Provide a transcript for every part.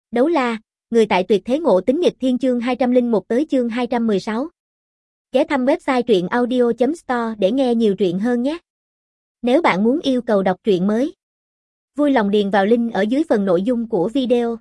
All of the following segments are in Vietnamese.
Đấu la, người tại tuyệt thế ngộ tính nghịch thiên chương 201 tới chương 216. Ghé thăm website truyện audio.store để nghe nhiều truyện hơn nhé. Nếu bạn muốn yêu cầu đọc truyện mới, vui lòng điền vào link ở dưới phần nội dung của video.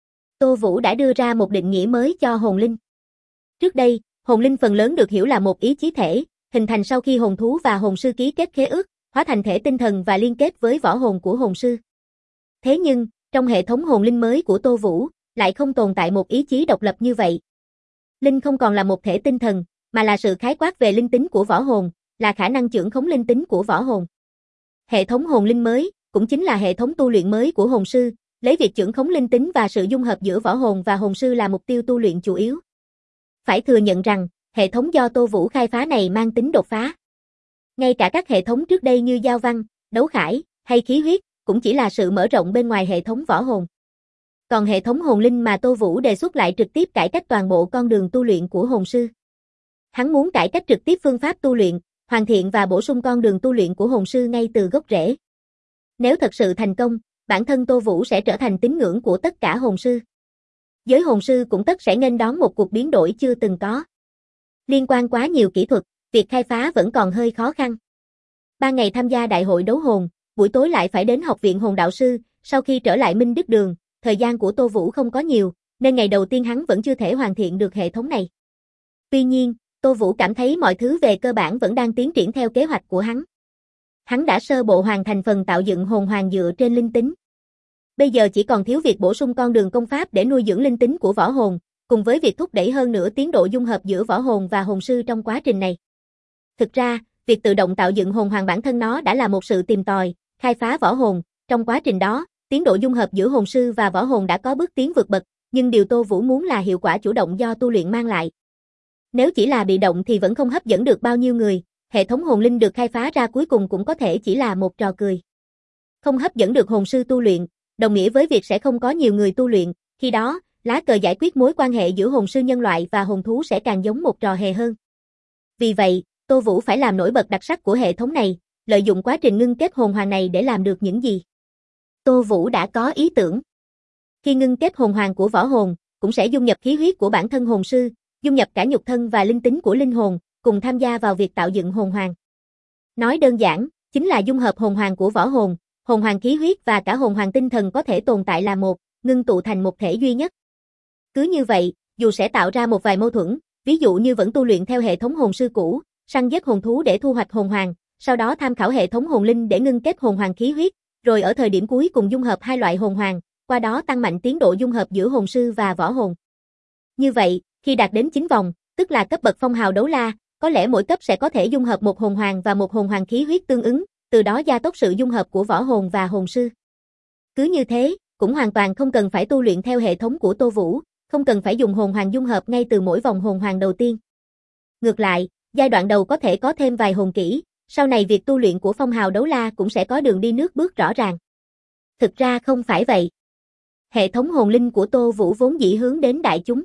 Tô Vũ đã đưa ra một định nghĩa mới cho hồn linh. Trước đây, hồn linh phần lớn được hiểu là một ý chí thể, hình thành sau khi hồn thú và hồn sư ký kết khế ước, hóa thành thể tinh thần và liên kết với võ hồn của hồn sư. Thế nhưng, trong hệ thống hồn linh mới của Tô Vũ, lại không tồn tại một ý chí độc lập như vậy. Linh không còn là một thể tinh thần, mà là sự khái quát về linh tính của võ hồn, là khả năng chưởng khống linh tính của võ hồn. Hệ thống hồn linh mới, cũng chính là hệ thống tu luyện mới của hồn sư, lấy việc chưởng khống linh tính và sự dung hợp giữa võ hồn và hồn sư là mục tiêu tu luyện chủ yếu. Phải thừa nhận rằng, hệ thống do Tô Vũ khai phá này mang tính đột phá. Ngay cả các hệ thống trước đây như giao văn, đấu khải, hay khí huyết, cũng chỉ là sự mở rộng bên ngoài hệ thống võ hồn. Còn hệ thống hồn linh mà Tô Vũ đề xuất lại trực tiếp cải cách toàn bộ con đường tu luyện của hồn sư. Hắn muốn cải cách trực tiếp phương pháp tu luyện, hoàn thiện và bổ sung con đường tu luyện của hồn sư ngay từ gốc rễ. Nếu thật sự thành công, bản thân Tô Vũ sẽ trở thành tín ngưỡng của tất cả hồn sư. Giới hồn sư cũng tất sẽ nghênh đón một cuộc biến đổi chưa từng có. Liên quan quá nhiều kỹ thuật, việc khai phá vẫn còn hơi khó khăn. Ban ngày tham gia đại hội đấu hồn, buổi tối lại phải đến học viện hồn đạo sư, sau khi trở lại Minh Đức Đường, thời gian của Tô Vũ không có nhiều, nên ngày đầu tiên hắn vẫn chưa thể hoàn thiện được hệ thống này. Tuy nhiên, Tô Vũ cảm thấy mọi thứ về cơ bản vẫn đang tiến triển theo kế hoạch của hắn. Hắn đã sơ bộ hoàn thành phần tạo dựng hồn hoàng dựa trên linh tính. Bây giờ chỉ còn thiếu việc bổ sung con đường công pháp để nuôi dưỡng linh tính của võ hồn, cùng với việc thúc đẩy hơn nữa tiến độ dung hợp giữa võ hồn và hồn sư trong quá trình này. Thực ra, việc tự động tạo dựng hồn hoàng bản thân nó đã là một sự tìm tòi, khai phá võ hồn, trong quá trình đó, tiến độ dung hợp giữa hồn sư và võ hồn đã có bước tiến vượt bậc, nhưng điều Tô Vũ muốn là hiệu quả chủ động do tu luyện mang lại. Nếu chỉ là bị động thì vẫn không hấp dẫn được bao nhiêu người, hệ thống hồn linh được khai phá ra cuối cùng cũng có thể chỉ là một trò cười. Không hấp dẫn được hồn sư tu luyện, đồng nghĩa với việc sẽ không có nhiều người tu luyện, khi đó, lá cờ giải quyết mối quan hệ giữa hồn sư nhân loại và hồn thú sẽ càng giống một trò hề hơn. Vì vậy, Tô Vũ phải làm nổi bật đặc sắc của hệ thống này, lợi dụng quá trình ngưng kết hồn hoàng này để làm được những gì. Tô Vũ đã có ý tưởng. Khi ngưng kết hồn hoàng của võ hồn, cũng sẽ dung nhập khí huyết của bản thân hồn sư, dung nhập cả nhục thân và linh tính của linh hồn, cùng tham gia vào việc tạo dựng hồn hoàng. Nói đơn giản, chính là dung hợp hồn hoàng của võ hồn, hồn hoàng khí huyết và cả hồn hoàng tinh thần có thể tồn tại là một, ngưng tụ thành một thể duy nhất. Cứ như vậy, dù sẽ tạo ra một vài mâu thuẫn, ví dụ như vẫn tu luyện theo hệ thống hồn sư cũ, săn giết hồn thú để thu hoạch hồn hoàng, sau đó tham khảo hệ thống hồn linh để ngưng kết hồn hoàng khí huyết, rồi ở thời điểm cuối cùng dung hợp hai loại hồn hoàng, qua đó tăng mạnh tiến độ dung hợp giữa hồn sư và võ hồn. Như vậy, khi đạt đến 9 vòng, tức là cấp bậc phong hào đấu la, có lẽ mỗi cấp sẽ có thể dung hợp một hồn hoàng và một hồn hoàng khí huyết tương ứng, từ đó gia tốc sự dung hợp của võ hồn và hồn sư. Cứ như thế, cũng hoàn toàn không cần phải tu luyện theo hệ thống của Tô Vũ, không cần phải dùng hồn hoàng dung hợp ngay từ mỗi vòng hồn hoàng đầu tiên. Ngược lại, giai đoạn đầu có thể có thêm vài hồn kỹ, sau này việc tu luyện của phong hào đấu la cũng sẽ có đường đi nước bước rõ ràng. Thực ra không phải vậy. Hệ thống hồn linh của Tô Vũ vốn dĩ hướng đến đại chúng.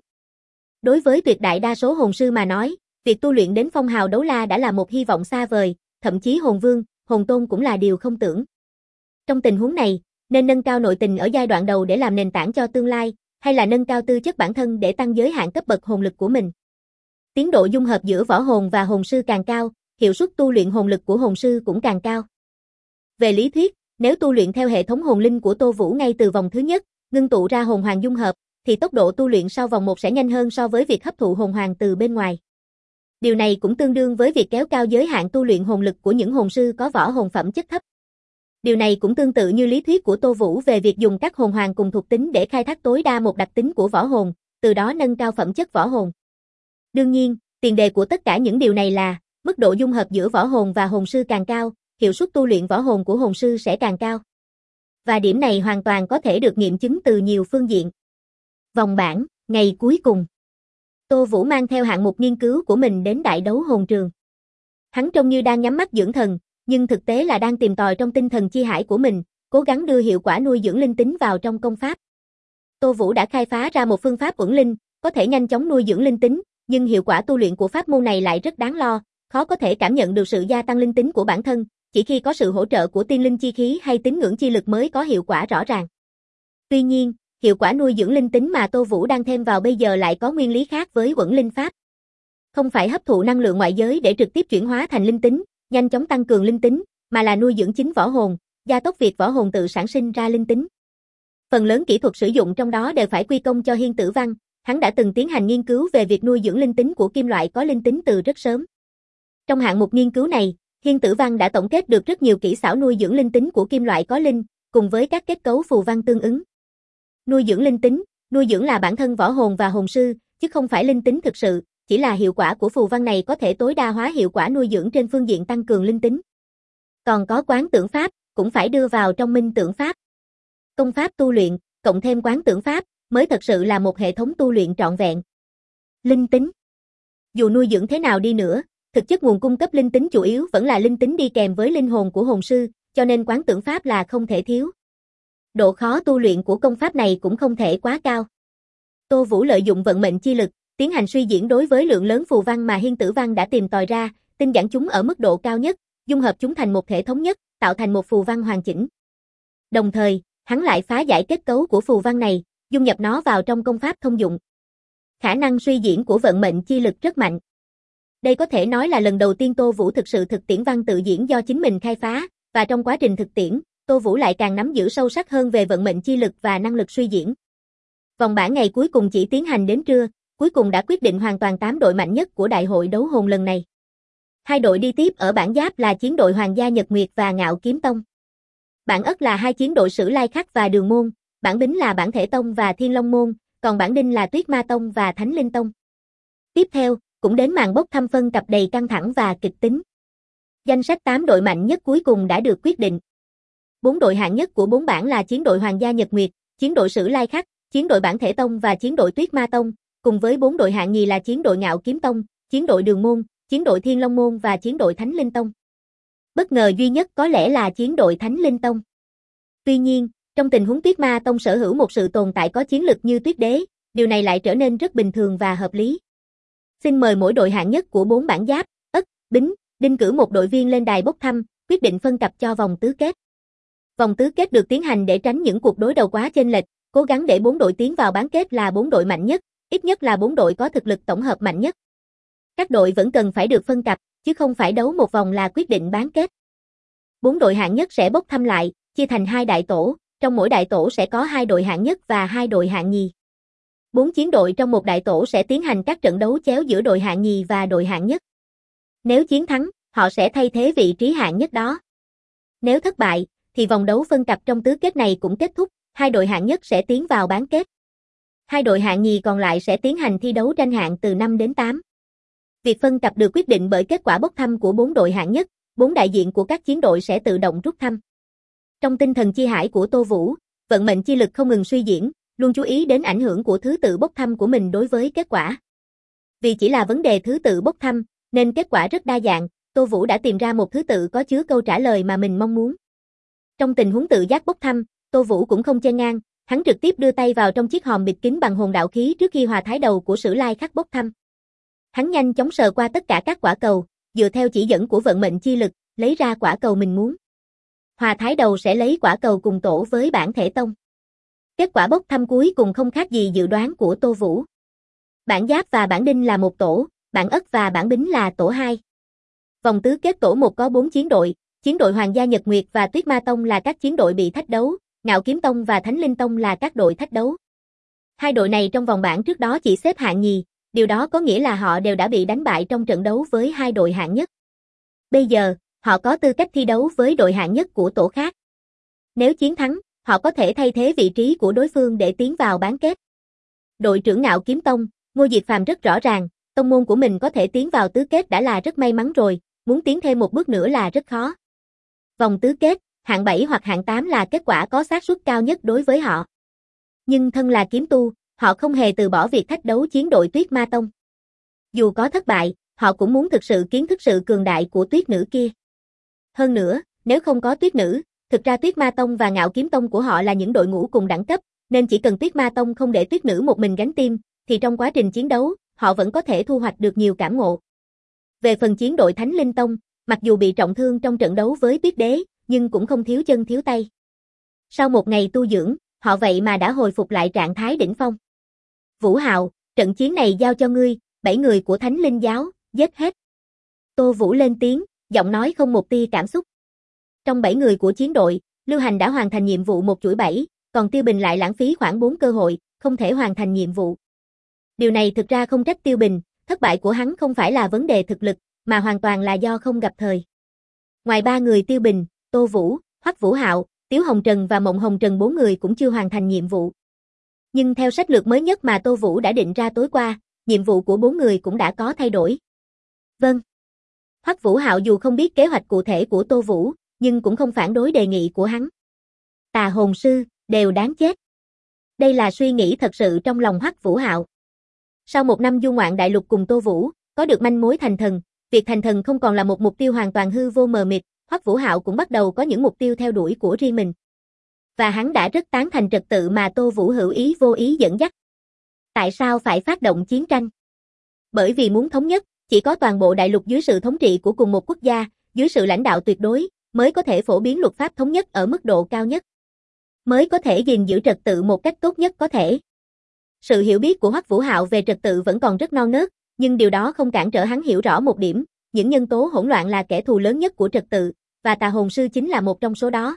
Đối với tuyệt đại đa số hồn sư mà nói, việc tu luyện đến phong hào đấu la đã là một hy vọng xa vời, thậm chí hồn vương, hồn tôn cũng là điều không tưởng. Trong tình huống này, nên nâng cao nội tình ở giai đoạn đầu để làm nền tảng cho tương lai, hay là nâng cao tư chất bản thân để tăng giới hạn cấp bậc hồn lực của mình. Tiến độ dung hợp giữa võ hồn và hồn sư càng cao, hiệu suất tu luyện hồn lực của hồn sư cũng càng cao. Về lý thuyết, nếu tu luyện theo hệ thống hồn linh của Tô Vũ ngay từ vòng thứ nhất, ngưng tụ ra hồn hoàng dung hợp, thì tốc độ tu luyện sau vòng 1 sẽ nhanh hơn so với việc hấp thụ hồn hoàng từ bên ngoài. Điều này cũng tương đương với việc kéo cao giới hạn tu luyện hồn lực của những hồn sư có võ hồn phẩm chất thấp. Điều này cũng tương tự như lý thuyết của Tô Vũ về việc dùng các hồn hoàng cùng thuộc tính để khai thác tối đa một đặc tính của võ hồn, từ đó nâng cao phẩm chất võ hồn. Đương nhiên, tiền đề của tất cả những điều này là mức độ dung hợp giữa võ hồn và hồn sư càng cao, hiệu suất tu luyện võ hồn của hồn sư sẽ càng cao. Và điểm này hoàn toàn có thể được nghiệm chứng từ nhiều phương diện. Vòng bảng, ngày cuối cùng. Tô Vũ mang theo hạng mục nghiên cứu của mình đến đại đấu hồn trường. Hắn trông như đang nhắm mắt dưỡng thần, nhưng thực tế là đang tìm tòi trong tinh thần chi hải của mình, cố gắng đưa hiệu quả nuôi dưỡng linh tính vào trong công pháp. Tô Vũ đã khai phá ra một phương pháp uẩn linh, có thể nhanh chóng nuôi dưỡng linh tính, nhưng hiệu quả tu luyện của pháp môn này lại rất đáng lo, khó có thể cảm nhận được sự gia tăng linh tính của bản thân, chỉ khi có sự hỗ trợ của tiên linh chi khí hay tín ngưỡng chi lực mới có hiệu quả rõ ràng. Tuy nhiên, hiệu quả nuôi dưỡng linh tính mà Tô Vũ đang thêm vào bây giờ lại có nguyên lý khác với Uẩn Linh Pháp. Không phải hấp thụ năng lượng ngoại giới để trực tiếp chuyển hóa thành linh tính, nhanh chóng tăng cường linh tính, mà là nuôi dưỡng chính võ hồn, gia tốc việc võ hồn tự sản sinh ra linh tính. Phần lớn kỹ thuật sử dụng trong đó đều phải quy công cho Hiên Tử Văn, hắn đã từng tiến hành nghiên cứu về việc nuôi dưỡng linh tính của kim loại có linh tính từ rất sớm. Trong hạng mục nghiên cứu này, Hiên Tử Văn đã tổng kết được rất nhiều kỹ xảo nuôi dưỡng linh tính của kim loại có linh, cùng với các kết cấu phù văn tương ứng. Nuôi dưỡng linh tính, nuôi dưỡng là bản thân võ hồn và hồn sư, chứ không phải linh tính thực sự, chỉ là hiệu quả của phù văn này có thể tối đa hóa hiệu quả nuôi dưỡng trên phương diện tăng cường linh tính. Còn có quán tưởng pháp, cũng phải đưa vào trong minh tưởng pháp. Công pháp tu luyện, cộng thêm quán tưởng pháp, mới thật sự là một hệ thống tu luyện trọn vẹn. Linh tính. Dù nuôi dưỡng thế nào đi nữa, thực chất nguồn cung cấp linh tính chủ yếu vẫn là linh tính đi kèm với linh hồn của hồn sư, cho nên quán tưởng pháp là không thể thiếu. Độ khó tu luyện của công pháp này cũng không thể quá cao. Tô Vũ lợi dụng vận mệnh chi lực, tiến hành suy diễn đối với lượng lớn phù văn mà Hiên Tử Văn đã tìm tòi ra, tinh giản chúng ở mức độ cao nhất, dung hợp chúng thành một thể thống nhất, tạo thành một phù văn hoàn chỉnh. Đồng thời, hắn lại phá giải kết cấu của phù văn này, dung nhập nó vào trong công pháp thông dụng. Khả năng suy diễn của vận mệnh chi lực rất mạnh. Đây có thể nói là lần đầu tiên Tô Vũ thực sự thực tiễn văn tự diễn do chính mình khai phá, và trong quá trình thực tiễn, Tô Vũ lại càng nắm giữ sâu sắc hơn về vận mệnh chi lực và năng lực suy diễn. Vòng bảng ngày cuối cùng chỉ tiến hành đến trưa, cuối cùng đã quyết định hoàn toàn 8 đội mạnh nhất của đại hội đấu hồn lần này. 2 đội đi tiếp ở bảng giáp là chiến đội Hoàng gia Nhật Nguyệt và Ngạo Kiếm Tông. Bảng Ất là 2 chiến đội Sử Lai Khắc và Đường Môn, bảng Bính là Bản Thể Tông và Thiên Long Môn, còn bảng Đinh là Tuyết Ma Tông và Thánh Linh Tông. Tiếp theo, cũng đến màn bốc thăm phân cặp đầy căng thẳng và kịch tính. Danh sách 8 đội mạnh nhất cuối cùng đã được quyết định. 4 đội hạng nhất của 4 bảng là chiến đội Hoàng gia Nhật Nguyệt, chiến đội Sử Lai Khắc, chiến đội Bản Thể Tông và chiến đội Tuyết Ma Tông, cùng với 4 đội hạng nhì là chiến đội Ngạo Kiếm Tông, chiến đội Đường Môn, chiến đội Thiên Long Môn và chiến đội Thánh Linh Tông. Bất ngờ duy nhất có lẽ là chiến đội Thánh Linh Tông. Tuy nhiên, trong tình huống Tuyết Ma Tông sở hữu một sự tồn tại có chiến lực như Tuyết Đế, điều này lại trở nên rất bình thường và hợp lý. Xin mời mỗi đội hạng nhất của 4 bảng giáp, Ất, Bính, Đinh cử một đội viên lên đài bốc thăm, quyết định phân cặp cho vòng tứ kết. Vòng tứ kết được tiến hành để tránh những cuộc đối đầu quá chênh lệch, cố gắng để 4 đội tiến vào bán kết là 4 đội mạnh nhất, ít nhất là 4 đội có thực lực tổng hợp mạnh nhất. Các đội vẫn cần phải được phân cặp, chứ không phải đấu một vòng là quyết định bán kết. 4 đội hạng nhất sẽ bốc thăm lại, chia thành 2 đại tổ, trong mỗi đại tổ sẽ có 2 đội hạng nhất và 2 đội hạng nhì. 4 chiến đội trong một đại tổ sẽ tiến hành các trận đấu chéo giữa đội hạng nhì và đội hạng nhất. Nếu chiến thắng, họ sẽ thay thế vị trí hạng nhất đó. Nếu thất bại, thì vòng đấu phân cặp trong tứ kết này cũng kết thúc, 2 đội hạng nhất sẽ tiến vào bán kết. 2 đội hạng nhì còn lại sẽ tiến hành thi đấu tranh hạng từ 5 đến 8. Việc phân cặp được quyết định bởi kết quả bốc thăm của 4 đội hạng nhất, 4 đại diện của các chiến đội sẽ tự động rút thăm. Trong tinh thần chi hải của Tô Vũ, vận mệnh chi lực không ngừng suy diễn, luôn chú ý đến ảnh hưởng của thứ tự bốc thăm của mình đối với kết quả. Vì chỉ là vấn đề thứ tự bốc thăm, nên kết quả rất đa dạng, Tô Vũ đã tìm ra một thứ tự có chứa câu trả lời mà mình mong muốn. Trong tình huống tự giác bốc thăm, Tô Vũ cũng không chen ngang, hắn trực tiếp đưa tay vào trong chiếc hòm bịt kín bằng hồn đạo khí trước khi hòa thái đầu của Sử Lai Khắc bốc thăm. Hắn nhanh chóng sờ qua tất cả các quả cầu, dựa theo chỉ dẫn của vận mệnh chi lực, lấy ra quả cầu mình muốn. Hòa thái đầu sẽ lấy quả cầu cùng tổ với Bản Thể Tông. Kết quả bốc thăm cuối cùng không khác gì dự đoán của Tô Vũ. Bản Giáp và Bản Đinh là một tổ, Bản Ất và Bản Bính là tổ 2. Vòng tứ kết tổ 1 có 4 chiến đội Hoàng gia Nhật Nguyệt và Tuyết Ma Tông là các chiến đội bị thách đấu, Ngạo Kiếm Tông và Thánh Linh Tông là các đội thách đấu. 2 đội này trong vòng bảng trước đó chỉ xếp hạng nhì, điều đó có nghĩa là họ đều đã bị đánh bại trong trận đấu với 2 đội hạng nhất. Bây giờ, họ có tư cách thi đấu với đội hạng nhất của tổ khác. Nếu chiến thắng, họ có thể thay thế vị trí của đối phương để tiến vào bán kết. Đội trưởng Ngạo Kiếm Tông, Ngô Diệt Phàm rất rõ ràng, tông môn của mình có thể tiến vào tứ kết đã là rất may mắn rồi, muốn tiến thêm một bước nữa là rất khó. Vòng tứ kết, hạng 7 hoặc hạng 8 là kết quả có xác suất cao nhất đối với họ. Nhưng thân là kiếm tu, họ không hề từ bỏ việc thách đấu chiến đội Tuyết Ma Tông. Dù có thất bại, họ cũng muốn thực sự kiến thức sự cường đại của tuyết nữ kia. Hơn nữa, nếu không có tuyết nữ, thực ra Tuyết Ma Tông và Ngạo Kiếm Tông của họ là những đội ngũ cùng đẳng cấp, nên chỉ cần Tuyết Ma Tông không để tuyết nữ một mình gánh team, thì trong quá trình chiến đấu, họ vẫn có thể thu hoạch được nhiều cảm ngộ. Về phần chiến đội Thánh Linh Tông, mặc dù bị trọng thương trong trận đấu với Tuyết Đế, nhưng cũng không thiếu chân thiếu tay. Sau một ngày tu dưỡng, họ vậy mà đã hồi phục lại trạng thái đỉnh phong. Vũ Hạo, trận chiến này giao cho ngươi, 7 người của Thánh Linh giáo, giết hết. Tô Vũ lên tiếng, giọng nói không một tia cảm xúc. Trong 7 người của chiến đội, Lưu Hành đã hoàn thành nhiệm vụ một chuỗi 7, còn Tiêu Bình lại lãng phí khoảng 4 cơ hội, không thể hoàn thành nhiệm vụ. Điều này thực ra không trách Tiêu Bình, thất bại của hắn không phải là vấn đề thực lực, mà hoàn toàn là do không gặp thời. Ngoài 3 người Tiêu Bình, Tô Vũ, Hoắc Vũ Hạo, Tiếu Hồng Trần và Mộng Hồng Trần 4 người cũng chưa hoàn thành nhiệm vụ. Nhưng theo sách lược mới nhất mà Tô Vũ đã định ra tối qua, nhiệm vụ của 4 người cũng đã có thay đổi. Vâng. Hoắc Vũ Hạo dù không biết kế hoạch cụ thể của Tô Vũ, nhưng cũng không phản đối đề nghị của hắn. Tà hồn sư, đều đáng chết. Đây là suy nghĩ thật sự trong lòng Hoắc Vũ Hạo. Sau một năm du ngoạn đại lục cùng Tô Vũ, có được manh mối thành thần, việc thành thần không còn là một mục tiêu hoàn toàn hư vô mờ mịt, Hoắc Vũ Hạo cũng bắt đầu có những mục tiêu theo đuổi của riêng mình. Và hắn đã rất tán thành trật tự mà Tô Vũ hữu ý vô ý dẫn dắt. Tại sao phải phát động chiến tranh? Bởi vì muốn thống nhất, chỉ có toàn bộ đại lục dưới sự thống trị của cùng một quốc gia, dưới sự lãnh đạo tuyệt đối, mới có thể phổ biến luật pháp thống nhất ở mức độ cao nhất. Mới có thể gìn giữ trật tự một cách tốt nhất có thể. Sự hiểu biết của Hoắc Vũ Hạo về trật tự vẫn còn rất non nớt, nhưng điều đó không cản trở hắn hiểu rõ một điểm, những nhân tố hỗn loạn là kẻ thù lớn nhất của trật tự, và tà hồn sư chính là một trong số đó.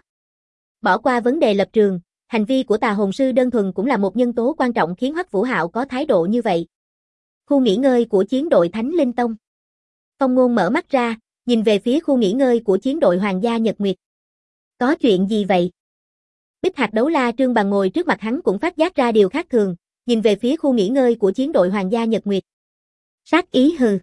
Bỏ qua vấn đề lập trường, hành vi của tà hồn sư đơn thuần cũng là một nhân tố quan trọng khiến Hoắc Vũ Hạo có thái độ như vậy. Khu nghỉ ngơi của chiến đội Thánh Linh Tông. Phong Ngôn mở mắt ra, nhìn về phía khu nghỉ ngơi của chiến đội Hoàng gia Nhật Nguyệt. Có chuyện gì vậy? Bích hạt đấu la Trương Bằng ngồi trước mặt hắn cũng phát giác ra điều khác thường, nhìn về phía khu nghỉ ngơi của chiến đội Hoàng gia Nhật Nguyệt. Sát ý hừ.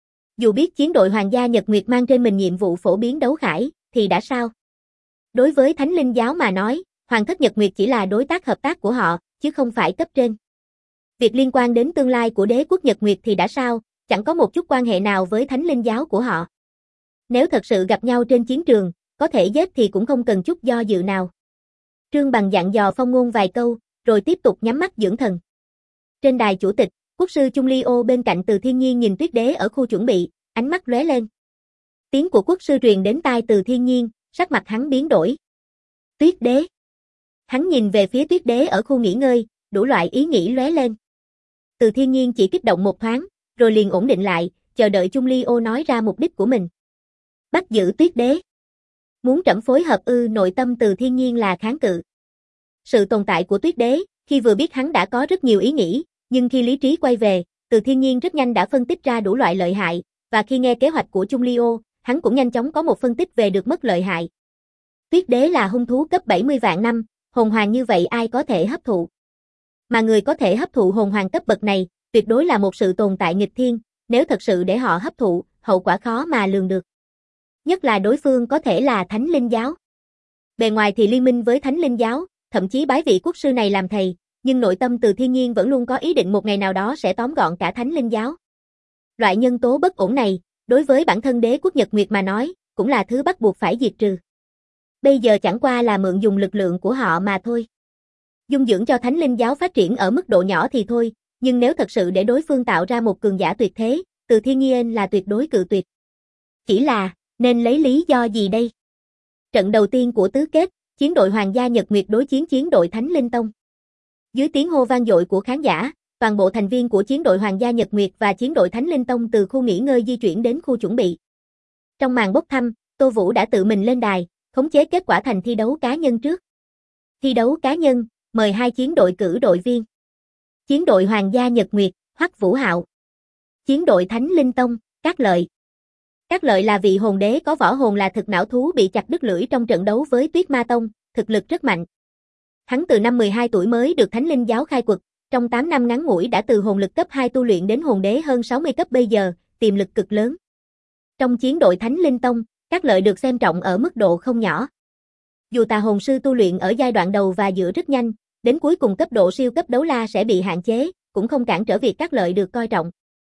Dù biết chiến đội Hoàng gia Nhật Nguyệt mang trên mình nhiệm vụ phổ biến đấu khải, thì đã sao? Đối với Thánh Linh giáo mà nói, Hoàng thất Nhật Nguyệt chỉ là đối tác hợp tác của họ, chứ không phải cấp trên. Việc liên quan đến tương lai của đế quốc Nhật Nguyệt thì đã sao, chẳng có một chút quan hệ nào với Thánh Linh giáo của họ. Nếu thật sự gặp nhau trên chiến trường, có thể giết thì cũng không cần chút do dự nào. Trương Bằng dặn dò Phong Ngôn vài câu, rồi tiếp tục nhắm mắt dưỡng thần. Trên đài chủ tịch, quốc sư Chung Ly Ô bên cạnh Từ Thiên Nhiên nhìn Tuyết Đế ở khu chuẩn bị, ánh mắt lóe lên. Tiếng của quốc sư truyền đến tai Từ Thiên Nhiên, sắc mặt hắn biến đổi. Tuyết Đế. Hắn nhìn về phía Tuyết Đế ở khu nghỉ ngơi, đủ loại ý nghĩ lóe lên. Từ Thiên Nhiên chỉ kích động một thoáng, rồi liền ổn định lại, chờ đợi Chung Ly Ô nói ra mục đích của mình. Bắt giữ Tuyết Đế. Muốn trẫm phối hợp ư? Nội tâm Từ Thiên Nhiên là kháng cự. Sự tồn tại của Tuyết Đế, khi vừa biết hắn đã có rất nhiều ý nghĩ, nhưng khi lý trí quay về, Từ Thiên Nhiên rất nhanh đã phân tích ra đủ loại lợi hại, và khi nghe kế hoạch của Chung Ly Ô, hắn cũng nhanh chóng có một phân tích về được mất lợi hại. Tuyết Đế là hung thú cấp 70 vạn năm, hồn hoàng như vậy ai có thể hấp thụ? Mà người có thể hấp thụ hồn hoàng cấp bậc này, tuyệt đối là một sự tồn tại nghịch thiên, nếu thật sự để họ hấp thụ, hậu quả khó mà lường được. Nhất là đối phương có thể là Thánh Linh giáo. Bề ngoài thì liên minh với Thánh Linh giáo, thậm chí bái vị quốc sư này làm thầy, nhưng nội tâm Từ Thiên Nhiên vẫn luôn có ý định một ngày nào đó sẽ tóm gọn cả Thánh Linh giáo. Loại nhân tố bất ổn này, đối với bản thân đế quốc Nhật Nguyệt mà nói, cũng là thứ bắt buộc phải diệt trừ. Bây giờ chẳng qua là mượn dùng lực lượng của họ mà thôi. Dung dưỡng cho Thánh Linh giáo phát triển ở mức độ nhỏ thì thôi, nhưng nếu thật sự để đối phương tạo ra một cường giả tuyệt thế, Từ Thiên Nhiên là tuyệt đối cự tuyệt. Chỉ là, nên lấy lý do gì đây? Trận đầu tiên của tứ kết, chiến đội Hoàng gia Nhật Nguyệt đối chiến chiến đội Thánh Linh Tông. Dưới tiếng hô vang dội của khán giả, toàn bộ thành viên của chiến đội Hoàng gia Nhật Nguyệt và chiến đội Thánh Linh Tông từ khu nghỉ ngơi di chuyển đến khu chuẩn bị. Trong màn bốc thăm, Tô Vũ đã tự mình lên đài, khống chế kết quả thành thi đấu cá nhân trước. Thi đấu cá nhân, mời 2 chiến đội cử đội viên. Chiến đội Hoàng gia Nhật Nguyệt, Hoắc Vũ Hạo. Chiến đội Thánh Linh Tông, Cát Lợi. Cát Lợi là vị hồn đế có võ hồn là thực não thú bị chặt đứt lưỡi trong trận đấu với Tuyết Ma Tông, thực lực rất mạnh. Hắn từ năm 12 tuổi mới được Thánh Linh giáo khai quật, trong 8 năm ngắn ngủi đã từ hồn lực cấp 2 tu luyện đến hồn đế hơn 60 cấp bây giờ, tiềm lực cực lớn. Trong chiến đội Thánh Linh Tông, Cát Lợi được xem trọng ở mức độ không nhỏ. Dù tà hồn sư tu luyện ở giai đoạn đầu và giữa rất nhanh, đến cuối cùng cấp độ siêu cấp đấu la sẽ bị hạn chế, cũng không cản trở việc Cát Lợi được coi trọng.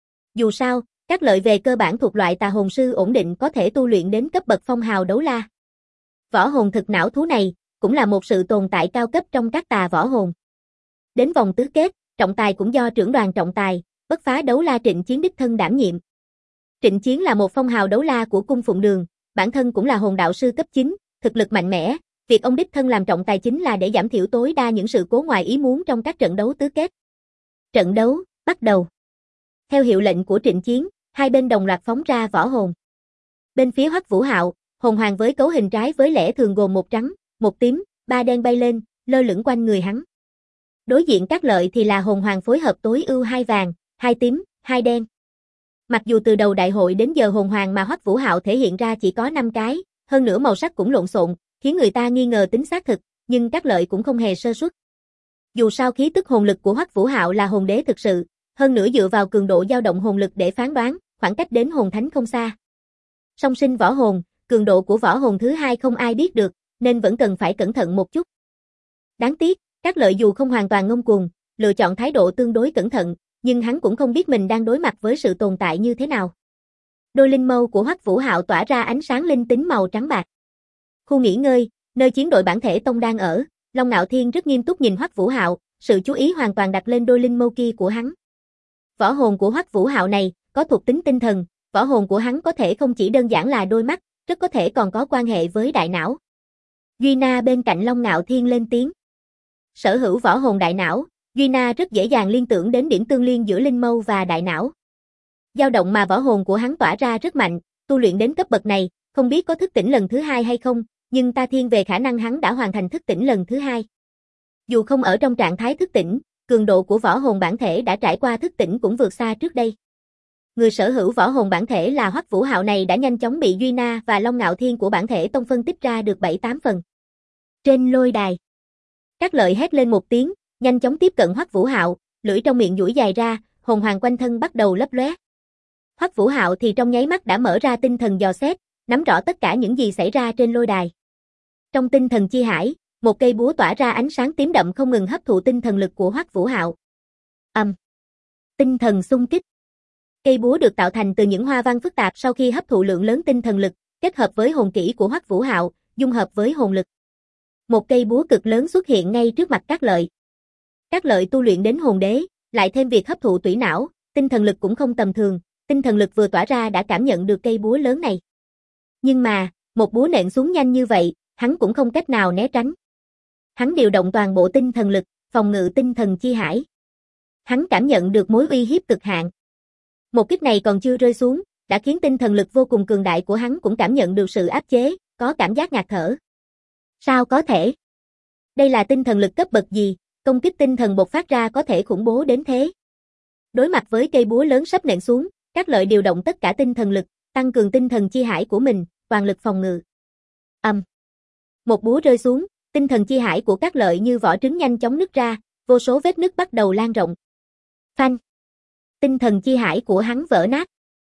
Dù sao, Cát Lợi về cơ bản thuộc loại tà hồn sư ổn định có thể tu luyện đến cấp bậc phong hào đấu la. Võ hồn thực não thú này, cũng là một sự tồn tại cao cấp trong các tà võ hồn. Đến vòng tứ kết, trọng tài cũng do trưởng đoàn trọng tài, bất phá đấu la Trịnh Chiến đích thân đảm nhiệm. Trịnh Chiến là một phong hào đấu la của cung Phụng Đường, bản thân cũng là hồn đạo sư cấp 9, thực lực mạnh mẽ, việc ông đích thân làm trọng tài chính là để giảm thiểu tối đa những sự cố ngoài ý muốn trong các trận đấu tứ kết. Trận đấu, bắt đầu. Theo hiệu lệnh của Trịnh Chiến, hai bên đồng loạt phóng ra võ hồn. Bên phía Hoắc Vũ Hạo, hồn hoàng với cấu hình trái với lẽ thường gồm một trắng, một tím, ba đen bay lên, lơ lửng quanh người hắn. Đối diện Cát Lợi thì là hồn hoàng phối hợp tối ưu hai vàng, hai tím, hai đen. Mặc dù từ đầu đại hội đến giờ hồn hoàng mà Hoắc Vũ Hạo thể hiện ra chỉ có 5 cái, hơn nữa màu sắc cũng lộn xộn, khiến người ta nghi ngờ tính xác thực, nhưng Cát Lợi cũng không hề sơ suất. Dù sao khí tức hồn lực của Hoắc Vũ Hạo là hồn đế thực sự, hơn nữa dựa vào cường độ dao động hồn lực để phán đoán, khoảng cách đến hồn thánh không xa. Song sinh võ hồn, cường độ của võ hồn thứ hai không ai biết được, nên vẫn cần phải cẩn thận một chút. Đáng tiếc, Cát Lợi dù không hoàn toàn ngông cuồng, lựa chọn thái độ tương đối cẩn thận, nhưng hắn cũng không biết mình đang đối mặt với sự tồn tại như thế nào. Đôi linh mâu của Hoắc Vũ Hạo tỏa ra ánh sáng linh tính màu trắng bạc. Khu nghỉ ngơi, nơi chiến đội bản thể tông đang ở, Long Ngạo Thiên rất nghiêm túc nhìn Hoắc Vũ Hạo, sự chú ý hoàn toàn đặt lên đôi linh mâu kia của hắn. Võ hồn của Hoắc Vũ Hạo này có thuộc tính tinh thần, võ hồn của hắn có thể không chỉ đơn giản là đôi mắt, rất có thể còn có quan hệ với đại não. Duy Na bên cạnh Long Ngạo Thiên lên tiếng. Sở hữu võ hồn đại não, Duy Na rất dễ dàng liên tưởng đến điểm tương liên giữa linh mâu và đại não. Dao động mà võ hồn của hắn tỏa ra rất mạnh, tu luyện đến cấp bậc này, không biết có thức tỉnh lần thứ hai hay không, nhưng ta thiên về khả năng hắn đã hoàn thành thức tỉnh lần thứ hai. Dù không ở trong trạng thái thức tỉnh, cường độ của võ hồn bản thể đã trải qua thức tỉnh cũng vượt xa trước đây. Người sở hữu võ hồn bản thể là Hoắc Vũ Hạo này đã nhanh chóng bị Duy Na và Long Ngạo Thiên của bản thể tông phân tích ra được 7-8 phần. Trên lôi đài, Cát Lợi hét lên một tiếng, nhanh chóng tiếp cận Hoắc Vũ Hạo, lưỡi trong miệng duỗi dài ra, hồn hoàng quanh thân bắt đầu lấp lóe. Hoắc Vũ Hạo thì trong nháy mắt đã mở ra tinh thần dò xét, nắm rõ tất cả những gì xảy ra trên lôi đài. Trong tinh thần chi hải, một cây búa tỏa ra ánh sáng tím đậm không ngừng hấp thụ tinh thần lực của Hoắc Vũ Hạo. Tinh thần xung kích. Cây búa được tạo thành từ những hoa văn phức tạp sau khi hấp thụ lượng lớn tinh thần lực, kết hợp với hồn kỹ của Hoắc Vũ Hạo, dung hợp với hồn lực. Một cây búa cực lớn xuất hiện ngay trước mặt Cát Lợi. Cát Lợi tu luyện đến hồn đế, lại thêm việc hấp thụ tủy não, tinh thần lực cũng không tầm thường, tinh thần lực vừa tỏa ra đã cảm nhận được cây búa lớn này. Nhưng mà, một búa nện xuống nhanh như vậy, hắn cũng không cách nào né tránh. Hắn điều động toàn bộ tinh thần lực, phòng ngự tinh thần chi hải. Hắn cảm nhận được mối uy hiếp cực hạn. Một kích này còn chưa rơi xuống, đã khiến tinh thần lực vô cùng cường đại của hắn cũng cảm nhận được sự áp chế, có cảm giác ngạt thở. Sao có thể? Đây là tinh thần lực cấp bậc gì, công kích tinh thần bộc phát ra có thể khủng bố đến thế? Đối mặt với cây búa lớn sắp nện xuống, Cát Lợi điều động tất cả tinh thần lực, tăng cường tinh thần chi hải của mình, toàn lực phòng ngự. Một búa rơi xuống, tinh thần chi hải của Cát Lợi như vỏ trứng nhanh chóng nứt ra, vô số vết nứt bắt đầu lan rộng. Phanh! Tinh thần chi hải của hắn vỡ nát.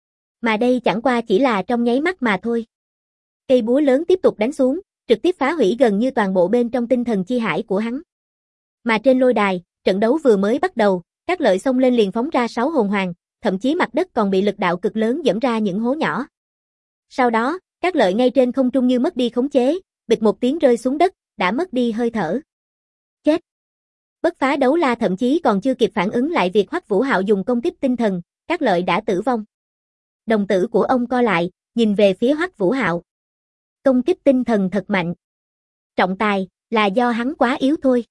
Mà đây chẳng qua chỉ là trong nháy mắt mà thôi. Cây búa lớn tiếp tục đánh xuống, trực tiếp phá hủy gần như toàn bộ bên trong tinh thần chi hải của hắn. Mà trên lôi đài, trận đấu vừa mới bắt đầu, Cát Lợi xông lên liền phóng ra 6 hồn hoàng, thậm chí mặt đất còn bị lực đạo cực lớn giẫm ra những hố nhỏ. Sau đó, Cát Lợi ngay trên không trung như mất đi khống chế, bịch một tiếng rơi xuống đất, đã mất đi hơi thở. Chết! Bất Phá Đấu La thậm chí còn chưa kịp phản ứng lại việc Hoắc Vũ Hạo dùng công kích tinh thần, Cát Lợi đã tử vong. Đồng tử của ông co lại, nhìn về phía Hoắc Vũ Hạo. Công kích tinh thần thật mạnh. Trọng tài, là do hắn quá yếu thôi.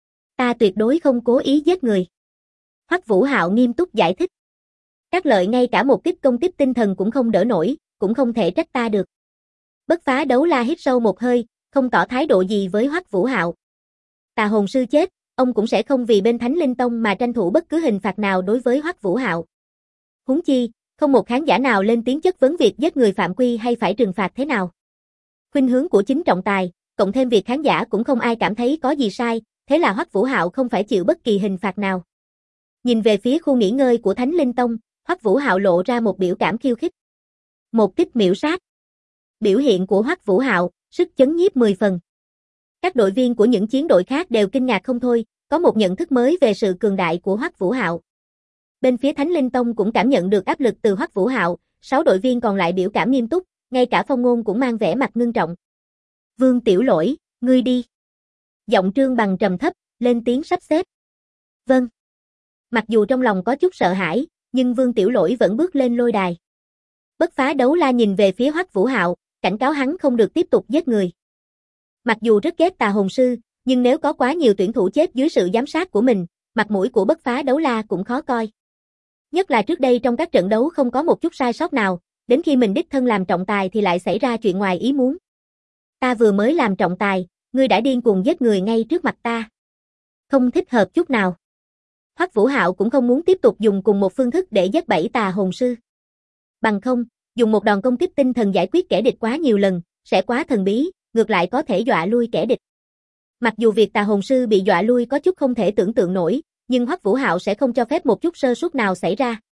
Ta tuyệt đối không cố ý giết người. Hoắc Vũ Hạo nghiêm túc giải thích. Cát Lợi ngay cả một kích công kích tinh thần cũng không đỡ nổi, cũng không thể trách ta được. Bất Phá Đấu La hít sâu một hơi, không tỏ thái độ gì với Hoắc Vũ Hạo. Tà hồn sư chết, ông cũng sẽ không vì bên Thánh Linh Tông mà tranh thủ bất cứ hình phạt nào đối với Hoắc Vũ Hạo. Huống chi, không một khán giả nào lên tiếng chất vấn việc giết người phạm quy hay phải trừng phạt thế nào. Khuynh hướng của chính trọng tài, cộng thêm việc khán giả cũng không ai cảm thấy có gì sai, thế là Hoắc Vũ Hạo không phải chịu bất kỳ hình phạt nào. Nhìn về phía khu nghỉ ngơi của Thánh Linh Tông, Hoắc Vũ Hạo lộ ra một biểu cảm khiêu khích. Một kích miểu sát. Biểu hiện của Hoắc Vũ Hạo, sức chấn nhiếp 10 phần. Các đội viên của những chiến đội khác đều kinh ngạc không thôi, có một nhận thức mới về sự cường đại của Hoắc Vũ Hạo. Bên phía Thánh Linh Tông cũng cảm nhận được áp lực từ Hoắc Vũ Hạo, 6 đội viên còn lại biểu cảm nghiêm túc, ngay cả Phong Ngôn cũng mang vẻ mặt ngưng trọng. Vương Tiểu Lỗi, ngươi đi. Giọng Trương Bằng trầm thấp, lên tiếng sắp xếp. Vâng. Mặc dù trong lòng có chút sợ hãi, nhưng Vương Tiểu Lỗi vẫn bước lên lôi đài. Bất Phá Đấu La nhìn về phía Hoắc Vũ Hạo, cảnh cáo hắn không được tiếp tục giết người. Mặc dù rất ghét tà hồn sư, nhưng nếu có quá nhiều tuyển thủ chết dưới sự giám sát của mình, mặt mũi của Bất Phá Đấu La cũng khó coi. Nhất là trước đây trong các trận đấu không có một chút sai sót nào, đến khi mình đích thân làm trọng tài thì lại xảy ra chuyện ngoài ý muốn. Ta vừa mới làm trọng tài, ngươi đã điên cuồng giết người ngay trước mặt ta. Không thích hợp chút nào. Hoắc Vũ Hạo cũng không muốn tiếp tục dùng cùng một phương thức để giết 7 tà hồn sư. Bằng không, dùng một đòn công kích tinh thần giải quyết kẻ địch quá nhiều lần, sẽ quá thần bí, ngược lại có thể dọa lui kẻ địch. Mặc dù việc tà hồn sư bị dọa lui có chút không thể tưởng tượng nổi, nhưng Hoắc Vũ Hạo sẽ không cho phép một chút sơ suất nào xảy ra.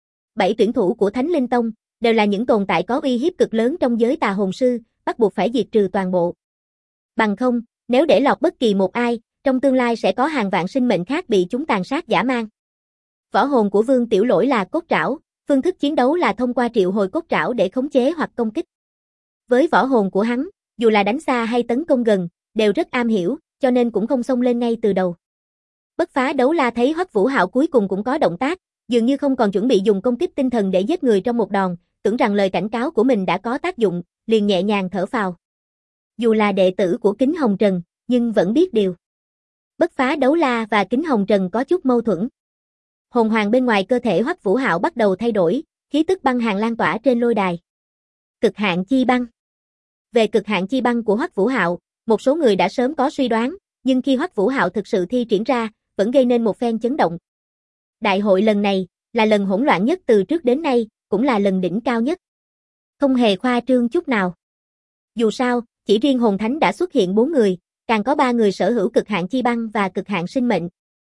7 tuyển thủ của Thánh Linh Tông đều là những tồn tại có uy hiếp cực lớn trong giới tà hồn sư, bắt buộc phải diệt trừ toàn bộ. Bằng không, nếu để lọt bất kỳ một ai, trong tương lai sẽ có hàng vạn sinh mệnh khác bị chúng tàn sát dã man. Võ hồn của Vương Tiểu Lỗi là cốt trảo, phương thức chiến đấu là thông qua triệu hồi cốt trảo để khống chế hoặc công kích. Với võ hồn của hắn, dù là đánh xa hay tấn công gần, đều rất am hiểu, cho nên cũng không xông lên ngay từ đầu. Bất Phá Đấu La thấy Hoắc Vũ Hạo cuối cùng cũng có động tác, dường như không còn chuẩn bị dùng công kích tinh thần để giết người trong một đòn, tưởng rằng lời cảnh cáo của mình đã có tác dụng, liền nhẹ nhàng thở phào. Dù là đệ tử của Kính Hồng Trần, nhưng vẫn biết điều. Bất Phá Đấu La và Kính Hồng Trần có chút mâu thuẫn. Hồn hoàng bên ngoài cơ thể Hoắc Vũ Hạo bắt đầu thay đổi, khí tức băng hàn lan tỏa trên lôi đài. Cực hạn chi băng. Về cực hạn chi băng của Hoắc Vũ Hạo, một số người đã sớm có suy đoán, nhưng khi Hoắc Vũ Hạo thực sự thi triển ra, vẫn gây nên một phen chấn động. Đại hội lần này là lần hỗn loạn nhất từ trước đến nay, cũng là lần đỉnh cao nhất. Không hề khoa trương chút nào. Dù sao, chỉ riêng hồn thánh đã xuất hiện 4 người, càng có 3 người sở hữu cực hạn chi băng và cực hạn sinh mệnh.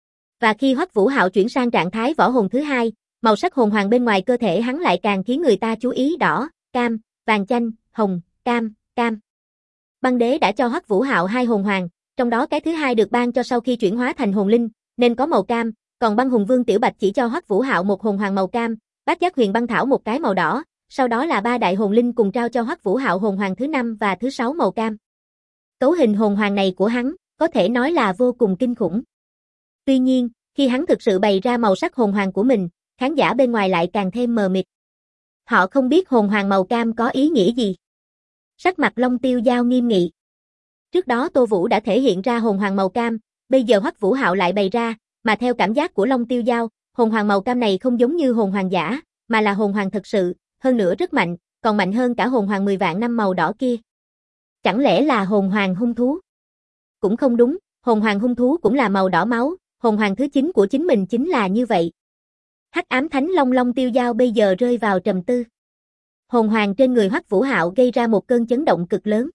Và khi Hoắc Vũ Hạo chuyển sang trạng thái võ hồn thứ hai, màu sắc hồn hoàng bên ngoài cơ thể hắn lại càng khiến người ta chú ý đỏ, cam, vàng chanh, hồng, cam, cam. Băng đế đã cho Hoắc Vũ Hạo 2 hồn hoàng, trong đó cái thứ hai được ban cho sau khi chuyển hóa thành hồn linh, nên có màu cam, còn băng hùng vương Tiểu Bạch chỉ cho Hoắc Vũ Hạo một hồn hoàng màu cam, Bát Giác Huyền Băng Thảo một cái màu đỏ, sau đó là 3 đại hồn linh cùng trao cho Hoắc Vũ Hạo hồn hoàng thứ 5 và thứ 6 màu cam. Cấu hình hồn hoàng này của hắn, có thể nói là vô cùng kinh khủng. Tuy nhiên, khi hắn thực sự bày ra màu sắc hồn hoàng của mình, khán giả bên ngoài lại càng thêm mờ mịt. Họ không biết hồn hoàng màu cam có ý nghĩa gì. Sắc mặt Long Tiêu Giao nghiêm nghị. Trước đó Tô Vũ đã thể hiện ra hồn hoàng màu cam, bây giờ Hoắc Vũ Hạo lại bày ra, mà theo cảm giác của Long Tiêu Giao, hồn hoàng màu cam này không giống như hồn hoàng giả, mà là hồn hoàng thật sự, hơn nữa rất mạnh, còn mạnh hơn cả hồn hoàng 10 vạn năm màu đỏ kia. Chẳng lẽ là hồn hoàng hung thú? Cũng không đúng, hồn hoàng hung thú cũng là màu đỏ máu, hồn hoàng thứ 9 của chính mình chính là như vậy. Hắc ám thánh long Long Tiêu Giao bây giờ rơi vào trầm tư. Hồn hoàng trên người Hoắc Vũ Hạo gây ra một cơn chấn động cực lớn.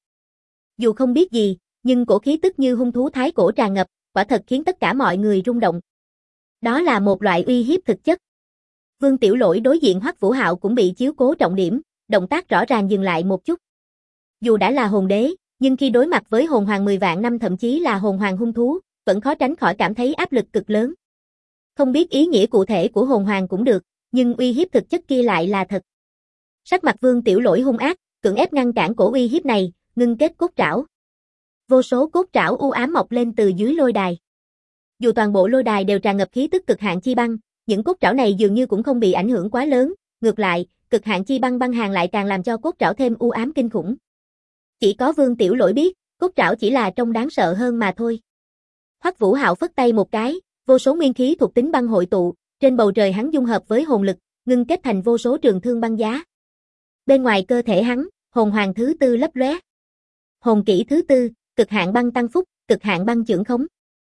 Dù không biết gì, nhưng cổ khí tức như hung thú thái cổ tràn ngập, quả thật khiến tất cả mọi người rung động. Đó là một loại uy hiếp thực chất. Vương Tiểu Lỗi đối diện Hoắc Vũ Hạo cũng bị chiếu cố trọng điểm, động tác rõ ràng dừng lại một chút. Dù đã là hồn đế, nhưng khi đối mặt với hồn hoàng 10 vạn năm thậm chí là hồn hoàng hung thú, vẫn khó tránh khỏi cảm thấy áp lực cực lớn. Không biết ý nghĩa cụ thể của hồn hoàng cũng được, nhưng uy hiếp thực chất kia lại là thật. Sắc mặt Vương Tiểu Lỗi hung ác, cưỡng ép ngăn cản cổ uy hiếp này, ngưng kết cốt trảo. Vô số cốt trảo u ám mọc lên từ dưới lôi đài. Dù toàn bộ lôi đài đều tràn ngập khí tức cực hạn chi băng, những cốt trảo này dường như cũng không bị ảnh hưởng quá lớn, ngược lại, cực hạn chi băng băng hàn lại càng làm cho cốt trảo thêm u ám kinh khủng. Chỉ có Vương Tiểu Lỗi biết, cốt trảo chỉ là trông đáng sợ hơn mà thôi. Hoắc Vũ Hạo phất tay một cái, vô số nguyên khí thuộc tính băng hội tụ, trên bầu trời hắn dung hợp với hồn lực, ngưng kết thành vô số trường thương băng giá. Bên ngoài cơ thể hắn, hồn hoàng thứ 4 lấp lóe. Hồn kỹ thứ 4, cực hạn băng tăng phúc, cực hạn băng chưởng khống.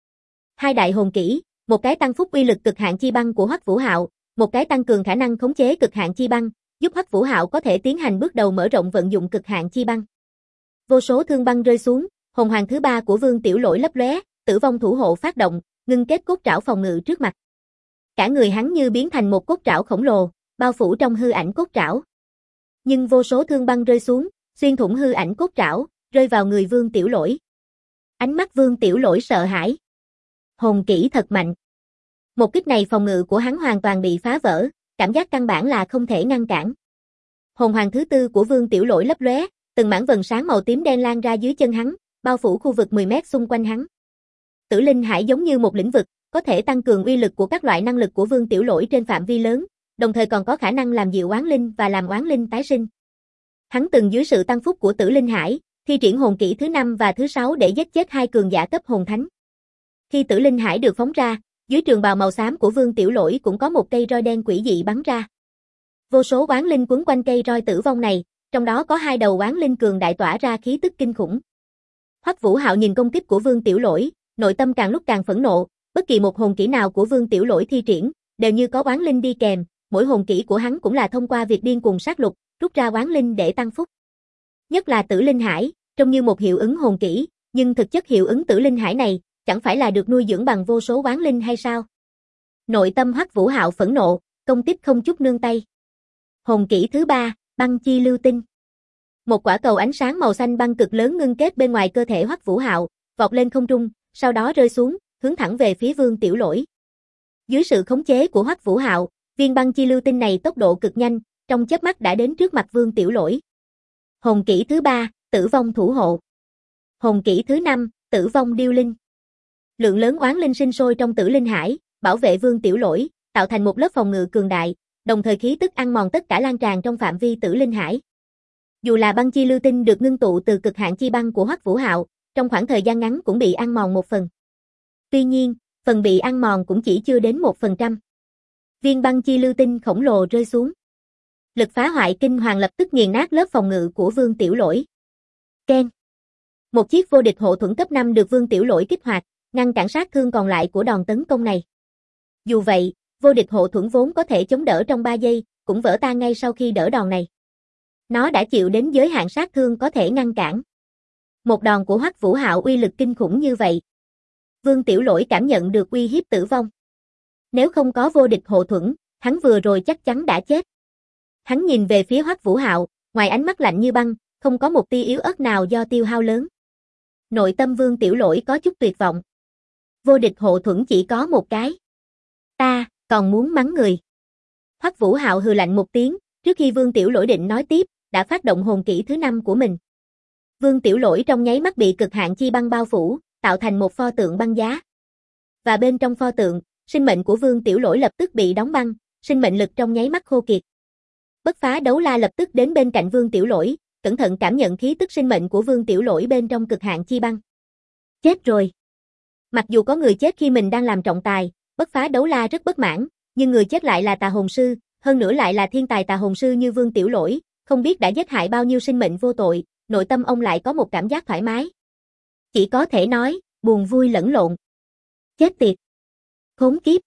2 đại hồn kỹ, một cái tăng phúc uy lực cực hạn chi băng của Hoắc Vũ Hạo, một cái tăng cường khả năng khống chế cực hạn chi băng, giúp Hoắc Vũ Hạo có thể tiến hành bước đầu mở rộng vận dụng cực hạn chi băng. Vô số thương băng rơi xuống, hồn hoàng thứ 3 của Vương Tiểu Lỗi lấp lóe, tử vong thủ hộ phát động, ngưng kết cốt trảo phòng ngự trước mặt. Cả người hắn như biến thành một cốt trảo khổng lồ, bao phủ trong hư ảnh cốt trảo. Nhưng vô số thương băng rơi xuống, xuyên thủng hư ảnh cốt trảo, rơi vào người Vương Tiểu Lỗi. Ánh mắt Vương Tiểu Lỗi sợ hãi. Hồn kỹ thật mạnh. Một kích này phòng ngự của hắn hoàn toàn bị phá vỡ, cảm giác căn bản là không thể ngăn cản. Hồn hoàng thứ 4 của Vương Tiểu Lỗi lấp lóe, từng mảng vầng sáng màu tím đen lan ra dưới chân hắn, bao phủ khu vực 10 mét xung quanh hắn. Tử linh hải giống như một lĩnh vực, có thể tăng cường uy lực của các loại năng lực của Vương Tiểu Lỗi trên phạm vi lớn, đồng thời còn có khả năng làm dịu oán linh và làm oán linh tái sinh. Hắn từng dưới sự tăng phúc của Tử linh hải, thi triển hồn kỹ thứ 5 và thứ 6 để giết chết hai cường giả cấp hồn thánh. Khi Tử Linh Hải được phóng ra, dưới trường bào màu xám của Vương Tiểu Lỗi cũng có một cây roi đen quỷ dị bắn ra. Vô số oán linh quấn quanh cây roi tử vong này, trong đó có hai đầu oán linh cường đại tỏa ra khí tức kinh khủng. Hoắc Vũ Hạo nhìn công kích của Vương Tiểu Lỗi, nội tâm càng lúc càng phẫn nộ, bất kỳ một hồn kỹ nào của Vương Tiểu Lỗi thi triển, đều như có oán linh đi kèm, mỗi hồn kỹ của hắn cũng là thông qua việc điên cuồng sát lục, rút ra oán linh để tăng phúc. Nhất là Tử Linh Hải, trông như một hiệu ứng hồn kỹ, nhưng thực chất hiệu ứng Tử Linh Hải này, chẳng phải là được nuôi dưỡng bằng vô số oán linh hay sao? Nội tâm Hoắc Vũ Hạo phẫn nộ, công kích không chút nương tay. Hồn kỹ thứ 3, băng chi lưu tinh. Một quả cầu ánh sáng màu xanh băng cực lớn ngưng kết bên ngoài cơ thể Hoắc Vũ Hạo, vọt lên không trung, sau đó rơi xuống, hướng thẳng về phía Vương Tiểu Lỗi. Dưới sự khống chế của Hoắc Vũ Hạo, viên băng chi lưu tinh này tốc độ cực nhanh, trong chớp mắt đã đến trước mặt Vương Tiểu Lỗi. Hồn kỹ thứ 3, tử vong thủ hộ. Hồn kỹ thứ 5, tử vong điêu linh. Lượng lớn oán linh sinh sôi trong Tử Linh Hải, bảo vệ Vương Tiểu Lỗi, tạo thành một lớp phòng ngự cường đại, đồng thời khí tức ăn mòn tất cả lan tràn trong phạm vi Tử Linh Hải. Dù là băng chi lưu tinh được ngưng tụ từ cực hạn chi băng của Hoắc Vũ Hạo, trong khoảng thời gian ngắn cũng bị ăn mòn một phần. Tuy nhiên, phần bị ăn mòn cũng chỉ chưa đến 1%. Viên băng chi lưu tinh khổng lồ rơi xuống. Lực phá hoại kinh hoàng lập tức nghiền nát lớp phòng ngự của Vương Tiểu Lỗi. Keng. Một chiếc vô địch hộ thuẫn cấp 5 được Vương Tiểu Lỗi kích hoạt, ngăn cản sát thương còn lại của đòn tấn công này. Dù vậy, vô địch hộ thuẫn vốn có thể chống đỡ trong 3 giây, cũng vỡ tan ngay sau khi đỡ đòn này. Nó đã chịu đến giới hạn sát thương có thể ngăn cản. Một đòn của Hoắc Vũ Hạo uy lực kinh khủng như vậy. Vương Tiểu Lỗi cảm nhận được uy hiếp tử vong. Nếu không có vô địch hộ thuẫn, hắn vừa rồi chắc chắn đã chết. Hắn nhìn về phía Hoắc Vũ Hạo, ngoài ánh mắt lạnh như băng, không có một tia yếu ớt nào do tiêu hao lớn. Nội tâm Vương Tiểu Lỗi có chút tuyệt vọng. Vô địch hộ thuẫn chỉ có một cái. Ta, còn muốn mắng người. Hoắc Vũ Hạo hừ lạnh một tiếng, trước khi Vương Tiểu Lỗi định nói tiếp, đã phát động hồn kỹ thứ 5 của mình. Vương Tiểu Lỗi trong nháy mắt bị cực hạn chi băng bao phủ, tạo thành một pho tượng băng giá. Và bên trong pho tượng, sinh mệnh của Vương Tiểu Lỗi lập tức bị đóng băng, sinh mệnh lực trong nháy mắt khô kiệt. Bất phá đấu la lập tức đến bên cạnh Vương Tiểu Lỗi, cẩn thận cảm nhận khí tức sinh mệnh của Vương Tiểu Lỗi bên trong cực hạn chi băng. Chết rồi. Mặc dù có người chết khi mình đang làm trọng tài, bất phá đấu la rất bất mãn, nhưng người chết lại là tà hồn sư, hơn nữa lại là thiên tài tà hồn sư như Vương Tiểu Lỗi, không biết đã giết hại bao nhiêu sinh mệnh vô tội, nội tâm ông lại có một cảm giác thoải mái. Chỉ có thể nói, buồn vui lẫn lộn. Chết tiệt. Khốn kiếp.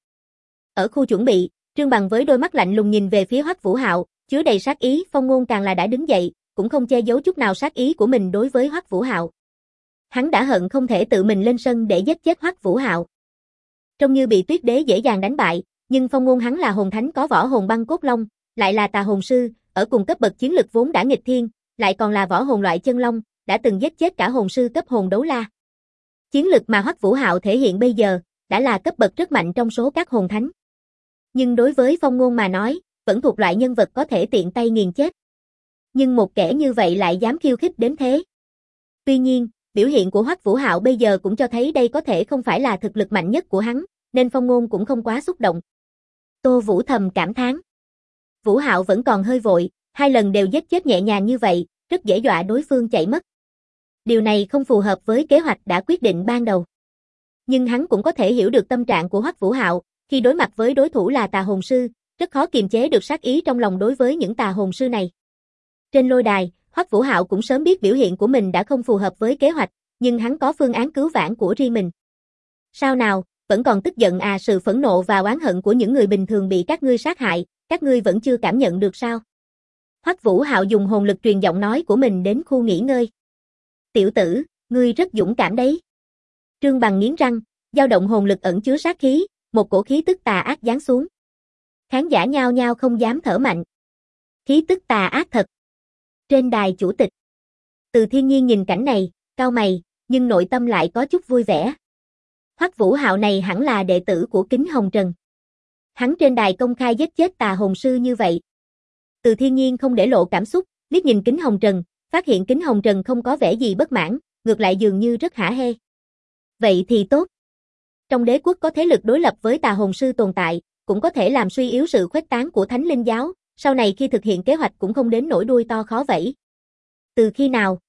Ở khu chuẩn bị, Trương Bằng với đôi mắt lạnh lùng nhìn về phía Hoắc Vũ Hạo, chứa đầy sát ý, Phong Ngôn càng là đã đứng dậy, cũng không che giấu chút nào sát ý của mình đối với Hoắc Vũ Hạo. Hắn đã hận không thể tự mình lên sân để giết chết Hoắc Vũ Hạo. Trông như bị Tuyết Đế dễ dàng đánh bại, nhưng Phong Ngôn hắn là hồn thánh có võ hồn băng cốt long, lại là tà hồn sư, ở cùng cấp bậc chiến lực vốn đã nghịch thiên, lại còn là võ hồn loại chân long, đã từng giết chết cả hồn sư cấp hồn đấu la. Chiến lực mà Hoắc Vũ Hạo thể hiện bây giờ, đã là cấp bậc rất mạnh trong số các hồn thánh. Nhưng đối với Phong Ngôn mà nói, vẫn thuộc loại nhân vật có thể tiện tay nghiền chết. Nhưng một kẻ như vậy lại dám khiêu khích đến thế. Tuy nhiên, biểu hiện của Hoắc Vũ Hạo bây giờ cũng cho thấy đây có thể không phải là thực lực mạnh nhất của hắn, nên Phong Ngôn cũng không quá xúc động. Tô Vũ thầm cảm thán. Vũ Hạo vẫn còn hơi vội, 2 lần đều giết chết nhẹ nhàng như vậy, rất dễ dọa đối phương chạy mất. Điều này không phù hợp với kế hoạch đã quyết định ban đầu. Nhưng hắn cũng có thể hiểu được tâm trạng của Hoắc Vũ Hạo, khi đối mặt với đối thủ là tà hồn sư, rất khó kiềm chế được sát ý trong lòng đối với những tà hồn sư này. Trên lôi đài, Hoắc Vũ Hạo cũng sớm biết biểu hiện của mình đã không phù hợp với kế hoạch, nhưng hắn có phương án cứu vãn của riêng mình. Sao nào, vẫn còn tức giận à? Sự phẫn nộ và oán hận của những người bình thường bị các ngươi sát hại, các ngươi vẫn chưa cảm nhận được sao? Hoắc Vũ Hạo dùng hồn lực truyền giọng nói của mình đến khu nghỉ ngơi. Tiểu tử, ngươi rất dũng cảm đấy. Trương Bằng nghiến răng, dao động hồn lực ẩn chứa sát khí, một cổ khí tức tà ác giáng xuống. Khán giả nhao nhao không dám thở mạnh. Khí tức tà ác thật. Trên đài chủ tịch, Từ Thiên Nhiên nhìn cảnh này, cau mày, nhưng nội tâm lại có chút vui vẻ. Hoắc Vũ Hạo này hẳn là đệ tử của Kính Hồng Trần. Hắn trên đài công khai giết chết tà hồn sư như vậy. Từ Thiên Nhiên không để lộ cảm xúc, liếc nhìn Kính Hồng Trần, phát hiện Kính Hồng Trần không có vẻ gì bất mãn, ngược lại dường như rất hả hê. Vậy thì tốt. Trong đế quốc có thế lực đối lập với tà hồn sư tồn tại, cũng có thể làm suy yếu sự khuếch tán của Thánh Linh giáo, sau này khi thực hiện kế hoạch cũng không đến nỗi đuôi to khó vẫy. Từ khi nào,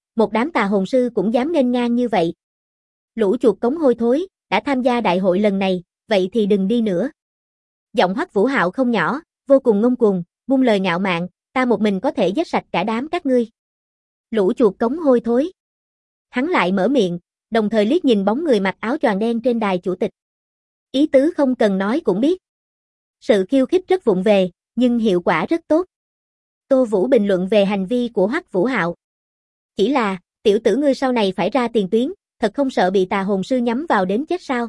một đám tà hồn sư cũng dám nghênh ngang như vậy. Lũ chuột cống hôi thối, đã tham gia đại hội lần này, vậy thì đừng đi nữa. Giọng Hoắc Vũ Hạo không nhỏ, vô cùng ngông cuồng, buông lời ngạo mạn, ta một mình có thể giết sạch cả đám các ngươi. Lũ chuột cống hôi thối. Hắn lại mở miệng, đồng thời liếc nhìn bóng người mặc áo choàng đen trên đài chủ tịch. Ý tứ không cần nói cũng biết. Sự khiêu khích rất vụng về, nhưng hiệu quả rất tốt. Tô Vũ bình luận về hành vi của Hoắc Vũ Hạo. Chỉ là, tiểu tử ngươi sau này phải ra tiền tuyến, thật không sợ bị tà hồn sư nhắm vào đến chết sao?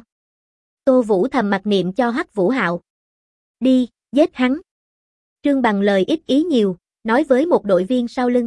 Tô Vũ thầm mặc niệm cho Hoắc Vũ Hạo. Đi, giết hắn. Trương Bằng lời ít ý nhiều, nói với một đội viên sau lưng.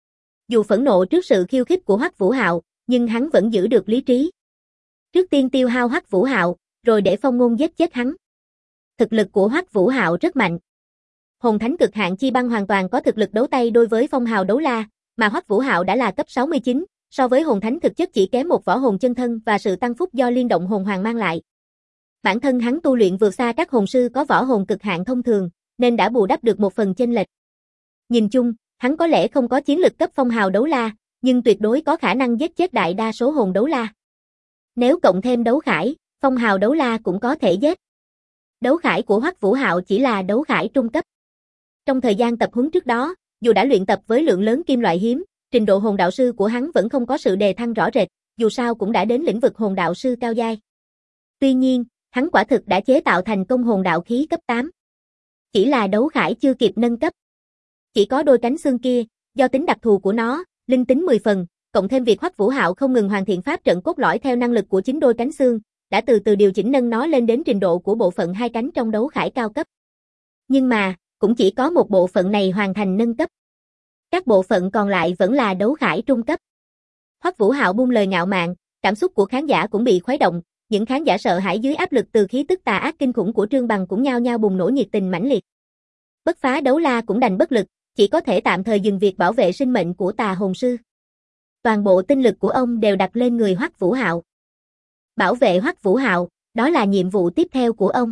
Dù phẫn nộ trước sự khiêu khích của Hoắc Vũ Hạo, nhưng hắn vẫn giữ được lý trí. Trước tiên tiêu hao Hoắc Vũ Hạo, rồi để Phong Ngôn giết chết hắn. Thực lực của Hoắc Vũ Hạo rất mạnh. Hồn Thánh cực hạn chi băng hoàn toàn có thực lực đấu tay đôi với phong hào đấu la, mà Hoắc Vũ Hạo đã là cấp 69, so với Hồn Thánh thực chất chỉ kém một võ hồn chân thân và sự tăng phúc do liên động hồn hoàng mang lại. Bản thân hắn tu luyện vượt xa các hồn sư có võ hồn cực hạn thông thường, nên đã bù đắp được một phần chênh lệch. Nhìn chung, hắn có lẽ không có chiến lực cấp phong hào đấu la, nhưng tuyệt đối có khả năng giết chết đại đa số hồn đấu la. Nếu cộng thêm đấu khải, phong hào đấu la cũng có thể giết. Đấu khải của Hoắc Vũ Hạo chỉ là đấu khải trung cấp. Trong thời gian tập huấn trước đó, dù đã luyện tập với lượng lớn kim loại hiếm, trình độ hồn đạo sư của hắn vẫn không có sự đề thăng rõ rệt, dù sao cũng đã đến lĩnh vực hồn đạo sư cao giai. Tuy nhiên, hắn quả thực đã chế tạo thành công hồn đạo khí cấp 8. Chỉ là đấu khải chưa kịp nâng cấp. Chỉ có đôi cánh xương kia, do tính đặc thù của nó, linh tính 10 phần, cộng thêm việc Hoắc Vũ Hạo không ngừng hoàn thiện pháp trận cốt lõi theo năng lực của chính đôi cánh xương, đã từ từ điều chỉnh nâng nó lên đến trình độ của bộ phận hai cánh trong đấu khải cao cấp. Nhưng mà, cũng chỉ có một bộ phận này hoàn thành nâng cấp. Các bộ phận còn lại vẫn là đấu khải trung cấp. Hoắc Vũ Hạo buông lời ngạo mạn, cảm xúc của khán giả cũng bị khuấy động, những khán giả sợ hãi dưới áp lực từ khí tức tà ác kinh khủng của Trương Bằng cũng nhao nhao bùng nổ nhiệt tình mãnh liệt. Bất Phá Đấu La cũng đành bất lực, chỉ có thể tạm thời dừng việc bảo vệ sinh mệnh của tà hồn sư. Toàn bộ tinh lực của ông đều đặt lên người Hoắc Vũ Hạo. Bảo vệ Hoắc Vũ Hạo, đó là nhiệm vụ tiếp theo của ông.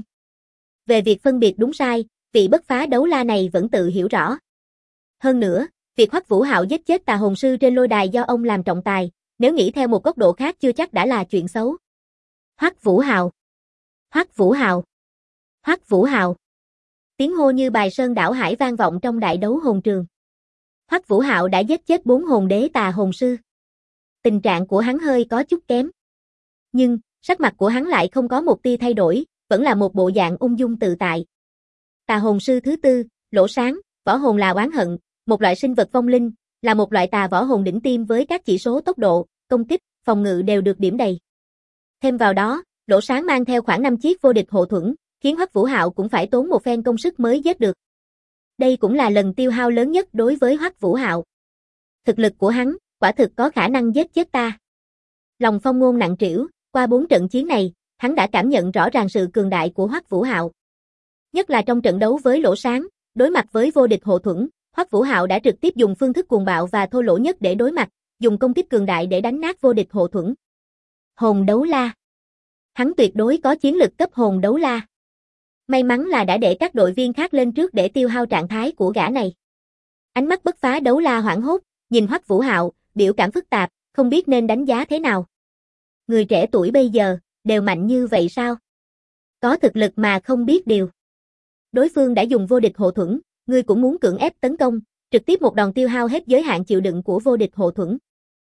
Về việc phân biệt đúng sai, vị Bất Phá Đấu La này vẫn tự hiểu rõ. Hơn nữa, việc Hoắc Vũ Hạo giết chết tà hồn sư trên lôi đài do ông làm trọng tài, nếu nghĩ theo một góc độ khác chưa chắc đã là chuyện xấu. Hoắc Vũ Hạo, Hoắc Vũ Hạo, Hoắc Vũ Hạo. Tiếng hô như bài sơn đảo hải vang vọng trong đại đấu hồn trường. Hoắc Vũ Hạo đã giết chết 4 hồn đế tà hồn sư. Tình trạng của hắn hơi có chút kém. Nhưng, sắc mặt của hắn lại không có một tia thay đổi, vẫn là một bộ dạng ung dung tự tại. Tà hồn sư thứ tư, Lỗ Sáng, võ hồn là oán hận, một loại sinh vật vong linh, là một loại tà võ hồn đỉnh tiêm với các chỉ số tốc độ, công kích, phòng ngự đều được điểm đầy. Thêm vào đó, Lỗ Sáng mang theo khoảng 5 chiếc vô địch hộ thuẫn, khiến Hoắc Vũ Hạo cũng phải tốn một phen công sức mới giết được. Đây cũng là lần tiêu hao lớn nhất đối với Hoắc Vũ Hạo. Thực lực của hắn, quả thực có khả năng giết chết ta. Lòng Phong Ngôn nặng trĩu, qua 4 trận chiến này, hắn đã cảm nhận rõ ràng sự cường đại của Hoắc Vũ Hạo. Nhất là trong trận đấu với Lỗ Sáng, đối mặt với vô địch hộ thuẫn, Hoắc Vũ Hạo đã trực tiếp dùng phương thức cuồng bạo và thô lỗ nhất để đối mặt, dùng công kích cường đại để đánh nát vô địch hộ thuẫn. Hồn đấu la. Hắn tuyệt đối có chiến lực cấp hồn đấu la. May mắn là đã để các đội viên khác lên trước để tiêu hao trạng thái của gã này. Ánh mắt Bất Phá Đấu La hoảng hốt, nhìn Hoắc Vũ Hạo, biểu cảm phức tạp, không biết nên đánh giá thế nào. Người trẻ tuổi bây giờ, đều mạnh như vậy sao? Có thực lực mà không biết điều. Đối phương đã dùng vô địch hộ thuẫn, ngươi cũng muốn cưỡng ép tấn công, trực tiếp một đòn tiêu hao hết giới hạn chịu đựng của vô địch hộ thuẫn.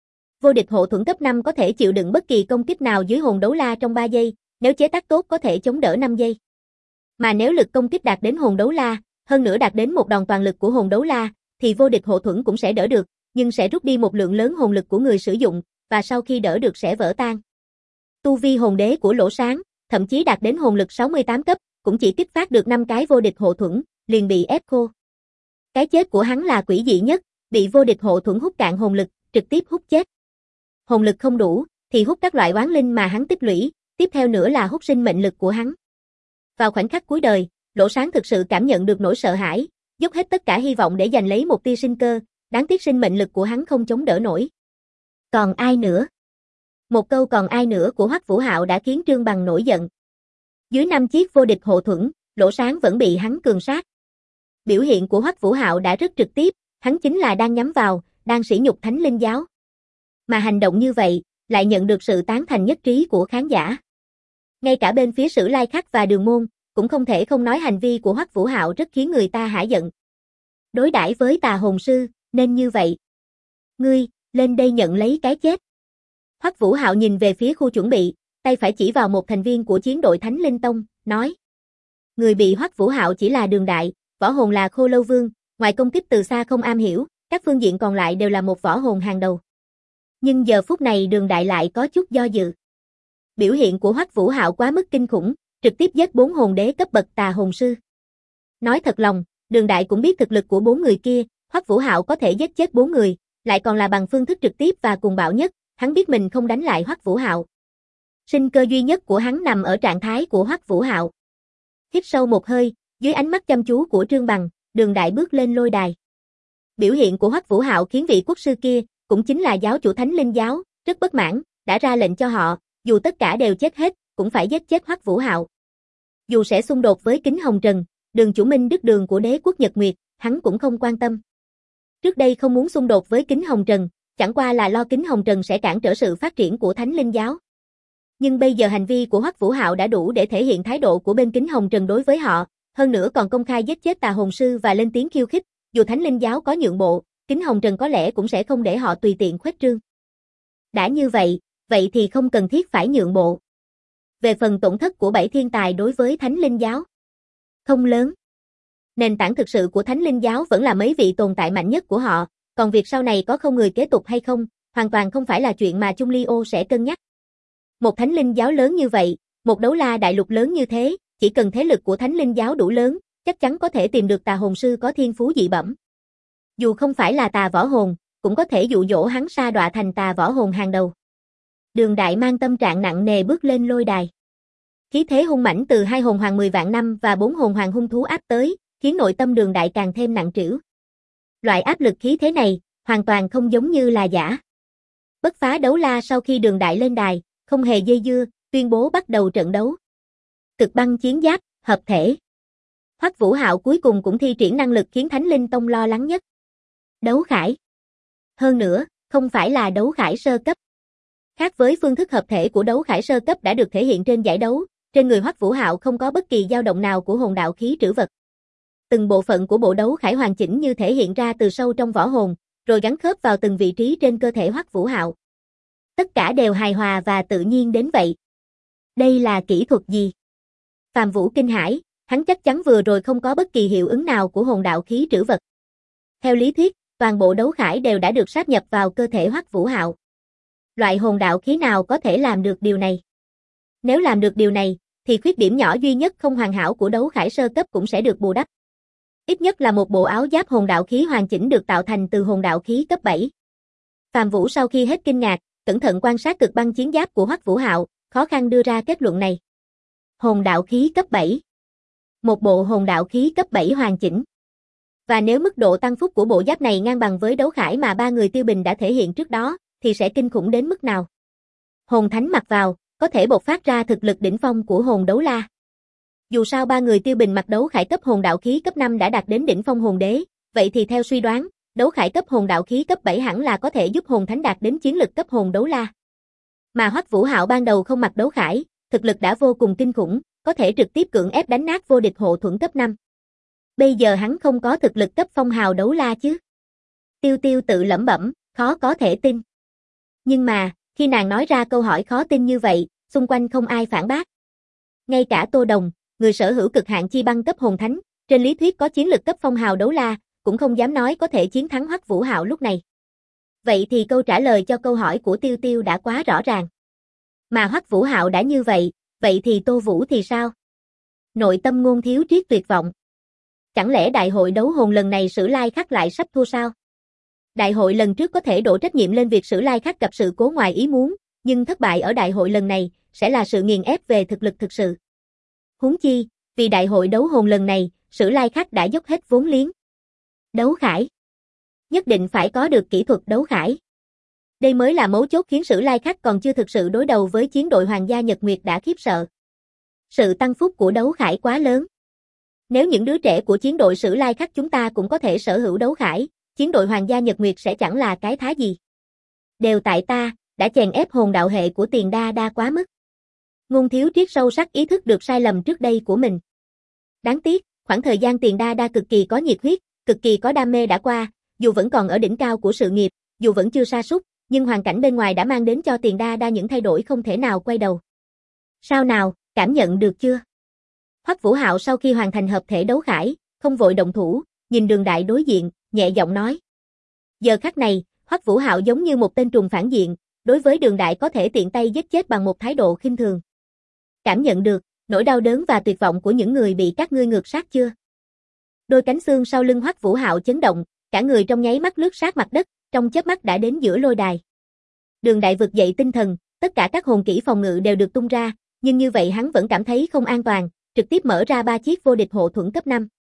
Vô địch hộ thuẫn cấp 5 có thể chịu đựng bất kỳ công kích nào dưới hồn đấu la trong 3 giây, nếu chế tác tốt có thể chống đỡ 5 giây. Mà nếu lực công kích đạt đến hồn đấu la, hơn nữa đạt đến một đòn toàn lực của hồn đấu la, thì vô địch hộ thuẫn cũng sẽ đỡ được, nhưng sẽ rút đi một lượng lớn hồn lực của người sử dụng, và sau khi đỡ được sẽ vỡ tan. Tu vi hồn đế của Lỗ Sáng, thậm chí đạt đến hồn lực 68 cấp, cũng chỉ kích phát được 5 cái vô địch hộ thuẫn, liền bị ép khô. Cái chết của hắn là quỷ dị nhất, bị vô địch hộ thuẫn hút cạn hồn lực, trực tiếp hút chết. Hồn lực không đủ, thì hút các loại oán linh mà hắn tích lũy, tiếp theo nữa là hút sinh mệnh lực của hắn. Vào khoảnh khắc cuối đời, Lỗ Sáng thực sự cảm nhận được nỗi sợ hãi, dốc hết tất cả hy vọng để giành lấy một tia sinh cơ, đáng tiếc sinh mệnh lực của hắn không chống đỡ nổi. Còn ai nữa? Một câu còn ai nữa của Hoắc Vũ Hạo đã khiến Trương Bằng nổi giận. Dưới 5 chiếc vô địch hộ thuẫn, Lỗ Sáng vẫn bị hắn cường sát. Biểu hiện của Hoắc Vũ Hạo đã rất trực tiếp, hắn chính là đang nhắm vào, đang sỉ nhục Thánh Linh giáo. Mà hành động như vậy, lại nhận được sự tán thành nhất trí của khán giả. Ngay cả bên phía Sử Lai Khắc và Đường Môn, cũng không thể không nói hành vi của Hoắc Vũ Hạo rất khiến người ta hả giận. Đối đãi với Tà Hồn Sư, nên như vậy. Ngươi, lên đây nhận lấy cái chết. Hoắc Vũ Hạo nhìn về phía khu chuẩn bị, tay phải chỉ vào một thành viên của chiến đội Thánh Linh Tông, nói. Người bị Hoắc Vũ Hạo chỉ là Đường Đại, võ hồn là Khô Lâu Vương, ngoài công kích từ xa không am hiểu, các phương diện còn lại đều là một võ hồn hàng đầu. Nhưng giờ phút này Đường Đại lại có chút do dự. Biểu hiện của Hoắc Vũ Hạo quá mức kinh khủng, trực tiếp giết 4 hồn đế cấp bậc Tà Hồn Sư. Nói thật lòng, Đường Đại cũng biết thực lực của 4 người kia, Hoắc Vũ Hạo có thể giết chết 4 người, lại còn là bằng phương thức trực tiếp và cuồng bạo nhất, hắn biết mình không đánh lại Hoắc Vũ Hạo. Sinh cơ duy nhất của hắn nằm ở trạng thái của Hoắc Vũ Hạo. Hít sâu một hơi, dưới ánh mắt chăm chú của Trương Bằng, Đường Đại bước lên lôi đài. Biểu hiện của Hoắc Vũ Hạo khiến vị quốc sư kia, cũng chính là giáo chủ Thánh Linh giáo, rất bất mãn, đã ra lệnh cho họ, dù tất cả đều chết hết, cũng phải giết chết Hoắc Vũ Hạo. Dù sẽ xung đột với Kính Hồng Trần, Đường chủ Minh Đức Đường của đế quốc Nhật Nguyệt, hắn cũng không quan tâm. Trước đây không muốn xung đột với Kính Hồng Trần, chẳng qua là lo Kính Hồng Trần sẽ cản trở sự phát triển của Thánh Linh giáo. Nhưng bây giờ hành vi của Hoắc Vũ Hạo đã đủ để thể hiện thái độ của bên Kính Hồng Trần đối với họ, hơn nữa còn công khai giết chết Tà Hồn Sư và lên tiếng khiêu khích, dù Thánh Linh giáo có nhượng bộ, Kính Hồng Trần có lẽ cũng sẽ không để họ tùy tiện khuếch trương. Đã như vậy, vậy thì không cần thiết phải nhượng bộ. Về phần tổn thất của 7 thiên tài đối với Thánh Linh giáo, không lớn. Nền tảng thực sự của Thánh Linh giáo vẫn là mấy vị tồn tại mạnh nhất của họ, còn việc sau này có không người kế tục hay không, hoàn toàn không phải là chuyện mà Chung Ly Ô sẽ cân nhắc. Một Thánh Linh giáo lớn như vậy, một đấu la đại lục lớn như thế, chỉ cần thế lực của Thánh Linh giáo đủ lớn, chắc chắn có thể tìm được Tà Hồn Sư có thiên phú dị bẩm. Dù không phải là tà võ hồn, cũng có thể dụ dỗ hắn sa đọa thành tà võ hồn hàng đầu. Đường Đại mang tâm trạng nặng nề bước lên lôi đài. Khí thế hung mãnh từ 2 hồn hoàng 10 vạn năm và 4 hồn hoàng hung thú áp tới, khiến nội tâm Đường Đại càng thêm nặng trĩu. Loại áp lực khí thế này, hoàn toàn không giống như là giả. Bất phá đấu la sau khi Đường Đại lên đài, không hề dây dưa, tuyên bố bắt đầu trận đấu. Cực băng chiến giáp, hợp thể. Hoắc Vũ Hạo cuối cùng cũng thi triển năng lực khiến Thánh Linh Tông lo lắng nhất. Đấu khải. Hơn nữa, không phải là đấu khải sơ cấp. Khác với phương thức hợp thể của đấu khải sơ cấp đã được thể hiện trên giải đấu, trên người Hoắc Vũ Hạo không có bất kỳ dao động nào của hồn đạo khí trữ vật. Từng bộ phận của bộ đấu khải hoàn chỉnh như thể hiện ra từ sâu trong võ hồn, rồi gắn khớp vào từng vị trí trên cơ thể Hoắc Vũ Hạo. Tất cả đều hài hòa và tự nhiên đến vậy. Đây là kỹ thuật gì? Phàm Vũ kinh hãi, hắn chắc chắn vừa rồi không có bất kỳ hiệu ứng nào của hồn đạo khí trữ vật. Theo lý thuyết, toàn bộ đấu khải đều đã được sáp nhập vào cơ thể Hoắc Vũ Hạo. Loại hồn đạo khí nào có thể làm được điều này? Nếu làm được điều này, thì khuyết điểm nhỏ duy nhất không hoàn hảo của đấu khải sơ cấp cũng sẽ được bù đắp. Ít nhất là một bộ áo giáp hồn đạo khí hoàn chỉnh được tạo thành từ hồn đạo khí cấp 7. Phàm Vũ sau khi hết kinh ngạc, cẩn thận quan sát cực băng chiến giáp của Hoắc Vũ Hạo, khó khăn đưa ra kết luận này. Hồn đạo khí cấp 7. Một bộ hồn đạo khí cấp 7 hoàn chỉnh. Và nếu mức độ tăng phúc của bộ giáp này ngang bằng với đấu khải mà 3 người Tiêu Bình đã thể hiện trước đó, thì sẽ kinh khủng đến mức nào? Hồn thánh mặc vào, có thể bộc phát ra thực lực đỉnh phong của hồn đấu la. Dù sao 3 người Tiêu Bình mặc đấu khải cấp hồn đạo khí cấp 5 đã đạt đến đỉnh phong hồn đế, vậy thì theo suy đoán, đấu khải cấp hồn đạo khí cấp 7 hẳn là có thể giúp hồn thánh đạt đến chiến lực cấp hồn đấu la. Mà Hoắc Vũ Hạo ban đầu không mặc đấu khải, thực lực đã vô cùng kinh khủng, có thể trực tiếp cưỡng ép đánh nát vô địch hộ thuẫn cấp 5. Bây giờ hắn không có thực lực cấp phong hào đấu la chứ? Tiêu Tiêu tự lẩm bẩm, khó có thể tin. Nhưng mà, khi nàng nói ra câu hỏi khó tin như vậy, xung quanh không ai phản bác. Ngay cả Tô Đồng, người sở hữu cực hạn chi băng cấp hồn thánh, trên lý thuyết có chiến lực cấp phong hào đấu la, cũng không dám nói có thể chiến thắng Hoắc Vũ Hạo lúc này. Vậy thì câu trả lời cho câu hỏi của Tiêu Tiêu đã quá rõ ràng. Mà Hoắc Vũ Hạo đã như vậy, vậy thì Tô Vũ thì sao? Nội tâm ngôn thiếu triết tuyệt vọng. Chẳng lẽ đại hội đấu hồn lần này Sử Lai Khắc lại sắp thua sao? Đại hội lần trước có thể đổ trách nhiệm lên việc Sử Lai Khắc gặp sự cố ngoài ý muốn, nhưng thất bại ở đại hội lần này sẽ là sự nghiền ép về thực lực thực sự. Huống chi, vì đại hội đấu hồn lần này, Sử Lai Khắc đã dốc hết vốn liếng. Đấu khải. Nhất định phải có được kỹ thuật đấu khải. Đây mới là mấu chốt khiến Sử Lai Khắc còn chưa thực sự đối đầu với chiến đội Hoàng gia Nhật Nguyệt đã khiếp sợ. Sự tăng phúc của đấu khải quá lớn. Nếu những đứa trẻ của chiến đội Sử Lai Khắc chúng ta cũng có thể sở hữu đấu khải, chiến đội Hoàng gia Nhật Nguyệt sẽ chẳng là cái thá gì. Đều tại ta, đã chèn ép hồn đạo hệ của Tiền Đa Đa quá mức. Ngôn Thiếu Triết sâu sắc ý thức được sai lầm trước đây của mình. Đáng tiếc, khoảng thời gian Tiền Đa Đa cực kỳ có nhiệt huyết, cực kỳ có đam mê đã qua, dù vẫn còn ở đỉnh cao của sự nghiệp, dù vẫn chưa sa sút, nhưng hoàn cảnh bên ngoài đã mang đến cho Tiền Đa Đa những thay đổi không thể nào quay đầu. Sao nào, cảm nhận được chưa? Hoắc Vũ Hạo sau khi hoàn thành hợp thể đấu khải, không vội động thủ, nhìn Đường Đại đối diện, nhẹ giọng nói. Giờ khắc này, Hoắc Vũ Hạo giống như một tên trùng phản diện, đối với Đường Đại có thể tiện tay giết chết bằng một thái độ khinh thường. Cảm nhận được nỗi đau đớn và tuyệt vọng của những người bị các ngươi ngược sát chưa? Đôi cánh xương sau lưng Hoắc Vũ Hạo chấn động, cả người trong nháy mắt lướt sát mặt đất, trong chớp mắt đã đến giữa lôi đài. Đường Đại vực dậy tinh thần, tất cả các hồn kỹ phòng ngự đều được tung ra, nhưng như vậy hắn vẫn cảm thấy không an toàn, trực tiếp mở ra 3 chiếc vô địch hộ thuẫn cấp 5.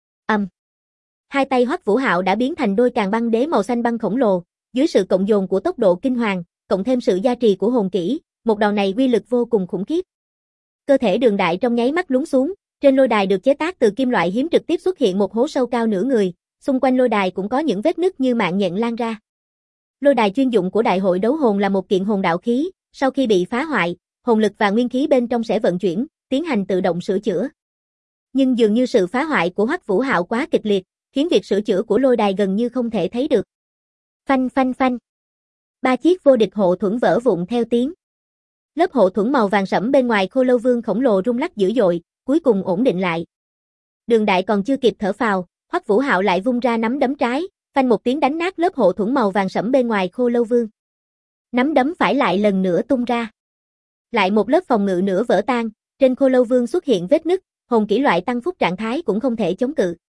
Hai tay Hoắc Vũ Hạo đã biến thành đôi càn băng đế màu xanh băng khổng lồ, dưới sự cộng dồn của tốc độ kinh hoàng, cộng thêm sự gia trì của hồn kỹ, một đòn này uy lực vô cùng khủng khiếp. Cơ thể Đường Đại trong nháy mắt lún xuống, trên lôi đài được chế tác từ kim loại hiếm trực tiếp xuất hiện một hố sâu cao nửa người, xung quanh lôi đài cũng có những vết nứt như mạng nhện lan ra. Lôi đài chuyên dụng của Đại hội đấu hồn là một kiện hồn đạo khí, sau khi bị phá hoại, hồn lực và nguyên khí bên trong sẽ vận chuyển, tiến hành tự động sửa chữa. Nhưng dường như sự phá hoại của Hoắc Vũ Hạo quá kịch liệt, khiến việc sửa chữa của lôi đài gần như không thể thấy được. Phanh phanh phanh. 3 chiếc vô địch hộ thuẫn vỡ vụn theo tiếng. Lớp hộ thuẫn màu vàng sẫm bên ngoài Khô Lâu Vương khổng lồ rung lắc dữ dội, cuối cùng ổn định lại. Đường Đại còn chưa kịp thở phào, Hoắc Vũ Hạo lại vung ra nắm đấm trái, phanh một tiếng đánh nát lớp hộ thuẫn màu vàng sẫm bên ngoài Khô Lâu Vương. Nắm đấm phải lại lần nữa tung ra. Lại một lớp phòng ngự nữa vỡ tan, trên Khô Lâu Vương xuất hiện vết nứt, hồn kỹ loại tăng phúc trạng thái cũng không thể chống cự.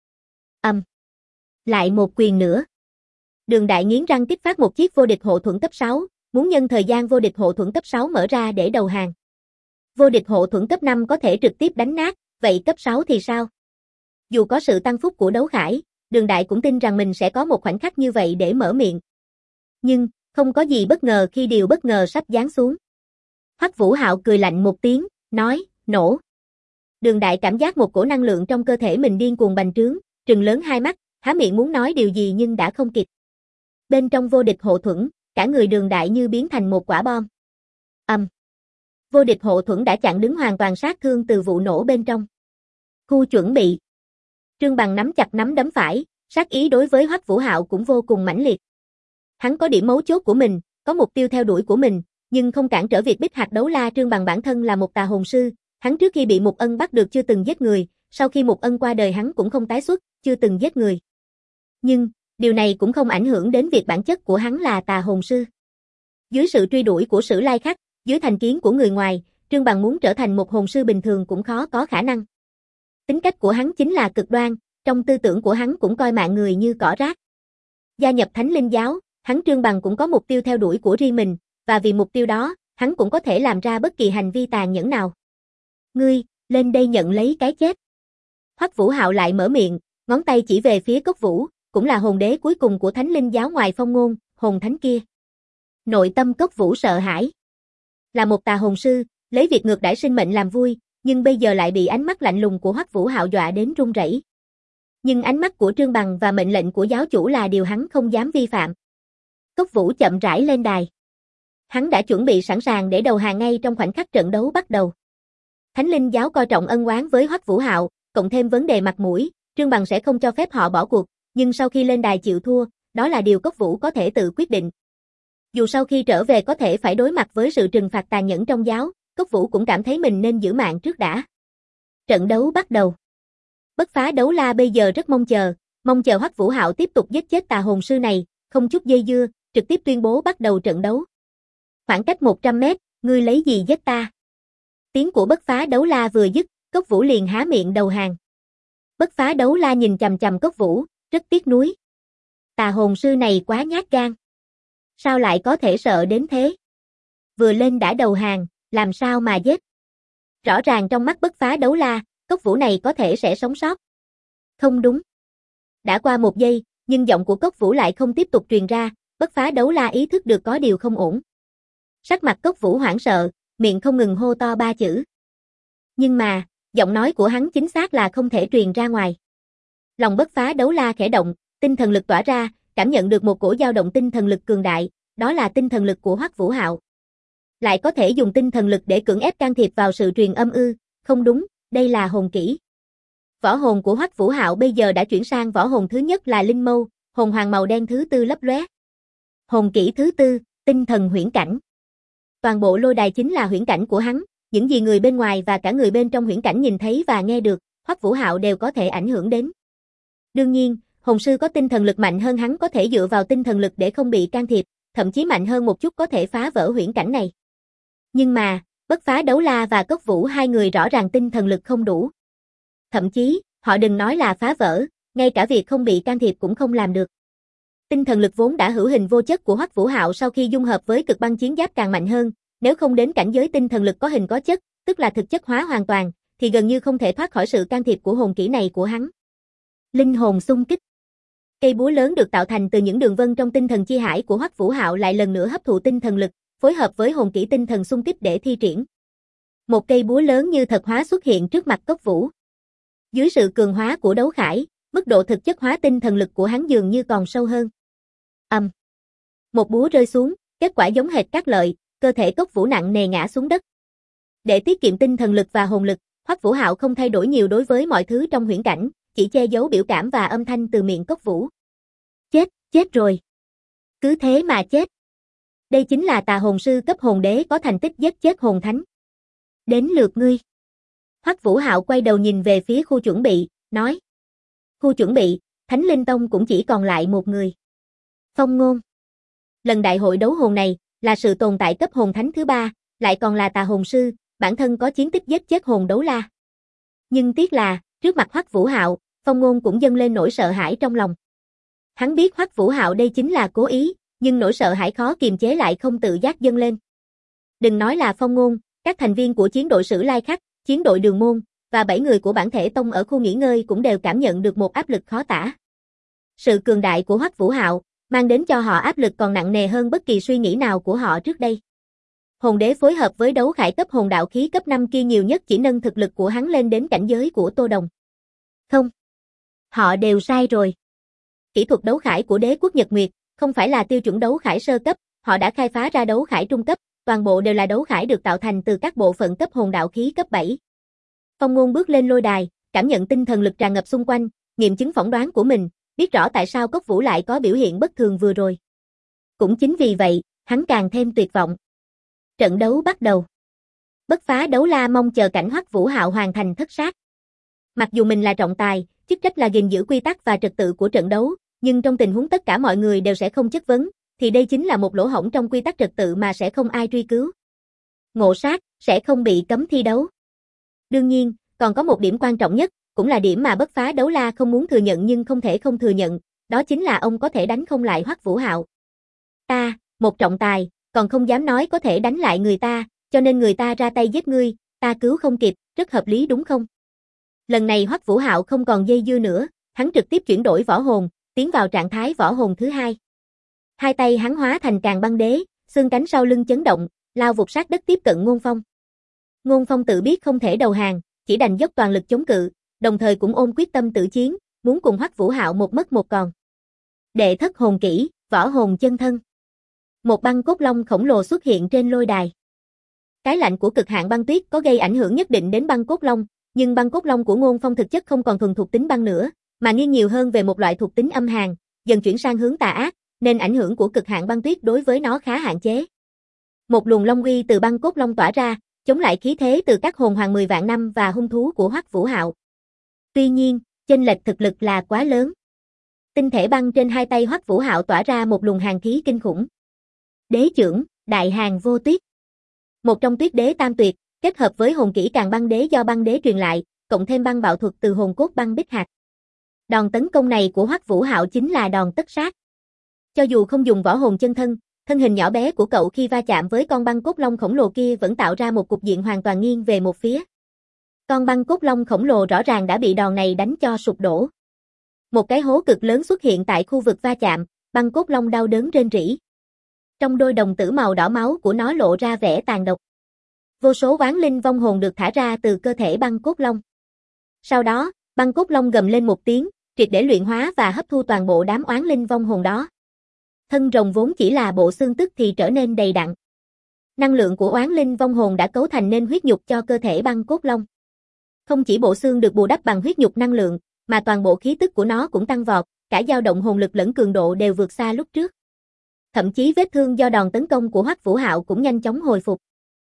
Lại một quyền nữa. Đường Đại nghiến răng kích phát một chiếc vô địch hộ thuẫn cấp 6, muốn nhân thời gian vô địch hộ thuẫn cấp 6 mở ra để đầu hàng. Vô địch hộ thuẫn cấp 5 có thể trực tiếp đánh nát, vậy cấp 6 thì sao? Dù có sự tăng phúc của đấu khải, Đường Đại cũng tin rằng mình sẽ có một khoảnh khắc như vậy để mở miệng. Nhưng, không có gì bất ngờ khi điều bất ngờ sắp giáng xuống. Hoắc Vũ Hạo cười lạnh một tiếng, nói, nổ. Đường Đại cảm giác một cổ năng lượng trong cơ thể mình điên cuồng bành trướng, trừng lớn hai mắt, há miệng muốn nói điều gì nhưng đã không kịp. Bên trong vô địch hộ thuẫn, cả người Đường Đại như biến thành một quả bom. Vô địch hộ thuẫn đã chặn đứng hoàn toàn sát thương từ vụ nổ bên trong. Khu chuẩn bị. Trương Bằng nắm chặt nắm đấm phải, sát ý đối với Hoắc Vũ Hạo cũng vô cùng mãnh liệt. Hắn có điểm mấu chốt của mình, có mục tiêu theo đuổi của mình, nhưng không cản trở việc Bích Hạc Đấu La. Trương Bằng bản thân là một tà hồn sư, hắn trước khi bị Mục Ân bắt được chưa từng giết người, sau khi Mục Ân qua đời hắn cũng không tái xuất, chưa từng giết người. Nhưng, điều này cũng không ảnh hưởng đến việc bản chất của hắn là tà hồn sư. Dưới sự truy đuổi của Sử Lai Khắc, dưới thành kiến của người ngoài, Trương Bằng muốn trở thành một hồn sư bình thường cũng khó có khả năng. Tính cách của hắn chính là cực đoan, trong tư tưởng của hắn cũng coi mạng người như cỏ rác. Gia nhập Thánh Linh Giáo, hắn Trương Bằng cũng có mục tiêu theo đuổi của riêng mình, và vì mục tiêu đó, hắn cũng có thể làm ra bất kỳ hành vi tàn nhẫn nào. Ngươi, lên đây nhận lấy cái chết. Hoắc Vũ Hạo lại mở miệng, ngón tay chỉ về phía Cốc Vũ, cũng là hồn đế cuối cùng của Thánh Linh Giáo ngoài Phong Ngôn, hồn thánh kia. Nội tâm Cốc Vũ sợ hãi. Là một tà hồn sư, lấy việc ngược đãi sinh mệnh làm vui, nhưng bây giờ lại bị ánh mắt lạnh lùng của Hoắc Vũ Hạo dọa đến run rẩy. Nhưng ánh mắt của Trương Bằng và mệnh lệnh của giáo chủ là điều hắn không dám vi phạm. Cốc Vũ chậm rãi lên đài. Hắn đã chuẩn bị sẵn sàng để đầu hàng ngay trong khoảnh khắc trận đấu bắt đầu. Thánh Linh Giáo coi trọng ân oán với Hoắc Vũ Hạo, cộng thêm vấn đề mặt mũi, Trương Bằng sẽ không cho phép họ bỏ cuộc, nhưng sau khi lên đài chịu thua, đó là điều Cốc Vũ có thể tự quyết định. Dù sau khi trở về có thể phải đối mặt với sự trừng phạt tàn nhẫn trong giáo, Cốc Vũ cũng cảm thấy mình nên giữ mạng trước đã. Trận đấu bắt đầu. Bất Phá Đấu La bây giờ rất mong chờ Hoắc Vũ Hạo tiếp tục giết chết tà hồn sư này, không chút dây dưa, trực tiếp tuyên bố bắt đầu trận đấu. Khoảng cách 100 mét, ngươi lấy gì giết ta? Tiếng của Bất Phá Đấu La vừa dứt, Cốc Vũ liền há miệng đầu hàng. Bất Phá Đấu La nhìn chằm chằm Cốc Vũ, rất tiếc nuối. Tà hồn sư này quá nhát gan. Sao lại có thể sợ đến thế? Vừa lên đã đầu hàng, làm sao mà giết? Rõ ràng trong mắt Bất Phá Đấu La, Cốc Vũ này có thể sẽ sống sót. Không đúng. Đã qua một giây, nhưng giọng của Cốc Vũ lại không tiếp tục truyền ra, Bất Phá Đấu La ý thức được có điều không ổn. Sắc mặt Cốc Vũ hoảng sợ, miệng không ngừng hô to 3 chữ. Nhưng mà, giọng nói của hắn chính xác là không thể truyền ra ngoài. Lòng Bất Phá Đấu La khẽ động, tinh thần lực tỏa ra, cảm nhận được một cổ dao động tinh thần lực cường đại, đó là tinh thần lực của Hoắc Vũ Hạo. Lại có thể dùng tinh thần lực để cưỡng ép can thiệp vào sự truyền âm ư? Không đúng, đây là hồn kỹ. Võ hồn của Hoắc Vũ Hạo bây giờ đã chuyển sang võ hồn thứ nhất là Linh Mâu, hồn hoàng màu đen thứ tư lấp lóe. Hồn kỹ thứ tư, tinh thần huyễn cảnh. Toàn bộ lôi đài chính là huyễn cảnh của hắn, những gì người bên ngoài và cả người bên trong huyễn cảnh nhìn thấy và nghe được, Hoắc Vũ Hạo đều có thể ảnh hưởng đến. Đương nhiên, hồn sư có tinh thần lực mạnh hơn hắn có thể dựa vào tinh thần lực để không bị can thiệp, thậm chí mạnh hơn một chút có thể phá vỡ huyễn cảnh này. Nhưng mà, Bất Phá Đấu La và Cốc Vũ hai người rõ ràng tinh thần lực không đủ. Thậm chí, họ đừng nói là phá vỡ, ngay cả việc không bị can thiệp cũng không làm được. Tinh thần lực vốn đã hữu hình vô chất của Hoắc Vũ Hạo sau khi dung hợp với cực băng chiến giáp càng mạnh hơn, nếu không đến cảnh giới tinh thần lực có hình có chất, tức là thực chất hóa hoàn toàn, thì gần như không thể thoát khỏi sự can thiệp của hồn kỹ này của hắn. Linh hồn xung kích. Cây búa lớn được tạo thành từ những đường vân trong tinh thần chi hải của Hoắc Vũ Hạo lại lần nữa hấp thụ tinh thần lực, phối hợp với hồn kỹ tinh thần xung kích để thi triển. Một cây búa lớn như thật hóa xuất hiện trước mặt Cốc Vũ. Dưới sự cường hóa của đấu khải, mức độ thực chất hóa tinh thần lực của hắn dường như còn sâu hơn. Một búa rơi xuống, kết quả giống hệt Cát Lợi, cơ thể Cốc Vũ nặng nề ngã xuống đất. Để tiết kiệm tinh thần lực và hồn lực, Hoắc Vũ Hạo không thay đổi nhiều đối với mọi thứ trong huyễn cảnh, chỉ che giấu biểu cảm và âm thanh từ miệng Cốc Vũ. Chết rồi. Cứ thế mà chết. Đây chính là tà hồn sư cấp hồn đế có thành tích giết chết hồn thánh. Đến lượt ngươi. Hoắc Vũ Hạo quay đầu nhìn về phía khu chuẩn bị, nói. Khu chuẩn bị, Thánh Linh Tông cũng chỉ còn lại một người. Phong Ngôn. Lần đại hội đấu hồn này, là sự tồn tại cấp hồn thánh thứ ba, lại còn là tà hồn sư, bản thân có chiến tích giết chết hồn đấu la. Nhưng tiếc là, trước mặt Hoắc Vũ Hạo, Phong Ngôn cũng dâng lên nỗi sợ hãi trong lòng. Hắn biết Hoắc Vũ Hạo đây chính là cố ý, nhưng nỗi sợ hãi khó kiềm chế lại không tự giác dâng lên. Đừng nói là Phong Ngôn, các thành viên của chiến đội Sử Lai Khắc, chiến đội Đường Môn, và 7 người của bản thể tông ở khu nghỉ ngơi cũng đều cảm nhận được một áp lực khó tả. Sự cường đại của Hoắc Vũ Hạo, mang đến cho họ áp lực còn nặng nề hơn bất kỳ suy nghĩ nào của họ trước đây. Hồn đế phối hợp với đấu khải cấp hồn đạo khí cấp 5 kia nhiều nhất chỉ nâng thực lực của hắn lên đến cảnh giới của Tô Đồng. Không. Họ đều sai rồi. Kỹ thuật đấu khải của đế quốc Nhật Nguyệt, không phải là tiêu chuẩn đấu khải sơ cấp, họ đã khai phá ra đấu khải trung cấp, toàn bộ đều là đấu khải được tạo thành từ các bộ phận cấp hồn đạo khí cấp 7. Phong Ngôn bước lên lôi đài, cảm nhận tinh thần lực tràn ngập xung quanh, nghiệm chứng phỏng đoán của mình, biết rõ tại sao Cốc Vũ lại có biểu hiện bất thường vừa rồi. Cũng chính vì vậy, hắn càng thêm tuyệt vọng. Trận đấu bắt đầu. Bất Phá Đấu La mong chờ cảnh Hoắc Vũ Hạo hoàn thành thất sát. Mặc dù mình là trọng tài, chức trách là gìn giữ quy tắc và trật tự của trận đấu, nhưng trong tình huống tất cả mọi người đều sẽ không chất vấn, thì đây chính là một lỗ hổng trong quy tắc trật tự mà sẽ không ai truy cứu. Ngộ sát, sẽ không bị cấm thi đấu. Đương nhiên, còn có một điểm quan trọng nhất, cũng là điểm mà Bất Phá Đấu La không muốn thừa nhận nhưng không thể không thừa nhận, đó chính là ông có thể đánh không lại Hoắc Vũ Hạo. Ta, một trọng tài, còn không dám nói có thể đánh lại người ta, cho nên người ta ra tay giết ngươi, ta cứu không kịp, rất hợp lý đúng không? Lần này Hoắc Vũ Hạo không còn dây dưa nữa, hắn trực tiếp chuyển đổi võ hồn, tiến vào trạng thái võ hồn thứ hai. Hai tay hắn hóa thành Càn Băng Đế, xương cánh sau lưng chấn động, lao vụt sát đất tiếp cận Ngôn Phong. Ngôn Phong tự biết không thể đầu hàng, chỉ đành dốc toàn lực chống cự, đồng thời cũng ôm quyết tâm tử chiến, muốn cùng Hoắc Vũ Hạo một mất một còn. Đệ thất hồn kỹ, võ hồn chân thân. Một băng cốt long khổng lồ xuất hiện trên lôi đài. Cái lạnh của cực hạn băng tuyết có gây ảnh hưởng nhất định đến băng cốt long, nhưng băng cốt long của Ngôn Phong thực chất không còn thuần thuộc tính băng nữa, mà nghiêng nhiều hơn về một loại thuộc tính âm hàn, dần chuyển sang hướng tà ác, nên ảnh hưởng của cực hạn băng tuyết đối với nó khá hạn chế. Một luồng long uy từ băng cốt long tỏa ra, chống lại khí thế từ các hồn hoàng 10 vạn năm và hung thú của Hoắc Vũ Hạo. Tuy nhiên, chênh lệch thực lực là quá lớn. Tinh thể băng trên hai tay Hoắc Vũ Hạo tỏa ra một luồng hàn khí kinh khủng. Đế chưởng, đại hàn vô tuyết. Một trong tuyết đế tam tuyệt, kết hợp với hồn kỹ Càn Băng Đế do băng đế truyền lại, cộng thêm băng bạo thuật từ hồn cốt băng bích hạt. Đòn tấn công này của Hoắc Vũ Hạo chính là đòn tất sát. Cho dù không dùng võ hồn chân thân, thân hình nhỏ bé của cậu khi va chạm với con băng cốt long khổng lồ kia vẫn tạo ra một cục diện hoàn toàn nghiêng về một phía. Con băng cốt long khổng lồ rõ ràng đã bị đòn này đánh cho sụp đổ. Một cái hố cực lớn xuất hiện tại khu vực va chạm, băng cốt long đau đớn rên rỉ. Trong đôi đồng tử màu đỏ máu của nó lộ ra vẻ tàn độc. Vô số oán linh vong hồn được thả ra từ cơ thể băng cốt long. Sau đó, băng cốt long gầm lên một tiếng, triệt để luyện hóa và hấp thu toàn bộ đám oán linh vong hồn đó. Thân rồng vốn chỉ là bộ xương tức thì trở nên đầy đặn. Năng lượng của oán linh vong hồn đã cấu thành nên huyết nhục cho cơ thể băng cốt long. Không chỉ bộ xương được bù đắp bằng huyết nhục năng lượng, mà toàn bộ khí tức của nó cũng tăng vọt, cả dao động hồn lực lẫn cường độ đều vượt xa lúc trước. Thậm chí vết thương do đòn tấn công của Hoắc Vũ Hạo cũng nhanh chóng hồi phục.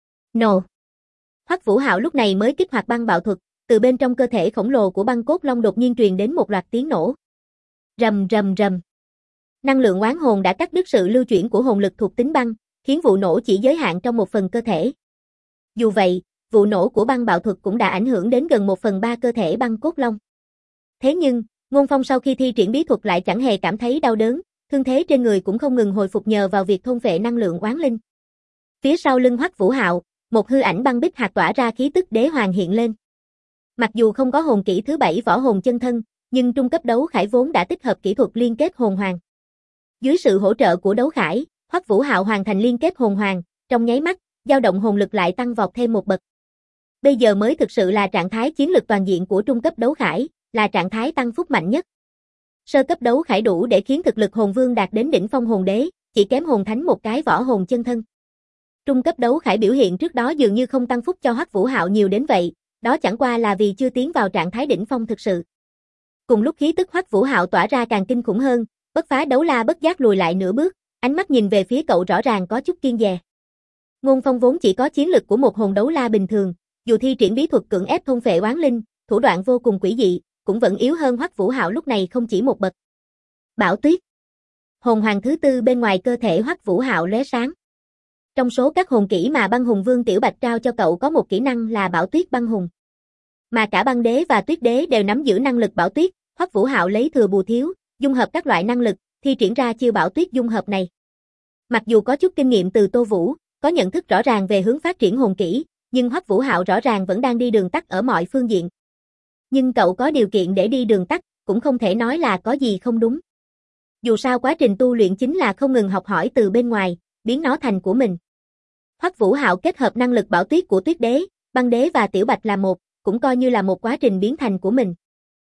Nổ. Hoắc Vũ Hạo lúc này mới kích hoạt băng bạo thuật, từ bên trong cơ thể khổng lồ của băng cốt long đột nhiên truyền đến một loạt tiếng nổ. Rầm rầm rầm. Năng lượng oán hồn đã cắt đứt sự lưu chuyển của hồn lực thuộc tính băng, khiến vụ nổ chỉ giới hạn trong 1/3 cơ thể. Dù vậy, vụ nổ của băng bạo thuật cũng đã ảnh hưởng đến gần 1/3 cơ thể băng cốt long. Thế nhưng, Ngôn Phong sau khi thi triển bí thuật lại chẳng hề cảm thấy đau đớn, thương thế trên người cũng không ngừng hồi phục nhờ vào việc thôn phệ năng lượng oán linh. Phía sau lưng Hoắc Vũ Hạo, một hư ảnh băng bích hạt tỏa ra khí tức đế hoàng hiện lên. Mặc dù không có hồn kỹ thứ 7 võ hồn chân thân, nhưng trung cấp đấu khải vốn đã tích hợp kỹ thuật liên kết hồn hoàng. Dưới sự hỗ trợ của đấu khải, Hoắc Vũ Hạo hoàn thành liên kết hồn hoàng, trong nháy mắt, dao động hồn lực lại tăng vọt thêm một bậc. Bây giờ mới thực sự là trạng thái chiến lực toàn diện của trung cấp đấu khải, là trạng thái tăng phúc mạnh nhất. Sơ cấp đấu khải đủ để khiến thực lực hồn vương đạt đến đỉnh phong hồn đế, chỉ kém hồn thánh một cái võ hồn chân thân. Trung cấp đấu khải biểu hiện trước đó dường như không tăng phúc cho Hoắc Vũ Hạo nhiều đến vậy, đó chẳng qua là vì chưa tiến vào trạng thái đỉnh phong thực sự. Cùng lúc khí tức Hoắc Vũ Hạo tỏa ra càng kinh khủng hơn, Bất Phá Đấu La bất giác lùi lại nửa bước, ánh mắt nhìn về phía cậu rõ ràng có chút kiêng dè. Ngôn Phong vốn chỉ có chiến lực của một hồn đấu la bình thường, dù thi triển bí thuật cưỡng ép thôn phệ oán linh, thủ đoạn vô cùng quỷ dị, cũng vẫn yếu hơn Hoắc Vũ Hạo lúc này không chỉ một bậc. Bảo Tuyết. Hồn hoàng thứ 4 bên ngoài cơ thể Hoắc Vũ Hạo lóe sáng. Trong số các hồn kỹ mà Băng Hùng Vương Tiểu Bạch trao cho cậu có một kỹ năng là Bảo Tuyết Băng Hùng. Mà cả Băng Đế và Tuyết Đế đều nắm giữ năng lực Bảo Tuyết, Hoắc Vũ Hạo lấy thừa bù thiếu, dung hợp các loại năng lực, thi triển ra chiêu Bảo Tuyết dung hợp này. Mặc dù có chút kinh nghiệm từ Tô Vũ, có nhận thức rõ ràng về hướng phát triển hồn kỹ, nhưng Hoắc Vũ Hạo rõ ràng vẫn đang đi đường tắt ở mọi phương diện. Nhưng cậu có điều kiện để đi đường tắt, cũng không thể nói là có gì không đúng. Dù sao quá trình tu luyện chính là không ngừng học hỏi từ bên ngoài, biến nó thành của mình. Hoắc Vũ Hạo kết hợp năng lực Bảo Tuyết của Tuyết Đế, Băng Đế và Tiểu Bạch là một, cũng coi như là một quá trình biến thành của mình.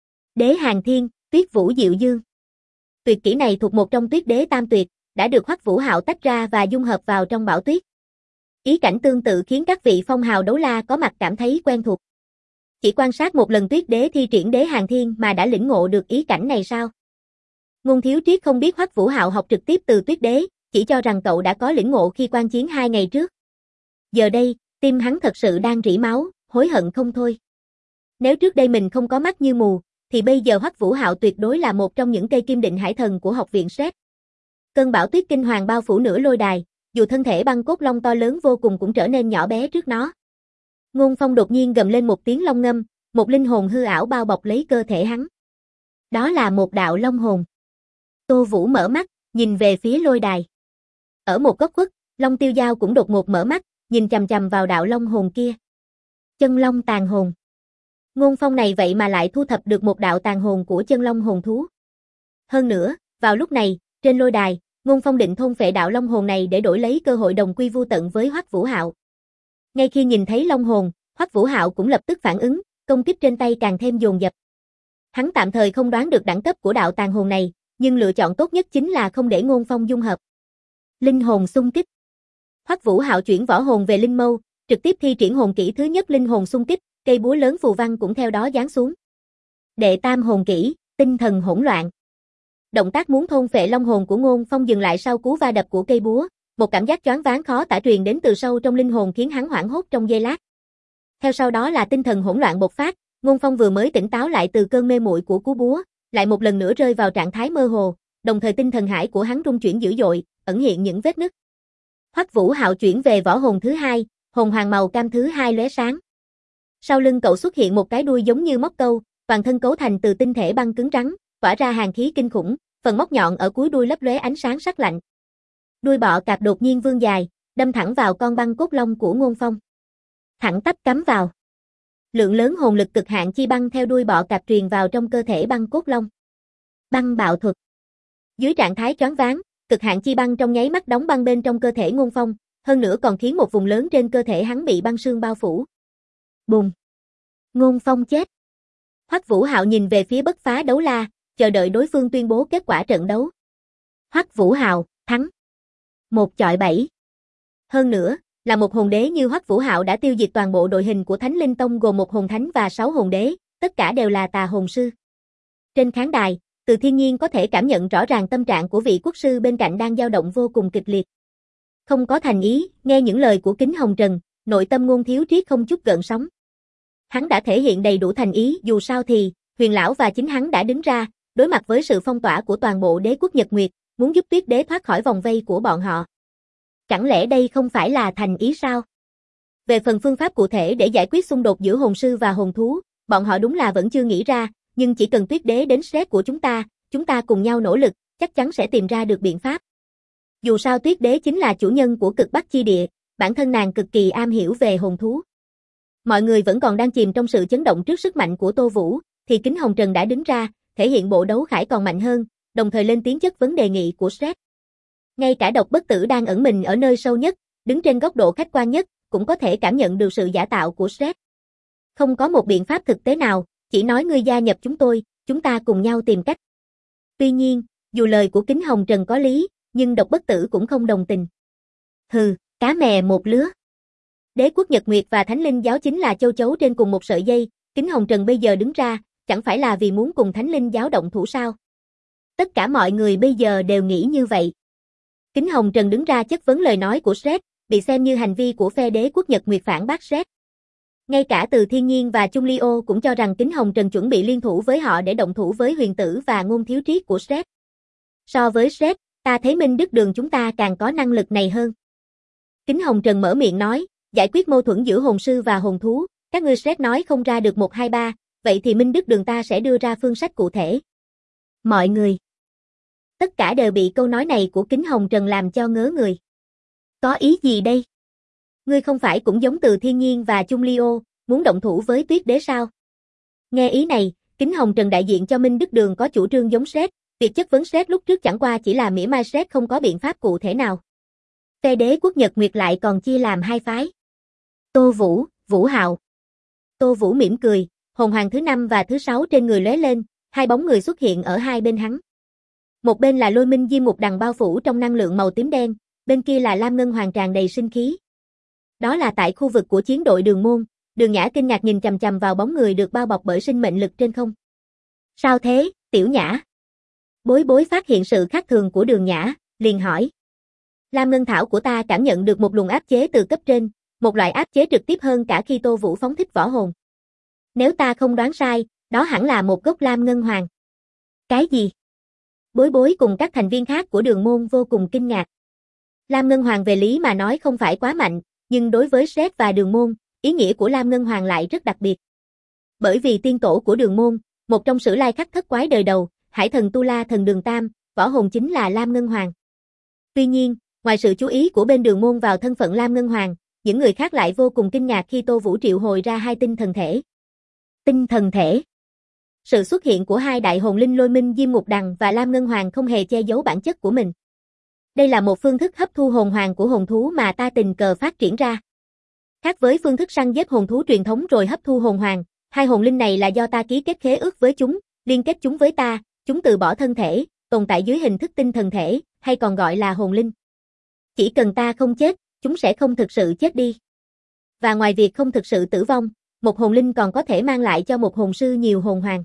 Đế Hàng Thiên, Tuyết Vũ Diệu Dương. Tuyệt kỹ này thuộc một trong Tuyết Đế Tam Tuyệt, đã được Hoắc Vũ Hạo tách ra và dung hợp vào trong Bảo Tuyết. Ý cảnh tương tự khiến các vị phong hào đấu la có mặt cảm thấy quen thuộc. Chỉ quan sát một lần Tuyết Đế thi triển Đế Hàng Thiên mà đã lĩnh ngộ được ý cảnh này sao? Ngôn Thiếu Triết không biết Hoắc Vũ Hạo học trực tiếp từ Tuyết Đế, chỉ cho rằng cậu đã có lĩnh ngộ khi quan chiến 2 ngày trước. Giờ đây, tim hắn thật sự đang rỉ máu, hối hận không thôi. Nếu trước đây mình không có mắt như mù, thì bây giờ Hoắc Vũ Hạo tuyệt đối là một trong những cây kim định hải thần của học viện SET. Cơn bão tuyết kinh hoàng bao phủ nửa lôi đài, dù thân thể băng cốt long to lớn vô cùng cũng trở nên nhỏ bé trước nó. Ngôn Phong đột nhiên gầm lên một tiếng long ngâm, một linh hồn hư ảo bao bọc lấy cơ thể hắn. Đó là một đạo long hồn. Tô Vũ mở mắt, nhìn về phía lôi đài. Ở một góc khuất, Long Tiêu Giao cũng đột ngột mở mắt, nhìn chằm chằm vào đạo long hồn kia. Chân long tàn hồn. Ngôn Phong này vậy mà lại thu thập được một đạo tàn hồn của chân long hồn thú. Hơn nữa, vào lúc này, trên lôi đài, Ngôn Phong định thôn phệ đạo long hồn này để đổi lấy cơ hội đồng quy vu tận với Hoắc Vũ Hạo. Ngay khi nhìn thấy long hồn, Hoắc Vũ Hạo cũng lập tức phản ứng, công kích trên tay càng thêm dồn dập. Hắn tạm thời không đoán được đẳng cấp của đạo tàn hồn này, nhưng lựa chọn tốt nhất chính là không để Ngôn Phong dung hợp. Linh hồn xung kích. Hoắc Vũ Hạo chuyển võ hồn về linh mâu, trực tiếp thi triển hồn kỹ thứ nhất linh hồn xung kích, cây búa lớn phù văn cũng theo đó giáng xuống. Đệ tam hồn kỹ, tinh thần hỗn loạn. Động tác muốn thôn phệ long hồn của Ngôn Phong dừng lại sau cú va đập của cây búa, một cảm giác choáng váng khó tả truyền đến từ sâu trong linh hồn khiến hắn hoảng hốt trong giây lát. Theo sau đó là tinh thần hỗn loạn bộc phát, Ngôn Phong vừa mới tỉnh táo lại từ cơn mê muội của cú búa, lại một lần nữa rơi vào trạng thái mơ hồ, đồng thời tinh thần hải của hắn rung chuyển dữ dội, ẩn hiện những vết nứt. Hoắc Vũ Hạo chuyển về võ hồn thứ 2, hồn hoàng màu cam thứ 2 lóe sáng. Sau lưng cậu xuất hiện một cái đuôi giống như móc câu, toàn thân cấu thành từ tinh thể băng cứng rắn, tỏa ra hàn khí kinh khủng, phần móc nhọn ở cuối đuôi lấp lóe ánh sáng sắc lạnh. Đuôi bọ cạp đột nhiên vươn dài, đâm thẳng vào con băng cốt long của Ngôn Phong. Thẳng tắp cắm vào. Lượng lớn hồn lực cực hạn chi băng theo đuôi bọ cạp truyền vào trong cơ thể băng cốt long. Băng bạo thuật. Dưới trạng thái choáng váng, cực hạn chi băng trong nháy mắt đóng băng bên trong cơ thể Ngôn Phong, hơn nữa còn khiến một vùng lớn trên cơ thể hắn bị băng sương bao phủ. Bùng. Ngôn Phong chết. Hoắc Vũ Hạo nhìn về phía Bất Phá Đấu La, chờ đợi đối phương tuyên bố kết quả trận đấu. Hoắc Vũ Hạo, Thắng. 1-7. Hơn nữa, là một hồn đế như Hoắc Vũ Hạo đã tiêu diệt toàn bộ đội hình của Thánh Linh Tông gồm một hồn thánh và 6 hồn đế, tất cả đều là tà hồn sư. Trên khán đài, Từ Thiên Nhiên có thể cảm nhận rõ ràng tâm trạng của vị quốc sư bên cạnh đang dao động vô cùng kịch liệt. Không có thành ý, nghe những lời của Kính Hồng Trần, nội tâm Ngôn Thiếu Triết không chút gợn sóng. Hắn đã thể hiện đầy đủ thành ý, dù sao thì, Huyền Lão và chính hắn đã đứng ra, đối mặt với sự phong tỏa của toàn bộ đế quốc Nhật Nguyệt, muốn giúp Tuyết Đế thoát khỏi vòng vây của bọn họ. Chẳng lẽ đây không phải là thành ý sao? Về phần phương pháp cụ thể để giải quyết xung đột giữa hồn sư và hồn thú, bọn họ đúng là vẫn chưa nghĩ ra, nhưng chỉ cần Tuyết Đế đến Sret của chúng ta cùng nhau nỗ lực, chắc chắn sẽ tìm ra được biện pháp. Dù sao Tuyết Đế chính là chủ nhân của cực Bắc chi địa, bản thân nàng cực kỳ am hiểu về hồn thú. Mọi người vẫn còn đang chìm trong sự chấn động trước sức mạnh của Tô Vũ, thì Kính Hồng Trần đã đứng ra, thể hiện bộ đấu khải còn mạnh hơn, đồng thời lên tiếng chất vấn đề nghị của Sret. Ngay cả Độc Bất Tử đang ẩn mình ở nơi sâu nhất, đứng trên góc độ khách quan nhất, cũng có thể cảm nhận được sự giả tạo của Sret. Không có một biện pháp thực tế nào, chỉ nói ngươi gia nhập chúng ta cùng nhau tìm cách. Tuy nhiên, dù lời của Kính Hồng Trần có lý, nhưng Độc Bất Tử cũng không đồng tình. Hừ, cá mè một lứa. Đế quốc Nhật Nguyệt và Thánh Linh giáo chính là châu chấu trên cùng một sợi dây, Kính Hồng Trần bây giờ đứng ra, chẳng phải là vì muốn cùng Thánh Linh giáo động thủ sao? Tất cả mọi người bây giờ đều nghĩ như vậy. Kính Hồng Trần đứng ra chất vấn lời nói của Sret, bị xem như hành vi của phe đế quốc Nhật Nguyệt phản bác Sret. Ngay cả Từ Thiên Nhiên và Chung Lio cũng cho rằng Kính Hồng Trần chuẩn bị liên thủ với họ để động thủ với Huyền Tử và Ngôn Thiếu Triết của Sret. So với Sret, ta thấy Minh Đức Đường chúng ta càng có năng lực này hơn. Kính Hồng Trần mở miệng nói, giải quyết mâu thuẫn giữa hồn sư và hồn thú, các ngươi Sret nói không ra được 1 2 3, vậy thì Minh Đức Đường ta sẽ đưa ra phương sách cụ thể. Mọi người tất cả đều bị câu nói này của Kính Hồng Trần làm cho ngớ người. Có ý gì đây? Ngươi không phải cũng giống Từ Thiên Nhiên và Chung Lio, muốn động thủ với Tuyết Đế sao? Nghe ý này, Kính Hồng Trần đại diện cho Minh Đức Đường có chủ trương giống Sret, việc chất vấn Sret lúc trước chẳng qua chỉ là mỉa mai Sret không có biện pháp cụ thể nào. Phe đế quốc Nhật Nguyệt lại còn chia làm 2 phái. Tô Vũ, Vũ Hạo. Tô Vũ mỉm cười, hồn hoàng thứ 5 và thứ 6 trên người lóe lên, 2 bóng người xuất hiện ở hai bên hắn. Một bên là Lôi Minh Diêm Mục Đằng bao phủ trong năng lượng màu tím đen, bên kia là Lam Ngân Hoàng tràn đầy sinh khí. Đó là tại khu vực của chiến đội Đường Môn, Đường Nhã kinh ngạc nhìn chằm chằm vào bóng người được bao bọc bởi sinh mệnh lực trên không. Sao thế, Tiểu Nhã? Bối Bối phát hiện sự khác thường của Đường Nhã, liền hỏi. Lam Ngân Thảo của ta cảm nhận được một luồng áp chế từ cấp trên, một loại áp chế trực tiếp hơn cả khi Tô Vũ phóng thích võ hồn. Nếu ta không đoán sai, đó hẳn là một gốc Lam Ngân Hoàng. Cái gì? Bối Bối cùng các thành viên khác của Đường Môn vô cùng kinh ngạc. Lam Ngân Hoàng về lý mà nói không phải quá mạnh, nhưng đối với Sret và Đường Môn, ý nghĩa của Lam Ngân Hoàng lại rất đặc biệt. Bởi vì tiên tổ của Đường Môn, một trong sử lai khắc thất quái đời đầu, Hải thần Tu La thần Đường Tam, võ hồn chính là Lam Ngân Hoàng. Tuy nhiên, ngoài sự chú ý của bên Đường Môn vào thân phận Lam Ngân Hoàng, những người khác lại vô cùng kinh ngạc khi Tô Vũ triệu hồi ra 2 tinh thần thể. Tinh thần thể. Sự xuất hiện của 2 đại hồn linh Lôi Minh Diêm Ngục Đằng và Lam Ngân Hoàng không hề che giấu bản chất của mình. Đây là một phương thức hấp thu hồn hoàng của hồn thú mà ta tình cờ phát triển ra. Khác với phương thức săn giết hồn thú truyền thống rồi hấp thu hồn hoàng, 2 hồn linh này là do ta ký kết khế ước với chúng, liên kết chúng với ta, chúng từ bỏ thân thể, tồn tại dưới hình thức tinh thần thể, hay còn gọi là hồn linh. Chỉ cần ta không chết, chúng sẽ không thực sự chết đi. Và ngoài việc không thực sự tử vong, một hồn linh còn có thể mang lại cho một hồn sư nhiều hồn hoàng.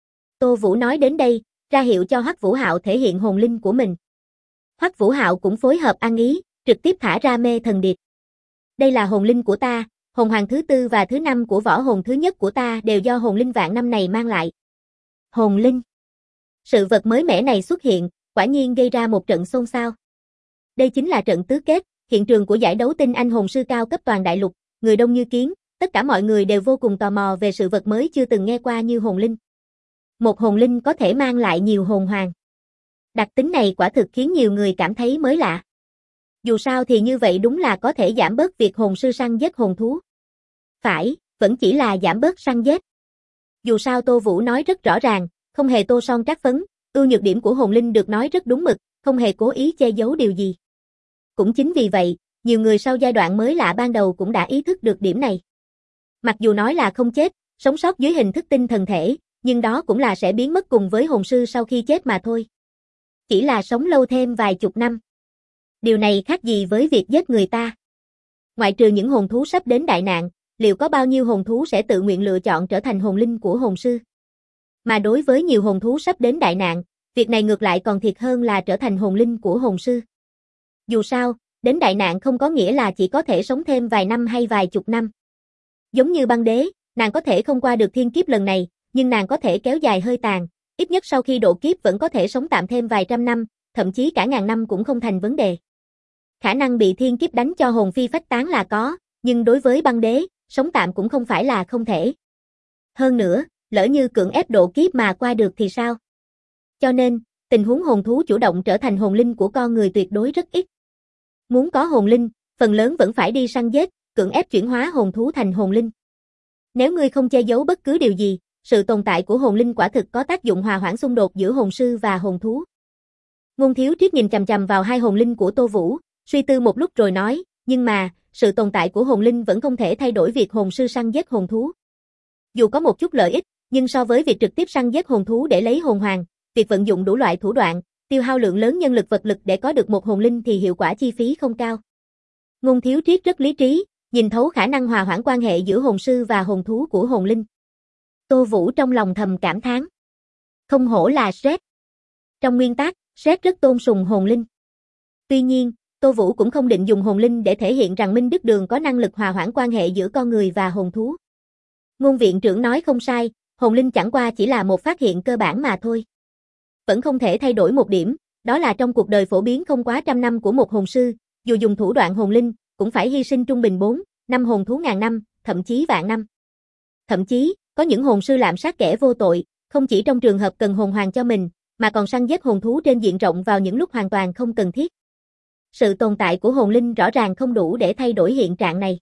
Tô Vũ nói đến đây, ra hiệu cho Hoắc Vũ Hạo thể hiện hồn linh của mình. Hoắc Vũ Hạo cũng phối hợp ăn ý, trực tiếp thả ra mê thần điệp. Đây là hồn linh của ta, hồn hoàng thứ 4 và thứ 5 của võ hồn thứ nhất của ta đều do hồn linh vạn năm này mang lại. Hồn linh. Sự vật mới mẻ này xuất hiện, quả nhiên gây ra một trận xôn xao. Đây chính là trận tứ kết, hiện trường của giải đấu tinh anh hồn sư cao cấp toàn đại lục, người đông như kiến, tất cả mọi người đều vô cùng tò mò về sự vật mới chưa từng nghe qua như hồn linh. Một hồn linh có thể mang lại nhiều hồn hoàng. Đặc tính này quả thực khiến nhiều người cảm thấy mới lạ. Dù sao thì như vậy đúng là có thể giảm bớt việc hồn sư săn giết hồn thú. Phải, vẫn chỉ là giảm bớt săn giết. Dù sao Tô Vũ nói rất rõ ràng, không hề tô son trát phấn, ưu nhược điểm của hồn linh được nói rất đúng mực, không hề cố ý che giấu điều gì. Cũng chính vì vậy, nhiều người sau giai đoạn mới lạ ban đầu cũng đã ý thức được điểm này. Mặc dù nói là không chết, sống sót dưới hình thức tinh thần thể, nhưng đó cũng là sẽ biến mất cùng với hồn sư sau khi chết mà thôi. Chỉ là sống lâu thêm vài chục năm. Điều này khác gì với việc giết người ta? Ngoại trừ những hồn thú sắp đến đại nạn, liệu có bao nhiêu hồn thú sẽ tự nguyện lựa chọn trở thành hồn linh của hồn sư? Mà đối với nhiều hồn thú sắp đến đại nạn, việc này ngược lại còn thiệt hơn là trở thành hồn linh của hồn sư. Dù sao, đến đại nạn không có nghĩa là chỉ có thể sống thêm vài năm hay vài chục năm. Giống như băng đế, nàng có thể không qua được thiên kiếp lần này, nhưng nàng có thể kéo dài hơi tàn, ít nhất sau khi độ kiếp vẫn có thể sống tạm thêm vài trăm năm, thậm chí cả ngàn năm cũng không thành vấn đề. Khả năng bị thiên kiếp đánh cho hồn phi phách tán là có, nhưng đối với băng đế, sống tạm cũng không phải là không thể. Hơn nữa, lỡ như cưỡng ép độ kiếp mà qua được thì sao? Cho nên, tình huống hồn thú chủ động trở thành hồn linh của con người tuyệt đối rất ít. Muốn có hồn linh, phần lớn vẫn phải đi săn giết, cưỡng ép chuyển hóa hồn thú thành hồn linh. Nếu ngươi không che giấu bất cứ điều gì, sự tồn tại của hồn linh quả thực có tác dụng hòa hoãn xung đột giữa hồn sư và hồn thú. Ngôn Thiếu Triết nhìn chằm chằm vào hai hồn linh của Tô Vũ, suy tư một lúc rồi nói, nhưng mà, sự tồn tại của hồn linh vẫn không thể thay đổi việc hồn sư săn giết hồn thú. Dù có một chút lợi ích, nhưng so với việc trực tiếp săn giết hồn thú để lấy hồn hoàng, việc vận dụng đủ loại thủ đoạn, tiêu hao lượng lớn nhân lực vật lực để có được một hồn linh thì hiệu quả chi phí không cao. Ngôn Thiếu Triết rất lý trí, nhìn thấu khả năng hòa hoãn quan hệ giữa hồn sư và hồn thú của hồn linh. Tô Vũ trong lòng thầm cảm thán. Không hổ là Shrek. Trong nguyên tắc, Shrek rất tôn sùng hồn linh. Tuy nhiên, Tô Vũ cũng không định dùng hồn linh để thể hiện rằng Minh Đức Đường có năng lực hòa hoãn quan hệ giữa con người và hồn thú. Ngôn viện trưởng nói không sai, hồn linh chẳng qua chỉ là một phát hiện cơ bản mà thôi. Vẫn không thể thay đổi một điểm, đó là trong cuộc đời phổ biến không quá trăm năm của một hồn sư, dù dùng thủ đoạn hồn linh, cũng phải hy sinh trung bình 4, 5 hồn thú ngàn năm, thậm chí vạn năm. Thậm chí, có những hồn sư lạm sát kẻ vô tội, không chỉ trong trường hợp cần hồn hoàng cho mình, mà còn săn giết hồn thú trên diện rộng vào những lúc hoàn toàn không cần thiết. Sự tồn tại của hồn linh rõ ràng không đủ để thay đổi hiện trạng này.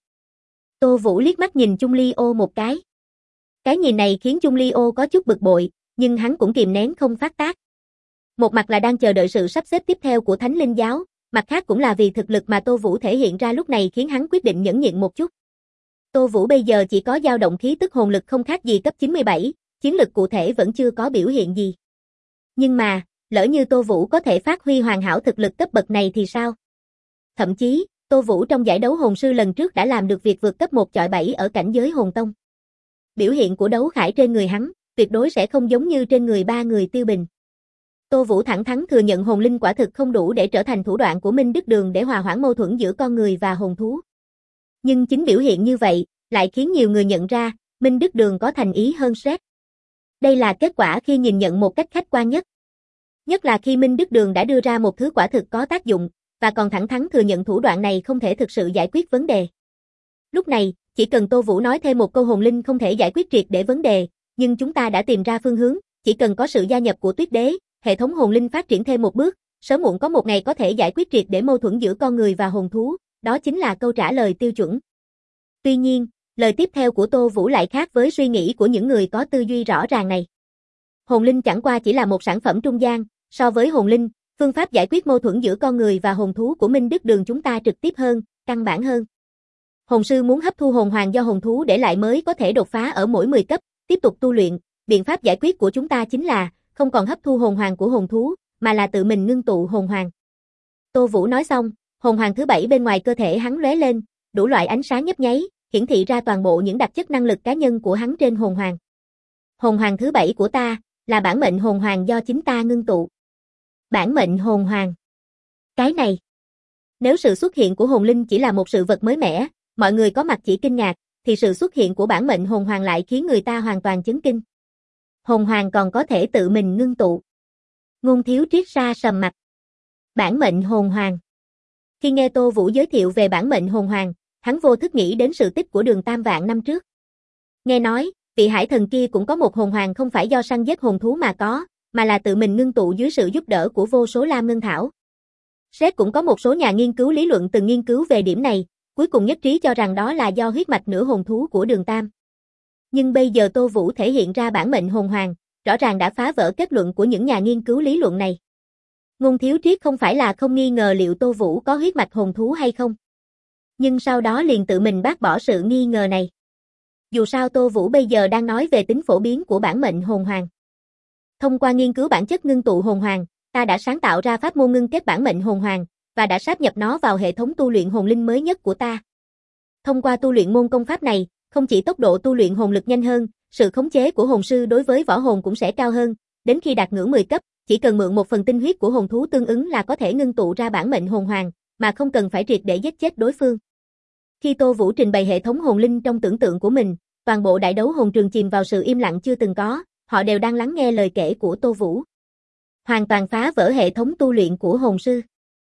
Tô Vũ liếc mắt nhìn Chung Ly Ô một cái. Cái nhìn này khiến Chung Ly Ô có chút bực bội, nhưng hắn cũng kìm nén không phát tác. Một mặt là đang chờ đợi sự sắp xếp tiếp theo của Thánh Linh Giáo, mặt khác cũng là vì thực lực mà Tô Vũ thể hiện ra lúc này khiến hắn quyết định nhẫn nhịn một chút. Tô Vũ bây giờ chỉ có dao động khí tức hồn lực không khác gì cấp 97, chiến lực cụ thể vẫn chưa có biểu hiện gì. Nhưng mà, lỡ như Tô Vũ có thể phát huy hoàn hảo thực lực cấp bậc này thì sao? Thậm chí, Tô Vũ trong giải đấu hồn sư lần trước đã làm được việc vượt cấp 1 chọi 7 ở cảnh giới hồn tông. Biểu hiện của đấu khải trên người hắn, tuyệt đối sẽ không giống như trên người ba người Tiêu Bình. Tô Vũ thẳng thắn thừa nhận hồn linh quả thực không đủ để trở thành thủ đoạn của Minh Đức Đường để hòa hoãn mâu thuẫn giữa con người và hồn thú. Nhưng chính biểu hiện như vậy, lại khiến nhiều người nhận ra, Minh Đức Đường có thành ý hơn Shrek. Đây là kết quả khi nhìn nhận một cách khách quan nhất. Nhất là khi Minh Đức Đường đã đưa ra một thứ quả thực có tác dụng, và còn thẳng thắn thừa nhận thủ đoạn này không thể thực sự giải quyết vấn đề. Lúc này, chỉ cần Tô Vũ nói thêm một câu hồn linh không thể giải quyết triệt để vấn đề, nhưng chúng ta đã tìm ra phương hướng, chỉ cần có sự gia nhập của Tuyết Đế, hệ thống hồn linh phát triển thêm một bước, sớm muộn có một ngày có thể giải quyết triệt để mâu thuẫn giữa con người và hồn thú, đó chính là câu trả lời tiêu chuẩn. Tuy nhiên, lời tiếp theo của Tô Vũ lại khác với suy nghĩ của những người có tư duy rõ ràng này. Hồn linh chẳng qua chỉ là một sản phẩm trung gian, so với hồn linh, phương pháp giải quyết mâu thuẫn giữa con người và hồn thú của Minh Đức Đường chúng ta trực tiếp hơn, căn bản hơn. Hồn sư muốn hấp thu hồn hoàng do hồn thú để lại mới có thể đột phá ở mỗi 10 cấp, tiếp tục tu luyện, biện pháp giải quyết của chúng ta chính là không còn hấp thu hồn hoàng của hồn thú, mà là tự mình ngưng tụ hồn hoàng. Tô Vũ nói xong, hồn hoàng thứ 7 bên ngoài cơ thể hắn lóe lên, đủ loại ánh sáng nhấp nháy, hiển thị ra toàn bộ những đặc chất năng lực cá nhân của hắn trên hồn hoàng. Hồn hoàng thứ 7 của ta, là bản mệnh hồn hoàng do chính ta ngưng tụ. Bản mệnh hồn hoàng. Cái này. Nếu sự xuất hiện của hồn linh chỉ là một sự vật mới mẻ, mọi người có mặt chỉ kinh ngạc, thì sự xuất hiện của bản mệnh hồn hoàng lại khiến người ta hoàn toàn chấn kinh. Hồn hoàng còn có thể tự mình ngưng tụ. Ngôn Thiếu Triết sa sầm mặt. Bản mệnh hồn hoàng. Khi nghe Tô Vũ giới thiệu về bản mệnh hồn hoàng, hắn vô thức nghĩ đến sự tích của Đường Tam vạn năm trước. Nghe nói, vị hải thần kia cũng có một hồn hoàng không phải do săn giết hồn thú mà có, mà là tự mình ngưng tụ dưới sự giúp đỡ của vô số lam ngân thảo. Shrek cũng có một số nhà nghiên cứu lý luận từng nghiên cứu về điểm này, cuối cùng nhất trí cho rằng đó là do huyết mạch nửa hồn thú của Đường Tam. Nhưng bây giờ Tô Vũ thể hiện ra bản mệnh hồn hoàng, rõ ràng đã phá vỡ kết luận của những nhà nghiên cứu lý luận này. Ngôn Thiếu Triết không phải là không nghi ngờ liệu Tô Vũ có huyết mạch hồn thú hay không. Nhưng sau đó liền tự mình bác bỏ sự nghi ngờ này. Dù sao Tô Vũ bây giờ đang nói về tính phổ biến của bản mệnh hồn hoàng. Thông qua nghiên cứu bản chất ngưng tụ hồn hoàng, ta đã sáng tạo ra pháp môn ngưng kết bản mệnh hồn hoàng, và đã sáp nhập nó vào hệ thống tu luyện hồn linh mới nhất của ta. Thông qua tu luyện môn công pháp này, không chỉ tốc độ tu luyện hồn lực nhanh hơn, sự khống chế của hồn sư đối với võ hồn cũng sẽ cao hơn, đến khi đạt ngưỡng 10 cấp, chỉ cần mượn một phần tinh huyết của hồn thú tương ứng là có thể ngưng tụ ra bản mệnh hồn hoàng, mà không cần phải triệt để giết chết đối phương. Khi Tô Vũ trình bày hệ thống hồn linh trong tưởng tượng của mình, toàn bộ đại đấu hồn trường chìm vào sự im lặng chưa từng có, họ đều đang lắng nghe lời kể của Tô Vũ. Hoàn toàn phá vỡ hệ thống tu luyện của hồn sư.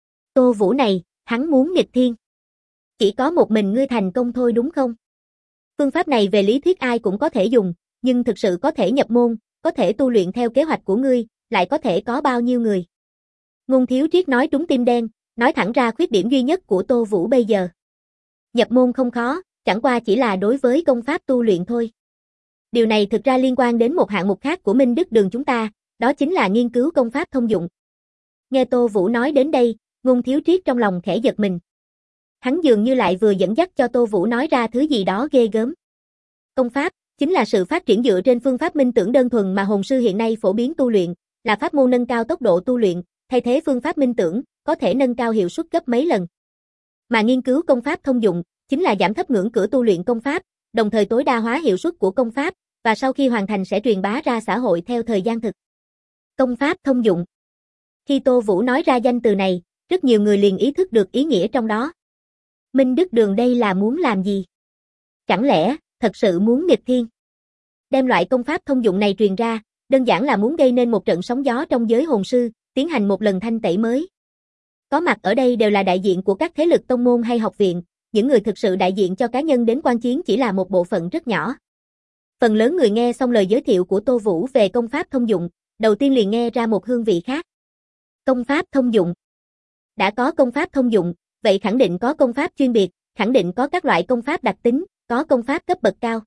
Tô Vũ này, hắn muốn nghịch thiên. Chỉ có một mình ngươi thành công thôi đúng không? Phương pháp này về lý thuyết ai cũng có thể dùng, nhưng thực sự có thể nhập môn, có thể tu luyện theo kế hoạch của ngươi, lại có thể có bao nhiêu người? Ngôn Thiếu Triết nói trúng tim đen, nói thẳng ra khuyết điểm duy nhất của Tô Vũ bây giờ. Nhập môn không khó, chẳng qua chỉ là đối với công pháp tu luyện thôi. Điều này thực ra liên quan đến một hạng mục khác của Minh Đức Đường chúng ta, đó chính là nghiên cứu công pháp thông dụng. Nghe Tô Vũ nói đến đây, Ngôn Thiếu Triết trong lòng khẽ giật mình. Hắn dường như lại vừa dẫn dắt cho Tô Vũ nói ra thứ gì đó ghê gớm. Công pháp chính là sự phát triển dựa trên phương pháp minh tưởng đơn thuần mà hồn sư hiện nay phổ biến tu luyện, là pháp môn nâng cao tốc độ tu luyện, thay thế phương pháp minh tưởng, có thể nâng cao hiệu suất gấp mấy lần. Mà nghiên cứu công pháp thông dụng chính là giảm thấp ngưỡng cửa tu luyện công pháp, đồng thời tối đa hóa hiệu suất của công pháp, và sau khi hoàn thành sẽ truyền bá ra xã hội theo thời gian thực. Công pháp thông dụng. Khi Tô Vũ nói ra danh từ này, rất nhiều người liền ý thức được ý nghĩa trong đó. Minh Đức Đường đây là muốn làm gì? Chẳng lẽ, thật sự muốn nghịch thiên? Đem loại công pháp thông dụng này truyền ra, đơn giản là muốn gây nên một trận sóng gió trong giới hồn sư, tiến hành một lần thanh tẩy mới. Có mặt ở đây đều là đại diện của các thế lực tông môn hay học viện, những người thực sự đại diện cho cá nhân đến quan chiến chỉ là một bộ phận rất nhỏ. Phần lớn người nghe xong lời giới thiệu của Tô Vũ về công pháp thông dụng, đầu tiên liền nghe ra một hương vị khác. Công pháp thông dụng. Đã có công pháp thông dụng, vậy khẳng định có công pháp chuyên biệt, khẳng định có các loại công pháp đặc tính, có công pháp cấp bậc cao.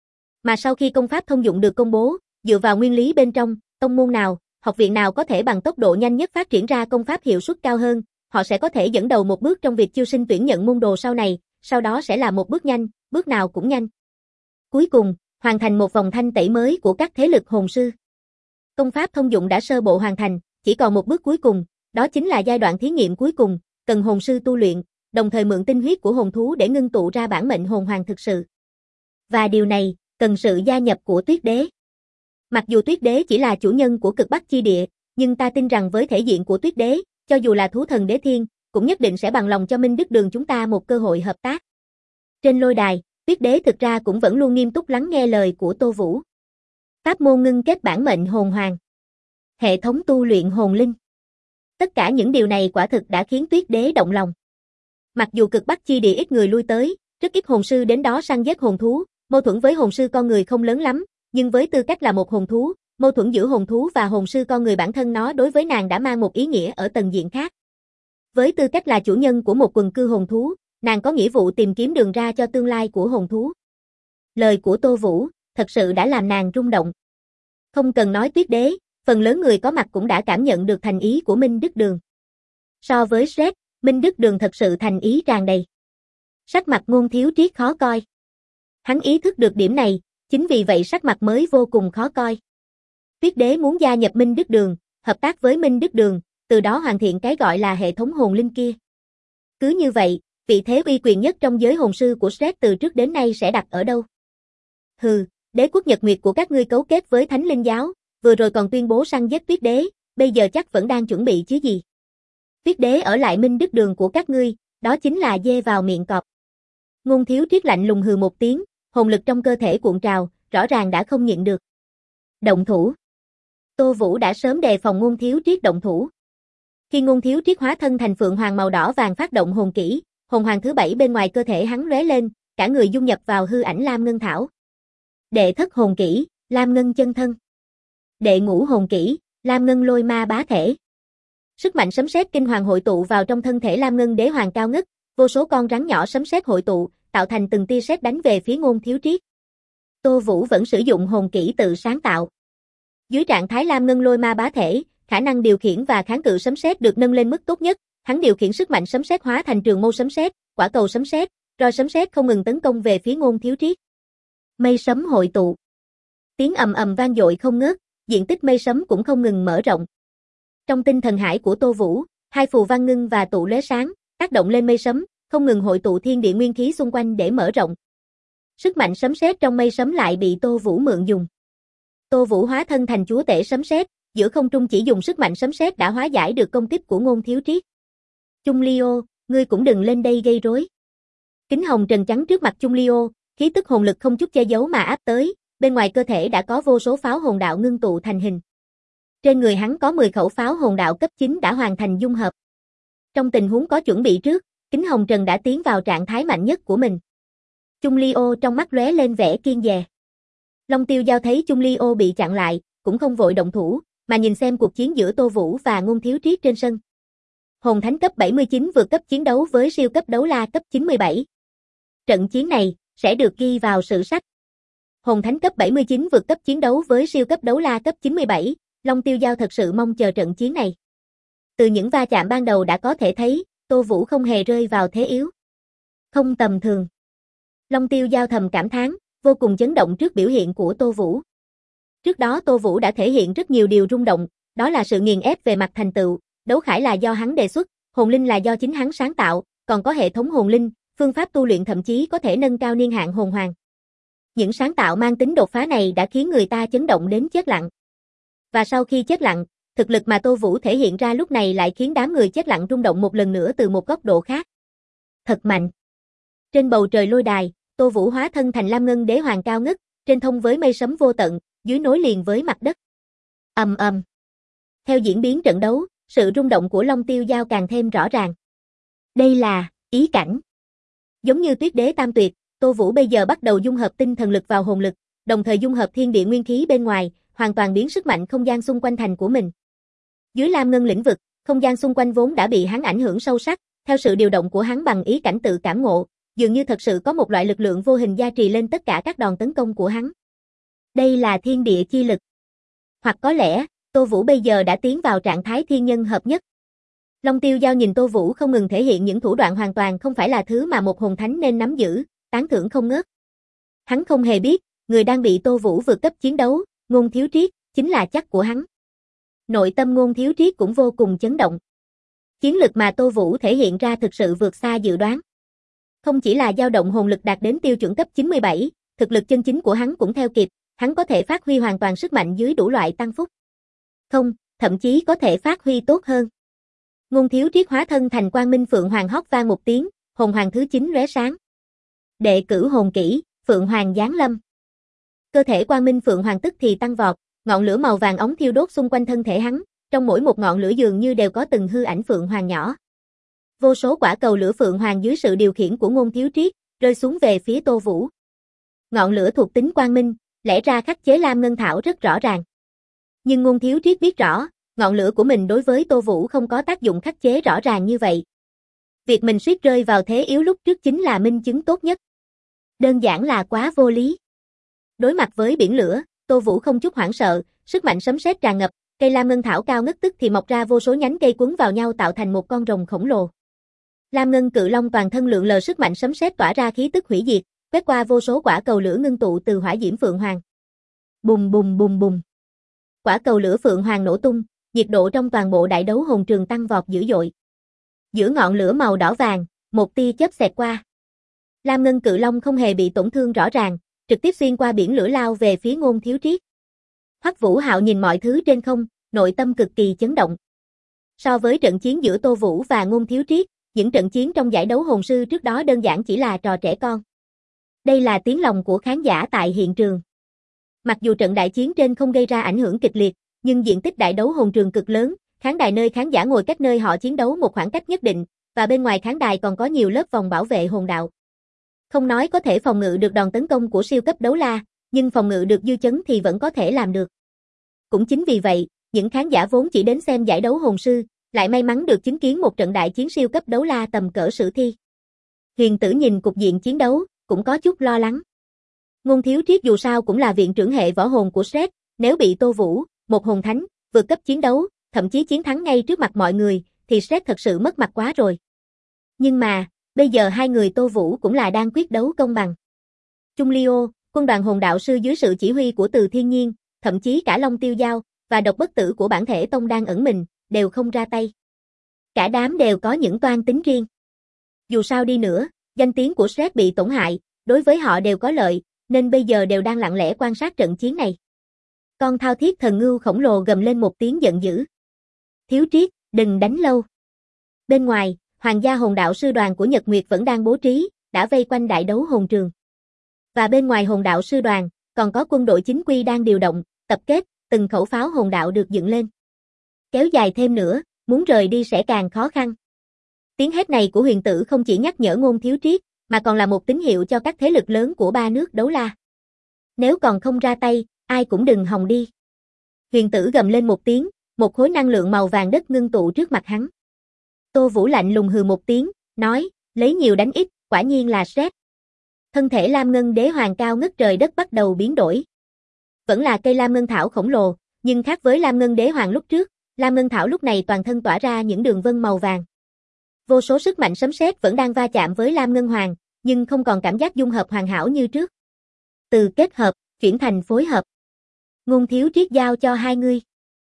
Mà sau khi công pháp thông dụng được công bố, dựa vào nguyên lý bên trong, tông môn nào, học viện nào có thể bằng tốc độ nhanh nhất phát triển ra công pháp hiệu suất cao hơn, họ sẽ có thể dẫn đầu một bước trong việc chiêu sinh tuyển nhận môn đồ sau này, sau đó sẽ là một bước nhanh, bước nào cũng nhanh. Cuối cùng, hoàn thành một vòng thanh tẩy mới của các thế lực hồn sư. Công pháp thông dụng đã sơ bộ hoàn thành, chỉ còn một bước cuối cùng, đó chính là giai đoạn thí nghiệm cuối cùng, cần hồn sư tu luyện, đồng thời mượn tinh huyết của hồn thú để ngưng tụ ra bản mệnh hồn hoàng thực sự. Và điều này, cần sự gia nhập của Tuyết Đế. Mặc dù Tuyết Đế chỉ là chủ nhân của cực Bắc chi địa, nhưng ta tin rằng với thể diện của Tuyết Đế, cho dù là thú thần đế thiên, cũng nhất định sẽ bằng lòng cho Minh Đức Đường chúng ta một cơ hội hợp tác. Trên lôi đài, Tuyết Đế thực ra cũng vẫn luôn nghiêm túc lắng nghe lời của Tô Vũ. Pháp môn ngưng kết bản mệnh hồn hoàng. Hệ thống tu luyện hồn linh. Tất cả những điều này quả thực đã khiến Tuyết Đế động lòng. Mặc dù cực Bắc chi địa ít người lui tới, rất ít hồn sư đến đó săn giết hồn thú, mâu thuẫn với hồn sư con người không lớn lắm, nhưng với tư cách là một hồn thú, mâu thuẫn giữa hồn thú và hồn sư con người bản thân nó đối với nàng đã mang một ý nghĩa ở tầng diện khác. Với tư cách là chủ nhân của một quần cư hồn thú, nàng có nghĩa vụ tìm kiếm đường ra cho tương lai của hồn thú. Lời của Tô Vũ, thật sự đã làm nàng rung động. Không cần nói Tuyết Đế, phần lớn người có mặt cũng đã cảm nhận được thành ý của Minh Đức Đường. So với Shrek, Minh Đức Đường thật sự thành ý tràn đầy. Sắc mặt Ngôn Thiếu Triết khó coi. Hắn ý thức được điểm này, chính vì vậy sắc mặt mới vô cùng khó coi. Tuyết Đế muốn gia nhập Minh Đức Đường, hợp tác với Minh Đức Đường, từ đó hoàn thiện cái gọi là hệ thống hồn linh kia. Cứ như vậy, vị thế uy quyền nhất trong giới hồn sư của Shrek từ trước đến nay sẽ đặt ở đâu? Hừ, đế quốc Nhật Nguyệt của các ngươi cấu kết với Thánh Linh Giáo, vừa rồi còn tuyên bố săn giết Tuyết Đế, bây giờ chắc vẫn đang chuẩn bị chứ gì. Tuyết Đế ở lại Minh Đức Đường của các ngươi, đó chính là dê vào miệng cọp. Ngôn Thiếu Triết lạnh lùng hừ một tiếng, hồn lực trong cơ thể cuộn trào, rõ ràng đã không nhịn được. Động thủ. Tô Vũ đã sớm đề phòng Ngôn Thiếu Triết động thủ. Khi Ngôn Thiếu Triết hóa thân thành phượng hoàng màu đỏ vàng phát động hồn kỹ, hồn hoàng thứ 7 bên ngoài cơ thể hắn lóe lên, cả người dung nhập vào hư ảnh Lam Ngân Thảo. Đệ thất hồn kỹ, Lam Ngân chân thân. Đệ ngũ hồn kỹ, Lam Ngân lôi ma bá thể. Sức mạnh sấm sét kinh hoàng hội tụ vào trong thân thể Lam Ngân đế hoàng cao ngất, vô số con rắn nhỏ sấm sét hội tụ, tạo thành từng tia sét đánh về phía Ngôn Thiếu Triết. Tô Vũ vẫn sử dụng hồn kỹ tự sáng tạo. Dưới trạng thái Lam Ngân lôi ma bá thể, khả năng điều khiển và kháng cự sấm sét được nâng lên mức tốt nhất, hắn điều khiển sức mạnh sấm sét hóa thành trường mâu sấm sét, quả cầu sấm sét, roi sấm sét không ngừng tấn công về phía Ngôn Thiếu Triết. Mây sấm hội tụ. Tiếng ầm ầm vang dội không ngớt, diện tích mây sấm cũng không ngừng mở rộng. Trong tinh thần hải của Tô Vũ, Hai phù văn ngưng và tụ lóe sáng, tác động lên mây sấm, không ngừng hội tụ thiên địa nguyên khí xung quanh để mở rộng. Sức mạnh sấm sét trong mây sấm lại bị Tô Vũ mượn dùng. Tô Vũ hóa thân thành chúa tể sấm sét, giữa không trung chỉ dùng sức mạnh sấm sét đã hóa giải được công kích của Ngôn Thiếu Triết. Chung Lio, ngươi cũng đừng lên đây gây rối. Kính hồng trần trắng trước mặt Chung Lio, khí tức hồn lực không chút che giấu mà áp tới, bên ngoài cơ thể đã có vô số pháo hồn đạo ngưng tụ thành hình. Trên người hắn có 10 khẩu pháo hồn đạo cấp 9 đã hoàn thành dung hợp. Trong tình huống có chuẩn bị trước, Kính hồng trần đã tiến vào trạng thái mạnh nhất của mình. Chung Lio trong mắt lóe lên vẻ kiên dè. Long Tiêu Giao thấy Chung Lio bị chặn lại, cũng không vội động thủ, mà nhìn xem cuộc chiến giữa Tô Vũ và Ngôn Thiếu Triết trên sân. Hồn Thánh cấp 79 vượt cấp chiến đấu với siêu cấp đấu la cấp 97. Trận chiến này sẽ được ghi vào sử sách. Hồn Thánh cấp 79 vượt cấp chiến đấu với siêu cấp đấu la cấp 97, Long Tiêu Giao thật sự mong chờ trận chiến này. Từ những va chạm ban đầu đã có thể thấy, Tô Vũ không hề rơi vào thế yếu. Không tầm thường. Long Tiêu Giao thầm cảm thán, vô cùng chấn động trước biểu hiện của Tô Vũ. Trước đó Tô Vũ đã thể hiện rất nhiều điều rung động, đó là sự nghiền ép về mặt thành tựu, đấu khải là do hắn đề xuất, hồn linh là do chính hắn sáng tạo, còn có hệ thống hồn linh, phương pháp tu luyện thậm chí có thể nâng cao niên hạn hồn hoàng. Những sáng tạo mang tính đột phá này đã khiến người ta chấn động đến chết lặng. Và sau khi chết lặng, thực lực mà Tô Vũ thể hiện ra lúc này lại khiến đám người chết lặng rung động một lần nữa từ một góc độ khác. Thật mạnh. Trên bầu trời lôi đài, Tô Vũ hóa thân thành Lam Ngân Đế Hoàng cao ngất, trên thông với mây sấm vô tận, dưới nối liền với mặt đất. Ầm ầm. Theo diễn biến trận đấu, sự rung động của Long Tiêu Giao càng thêm rõ ràng. Đây là ý cảnh. Giống như Tuyết Đế Tam Tuyệt, Tô Vũ bây giờ bắt đầu dung hợp tinh thần lực vào hồn lực, đồng thời dung hợp thiên địa nguyên khí bên ngoài, hoàn toàn biến sức mạnh không gian xung quanh thành của mình. Dưới Lam Ngân lĩnh vực, không gian xung quanh vốn đã bị hắn ảnh hưởng sâu sắc, theo sự điều động của hắn bằng ý cảnh tự cảm ngộ, dường như thật sự có một loại lực lượng vô hình gia trì lên tất cả các đòn tấn công của hắn. Đây là thiên địa chi lực. Hoặc có lẽ, Tô Vũ bây giờ đã tiến vào trạng thái thiên nhân hợp nhất. Long Tiêu Giao nhìn Tô Vũ không ngừng thể hiện những thủ đoạn hoàn toàn không phải là thứ mà một hồn thánh nên nắm giữ, tán thưởng không ngớt. Hắn không hề biết, người đang bị Tô Vũ vượt cấp chiến đấu, Ngôn Thiếu Triết, chính là chắc của hắn. Nội tâm Ngôn Thiếu Triết cũng vô cùng chấn động. Chiến lực mà Tô Vũ thể hiện ra thực sự vượt xa dự đoán. Không chỉ là dao động hồn lực đạt đến tiêu chuẩn cấp 97, thực lực chân chính của hắn cũng theo kịp, hắn có thể phát huy hoàn toàn sức mạnh dưới đủ loại tăng phúc. Không, thậm chí có thể phát huy tốt hơn. Ngôn Thiếu Triết hóa thân thành Quang Minh Phượng Hoàng hót vang một tiếng, hồn hoàng thứ 9 lóe sáng. Đệ cửu hồn kỹ, Phượng Hoàng giáng lâm. Cơ thể Quang Minh Phượng Hoàng tức thì tăng vọt, ngọn lửa màu vàng óng thiêu đốt xung quanh thân thể hắn, trong mỗi một ngọn lửa dường như đều có từng hư ảnh Phượng Hoàng nhỏ. Vô số quả cầu lửa Phượng Hoàng dưới sự điều khiển của Ngôn Thiếu Triết, rơi xuống về phía Tô Vũ. Ngọn lửa thuộc tính quang minh, lẽ ra khắc chế Lam Ngân Thảo rất rõ ràng. Nhưng Ngôn Thiếu Triết biết rõ, ngọn lửa của mình đối với Tô Vũ không có tác dụng khắc chế rõ ràng như vậy. Việc mình suýt rơi vào thế yếu lúc trước chính là minh chứng tốt nhất. Đơn giản là quá vô lý. Đối mặt với biển lửa, Tô Vũ không chút hoảng sợ, sức mạnh sấm sét tràn ngập, cây Lam Ngân Thảo cao ngất tức thì mọc ra vô số nhánh cây quấn vào nhau tạo thành một con rồng khổng lồ. Lam Ngân Cự Long toàn thân lượn lờ sức mạnh sấm sét tỏa ra khí tức hủy diệt, quét qua vô số quả cầu lửa ngưng tụ từ hỏa diễm Phượng Hoàng. Bùng bùng bùng bùng. Quả cầu lửa Phượng Hoàng nổ tung, nhiệt độ trong toàn bộ đại đấu hồn trường tăng vọt dữ dội. Giữa ngọn lửa màu đỏ vàng, một tia chớp xẹt qua. Lam Ngân Cự Long không hề bị tổn thương rõ ràng, trực tiếp xuyên qua biển lửa lao về phía Ngôn Thiếu Triết. Hoắc Vũ Hạo nhìn mọi thứ trên không, nội tâm cực kỳ chấn động. So với trận chiến giữa Tô Vũ và Ngôn Thiếu Triết, những trận chiến trong giải đấu hồn sư trước đó đơn giản chỉ là trò trẻ con. Đây là tiếng lòng của khán giả tại hiện trường. Mặc dù trận đại chiến trên không gây ra ảnh hưởng kịch liệt, nhưng diện tích đại đấu hồn trường cực lớn, khán đài nơi khán giả ngồi cách nơi họ chiến đấu một khoảng cách nhất định, và bên ngoài khán đài còn có nhiều lớp vòng bảo vệ hồn đạo. Không nói có thể phòng ngự được đòn tấn công của siêu cấp đấu la, nhưng phòng ngự được dư chấn thì vẫn có thể làm được. Cũng chính vì vậy, những khán giả vốn chỉ đến xem giải đấu hồn sư, lại may mắn được chứng kiến một trận đại chiến siêu cấp đấu la tầm cỡ sử thi. Huyền Tử nhìn cục diện chiến đấu, cũng có chút lo lắng. Ngôn Thiếu Triết dù sao cũng là viện trưởng hệ võ hồn của Shrek, nếu bị Tô Vũ, một hồn thánh, vượt cấp chiến đấu, thậm chí chiến thắng ngay trước mặt mọi người, thì Shrek thật sự mất mặt quá rồi. Nhưng mà, bây giờ hai người Tô Vũ cũng là đang quyết đấu công bằng. Chung Lio, quân đoàn hồn đạo sư dưới sự chỉ huy của Từ Thiên Nhiên, thậm chí cả Long Tiêu Giao, và độc bất tử của bản thể tông đang ẩn mình, đều không ra tay. Cả đám đều có những toan tính riêng. Dù sao đi nữa, danh tiếng của Shrek bị tổn hại, đối với họ đều có lợi, nên bây giờ đều đang lặng lẽ quan sát trận chiến này. Con thao thiết thần ngưu khổng lồ gầm lên một tiếng giận dữ. Thiếu Triết, đừng đánh lâu. Bên ngoài, Hoàng gia hồn đạo sư đoàn của Nhật Nguyệt vẫn đang bố trí, đã vây quanh đại đấu hồn trường. Và bên ngoài hồn đạo sư đoàn, còn có quân đội chính quy đang điều động, tập kết, từng khẩu pháo hồn đạo được dựng lên. Kéo dài thêm nữa, muốn rời đi sẽ càng khó khăn. Tiếng hét này của Huyền Tử không chỉ nhắc nhở Ngôn Thiếu Triết, mà còn là một tín hiệu cho các thế lực lớn của ba nước đấu la. Nếu còn không ra tay, ai cũng đừng hòng đi. Huyền Tử gầm lên một tiếng, một khối năng lượng màu vàng đất ngưng tụ trước mặt hắn. Tô Vũ lạnh lùng hừ một tiếng, nói, lấy nhiều đánh ít, quả nhiên là Shrek. Thân thể Lam Ngân Đế Hoàng cao ngất trời đất bắt đầu biến đổi. Vẫn là cây Lam Ngân Thảo khổng lồ, nhưng khác với Lam Ngân Đế Hoàng lúc trước, Lam Ngân Thảo lúc này toàn thân tỏa ra những đường vân màu vàng. Vô số sức mạnh sấm sét vẫn đang va chạm với Lam Ngân Hoàng, nhưng không còn cảm giác dung hợp hoàn hảo như trước. Từ kết hợp, chuyển thành phối hợp. Ngôn Thiếu Triết giao cho hai ngươi.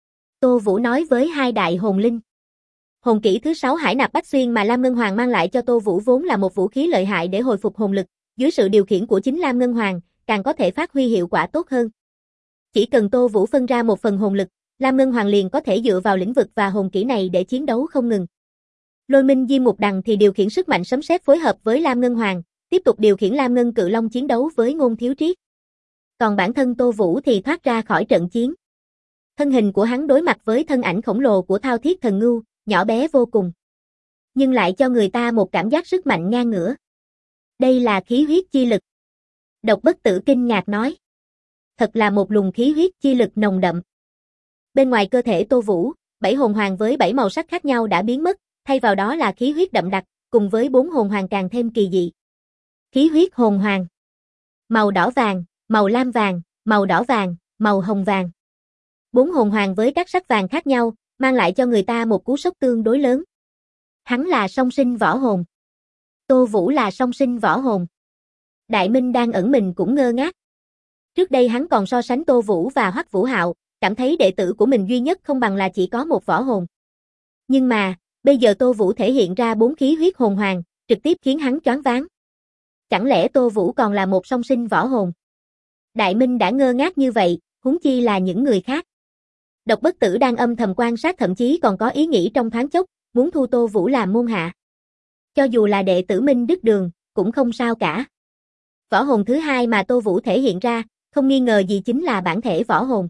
Tô Vũ nói với hai đại hồn linh. Hồn kỹ thứ 6 Hải Nạp Bách Xuyên mà Lam Ngân Hoàng mang lại cho Tô Vũ vốn là một vũ khí lợi hại để hồi phục hồn lực, dưới sự điều khiển của chính Lam Ngân Hoàng, càng có thể phát huy hiệu quả tốt hơn. Chỉ cần Tô Vũ phân ra một phần hồn lực, Lam Ngân Hoàng liền có thể dựa vào lĩnh vực và hồn kỹ này để chiến đấu không ngừng. Lôi Minh Diêm Mục Đằng thì điều khiển sức mạnh sấm sét phối hợp với Lam Ngân Hoàng, tiếp tục điều khiển Lam Ngân Cự Long chiến đấu với Ngôn Thiếu Triết. Còn bản thân Tô Vũ thì thoát ra khỏi trận chiến. Thân hình của hắn đối mặt với thân ảnh khổng lồ của thao thiết thần ngưu, nhỏ bé vô cùng. Nhưng lại cho người ta một cảm giác sức mạnh ngang ngửa. Đây là khí huyết chi lực. Độc Bất Tử kinh ngạc nói. Thật là một luồng khí huyết chi lực nồng đậm. Bên ngoài cơ thể Tô Vũ, 7 hồn hoàng với 7 màu sắc khác nhau đã biến mất, thay vào đó là khí huyết đậm đặc, cùng với 4 hồn hoàng càng thêm kỳ dị. Khí huyết hồn hoàng. Màu đỏ vàng, màu lam vàng, màu đỏ vàng, màu hồng vàng. 4 hồn hoàng với các sắc vàng khác nhau, mang lại cho người ta một cú sốc tương đối lớn. Hắn là song sinh võ hồn. Tô Vũ là song sinh võ hồn. Đại Minh đang ẩn mình cũng ngơ ngác. Trước đây hắn còn so sánh Tô Vũ và Hoắc Vũ Hạo, cảm thấy đệ tử của mình duy nhất không bằng là chỉ có một võ hồn. Nhưng mà, bây giờ Tô Vũ thể hiện ra 4 khí huyết hồn hoàng, trực tiếp khiến hắn choáng váng. Chẳng lẽ Tô Vũ còn là một song sinh võ hồn? Đại Minh đã ngơ ngác như vậy, huống chi là những người khác. Độc Bất Tử đang âm thầm quan sát, thậm chí còn có ý nghĩ trong thoáng chốc, muốn thu Tô Vũ làm môn hạ. Cho dù là đệ tử Minh Đức Đường, cũng không sao cả. Võ hồn thứ hai mà Tô Vũ thể hiện ra, không nghi ngờ gì chính là bản thể võ hồn.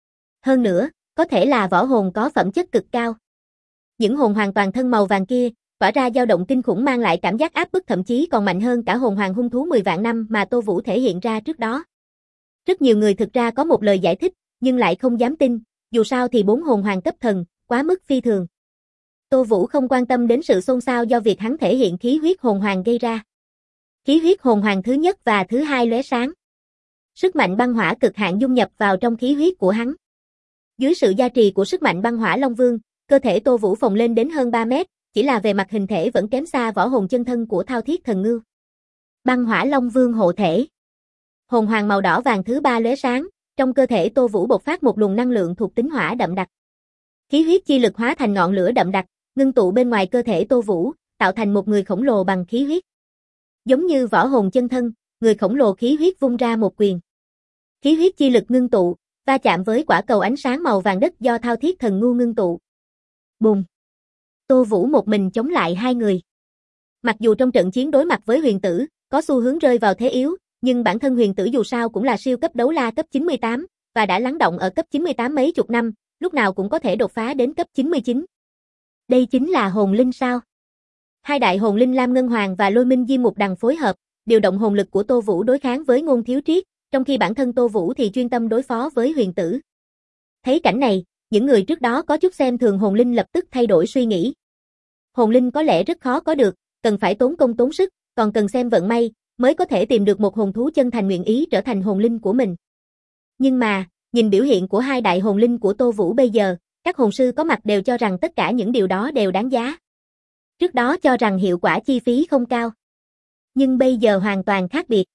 Hơn nữa, có thể là võ hồn có phẩm chất cực cao. Những hồn hoàng toàn thân màu vàng kia, tỏa ra dao động kinh khủng, mang lại cảm giác áp bức, thậm chí còn mạnh hơn cả hồn hoàng hung thú 10 vạn năm mà Tô Vũ thể hiện ra trước đó. Rất nhiều người thực ra có một lời giải thích, nhưng lại không dám tin, dù sao thì 4 hồn hoàng cấp thần, quá mức phi thường. Tô Vũ không quan tâm đến sự xôn xao do việc hắn thể hiện khí huyết hồn hoàng gây ra. Khí huyết hồn hoàng thứ nhất và thứ hai lóe sáng. Sức mạnh băng hỏa cực hạn dung nhập vào trong khí huyết của hắn. Dưới sự gia trì của sức mạnh băng hỏa Long Vương, cơ thể Tô Vũ phồng lên đến hơn 3 mét, chỉ là về mặt hình thể vẫn kém xa võ hồn chân thân của thao thiết thần ngưu. Băng hỏa Long Vương hộ thể. Hồn hoàng màu đỏ vàng thứ 3 lóe sáng, trong cơ thể Tô Vũ bộc phát một luồng năng lượng thuộc tính hỏa đậm đặc. Khí huyết chi lực hóa thành ngọn lửa đậm đặc, ngưng tụ bên ngoài cơ thể Tô Vũ, tạo thành một người khổng lồ bằng khí huyết. Giống như võ hồn chân thân, người khổng lồ khí huyết vung ra một quyền. Khí huyết chi lực ngưng tụ, va chạm với quả cầu ánh sáng màu vàng đất do thao thiết thần ngưu ngưng tụ. Bùng! Tô Vũ một mình chống lại hai người. Mặc dù trong trận chiến đối mặt với Huyền Tử, có xu hướng rơi vào thế yếu, nhưng bản thân Huyền Tử dù sao cũng là siêu cấp đấu la cấp 98, và đã lắng động ở cấp 98 mấy chục năm, lúc nào cũng có thể đột phá đến cấp 99. Đây chính là hồn linh sao? Hai đại hồn linh Lam Ngân Hoàng và Lôi Minh Diêm Mục Đằng phối hợp, điều động hồn lực của Tô Vũ đối kháng với Ngôn Thiếu Triết, trong khi bản thân Tô Vũ thì chuyên tâm đối phó với Huyền Tử. Thấy cảnh này, những người trước đó có chút xem thường hồn linh lập tức thay đổi suy nghĩ. Hồn linh có lẽ rất khó có được, cần phải tốn công tốn sức, còn cần xem vận may, mới có thể tìm được một hồn thú chân thành nguyện ý trở thành hồn linh của mình. Nhưng mà, nhìn biểu hiện của hai đại hồn linh của Tô Vũ bây giờ, các hồn sư có mặt đều cho rằng tất cả những điều đó đều đáng giá. Trước đó cho rằng hiệu quả chi phí không cao. Nhưng bây giờ hoàn toàn khác biệt.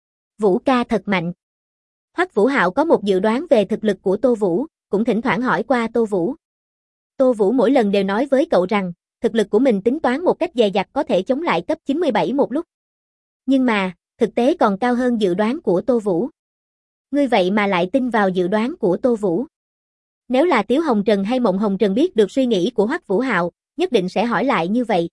Vũ ca thật mạnh. Hoắc Vũ Hạo có một dự đoán về thực lực của Tô Vũ, cũng thỉnh thoảng hỏi qua Tô Vũ. Tô Vũ mỗi lần đều nói với cậu rằng, thực lực của mình tính toán một cách dè dặt có thể chống lại cấp 97 một lúc. Nhưng mà, thực tế còn cao hơn dự đoán của Tô Vũ. Ngươi vậy mà lại tin vào dự đoán của Tô Vũ. Nếu là Tiếu Hồng Trần hay Mộng Hồng Trần biết được suy nghĩ của Hoắc Vũ Hạo, nhất định sẽ hỏi lại như vậy.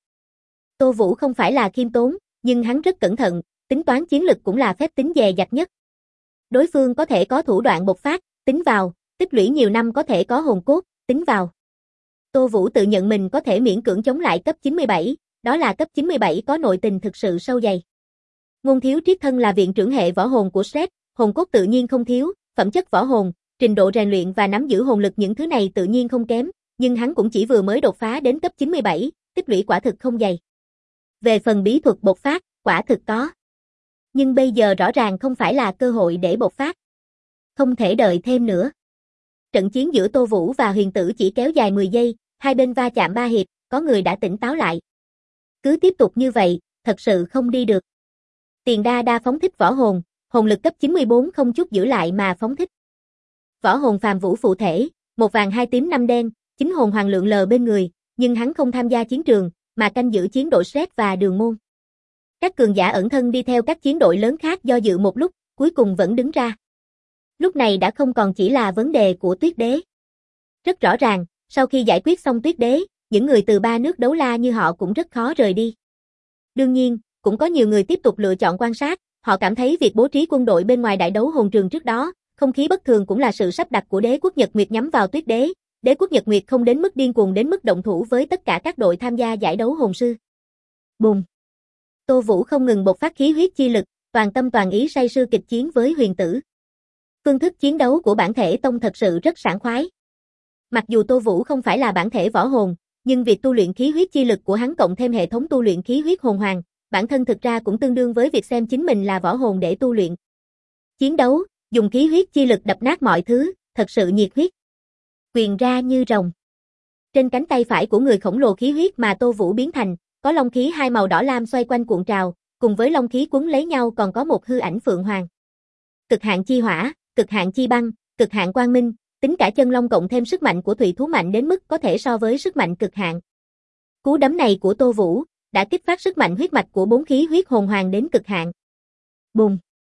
Tô Vũ không phải là khiêm tốn, nhưng hắn rất cẩn thận, tính toán chiến lực cũng là phép tính dè dặt nhất. Đối phương có thể có thủ đoạn bộc phát, tính vào, tích lũy nhiều năm có thể có hồn cốt, tính vào. Tô Vũ tự nhận mình có thể miễn cưỡng chống lại cấp 97, đó là cấp 97 có nội tình thực sự sâu dày. Ngôn Thiếu Triết thân là viện trưởng hệ võ hồn của SRED, hồn cốt tự nhiên không thiếu, phẩm chất võ hồn, trình độ rèn luyện và nắm giữ hồn lực những thứ này tự nhiên không kém, nhưng hắn cũng chỉ vừa mới đột phá đến cấp 97, tích lũy quả thực không dày. Về phần bí thuật bộc phát, quả thực có. Nhưng bây giờ rõ ràng không phải là cơ hội để bộc phát. Không thể đợi thêm nữa. Trận chiến giữa Tô Vũ và Huyền Tử chỉ kéo dài 10 giây, hai bên va chạm 3 hiệp, có người đã tỉnh táo lại. Cứ tiếp tục như vậy, thật sự không đi được. Tiền Đa Đa phóng thích võ hồn, hồn lực cấp 94 không chút giữ lại mà phóng thích. Võ hồn phàm vũ phụ thể, 1 vàng 2 tím 5 đen, 9 hồn hoàng lượng lờ bên người, nhưng hắn không tham gia chiến trường, mà canh giữ chiến đội SRED và đường môn. Các cường giả ẩn thân đi theo các chiến đội lớn khác do dự một lúc, cuối cùng vẫn đứng ra. Lúc này đã không còn chỉ là vấn đề của Tuyết Đế. Rất rõ ràng, sau khi giải quyết xong Tuyết Đế, những người từ 3 nước đấu la như họ cũng rất khó rời đi. Đương nhiên, cũng có nhiều người tiếp tục lựa chọn quan sát, họ cảm thấy việc bố trí quân đội bên ngoài đại đấu hồn trường trước đó, không khí bất thường cũng là sự sắp đặt của Đế quốc Nhật Nguyệt nhắm vào Tuyết Đế. Đế quốc Nhật Nguyệt không đến mức điên cuồng đến mức động thủ với tất cả các đội tham gia giải đấu hồn sư. Bùng! Tô Vũ không ngừng bộc phát khí huyết chi lực, toàn tâm toàn ý say sưa kịch chiến với Huyền Tử. Phương thức chiến đấu của bản thể tông thật sự rất sảng khoái. Mặc dù Tô Vũ không phải là bản thể võ hồn, nhưng việc tu luyện khí huyết chi lực của hắn cộng thêm hệ thống tu luyện khí huyết hồn hoàng, bản thân thực ra cũng tương đương với việc xem chính mình là võ hồn để tu luyện. Chiến đấu, dùng khí huyết chi lực đập nát mọi thứ, thật sự nhiệt huyết. Quyền ra như rồng. Trên cánh tay phải của người khổng lồ khí huyết mà Tô Vũ biến thành, có long khí hai màu đỏ lam xoay quanh cuộn trào, cùng với long khí quấn lấy nhau còn có một hư ảnh phượng hoàng. Cực hạn chi hỏa, cực hạn chi băng, cực hạn quang minh, tính cả chân long cộng thêm sức mạnh của thủy thú mạnh đến mức có thể so với sức mạnh cực hạn. Cú đấm này của Tô Vũ đã kích phát sức mạnh huyết mạch của 4 khí huyết hồn hoàng đến cực hạn. Bùng!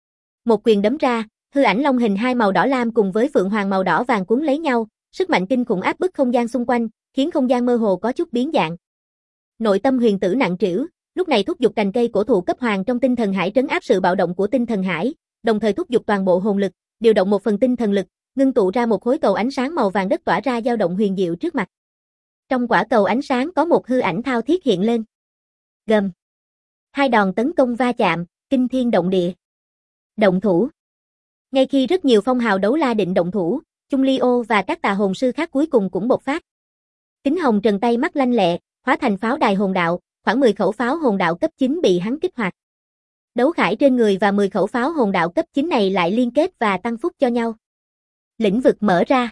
Một quyền đấm ra, hư ảnh long hình hai màu đỏ lam cùng với phượng hoàng màu đỏ vàng cuốn lấy nhau, sức mạnh kinh khủng áp bức không gian xung quanh, khiến không gian mơ hồ có chút biến dạng. Nội tâm Huyền Tử nặng trĩu, lúc này thúc giục cành cây cổ thụ cấp hoàng trong tinh thần hải trấn áp sự bạo động của tinh thần hải, đồng thời thúc giục toàn bộ hồn lực, điều động 1 phần tinh thần lực, ngưng tụ ra một khối cầu ánh sáng màu vàng đất tỏa ra dao động huyền diệu trước mặt. Trong quả cầu ánh sáng có một hư ảnh thao thiết hiện lên. Gầm. Hai đòn tấn công va chạm, kinh thiên động địa. Động thủ. Ngay khi rất nhiều phong hào đấu la định động thủ, Chung Lio và các tà hồn sư khác cuối cùng cũng bộc phát. Kính Hồng Trần tay mắt lanh lẹ, hóa thành pháo đài hồn đạo, khoảng 10 khẩu pháo hồn đạo cấp 9 bị hắn kích hoạt. Đấu khải trên người và 10 khẩu pháo hồn đạo cấp 9 này lại liên kết và tăng phúc cho nhau. Lĩnh vực mở ra.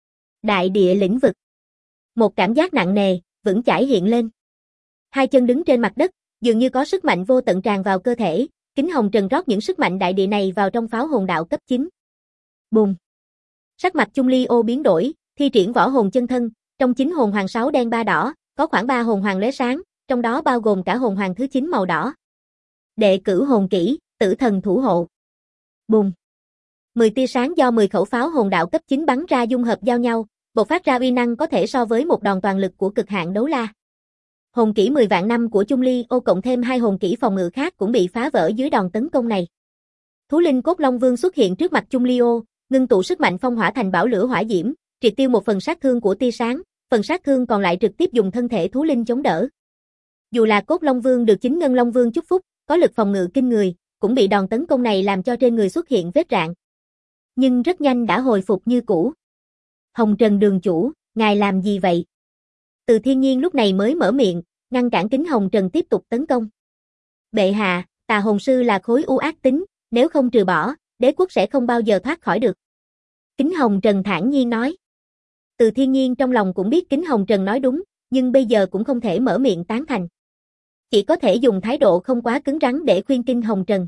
Đại địa lĩnh vực. Một cảm giác nặng nề, vững chãi hiện lên. Hai chân đứng trên mặt đất, dường như có sức mạnh vô tận tràn vào cơ thể, Kính Hồng Trần rót những sức mạnh đại địa này vào trong pháo hồn đạo cấp 9. Bùng! Sắc mặt Chung Lio biến đổi, thi triển võ hồn chân thân, trong 9 hồn hoàng 6 đen 3 đỏ, có khoảng 3 hồn hoàng lóe sáng, trong đó bao gồm cả hồn hoàng thứ 9 màu đỏ. Đệ cửu hồn kỹ, tử thần thủ hộ. Bùng! 10 tia sáng do 10 khẩu pháo hồn đạo cấp 9 bắn ra dung hợp giao nhau, bộc phát ra uy năng có thể so với một đòn toàn lực của cực hạn đấu la. Hồn kỹ 10 vạn năm của Chung Lio cộng thêm 2 hồn kỹ phòng ngự khác cũng bị phá vỡ dưới đòn tấn công này. Thú linh cốt long vương xuất hiện trước mặt Chung Lio, ngưng tụ sức mạnh phong hỏa thành bảo lửa hỏa diễm, triệt tiêu 1 phần sát thương của tia sáng, phần sát thương còn lại trực tiếp dùng thân thể thú linh chống đỡ. Dù là cốt long vương được chính ngân long vương chúc phúc, có lực phòng ngự kinh người, cũng bị đòn tấn công này làm cho trên người xuất hiện vết rạn. Nhưng rất nhanh đã hồi phục như cũ. Hồng Trần đường chủ, ngài làm gì vậy? Từ Thiên Nhiên lúc này mới mở miệng, ngăn cản Kính Hồng Trần tiếp tục tấn công. Bệ hạ, tà hồn sư là khối u ác tính, nếu không trừ bỏ, đế quốc sẽ không bao giờ thoát khỏi được. Kính Hồng Trần thản nhiên nói. Từ Thiên Nhiên trong lòng cũng biết Kính Hồng Trần nói đúng, nhưng bây giờ cũng không thể mở miệng tán thành. Chỉ có thể dùng thái độ không quá cứng rắn để khuyên Kính Hồng Trần.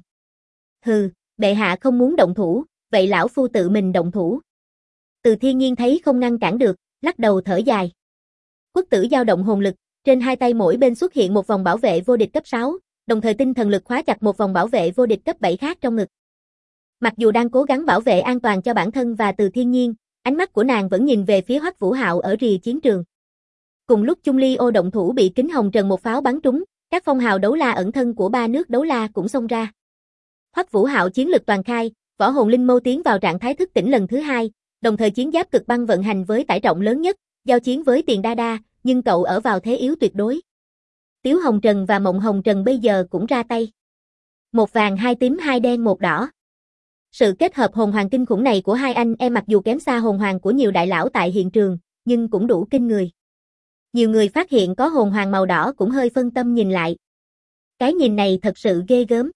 Hừ, bệ hạ không muốn động thủ, vậy lão phu tự mình động thủ. Từ Thiên Nhiên thấy không ngăn cản được, lắc đầu thở dài. Quốc tử dao động hồn lực, Trên hai tay mỗi bên xuất hiện một vòng bảo vệ vô địch cấp 6, đồng thời tinh thần lực khóa chặt một vòng bảo vệ vô địch cấp 7 khác trong ngực. Mặc dù đang cố gắng bảo vệ an toàn cho bản thân và Từ Thiên Nhiên, ánh mắt của nàng vẫn nhìn về phía Hoắc Vũ Hạo ở rìa chiến trường. Cùng lúc Chung Ly Ô động thủ bị Kính Hồng Trần một pháo bắn trúng, các phong hào đấu la ẩn thân của ba nước đấu la cũng xông ra. Hoắc Vũ Hạo chiến lực toàn khai, võ hồn linh mâu tiến vào trạng thái thức tỉnh lần thứ 2, đồng thời chiến giáp cực băng vận hành với tải trọng lớn nhất, giao chiến với Tiền Đa Đa, nhưng cậu ở vào thế yếu tuyệt đối. Tiếu Hồng Trần và Mộng Hồng Trần bây giờ cũng ra tay. Một vàng hai tím hai đen một đỏ. Sự kết hợp hồn hoàng kinh khủng này của hai anh em mặc dù kém xa hồn hoàng của nhiều đại lão tại hiện trường, nhưng cũng đủ kinh người. Nhiều người phát hiện có hồn hoàng màu đỏ cũng hơi phân tâm nhìn lại. Cái nhìn này thật sự ghê gớm.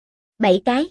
7 cái.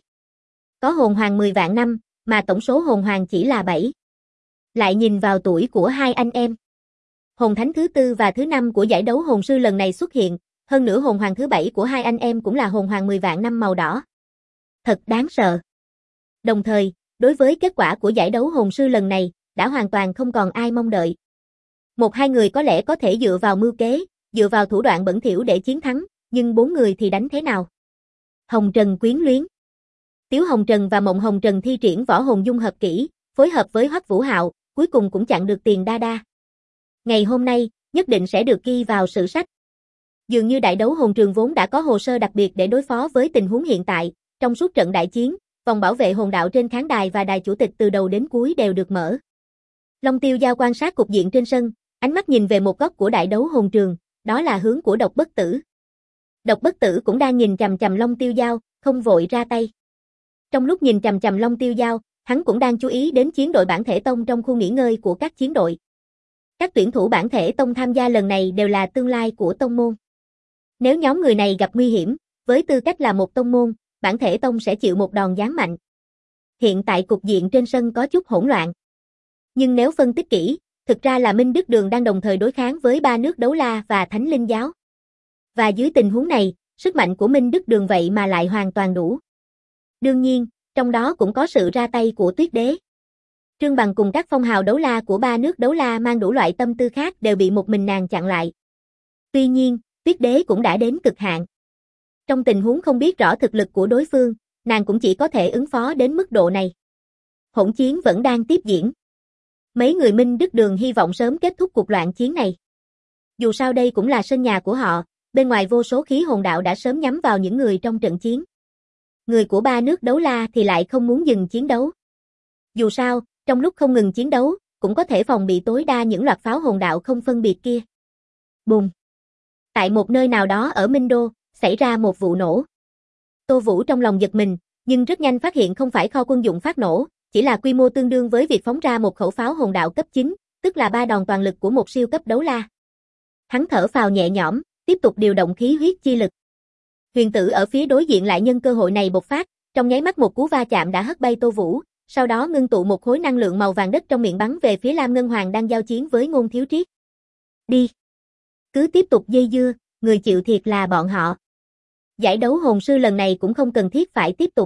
Có hồn hoàng 10 vạn năm, mà tổng số hồn hoàng chỉ là 7. Lại nhìn vào tuổi của hai anh em. Hồn thánh thứ 4 và thứ 5 của giải đấu hồn sư lần này xuất hiện, hơn nữa hồn hoàng thứ 7 của hai anh em cũng là hồn hoàng 10 vạn năm màu đỏ. Thật đáng sợ. Đồng thời, đối với kết quả của giải đấu hồn sư lần này, đã hoàn toàn không còn ai mong đợi. Một hai người có lẽ có thể dựa vào mưu kế, dựa vào thủ đoạn bẩn thỉu để chiến thắng, nhưng 4 người thì đánh thế nào? Hồng Trần quyến luyến. Tiếu Hồng Trần và Mộng Hồng Trần thi triển võ hồn dung hợp kỹ, phối hợp với Hoắc Vũ Hạo, cuối cùng cũng chặn được Tiền Đa Đa. Ngày hôm nay, nhất định sẽ được ghi vào sử sách. Dường như đại đấu hồn trường vốn đã có hồ sơ đặc biệt để đối phó với tình huống hiện tại, trong suốt trận đại chiến, vòng bảo vệ hồn đạo trên khán đài và đài chủ tịch từ đầu đến cuối đều được mở. Long Tiêu Giao quan sát cục diện trên sân, ánh mắt nhìn về một góc của đại đấu hồn trường, đó là hướng của Độc Bất Tử. Độc Bất Tử cũng đang nhìn chằm chằm Long Tiêu Giao, không vội ra tay. Trong lúc nhìn chằm chằm Long Tiêu Giao, hắn cũng đang chú ý đến chiến đội bản thể tông trong khu nghỉ ngơi của các chiến đội. Các tuyển thủ bản thể tông tham gia lần này đều là tương lai của tông môn. Nếu nhóm người này gặp nguy hiểm, với tư cách là một tông môn, bản thể tông sẽ chịu một đòn giáng mạnh. Hiện tại cục diện trên sân có chút hỗn loạn. Nhưng nếu phân tích kỹ, thực ra là Minh Đức Đường đang đồng thời đối kháng với ba nước Đấu La và Thánh Linh Giáo. Và dưới tình huống này, sức mạnh của Minh Đức Đường vậy mà lại hoàn toàn đủ. Đương nhiên, trong đó cũng có sự ra tay của Tuyết Đế. Trương Bằng cùng các phong hào đấu la của ba nước Đấu La mang đủ loại tâm tư khác đều bị một mình nàng chặn lại. Tuy nhiên, Tuyết Đế cũng đã đến cực hạn. Trong tình huống không biết rõ thực lực của đối phương, nàng cũng chỉ có thể ứng phó đến mức độ này. Hỗn chiến vẫn đang tiếp diễn. Mấy người Minh Đức Đường hy vọng sớm kết thúc cuộc loạn chiến này. Dù sao đây cũng là sân nhà của họ, bên ngoài vô số khí hồn đạo đã sớm nhắm vào những người trong trận chiến. Người của ba nước Đấu La thì lại không muốn dừng chiến đấu. Dù sao, trong lúc không ngừng chiến đấu, cũng có thể phòng bị tối đa những loạt pháo hồn đạo không phân biệt kia. Bùm! Tại một nơi nào đó ở Minh Đô, xảy ra một vụ nổ. Tô Vũ trong lòng giật mình, nhưng rất nhanh phát hiện không phải kho quân dụng phát nổ, chỉ là quy mô tương đương với việc phóng ra một khẩu pháo hồn đạo cấp 9, tức là 3 đòn toàn lực của một siêu cấp đấu la. Hắn thở phào nhẹ nhõm, tiếp tục điều động khí huyết chi lực. Huyền Tử ở phía đối diện lại nhân cơ hội này bộc phát, trong nháy mắt một cú va chạm đã hất bay Tô Vũ, sau đó ngưng tụ một khối năng lượng màu vàng đất trong miệng bắn về phía Lam Ngân Hoàng đang giao chiến với Ngôn Thiếu Triết. Đi! Cứ tiếp tục dây dưa, người chịu thiệt là bọn họ. Giải đấu hồn sư lần này cũng không cần thiết phải tiếp tục.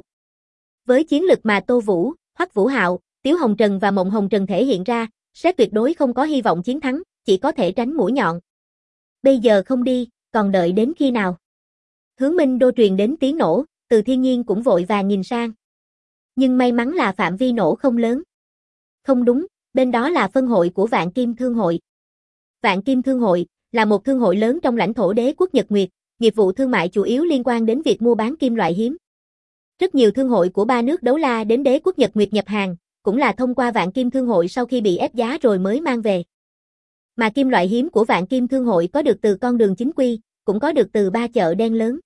Với chiến lực mà Tô Vũ, Hoắc Vũ Hạo, Tiếu Hồng Trần và Mộng Hồng Trần thể hiện ra, sẽ tuyệt đối không có hy vọng chiến thắng, chỉ có thể tránh mũi nhọn. Bây giờ không đi, còn đợi đến khi nào? Hướng Minh Đô truyền đến tiếng nổ, Từ Thiên Nhiên cũng vội vàng nhìn sang. Nhưng may mắn là phạm vi nổ không lớn. Không đúng, bên đó là phân hội của Vạn Kim Thương hội. Vạn Kim Thương hội là một thương hội lớn trong lãnh thổ Đế quốc Nhật Nguyệt, nghiệp vụ thương mại chủ yếu liên quan đến việc mua bán kim loại hiếm. Rất nhiều thương hội của ba nước Đấu La đến Đế quốc Nhật Nguyệt nhập hàng, cũng là thông qua Vạn Kim Thương hội sau khi bị ép giá rồi mới mang về. Mà kim loại hiếm của Vạn Kim Thương hội có được từ con đường chính quy, cũng có được từ 3 chợ đen lớn.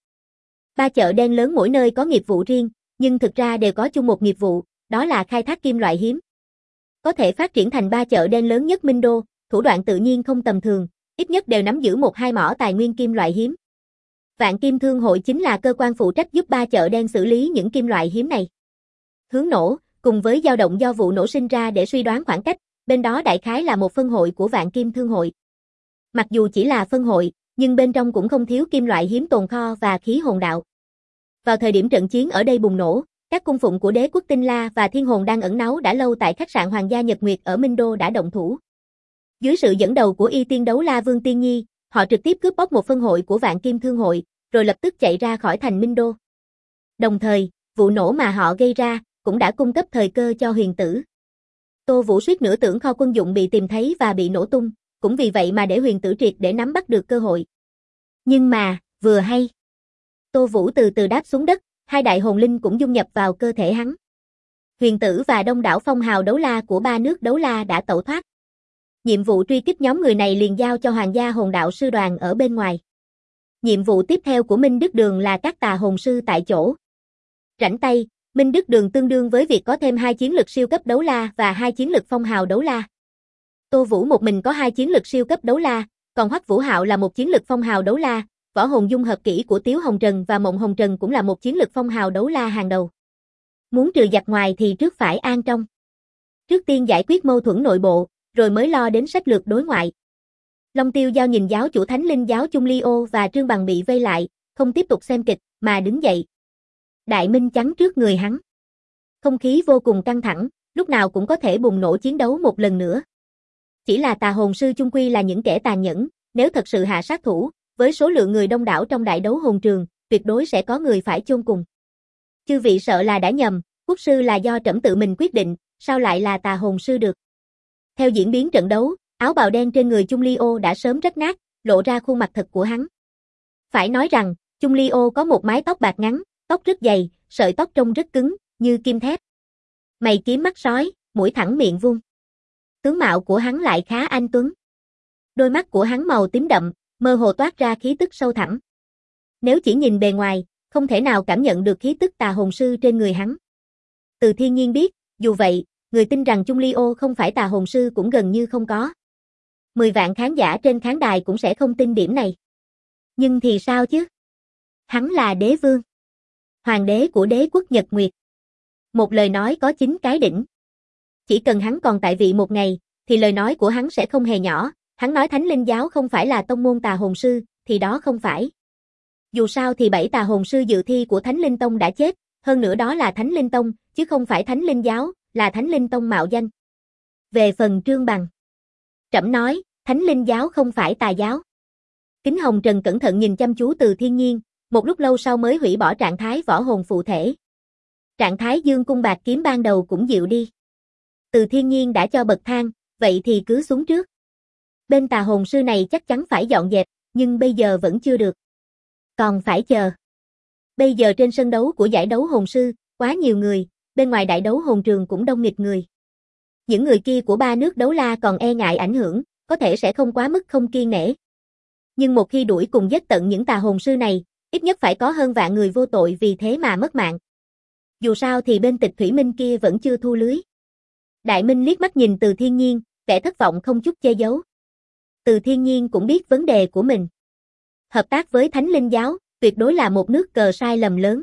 3 chợ đen lớn mỗi nơi có nghiệp vụ riêng, nhưng thực ra đều có chung một nghiệp vụ, đó là khai thác kim loại hiếm. Có thể phát triển thành 3 chợ đen lớn nhất Minh Đô, thủ đoạn tự nhiên không tầm thường, ít nhất đều nắm giữ 1-2 mỏ tài nguyên kim loại hiếm. Vạn Kim Thương hội chính là cơ quan phụ trách giúp 3 chợ đen xử lý những kim loại hiếm này. Hướng nổ, cùng với dao động do vụ nổ sinh ra để suy đoán khoảng cách, bên đó đại khái là một phân hội của Vạn Kim Thương hội. Mặc dù chỉ là phân hội, nhưng bên trong cũng không thiếu kim loại hiếm tồn kho và khí hồn đạo. Vào thời điểm trận chiến ở đây bùng nổ, các cung phụng của Đế quốc Tinh La và Thiên Hồn đang ẩn náu đã lâu tại khách sạn Hoàng gia Nhật Nguyệt ở Minh Đô đã động thủ. Dưới sự dẫn đầu của Y Tiên Đấu La Vương Tiên Nhi, họ trực tiếp cướp bóc một phân hội của Vạn Kim Thương hội, rồi lập tức chạy ra khỏi thành Minh Đô. Đồng thời, vụ nổ mà họ gây ra, cũng đã cung cấp thời cơ cho Huyền Tử. Tô Vũ suýt nữa tưởng kho quân dụng bị tìm thấy và bị nổ tung, cũng vì vậy mà để Huyền Tử triệt để nắm bắt được cơ hội. Nhưng mà, vừa hay. Tô Vũ từ từ đáp xuống đất, hai đại hồn linh cũng dung nhập vào cơ thể hắn. Huyền Tử và đông đảo phong hào đấu la của ba nước đấu la đã tẩu thoát. Nhiệm vụ truy kích nhóm người này liền giao cho Hoàng gia hồn đạo sư đoàn ở bên ngoài. Nhiệm vụ tiếp theo của Minh Đức Đường là các tà hồn sư tại chỗ. Rảnh tay, Minh Đức Đường tương đương với việc có thêm 2 chiến lực siêu cấp đấu la và 2 chiến lực phong hào đấu la. Tô Vũ một mình có 2 chiến lực siêu cấp đấu la, còn Hoắc Vũ Hạo là một chiến lực phong hào đấu la, võ hồn dung hợp kỹ của Tiếu Hồng Trần và Mộng Hồng Trần cũng là một chiến lực phong hào đấu la hàng đầu. Muốn trừ giặc ngoài thì trước phải an trong. Trước tiên giải quyết mâu thuẫn nội bộ, rồi mới lo đến sách lược đối ngoại. Long Tiêu Giao nhìn giáo chủ Thánh Linh giáo Chung Ly Ô và Trương Bằng bị vây lại, không tiếp tục xem kịch, mà đứng dậy. Đại minh chắn trước người hắn. Không khí vô cùng căng thẳng, lúc nào cũng có thể bùng nổ chiến đấu một lần nữa. Chỉ là tà hồn sư chung quy là những kẻ tàn nhẫn, nếu thật sự hạ sát thủ, với số lượng người đông đảo trong đại đấu hồn trường, tuyệt đối sẽ có người phải chôn cùng. Chư vị sợ là đã nhầm, quốc sư là do trẫm tự mình quyết định, sao lại là tà hồn sư được? Theo diễn biến trận đấu, áo bào đen trên người Chung Ly Ô đã sớm rách nát, lộ ra khuôn mặt thật của hắn. Phải nói rằng, Chung Ly Ô có một mái tóc bạc ngắn, tóc rất dày, sợi tóc trông rất cứng, như kim thép. Mày kiếm mắt sói, mũi thẳng miệng vuông. Tướng mạo của hắn lại khá anh tuấn. Đôi mắt của hắn màu tím đậm, mơ hồ toát ra khí tức sâu thẳm. Nếu chỉ nhìn bề ngoài, không thể nào cảm nhận được khí tức tà hồn sư trên người hắn. Từ Thiên Nhiên biết, dù vậy, người tin rằng Chung Ly Ô không phải tà hồn sư cũng gần như không có. 10 vạn khán giả trên khán đài cũng sẽ không tin điểm này. Nhưng thì sao chứ? Hắn là đế vương. Hoàng đế của đế quốc Nhật Nguyệt. Một lời nói có 9 cái đỉnh. Chỉ cần hắn còn tại vị một ngày, thì lời nói của hắn sẽ không hề nhỏ. Hắn nói Thánh Linh giáo không phải là tông môn tà hồn sư, thì đó không phải. Dù sao thì 7 tà hồn sư dự thi của Thánh Linh Tông đã chết, hơn nữa đó là Thánh Linh Tông, chứ không phải Thánh Linh giáo, là Thánh Linh Tông mạo danh. Về phần Trương Bằng, trẫm nói, Thánh Linh giáo không phải tà giáo. Kính Hồng Trần cẩn thận nhìn chăm chú Từ Thiên Nhiên, một lúc lâu sau mới hủy bỏ trạng thái võ hồn phụ thể. Trạng thái dương cung bạc kiếm ban đầu cũng dịu đi. Từ Thiên Nhiên đã cho bậc thang, vậy thì cứ xuống trước. Bên tà hồn sư này chắc chắn phải dọn dẹp, nhưng bây giờ vẫn chưa được. Còn phải chờ. Bây giờ trên sân đấu của giải đấu hồn sư, quá nhiều người, bên ngoài đại đấu hồn trường cũng đông nghịt người. Những người kia của ba nước đấu la còn e ngại ảnh hưởng, có thể sẽ không quá mức không kiêng nể. Nhưng một khi đuổi cùng giết tận những tà hồn sư này, ít nhất phải có hơn vạn người vô tội vì thế mà mất mạng. Dù sao thì bên Tịch Thủy Minh kia vẫn chưa thu lưới. Đại Minh liếc mắt nhìn Từ Thiên Nhiên, vẻ thất vọng không chút che giấu. Từ Thiên Nhiên cũng biết vấn đề của mình. Hợp tác với Thánh Linh giáo, tuyệt đối là một nước cờ sai lầm lớn.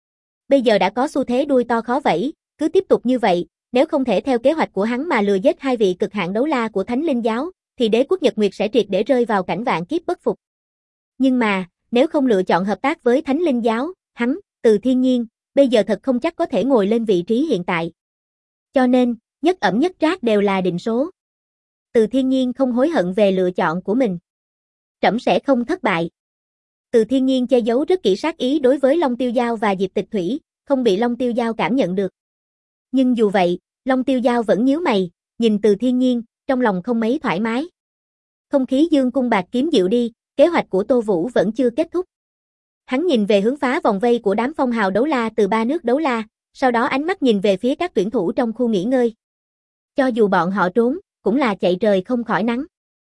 Bây giờ đã có xu thế đuôi to khó vẫy, cứ tiếp tục như vậy, nếu không thể theo kế hoạch của hắn mà lừa giết 2 vị cực hạn đấu la của Thánh Linh giáo, thì đế quốc Nhật Nguyệt sẽ triệt để rơi vào cảnh vạn kiếp bất phục. Nhưng mà, nếu không lựa chọn hợp tác với Thánh Linh giáo, hắn, Từ Thiên Nhiên, bây giờ thật không chắc có thể ngồi lên vị trí hiện tại. Cho nên, nhất ẩm nhất trác đều là định số. Từ Thiên Nhiên không hối hận về lựa chọn của mình. Trẫm sẽ không thất bại. Từ Thiên Nhiên che giấu rất kỹ sát ý đối với Long Tiêu Giao và Diệp Tịch Thủy, không bị Long Tiêu Giao cảm nhận được. Nhưng dù vậy, Long Tiêu Giao vẫn nhíu mày, nhìn Từ Thiên Nhiên, trong lòng không mấy thoải mái. Không khí dương cung bạc kiếm dịu đi, kế hoạch của Tô Vũ vẫn chưa kết thúc. Hắn nhìn về hướng phá vòng vây của đám phong hào đấu la từ ba nước đấu la, sau đó ánh mắt nhìn về phía các tuyển thủ trong khu nghỉ ngơi. Cho dù bọn họ trốn, cũng là chạy trời không khỏi nắng.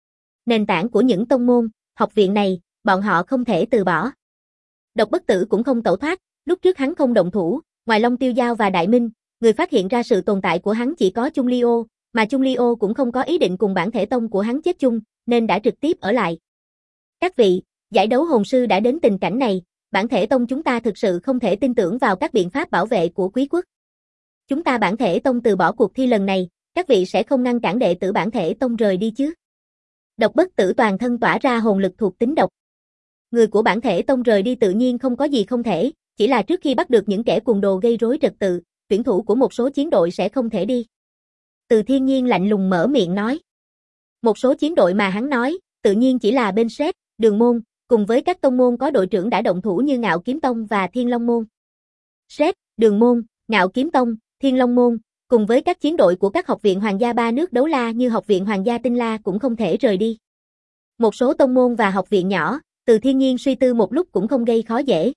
Nền tảng của những tông môn, học viện này, bọn họ không thể từ bỏ. Độc Bất Tử cũng không tẩu thoát, lúc trước hắn không động thủ, ngoài Long Tiêu Giao và Đại Minh, người phát hiện ra sự tồn tại của hắn chỉ có Chung Ly Ô, mà Chung Ly Ô cũng không có ý định cùng bản thể tông của hắn chết chung, nên đã trực tiếp ở lại. Các vị, giải đấu hồn sư đã đến tình cảnh này, bản thể tông chúng ta thực sự không thể tin tưởng vào các biện pháp bảo vệ của quý quốc. Chúng ta bản thể tông từ bỏ cuộc thi lần này, các vị sẽ không ngăn cản đệ tử bản thể tông rời đi chứ? Độc Bất Tử toàn thân tỏa ra hồn lực thuộc tính độc. Người của bản thể tông rời đi tự nhiên không có gì không thể, chỉ là trước khi bắt được những kẻ cuồng đồ gây rối trật tự, tuyển thủ của một số chiến đội sẽ không thể đi. Từ Thiên Nhiên lạnh lùng mở miệng nói. Một số chiến đội mà hắn nói, tự nhiên chỉ là bên Sét, Đường môn, cùng với các tông môn có đội trưởng đã động thủ như Ngạo Kiếm Tông và Thiên Long môn. Sét, Đường môn, Ngạo Kiếm Tông, Thiên Long môn, cùng với các chiến đội của các học viện hoàng gia ba nước đấu la như Học viện Hoàng gia Tinh La cũng không thể rời đi. Một số tông môn và học viện nhỏ, Từ Thiên Nhiên suy tư một lúc cũng không gây khó dễ.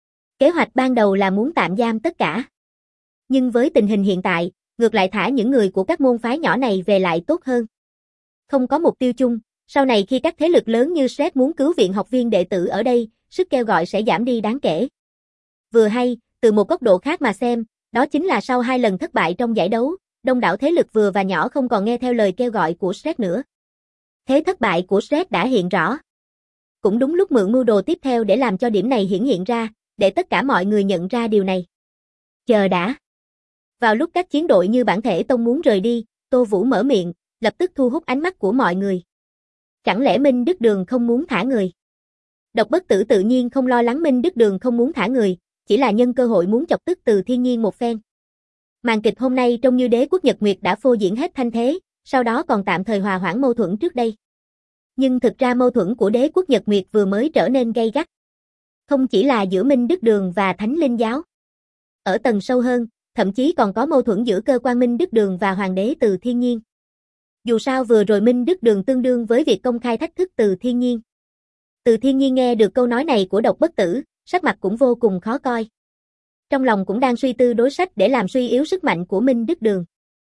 Kế hoạch ban đầu là muốn tạm giam tất cả. Nhưng với tình hình hiện tại, ngược lại thả những người của các môn phái nhỏ này về lại tốt hơn. Không có mục tiêu chung, sau này khi các thế lực lớn như Sét muốn cứu viện học viên đệ tử ở đây, sức kêu gọi sẽ giảm đi đáng kể. Vừa hay, từ một góc độ khác mà xem, đó chính là sau 2 lần thất bại trong giải đấu, đông đảo thế lực vừa và nhỏ không còn nghe theo lời kêu gọi của Sét nữa. Thế thất bại của Sét đã hiện rõ. Cũng đúng lúc mượn mưu đồ tiếp theo để làm cho điểm này hiển hiện ra, để tất cả mọi người nhận ra điều này. Chờ đã. Vào lúc các chiến đội như Bản Thể Tông muốn rời đi, Tô Vũ mở miệng, lập tức thu hút ánh mắt của mọi người. Chẳng lẽ Minh Đức Đường không muốn thả người? Độc Bất Tử tự nhiên không lo lắng Minh Đức Đường không muốn thả người, chỉ là nhân cơ hội muốn chọc tức Từ Thiên Nhiên một phen. Màn kịch hôm nay trông như Đế quốc Nhật Nguyệt đã phô diễn hết thanh thế, sau đó còn tạm thời hòa hoãn mâu thuẫn trước đây. Nhưng thực ra mâu thuẫn của Đế quốc Nhật Nguyệt vừa mới trở nên gay gắt. Không chỉ là giữa Minh Đức Đường và Thánh Linh Giáo. Ở tầng sâu hơn, thậm chí còn có mâu thuẫn giữa cơ quan Minh Đức Đường và Hoàng đế Từ Thiên Nhiên. Dù sao vừa rồi Minh Đức Đường tương đương với việc công khai thách thức Từ Thiên Nhiên. Từ Thiên Nhiên nghe được câu nói này của Độc Bất Tử, sắc mặt cũng vô cùng khó coi. Trong lòng cũng đang suy tư đối sách để làm suy yếu sức mạnh của Minh Đức Đường.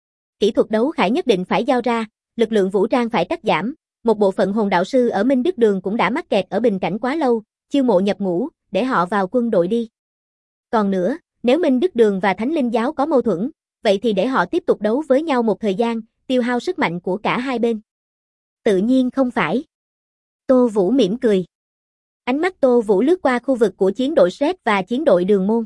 Kỹ thuật đấu khải nhất định phải giao ra, lực lượng vũ trang phải cắt giảm, một bộ phận hồn đạo sư ở Minh Đức Đường cũng đã mắc kẹt ở bình cảnh quá lâu, chiêu mộ nhập ngũ, để họ vào quân đội đi. Còn nữa, nếu Minh Đức Đường và Thánh Linh Giáo có mâu thuẫn, vậy thì để họ tiếp tục đấu với nhau một thời gian, tiêu hao sức mạnh của cả hai bên. Tự nhiên không phải. Tô Vũ mỉm cười. Ánh mắt Tô Vũ lướt qua khu vực của chiến đội Sét và chiến đội Đường môn.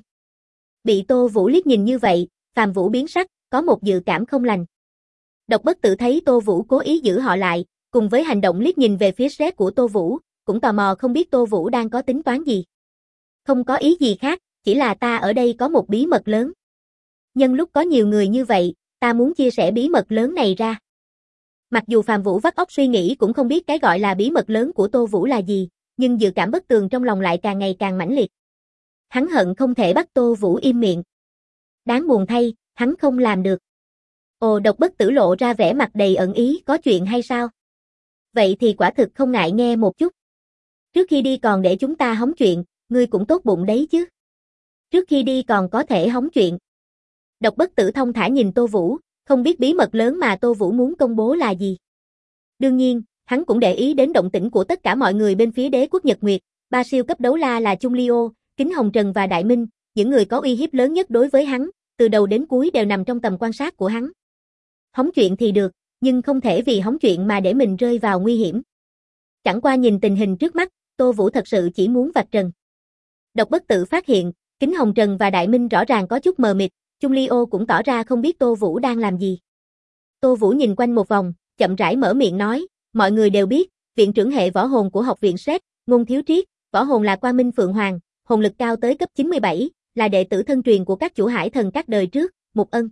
Bị Tô Vũ liếc nhìn như vậy, Phàm Vũ biến sắc, có một dự cảm không lành. Độc Bất Tử thấy Tô Vũ cố ý giữ họ lại, cùng với hành động liếc nhìn về phía Sét của Tô Vũ, cũng tò mò không biết Tô Vũ đang có tính toán gì. Không có ý gì khác, chỉ là ta ở đây có một bí mật lớn. Nhân lúc có nhiều người như vậy, ta muốn chia sẻ bí mật lớn này ra. Mặc dù Phàm Vũ vắt óc suy nghĩ cũng không biết cái gọi là bí mật lớn của Tô Vũ là gì, nhưng dự cảm bất tường trong lòng lại càng ngày càng mãnh liệt. Hắn hận không thể bắt Tô Vũ im miệng. Đáng buồn thay, hắn không làm được. Ồ, Độc Bất Tử lộ ra vẻ mặt đầy ẩn ý, có chuyện hay sao? Vậy thì quả thực không ngại nghe một chút. Trước khi đi còn để chúng ta hóng chuyện, ngươi cũng tốt bụng đấy chứ. Trước khi đi còn có thể hóng chuyện. Độc Bất Tử thông thả nhìn Tô Vũ, không biết bí mật lớn mà Tô Vũ muốn công bố là gì. Đương nhiên, hắn cũng để ý đến động tĩnh của tất cả mọi người bên phía Đế quốc Nhật Nguyệt, 3 siêu cấp đấu la là Chung Lio, Kính Hồng Trần và Đại Minh, những người có uy hiếp lớn nhất đối với hắn, từ đầu đến cuối đều nằm trong tầm quan sát của hắn. Hóng chuyện thì được, nhưng không thể vì hóng chuyện mà để mình rơi vào nguy hiểm. Chẳng qua nhìn tình hình trước mắt, Tô Vũ thật sự chỉ muốn vạch trần. Độc Bất Tử phát hiện, Kính Hồng Trần và Đại Minh rõ ràng có chút mờ mịt, Chung Lio cũng tỏ ra không biết Tô Vũ đang làm gì. Tô Vũ nhìn quanh một vòng, chậm rãi mở miệng nói, mọi người đều biết, viện trưởng hệ võ hồn của học viện Sét, Ngôn Thiếu Triết, võ hồn là Quang Minh Phượng Hoàng, hồn lực cao tới cấp 97, là đệ tử thân truyền của các chủ hải thần các đời trước, Mục Ân.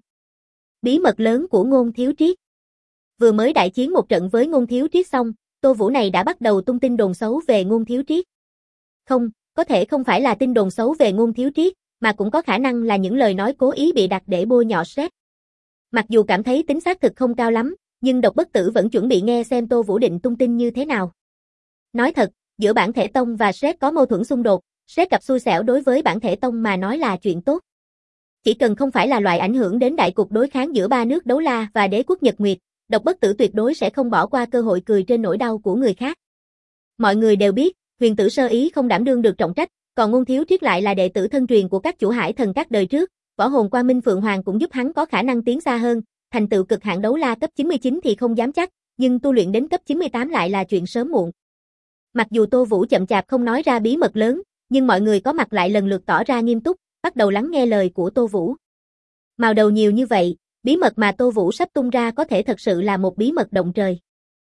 Bí mật lớn của Ngôn Thiếu Triết. Vừa mới đại chiến một trận với Ngôn Thiếu Triết xong, Tô Vũ này đã bắt đầu tung tin đồn xấu về Ngôn Thiếu Triết. Không, có thể không phải là tin đồn xấu về Ngôn Thiếu Triết, mà cũng có khả năng là những lời nói cố ý bị đặt để bôi nhọ Sét. Mặc dù cảm thấy tính xác thực không cao lắm, nhưng Độc Bất Tử vẫn chuẩn bị nghe xem Tô Vũ định tung tin như thế nào. Nói thật, giữa Bản Thể Tông và Sét có mâu thuẫn xung đột, Sét gặp xui xẻo đối với Bản Thể Tông mà nói là chuyện tốt. Chỉ cần không phải là loại ảnh hưởng đến đại cục đối kháng giữa ba nước đấu la và Đế quốc Nhật Nguyệt, Độc Bất Tử tuyệt đối sẽ không bỏ qua cơ hội cười trên nỗi đau của người khác. Mọi người đều biết, Huyền Tử Sơ Ý không đảm đương được trọng trách, còn Ngôn Thiếu Triết lại là đệ tử thân truyền của các chủ hải thần các đời trước, võ hồn Quang Minh Phượng Hoàng cũng giúp hắn có khả năng tiến xa hơn, thành tựu cực hạn đấu la cấp 99 thì không dám chắc, nhưng tu luyện đến cấp 98 lại là chuyện sớm muộn. Mặc dù Tô Vũ chậm chạp không nói ra bí mật lớn, nhưng mọi người có mặt lại lần lượt tỏ ra nghiêm túc, bắt đầu lắng nghe lời của Tô Vũ. Mào đầu nhiều như vậy, bí mật mà Tô Vũ sắp tung ra có thể thật sự là một bí mật động trời.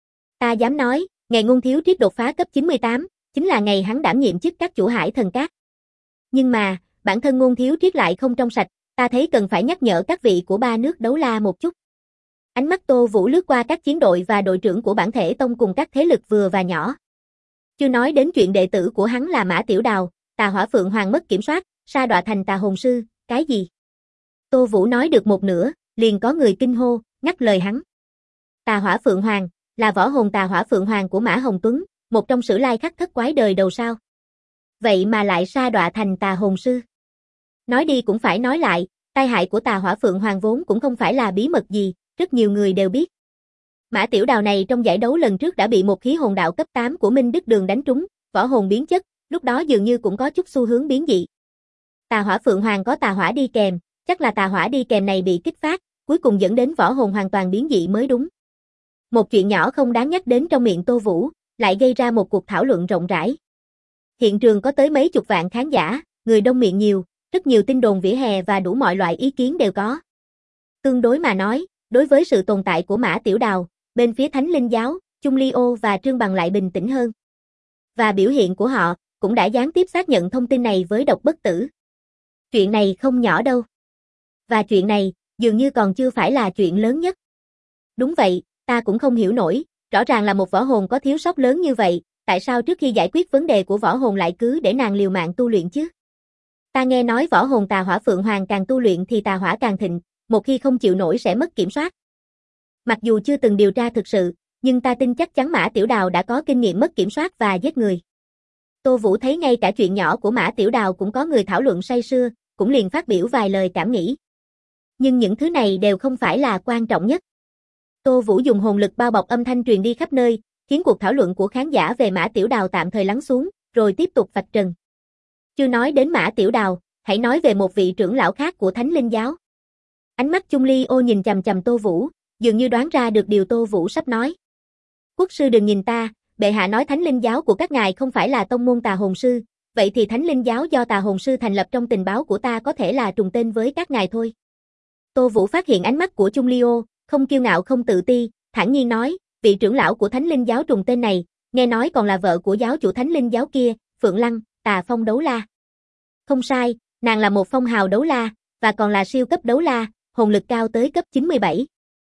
Ta dám nói, ngày Ngôn Thiếu Triết đột phá cấp 98, chính là ngày hắn đảm nhiệm chức các chủ hải thần các. Nhưng mà, bản thân Ngôn Thiếu Triết lại không trong sạch, ta thấy cần phải nhắc nhở các vị của ba nước đấu la một chút. Ánh mắt Tô Vũ lướt qua các chiến đội và đội trưởng của Bản Thể Tông cùng các thế lực vừa và nhỏ. Chưa nói đến chuyện đệ tử của hắn là Mã Tiểu Đào, Tà Hỏa Phượng Hoàng mất kiểm soát, sa đọa thành tà hồn sư, cái gì? Tô Vũ nói được một nửa, liền có người kinh hô, ngắt lời hắn. Tà Hỏa Phượng Hoàng, là võ hồn Tà Hỏa Phượng Hoàng của Mã Hồng Tuấn, một trong sử lai khắc thất quái đời đầu sao. Vậy mà lại sa đọa thành tà hồn sư. Nói đi cũng phải nói lại, tai hại của Tà Hỏa Phượng Hoàng vốn cũng không phải là bí mật gì, rất nhiều người đều biết. Mã Tiểu Đào này trong giải đấu lần trước đã bị một khí hồn đạo cấp 8 của Minh Đức Đường đánh trúng, võ hồn biến chất, lúc đó dường như cũng có chút xu hướng biến dị. Tà Hỏa Phượng Hoàng có tà hỏa đi kèm, chắc là tà hỏa đi kèm này bị kích phát, cuối cùng dẫn đến võ hồn hoàn toàn biến dị mới đúng. Một chuyện nhỏ không đáng nhắc đến trong miệng Tô Vũ, lại gây ra một cuộc thảo luận rộng rãi. Hiện trường có tới mấy chục vạn khán giả, người đông miệng nhiều, rất nhiều tin đồn vỉa hè và đủ mọi loại ý kiến đều có. Tương đối mà nói, đối với sự tồn tại của Mã Tiểu Đào, bên phía Thánh Linh Giáo, Chung Ly Ô và Trương Bằng lại bình tĩnh hơn. Và biểu hiện của họ cũng đã gián tiếp xác nhận thông tin này với Độc Bất Tử. Chuyện này không nhỏ đâu. Và chuyện này, dường như còn chưa phải là chuyện lớn nhất. Đúng vậy, ta cũng không hiểu nổi, rõ ràng là một võ hồn có thiếu sót lớn như vậy, tại sao trước khi giải quyết vấn đề của võ hồn lại cứ để nàng liều mạng tu luyện chứ? Ta nghe nói võ hồn Tà Hỏa Phượng Hoàng càng tu luyện thì tà hỏa càng thịnh, một khi không chịu nổi sẽ mất kiểm soát. Mặc dù chưa từng điều tra thực sự, nhưng ta tin chắc chắn Mã Tiểu Đào đã có kinh nghiệm mất kiểm soát và giết người. Tô Vũ thấy ngay cả chuyện nhỏ của Mã Tiểu Đào cũng có người thảo luận say sưa, cũng liền phát biểu vài lời cảm nghĩ. Nhưng những thứ này đều không phải là quan trọng nhất. Tô Vũ dùng hồn lực bao bọc âm thanh truyền đi khắp nơi, khiến cuộc thảo luận của khán giả về Mã Tiểu Đào tạm thời lắng xuống, rồi tiếp tục vạch trần. Chưa nói đến Mã Tiểu Đào, hãy nói về một vị trưởng lão khác của Thánh Linh Giáo. Ánh mắt Chung Ly Ô nhìn chằm chằm Tô Vũ, dường như đoán ra được điều Tô Vũ sắp nói. Quốc sư đừng nhìn ta, bệ hạ nói Thánh Linh Giáo của các ngài không phải là tông môn tà hồn sư, vậy thì Thánh Linh Giáo do tà hồn sư thành lập trong tình báo của ta có thể là trùng tên với các ngài thôi. Tô Vũ phát hiện ánh mắt của Chung Ly Ô, không kiêu ngạo không tự ti, thản nhiên nói, vị trưởng lão của Thánh Linh Giáo trùng tên này, nghe nói còn là vợ của giáo chủ Thánh Linh Giáo kia, Phượng Lăng, Tà Phong đấu la. Không sai, nàng là một phong hào đấu la, và còn là siêu cấp đấu la, hồn lực cao tới cấp 97.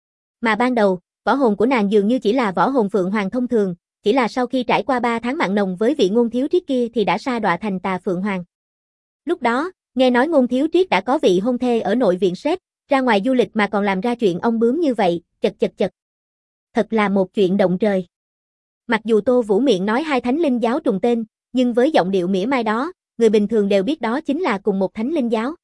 Mà ban đầu, võ hồn của nàng dường như chỉ là võ hồn Phượng Hoàng thông thường, chỉ là sau khi trải qua 3 tháng mặn nồng với vị Ngôn Thiếu Triết kia thì đã sa đọa thành Tà Phượng Hoàng. Lúc đó, nghe nói Ngôn Thiếu Triết đã có vị hôn thê ở nội viện Sét, ra ngoài du lịch mà còn làm ra chuyện ong bướm như vậy, chật. Thật là một chuyện động trời. Mặc dù Tô Vũ miệng nói hai Thánh Linh Giáo trùng tên, nhưng với giọng điệu mỉa mai đó, người bình thường đều biết đó chính là cùng một Thánh Linh Giáo.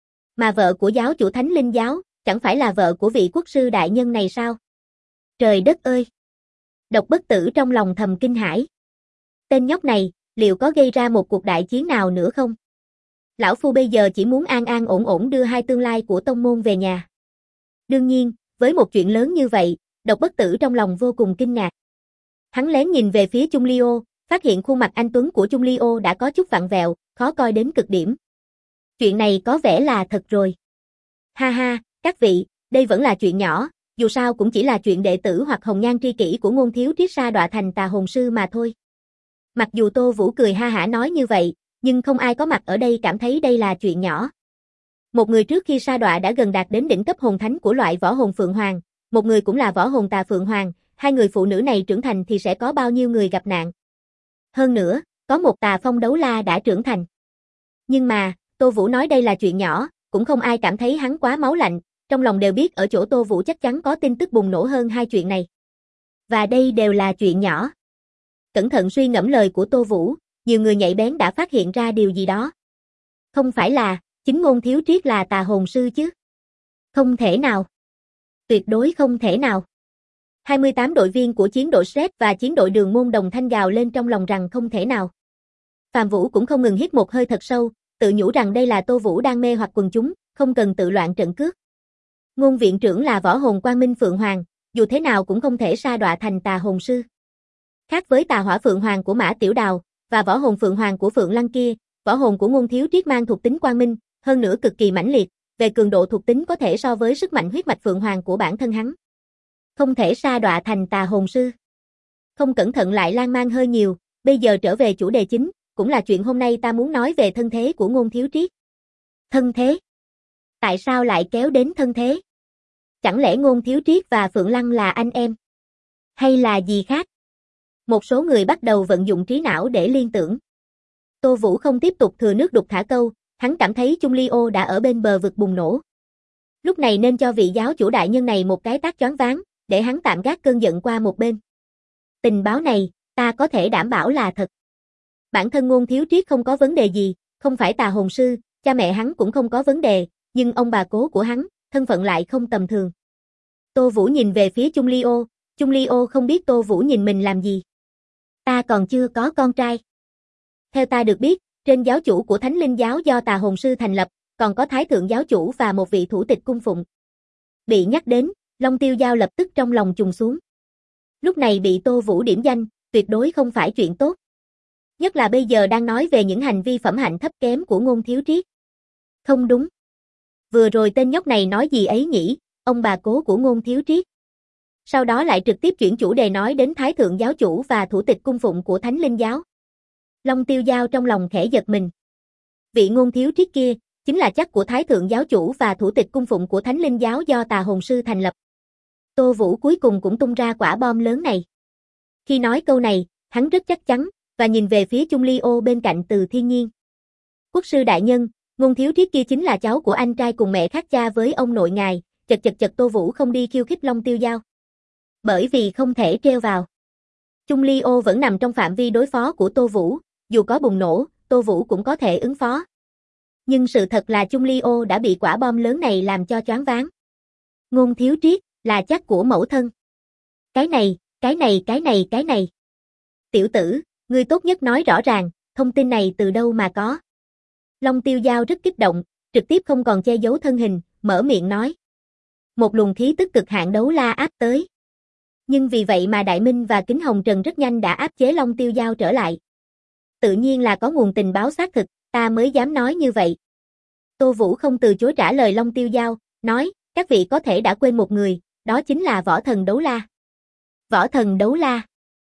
Mà vợ của giáo chủ Thánh Linh Giáo, chẳng phải là vợ của vị quốc sư đại nhân này sao? Trời đất ơi! Độc Bất Tử trong lòng thầm kinh hãi. Tên nhóc này, liệu có gây ra một cuộc đại chiến nào nữa không? Lão Phu bây giờ chỉ muốn an an ổn ổn đưa hai tương lai của tông môn về nhà. Đương nhiên, với một chuyện lớn như vậy, Độc Bất Tử trong lòng vô cùng kinh ngạc. Hắn lén nhìn về phía Chung Ly Ô, phát hiện khuôn mặt anh tuấn của Chung Ly Ô đã có chút vặn vẹo, khó coi đến cực điểm. Chuyện này có vẻ là thật rồi. Ha ha, các vị, đây vẫn là chuyện nhỏ, dù sao cũng chỉ là chuyện đệ tử hoặc hồng nhan tri kỷ của Ngôn Thiếu Triết sa đọa thành tà hồn sư mà thôi. Mặc dù Tô Vũ cười ha hả nói như vậy, nhưng không ai có mặt ở đây cảm thấy đây là chuyện nhỏ. Một người trước khi sa đọa đã gần đạt đến đỉnh cấp hồn thánh của loại võ hồn Phượng Hoàng, một người cũng là võ hồn Tà Phượng Hoàng, hai người phụ nữ này trưởng thành thì sẽ có bao nhiêu người gặp nạn. Hơn nữa, có một Tà Phong đấu la đã trưởng thành. Nhưng mà, Tô Vũ nói đây là chuyện nhỏ, cũng không ai cảm thấy hắn quá máu lạnh, trong lòng đều biết ở chỗ Tô Vũ chắc chắn có tin tức bùng nổ hơn hai chuyện này. Và đây đều là chuyện nhỏ. Cẩn thận suy ngẫm lời của Tô Vũ, nhiều người nhạy bén đã phát hiện ra điều gì đó. Không phải là, chính Ngôn Thiếu Triết là tà hồn sư chứ? Không thể nào. Tuyệt đối không thể nào. 28 đội viên của chiến đội Sét và chiến đội Đường Môn đồng thanh gào lên trong lòng rằng không thể nào. Phạm Vũ cũng không ngừng hít một hơi thật sâu, tự nhủ rằng đây là Tô Vũ đang mê hoặc quần chúng, không cần tự loạn trận cước. Ngôn viện trưởng là võ hồn Quang Minh Phượng Hoàng, dù thế nào cũng không thể sa đọa thành tà hồn sư. Khác với Tà Hỏa Phượng Hoàng của Mã Tiểu Đào và võ hồn Phượng Hoàng của Phượng Lăng kia, võ hồn của Ngôn Thiếu Triết mang thuộc tính quang minh, hơn nữa cực kỳ mãnh liệt, về cường độ thuộc tính có thể so với sức mạnh huyết mạch Phượng Hoàng của bản thân hắn. Không thể sa đọa thành tà hồn sư. Không cẩn thận lại lan man hơi nhiều, bây giờ trở về chủ đề chính, cũng là chuyện hôm nay ta muốn nói về thân thế của Ngôn Thiếu Triết. Thân thế? Tại sao lại kéo đến thân thế? Chẳng lẽ Ngôn Thiếu Triết và Phượng Lăng là anh em? Hay là gì khác? Một số người bắt đầu vận dụng trí não để liên tưởng. Tô Vũ không tiếp tục thừa nước đục thả câu, hắn cảm thấy Chung Ly Ô đã ở bên bờ vực bùng nổ. Lúc này nên cho vị giáo chủ đại nhân này một cái tát choáng váng, để hắn tạm gác cơn giận qua một bên. Tình báo này, ta có thể đảm bảo là thật. Bản thân Ngôn Thiếu Triết không có vấn đề gì, không phải tà hồn sư, cha mẹ hắn cũng không có vấn đề, nhưng ông bà cố của hắn, thân phận lại không tầm thường. Tô Vũ nhìn về phía Chung Ly Ô không biết Tô Vũ nhìn mình làm gì. Ta còn chưa có con trai. Theo ta được biết, trên giáo chủ của Thánh Linh giáo do tà hồn sư thành lập, còn có Thái thượng giáo chủ và một vị thủ tịch cung phụng. Bị nhắc đến, Long Tiêu Giao lập tức trong lòng trùng xuống. Lúc này bị Tô Vũ điểm danh, tuyệt đối không phải chuyện tốt. Nhất là bây giờ đang nói về những hành vi phẩm hạnh thấp kém của Ngôn Thiếu Triết. Không đúng. Vừa rồi tên nhóc này nói gì ấy nhỉ, ông bà cố của Ngôn Thiếu Triết. Sau đó lại trực tiếp chuyển chủ đề nói đến Thái thượng giáo chủ và thủ tịch cung phụng của Thánh Linh giáo. Long Tiêu Giao trong lòng khẽ giật mình. Vị Ngôn Thiếu Triết kia, chính là chắc của Thái thượng giáo chủ và thủ tịch cung phụng của Thánh Linh giáo do tà hồn sư thành lập. Tô Vũ cuối cùng cũng tung ra quả bom lớn này. Khi nói câu này, hắn rất chắc chắn, và nhìn về phía Chung Ly Ô bên cạnh Từ Thiên Nhiên. Quốc sư đại nhân, Ngôn Thiếu Triết kia chính là cháu của anh trai cùng mẹ khác cha với ông nội ngài, chật Tô Vũ không đi khiêu khích Long Tiêu Giao. Bởi vì không thể treo vào. Chung Ly Ô vẫn nằm trong phạm vi đối phó của Tô Vũ, dù có bùng nổ, Tô Vũ cũng có thể ứng phó. Nhưng sự thật là Chung Ly Ô đã bị quả bom lớn này làm cho choáng váng. Ngôn Thiếu Triết, là chắc của mẫu thân. Cái này. Tiểu tử, ngươi tốt nhất nói rõ ràng, thông tin này từ đâu mà có. Long Tiêu Giao rất kích động, trực tiếp không còn che giấu thân hình, mở miệng nói. Một luồng khí tức cực hạn đấu la áp tới. Nhưng vì vậy mà Đại Minh và Kính Hồng Trần rất nhanh đã áp chế Long Tiêu Giao trở lại. Tự nhiên là có nguồn tình báo xác thực, ta mới dám nói như vậy. Tô Vũ không từ chối trả lời Long Tiêu Giao, nói, các vị có thể đã quên một người, đó chính là Võ Thần Đấu La. Võ Thần Đấu La.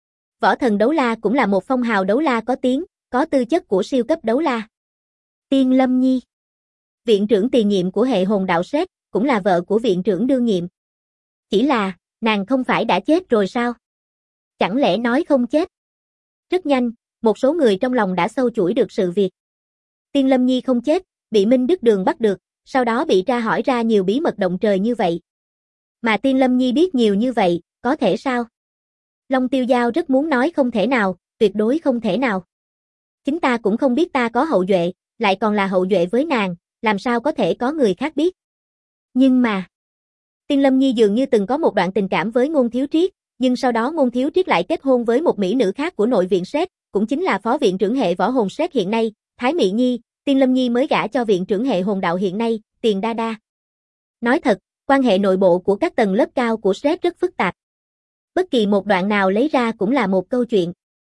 Võ Thần Đấu La cũng là một phong hào đấu la có tiếng, có tư chất của siêu cấp đấu la. Tiên Lâm Nhi. Viện trưởng tiền nhiệm của hệ hồn đạo Sét, cũng là vợ của viện trưởng đương nhiệm. Chỉ là, nàng không phải đã chết rồi sao? Chẳng lẽ nói không chết? Rất nhanh, một số người trong lòng đã sâu chuỗi được sự việc. Tiên Lâm Nhi không chết, bị Minh Đức Đường bắt được, sau đó bị tra hỏi ra nhiều bí mật động trời như vậy. Mà Tiên Lâm Nhi biết nhiều như vậy, có thể sao? Long Tiêu Giao rất muốn nói không thể nào, tuyệt đối không thể nào. Chính ta cũng không biết ta có hậu duệ, lại còn là hậu duệ với nàng, làm sao có thể có người khác biết. Nhưng mà, Tiên Lâm Nhi dường như từng có một đoạn tình cảm với Ngôn Thiếu Triết, nhưng sau đó Ngôn Thiếu Triết lại kết hôn với một mỹ nữ khác của nội viện Sét, cũng chính là phó viện trưởng hệ võ hồn Sét hiện nay, Thái Mị Nhi, Tiên Lâm Nhi mới gả cho viện trưởng hệ hồn đạo hiện nay, Tiền Đa Đa. Nói thật, quan hệ nội bộ của các tầng lớp cao của Sét rất phức tạp. Bất kỳ một đoạn nào lấy ra cũng là một câu chuyện.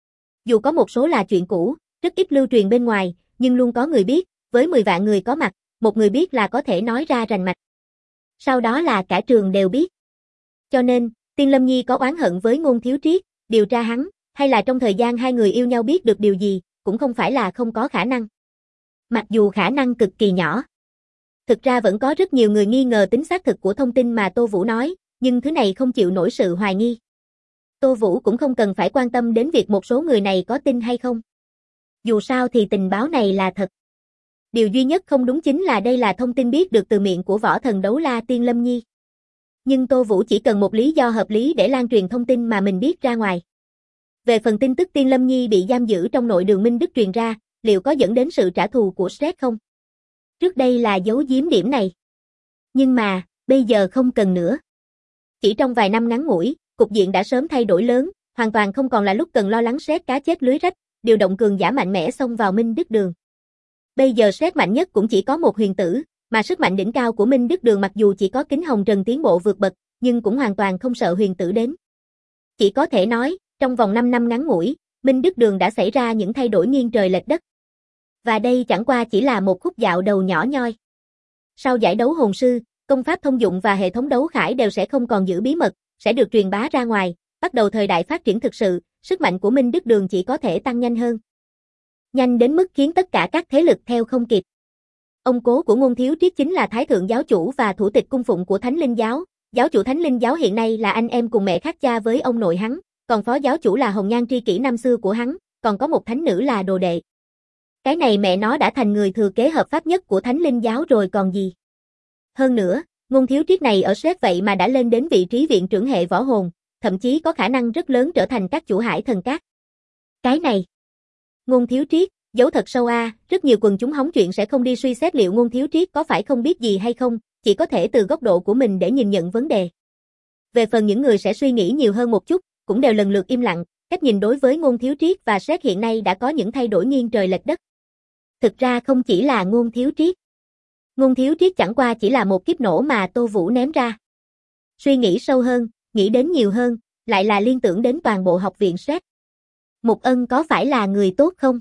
Dù có một số là chuyện cũ, rất ít lưu truyền bên ngoài, nhưng luôn có người biết, với 10 vạn người có mặt, một người biết là có thể nói ra rành mạch. Sau đó là cả trường đều biết. Cho nên, Tiên Lâm Nhi có oán hận với Ngôn Thiếu Triết, điều tra hắn, hay là trong thời gian hai người yêu nhau biết được điều gì, cũng không phải là không có khả năng. Mặc dù khả năng cực kỳ nhỏ. Thực ra vẫn có rất nhiều người nghi ngờ tính xác thực của thông tin mà Tô Vũ nói, nhưng thứ này không chịu nổi sự hoài nghi. Tô Vũ cũng không cần phải quan tâm đến việc một số người này có tin hay không. Dù sao thì tình báo này là thật. Điều duy nhất không đúng chính là đây là thông tin biết được từ miệng của Võ Thần Đấu La Tiên Lâm Nhi. Nhưng Tô Vũ chỉ cần một lý do hợp lý để lan truyền thông tin mà mình biết ra ngoài. Về phần tin tức Tiên Lâm Nhi bị giam giữ trong nội đường Minh Đức truyền ra, liệu có dẫn đến sự trả thù của Sét không? Trước đây là giấu giếm điểm này. Nhưng mà, bây giờ không cần nữa. Chỉ trong vài năm ngắn ngủi, cục diện đã sớm thay đổi lớn, hoàn toàn không còn là lúc cần lo lắng Sét cá chết lưới rách, điều động cường giả mạnh mẽ xông vào Minh Đức Đường. Bây giờ Sét mạnh nhất cũng chỉ có một huyền tử, mà sức mạnh đỉnh cao của Minh Đức Đường mặc dù chỉ có Kính Hồng Trần tiến bộ vượt bậc, nhưng cũng hoàn toàn không sợ huyền tử đến. Chỉ có thể nói, trong vòng 5 năm ngắn ngủi, Minh Đức Đường đã xảy ra những thay đổi nghiêng trời lệch đất. Và đây chẳng qua chỉ là một khúc dạo đầu nhỏ nhoi. Sau giải đấu hồn sư, công pháp thông dụng và hệ thống đấu khải đều sẽ không còn giữ bí mật, sẽ được truyền bá ra ngoài, bắt đầu thời đại phát triển thực sự, sức mạnh của Minh Đức Đường chỉ có thể tăng nhanh hơn. Nhanh đến mức khiến tất cả các thế lực theo không kịp. Ông cố của Ngôn Thiếu Triết chính là Thái thượng giáo chủ và thủ tịch cung phụng của Thánh Linh giáo, giáo chủ Thánh Linh giáo hiện nay là anh em cùng mẹ khác cha với ông nội hắn, còn phó giáo chủ là hồng nhan tri kỷ năm xưa của hắn, còn có một thánh nữ là đồ đệ. Cái này mẹ nó đã thành người thừa kế hợp pháp nhất của Thánh Linh giáo rồi còn gì. Hơn nữa, Ngôn Thiếu Triết này ở SET vậy mà đã lên đến vị trí viện trưởng hệ võ hồn, thậm chí có khả năng rất lớn trở thành các chủ hải thần các. Cái này, Ngôn Thiếu Triết, giấu thật sâu a, rất nhiều quần chúng hóng chuyện sẽ không đi suy xét liệu Ngôn Thiếu Triết có phải không biết gì hay không, chỉ có thể từ góc độ của mình để nhìn nhận vấn đề. Về phần những người sẽ suy nghĩ nhiều hơn một chút, cũng đều lần lượt im lặng, cách nhìn đối với Ngôn Thiếu Triết và SET hiện nay đã có những thay đổi nghiêng trời lệch đất. Thực ra không chỉ là Ngôn Thiếu Triết. Ngôn Thiếu Triết chẳng qua chỉ là một kiếp nổ mà Tô Vũ ném ra. Suy nghĩ sâu hơn, nghĩ đến nhiều hơn, lại là liên tưởng đến toàn bộ học viện SET. Mục Ân có phải là người tốt không?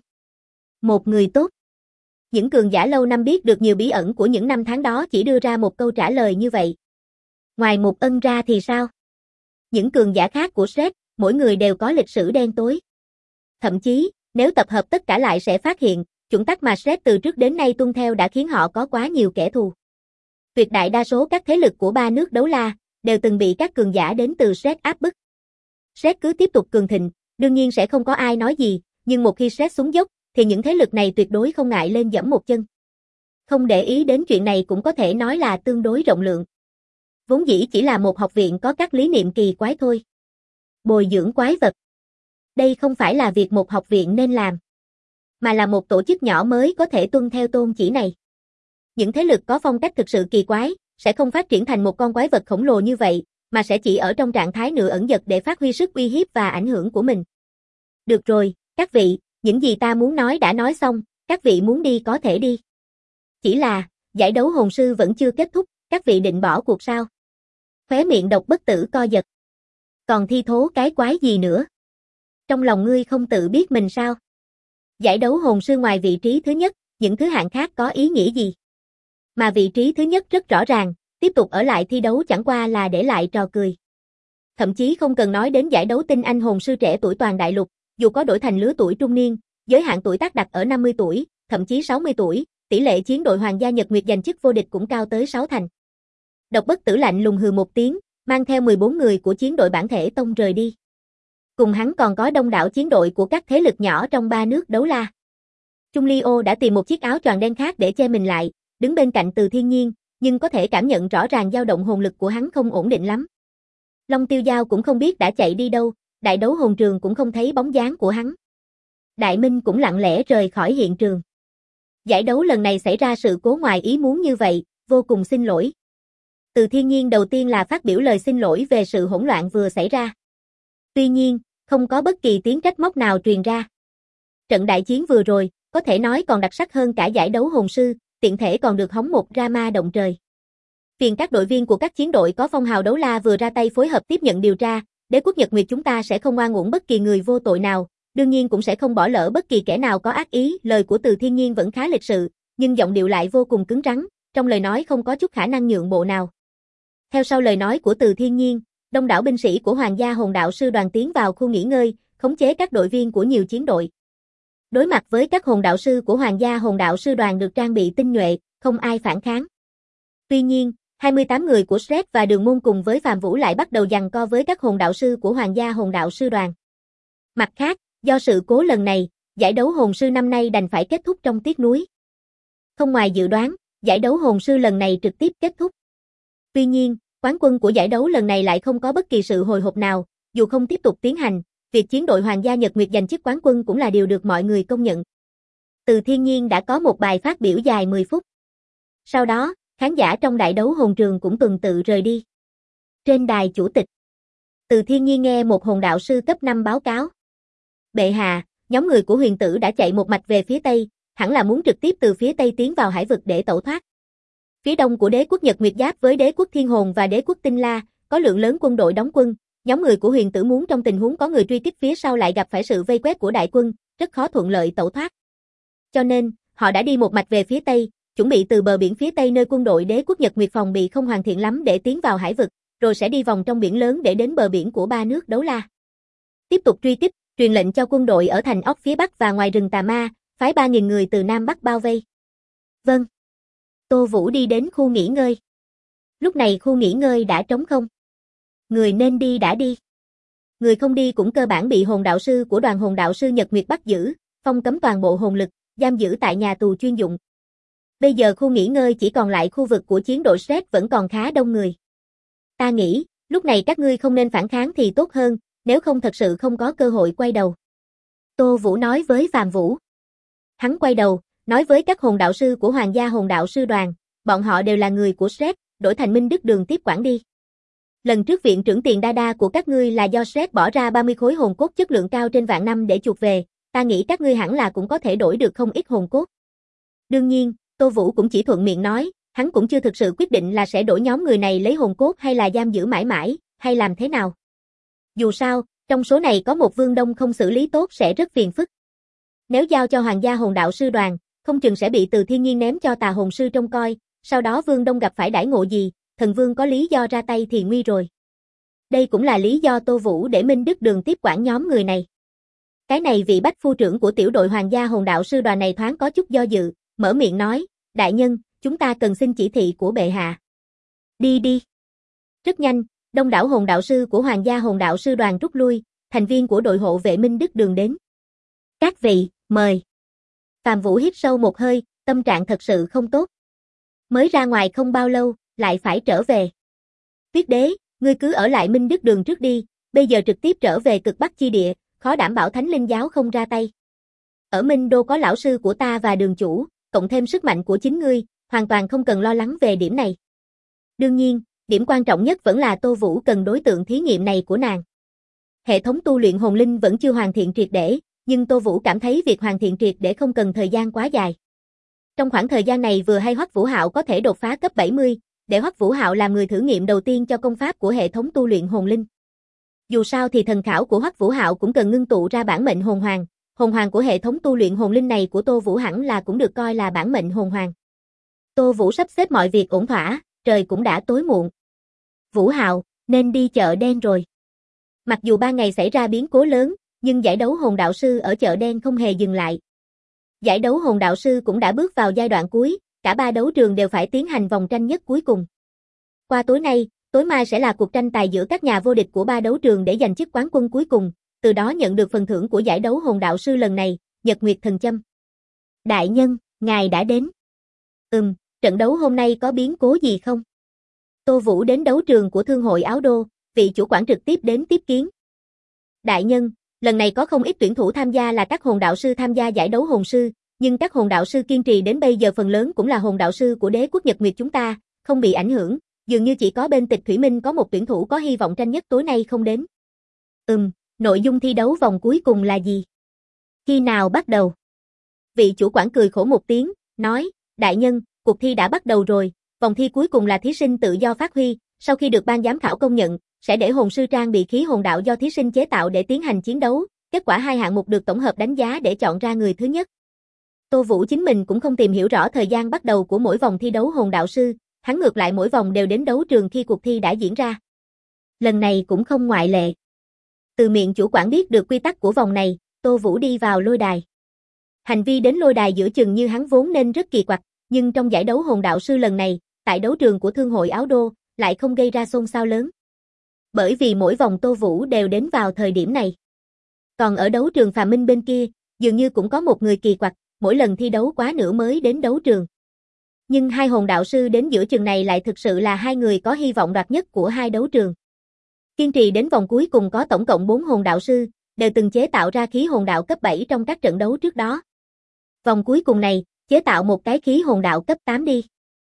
Một người tốt. Những cường giả lâu năm biết được nhiều bí ẩn của những năm tháng đó chỉ đưa ra một câu trả lời như vậy. Ngoài Mục Ân ra thì sao? Những cường giả khác của SET, mỗi người đều có lịch sử đen tối. Thậm chí, nếu tập hợp tất cả lại sẽ phát hiện, chuẩn tắc mà SET từ trước đến nay tuân theo đã khiến họ có quá nhiều kẻ thù. Tuyệt đại đa số các thế lực của ba nước đấu la, đều từng bị các cường giả đến từ SET áp bức. SET cứ tiếp tục cường thịnh, đương nhiên sẽ không có ai nói gì, nhưng một khi SET xuống dốc, thì những thế lực này tuyệt đối không ngại lên giẫm một chân. Không để ý đến chuyện này cũng có thể nói là tương đối rộng lượng. Vốn dĩ chỉ là một học viện có các lý niệm kỳ quái thôi. Bồi dưỡng quái vật. Đây không phải là việc một học viện nên làm, mà là một tổ chức nhỏ mới có thể tuân theo tôn chỉ này. Những thế lực có phong cách thực sự kỳ quái, sẽ không phát triển thành một con quái vật khổng lồ như vậy, mà sẽ chỉ ở trong trạng thái nửa ẩn dật để phát huy sức uy hiếp và ảnh hưởng của mình. Được rồi, các vị, những gì ta muốn nói đã nói xong, các vị muốn đi có thể đi. Chỉ là, giải đấu hồn sư vẫn chưa kết thúc, các vị định bỏ cuộc sao? Khóe miệng Độc Bất Tử co giật. Còn thi thố cái quái gì nữa? Trong lòng ngươi không tự biết mình sao? Giải đấu hồn sư ngoài vị trí thứ nhất, những thứ hạng khác có ý nghĩa gì? Mà vị trí thứ nhất rất rõ ràng, tiếp tục ở lại thi đấu chẳng qua là để lại trò cười. Thậm chí không cần nói đến giải đấu tinh anh hồn sư trẻ tuổi toàn đại lục, dù có đổi thành lứa tuổi trung niên, giới hạn tuổi tác đặt ở 50 tuổi, thậm chí 60 tuổi, tỷ lệ chiến đội Hoàng gia Nhật Nguyệt giành chức vô địch cũng cao tới 6 thành. Độc Bất Tử lạnh lùng hừ một tiếng, mang theo 14 người của chiến đội bản thể tông rời đi. Cùng hắn còn có đông đảo chiến đội của các thế lực nhỏ trong ba nước đấu la. Trung Ly Ô đã tìm một chiếc áo choàng đen khác để che mình lại, đứng bên cạnh Từ Thiên Nhiên, nhưng có thể cảm nhận rõ ràng dao động hồn lực của hắn không ổn định lắm. Long Tiêu Giao cũng không biết đã chạy đi đâu, đại đấu hồn trường cũng không thấy bóng dáng của hắn. Đại Minh cũng lặng lẽ rời khỏi hiện trường. Giải đấu lần này xảy ra sự cố ngoài ý muốn như vậy, vô cùng xin lỗi. Từ Thiên Nhiên đầu tiên là phát biểu lời xin lỗi về sự hỗn loạn vừa xảy ra. Tuy nhiên, không có bất kỳ tiếng trách móc nào truyền ra. Trận đại chiến vừa rồi, có thể nói còn đặc sắc hơn cả giải đấu hồn sư, tiện thể còn được hóng một drama động trời. Phiền các đội viên của các chiến đội có phong hào đấu la vừa ra tay phối hợp tiếp nhận điều tra, Đế quốc Nhật Nguyệt chúng ta sẽ không oan uổng bất kỳ người vô tội nào, đương nhiên cũng sẽ không bỏ lỡ bất kỳ kẻ nào có ác ý. Lời của Từ Thiên Nhiên vẫn khá lịch sự, nhưng giọng điệu lại vô cùng cứng rắn, trong lời nói không có chút khả năng nhượng bộ nào. Theo sau lời nói của Từ Thiên Nhiên, đông đảo binh sĩ của Hoàng gia Hồn Đạo sư đoàn tiến vào khu nghỉ ngơi, khống chế các đội viên của nhiều chiến đội. Đối mặt với các hồn đạo sư của Hoàng gia Hồn Đạo sư đoàn được trang bị tinh nhuệ, không ai phản kháng. Tuy nhiên, 28 người của SET và Đường Môn cùng với Phạm Vũ lại bắt đầu giằng co với các hồn đạo sư của Hoàng gia Hồn Đạo sư đoàn. Mặt khác, do sự cố lần này, giải đấu hồn sư năm nay đành phải kết thúc trong tiếc nuối. Không ngoài dự đoán, giải đấu hồn sư lần này trực tiếp kết thúc. Tuy nhiên, quán quân của giải đấu lần này lại không có bất kỳ sự hồi hộp nào, dù không tiếp tục tiến hành, việc chiến đội Hoàng gia Nhật Nguyệt giành chức quán quân cũng là điều được mọi người công nhận. Từ Thiên Nhiên đã có một bài phát biểu dài 10 phút. Sau đó, khán giả trong đại đấu hồn trường cũng tuần tự rời đi. Trên đài chủ tịch, Từ Thiên Nhiên nghe một hồn đạo sư cấp 5 báo cáo. Bệ hạ, nhóm người của huyền tử đã chạy một mạch về phía Tây, hẳn là muốn trực tiếp từ phía Tây tiến vào hải vực để tẩu thoát. Phía đông của đế quốc Nhật Nguyệt giáp với đế quốc Thiên Hồn và đế quốc Tinh La, có lượng lớn quân đội đóng quân, nhóm người của huyền tử muốn trong tình huống có người truy kích phía sau lại gặp phải sự vây quét của đại quân, rất khó thuận lợi tẩu thoát. Cho nên, họ đã đi một mạch về phía Tây, chuẩn bị từ bờ biển phía Tây nơi quân đội đế quốc Nhật Nguyệt phòng bị không hoàn thiện lắm để tiến vào hải vực, rồi sẽ đi vòng trong biển lớn để đến bờ biển của ba nước đấu la. Tiếp tục truy kích, truyền lệnh cho quân đội ở thành ốc phía Bắc và ngoài rừng Tà Ma, phái 3.000 người từ Nam Bắc bao vây. Vâng. Tô Vũ đi đến khu nghỉ ngơi. Lúc này khu nghỉ ngơi đã trống không. Người nên đi đã đi. người không đi cũng cơ bản bị hồn đạo sư của đoàn hồn đạo sư Nhật Nguyệt bắt giữ, phong cấm toàn bộ hồn lực, giam giữ tại nhà tù chuyên dụng. Bây giờ khu nghỉ ngơi chỉ còn lại khu vực của chiến đội Shred vẫn còn khá đông người. Ta nghĩ, lúc này các ngươi không nên phản kháng thì tốt hơn, nếu không thật sự không có cơ hội quay đầu. Tô Vũ nói với Phạm Vũ. Hắn quay đầu, nói với các hồn đạo sư của Hoàng gia hồn đạo sư đoàn, bọn họ đều là người của Shred, đổi thành Minh Đức Đường tiếp quản đi. Lần trước viện trưởng tiền đa của các ngươi là do Shred bỏ ra 30 khối hồn cốt chất lượng cao trên vạn năm để chuộc về, ta nghĩ các ngươi hẳn là cũng có thể đổi được không ít hồn cốt. Đương nhiên, Tô Vũ cũng chỉ thuận miệng nói, hắn cũng chưa thực sự quyết định là sẽ đổi nhóm người này lấy hồn cốt hay là giam giữ mãi mãi, hay làm thế nào. Dù sao, trong số này có một Vương Đông không xử lý tốt sẽ rất phiền phức. Nếu giao cho Hoàng gia hồn đạo sư đoàn, không chừng sẽ bị Từ Thiên Nhiên ném cho Tà hồn sư trông coi, sau đó Vương Đông gặp phải đãi ngộ gì, thần vương có lý do ra tay thì nguy rồi. Đây cũng là lý do Tô Vũ để Minh Đức Đường tiếp quản nhóm người này. Cái này vị bách phu trưởng của tiểu đội Hoàng gia hồn đạo sư đoàn này thoáng có chút do dự, mở miệng nói, đại nhân, chúng ta cần xin chỉ thị của bệ hạ. Đi đi. Rất nhanh, đông đảo hồn đạo sư của Hoàng gia hồn đạo sư đoàn rút lui, thành viên của đội hộ vệ Minh Đức Đường đến. Các vị, mời. Phạm Vũ hít sâu một hơi, tâm trạng thật sự không tốt. Mới ra ngoài không bao lâu, lại phải trở về. Tuyết đế, ngươi cứ ở lại Minh Đức Đường trước đi, bây giờ trực tiếp trở về cực Bắc chi địa, khó đảm bảo Thánh Linh giáo không ra tay. Ở Minh Đô có lão sư của ta và đường chủ, cộng thêm sức mạnh của chính ngươi, hoàn toàn không cần lo lắng về điểm này. Đương nhiên, điểm quan trọng nhất vẫn là Tô Vũ cần đối tượng thí nghiệm này của nàng. Hệ thống tu luyện hồn linh vẫn chưa hoàn thiện triệt để, nhưng Tô Vũ cảm thấy việc hoàn thiện triệt để không cần thời gian quá dài. Trong khoảng thời gian này vừa hay Hoắc Vũ Hạo có thể đột phá cấp 70, để Hoắc Vũ Hạo làm người thử nghiệm đầu tiên cho công pháp của hệ thống tu luyện hồn linh. Dù sao thì thần khảo của Hoắc Vũ Hạo cũng cần ngưng tụ ra bản mệnh hồn hoàng của hệ thống tu luyện hồn linh này của Tô Vũ hẳn là cũng được coi là bản mệnh hồn hoàng. Tô Vũ sắp xếp mọi việc ổn thỏa, trời cũng đã tối muộn. Vũ Hạo, nên đi chợ đen rồi. Mặc dù ban ngày xảy ra biến cố lớn, nhưng giải đấu hồn đạo sư ở chợ đen không hề dừng lại. Giải đấu hồn đạo sư cũng đã bước vào giai đoạn cuối, cả ba đấu trường đều phải tiến hành vòng tranh nhất cuối cùng. Qua tối nay, tối mai sẽ là cuộc tranh tài giữa các nhà vô địch của ba đấu trường để giành chức quán quân cuối cùng, từ đó nhận được phần thưởng của giải đấu hồn đạo sư lần này, Nhật Nguyệt Thần Châm. Đại nhân, ngài đã đến. Trận đấu hôm nay có biến cố gì không? Tô Vũ đến đấu trường của Thương hội Áo Đô, vị chủ quản trực tiếp đến tiếp kiến. Đại nhân, lần này có không ít tuyển thủ tham gia là các hồn đạo sư tham gia giải đấu hồn sư, nhưng các hồn đạo sư kiên trì đến bây giờ phần lớn cũng là hồn đạo sư của đế quốc Nhật Nguyệt chúng ta, không bị ảnh hưởng, dường như chỉ có bên Tịch Thủy Minh có một tuyển thủ có hy vọng tranh nhất tối nay không đến. Nội dung thi đấu vòng cuối cùng là gì? Khi nào bắt đầu? Vị chủ quản cười khổ một tiếng, nói, đại nhân, cuộc thi đã bắt đầu rồi, vòng thi cuối cùng là thí sinh tự do phát huy, sau khi được ban giám khảo công nhận, sẽ để hồn sư trang bị khí hồn đạo do thí sinh chế tạo để tiến hành chiến đấu, kết quả hai hạng mục được tổng hợp đánh giá để chọn ra người thứ nhất. Tô Vũ chính mình cũng không tìm hiểu rõ thời gian bắt đầu của mỗi vòng thi đấu hồn đạo sư, hắn ngược lại mỗi vòng đều đến đấu trường khi cuộc thi đã diễn ra. Lần này cũng không ngoại lệ. Từ miệng chủ quản biết được quy tắc của vòng này, Tô Vũ đi vào lôi đài. Hành vi đến lôi đài giữa chừng như hắn vốn nên rất kỳ quặc, nhưng trong giải đấu hồn đạo sư lần này, tại đấu trường của Thương hội Áo Đô, lại không gây ra xôn xao lớn. Bởi vì mỗi vòng Tô Vũ đều đến vào thời điểm này. Còn ở đấu trường Phàm Minh bên kia, dường như cũng có một người kỳ quặc, mỗi lần thi đấu quá nửa mới đến đấu trường. Nhưng hai hồn đạo sư đến giữa chừng này lại thực sự là hai người có hy vọng đoạt nhất của hai đấu trường. Kiên trì đến vòng cuối cùng có tổng cộng 4 hồn đạo sư, đều từng chế tạo ra khí hồn đạo cấp 7 trong các trận đấu trước đó. Vòng cuối cùng này, chế tạo một cái khí hồn đạo cấp 8 đi.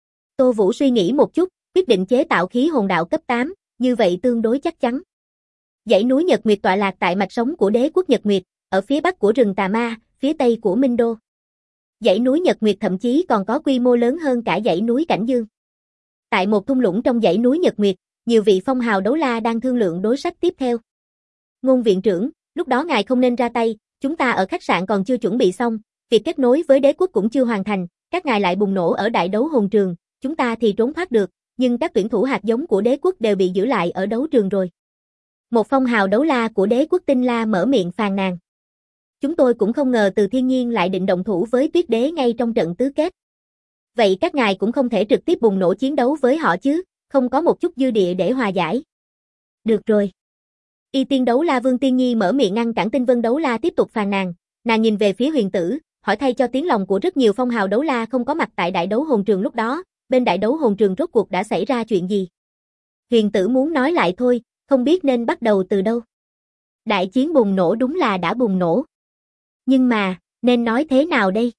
Tô Vũ suy nghĩ một chút, quyết định chế tạo khí hồn đạo cấp 8, như vậy tương đối chắc chắn. Dãy núi Nhật Nguyệt tọa lạc tại mạch sống của đế quốc Nhật Nguyệt, ở phía bắc của rừng Tà Ma, phía tây của Minh Đô. Dãy núi Nhật Nguyệt thậm chí còn có quy mô lớn hơn cả dãy núi Cảnh Dương. Tại một thung lũng trong dãy núi Nhật Nguyệt, nhiều vị phong hào đấu la đang thương lượng đối sách tiếp theo. Ngôn viện trưởng, lúc đó ngài không nên ra tay, chúng ta ở khách sạn còn chưa chuẩn bị xong, việc kết nối với đế quốc cũng chưa hoàn thành, các ngài lại bùng nổ ở đại đấu hồn trường, chúng ta thì trốn thoát được, nhưng các tuyển thủ hạt giống của đế quốc đều bị giữ lại ở đấu trường rồi. Một phong hào đấu la của đế quốc Tinh La mở miệng phàn nàn. Chúng tôi cũng không ngờ Từ Thiên Nhiên lại định động thủ với Tuyết Đế ngay trong trận tứ kết. Vậy các ngài cũng không thể trực tiếp bùng nổ chiến đấu với họ chứ, không có một chút dư địa để hòa giải. Được rồi. Y Tiên Đấu La Vương Tiên Nhi mở miệng ngăn cản Tinh Vân Đấu La tiếp tục phàn nàn, nàng nhìn về phía Huyền Tử, hỏi thay cho tiếng lòng của rất nhiều phong hào đấu la không có mặt tại đại đấu hồn trường lúc đó, bên đại đấu hồn trường rốt cuộc đã xảy ra chuyện gì. Huyền Tử muốn nói lại thôi, không biết nên bắt đầu từ đâu. Đại chiến bùng nổ đúng là đã bùng nổ. Nhưng mà, nên nói thế nào đây?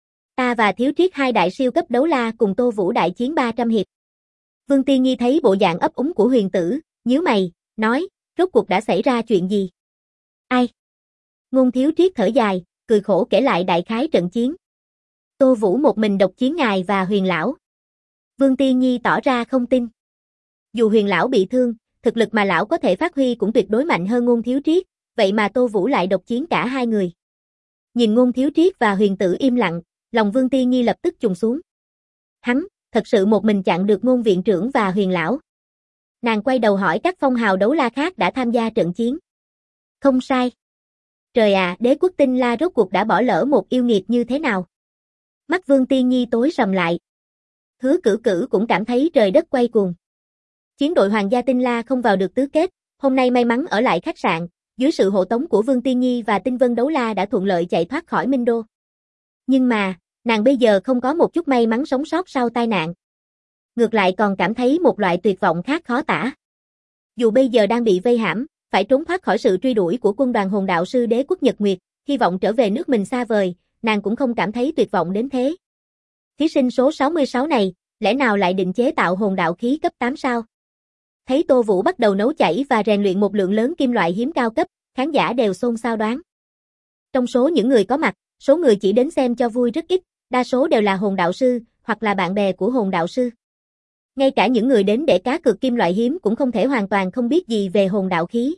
Ta và Thiếu Triết hai đại siêu cấp đấu la cùng Tô Vũ đại chiến 300 hiệp. Vương Tiên Nhi thấy bộ dạng ấp úng của Huyền Tử, nhíu mày, nói, rốt cuộc đã xảy ra chuyện gì? Ai? Ngôn Thiếu Triết thở dài, cười khổ kể lại đại khái trận chiến. Tô Vũ một mình độc chiến ngài và Huyền lão. Vương Tiên Nhi tỏ ra không tin. Dù Huyền lão bị thương, thực lực mà lão có thể phát huy cũng tuyệt đối mạnh hơn Ngôn Thiếu Triết, vậy mà Tô Vũ lại độc chiến cả hai người. Nhìn Ngôn Thiếu Triết và Huyền Tử im lặng, lòng Vương Tiên Nhi lập tức trùng xuống. Hắn, thật sự một mình chặn được Ngôn viện trưởng và Huyền lão. Nàng quay đầu hỏi các phong hào đấu la khác đã tham gia trận chiến. Không sai. Trời à, Đế quốc Tinh La rốt cuộc đã bỏ lỡ một yêu nghiệt như thế nào? Mắt Vương Tiên Nhi tối sầm lại. Hứa Cử Cử cũng cảm thấy trời đất quay cuồng. Chiến đội Hoàng gia Tinh La không vào được tứ kết, hôm nay may mắn ở lại khách sạn, dưới sự hộ tống của Vương Tiên Nhi và Tinh Vân Đấu La đã thuận lợi chạy thoát khỏi Minh Đô. Nhưng mà, nàng bây giờ không có một chút may mắn sống sót sau tai nạn. Ngược lại còn cảm thấy một loại tuyệt vọng khác khó tả. Dù bây giờ đang bị vây hãm, phải trốn thoát khỏi sự truy đuổi của quân đoàn hồn đạo sư Đế quốc Nhật Nguyệt, hy vọng trở về nước mình xa vời, nàng cũng không cảm thấy tuyệt vọng đến thế. Thí sinh số 66 này, lẽ nào lại định chế tạo hồn đạo khí cấp 8 sao? Thấy Tô Vũ bắt đầu nấu chảy và rèn luyện một lượng lớn kim loại hiếm cao cấp, khán giả đều xôn xao đoán. Trong số những người có mặt, số người chỉ đến xem cho vui rất ít, đa số đều là hồn đạo sư, hoặc là bạn bè của hồn đạo sư. Ngay cả những người đến để cá cược kim loại hiếm cũng không thể hoàn toàn không biết gì về hồn đạo khí.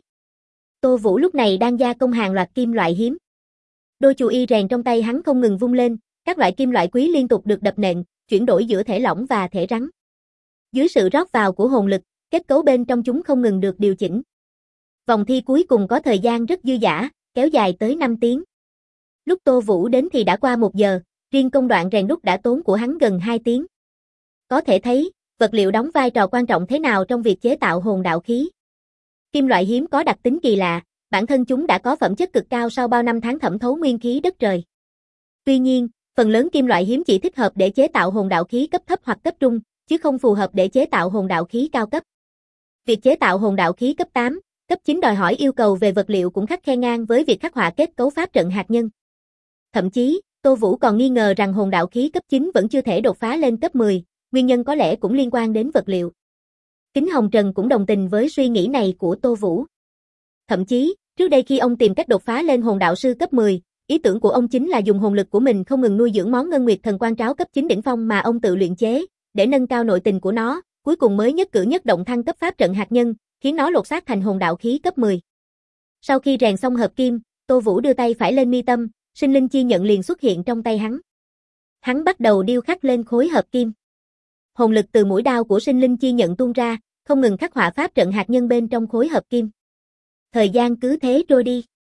Tô Vũ lúc này đang gia công hàng loạt kim loại hiếm. Đôi chù y rèn trong tay hắn không ngừng vung lên, các loại kim loại quý liên tục được đập nện, chuyển đổi giữa thể lỏng và thể rắn. Dưới sự rót vào của hồn lực, kết cấu bên trong chúng không ngừng được điều chỉnh. Vòng thi cuối cùng có thời gian rất dư dả, kéo dài tới 5 tiếng. Lúc Tô Vũ đến thì đã qua 1 giờ, riêng công đoạn rèn đúc đã tốn của hắn gần 2 tiếng. Có thể thấy, vật liệu đóng vai trò quan trọng thế nào trong việc chế tạo hồn đạo khí. Kim loại hiếm có đặc tính kỳ lạ, bản thân chúng đã có phẩm chất cực cao sau bao năm tháng thẩm thấu nguyên khí đất trời. Tuy nhiên, phần lớn kim loại hiếm chỉ thích hợp để chế tạo hồn đạo khí cấp thấp hoặc cấp trung, chứ không phù hợp để chế tạo hồn đạo khí cao cấp. Việc chế tạo hồn đạo khí cấp 8, cấp 9 đòi hỏi yêu cầu về vật liệu cũng khắt khe ngang với việc khắc họa kết cấu pháp trận hạt nhân. Thậm chí, Tô Vũ còn nghi ngờ rằng hồn đạo khí cấp 9 vẫn chưa thể đột phá lên cấp 10, nguyên nhân có lẽ cũng liên quan đến vật liệu. Kính Hồng Trần cũng đồng tình với suy nghĩ này của Tô Vũ. Thậm chí, trước đây khi ông tìm cách đột phá lên hồn đạo sư cấp 10, ý tưởng của ông chính là dùng hồn lực của mình không ngừng nuôi dưỡng món Ngân Nguyệt Thần Quang Tráo cấp 9 đỉnh phong mà ông tự luyện chế, để nâng cao nội tình của nó, cuối cùng mới nhất cử nhất động thăng cấp pháp trận hạt nhân, khiến nó lột xác thành hồn đạo khí cấp 10. Sau khi rèn xong hợp kim, Tô Vũ đưa tay phải lên mi tâm, sinh linh chi nhận liền xuất hiện trong tay hắn. Hắn bắt đầu điêu khắc lên khối hợp kim. Hồn lực từ mũi đao của sinh linh chi nhận tuôn ra, không ngừng khắc họa pháp trận hạt nhân bên trong khối hợp kim. Thời gian cứ thế trôi đi.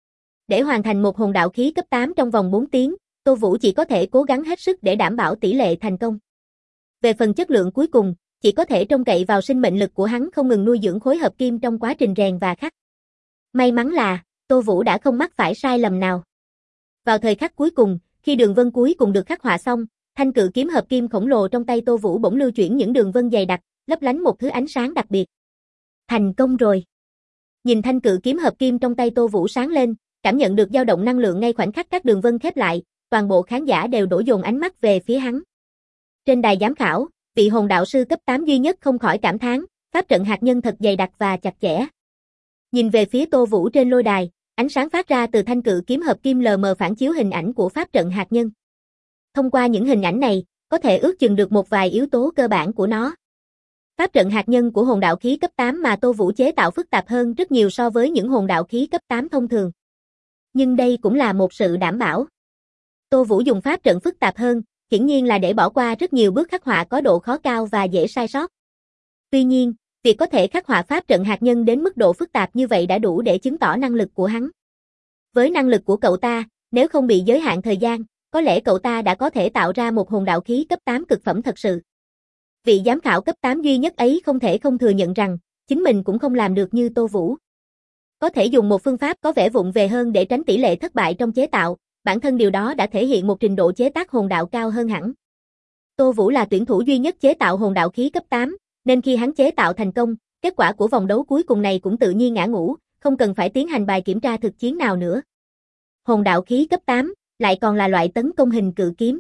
Để hoàn thành một hồn đạo khí cấp 8 trong vòng 4 tiếng, Tô Vũ chỉ có thể cố gắng hết sức để đảm bảo tỷ lệ thành công. Về phần chất lượng cuối cùng, chỉ có thể trông cậy vào sinh mệnh lực của hắn không ngừng nuôi dưỡng khối hợp kim trong quá trình rèn và khắc. May mắn là, Tô Vũ đã không mắc phải sai lầm nào. Vào thời khắc cuối cùng, khi đường vân cuối cùng được khắc họa xong, thanh cự kiếm hợp kim khổng lồ trong tay Tô Vũ bỗng lưu chuyển những đường vân dày đặc, lấp lánh một thứ ánh sáng đặc biệt. Thành công rồi. Nhìn thanh cự kiếm hợp kim trong tay Tô Vũ sáng lên, cảm nhận được dao động năng lượng ngay khoảnh khắc các đường vân khép lại, toàn bộ khán giả đều đổ dồn ánh mắt về phía hắn. Trên đài giám khảo, vị hồn đạo sư cấp 8 duy nhất không khỏi cảm thán, pháp trận hạt nhân thật dày đặc và chặt chẽ. Nhìn về phía Tô Vũ trên lôi đài, ánh sáng phát ra từ thanh cự kiếm hợp kim lờ mờ phản chiếu hình ảnh của pháp trận hạt nhân. Thông qua những hình ảnh này, có thể ước chừng được một vài yếu tố cơ bản của nó. Pháp trận hạt nhân của hồn đạo khí cấp 8 mà Tô Vũ chế tạo phức tạp hơn rất nhiều so với những hồn đạo khí cấp 8 thông thường. Nhưng đây cũng là một sự đảm bảo. Tô Vũ dùng pháp trận phức tạp hơn, hiển nhiên là để bỏ qua rất nhiều bước khắc họa có độ khó cao và dễ sai sót. Tuy nhiên, việc có thể khắc họa pháp trận hạt nhân đến mức độ phức tạp như vậy đã đủ để chứng tỏ năng lực của hắn. Với năng lực của cậu ta, nếu không bị giới hạn thời gian, có lẽ cậu ta đã có thể tạo ra một hồn đạo khí cấp 8 cực phẩm thật sự. Vị giám khảo cấp 8 duy nhất ấy không thể không thừa nhận rằng, chính mình cũng không làm được như Tô Vũ. Có thể dùng một phương pháp có vẻ vụng về hơn để tránh tỷ lệ thất bại trong chế tạo, bản thân điều đó đã thể hiện một trình độ chế tác hồn đạo cao hơn hẳn. Tô Vũ là tuyển thủ duy nhất chế tạo hồn đạo khí cấp 8, nên khi hắn chế tạo thành công, kết quả của vòng đấu cuối cùng này cũng tự nhiên ngã ngũ, không cần phải tiến hành bài kiểm tra thực chiến nào nữa. Hồn đạo khí cấp 8, lại còn là loại tấn công hình cự kiếm.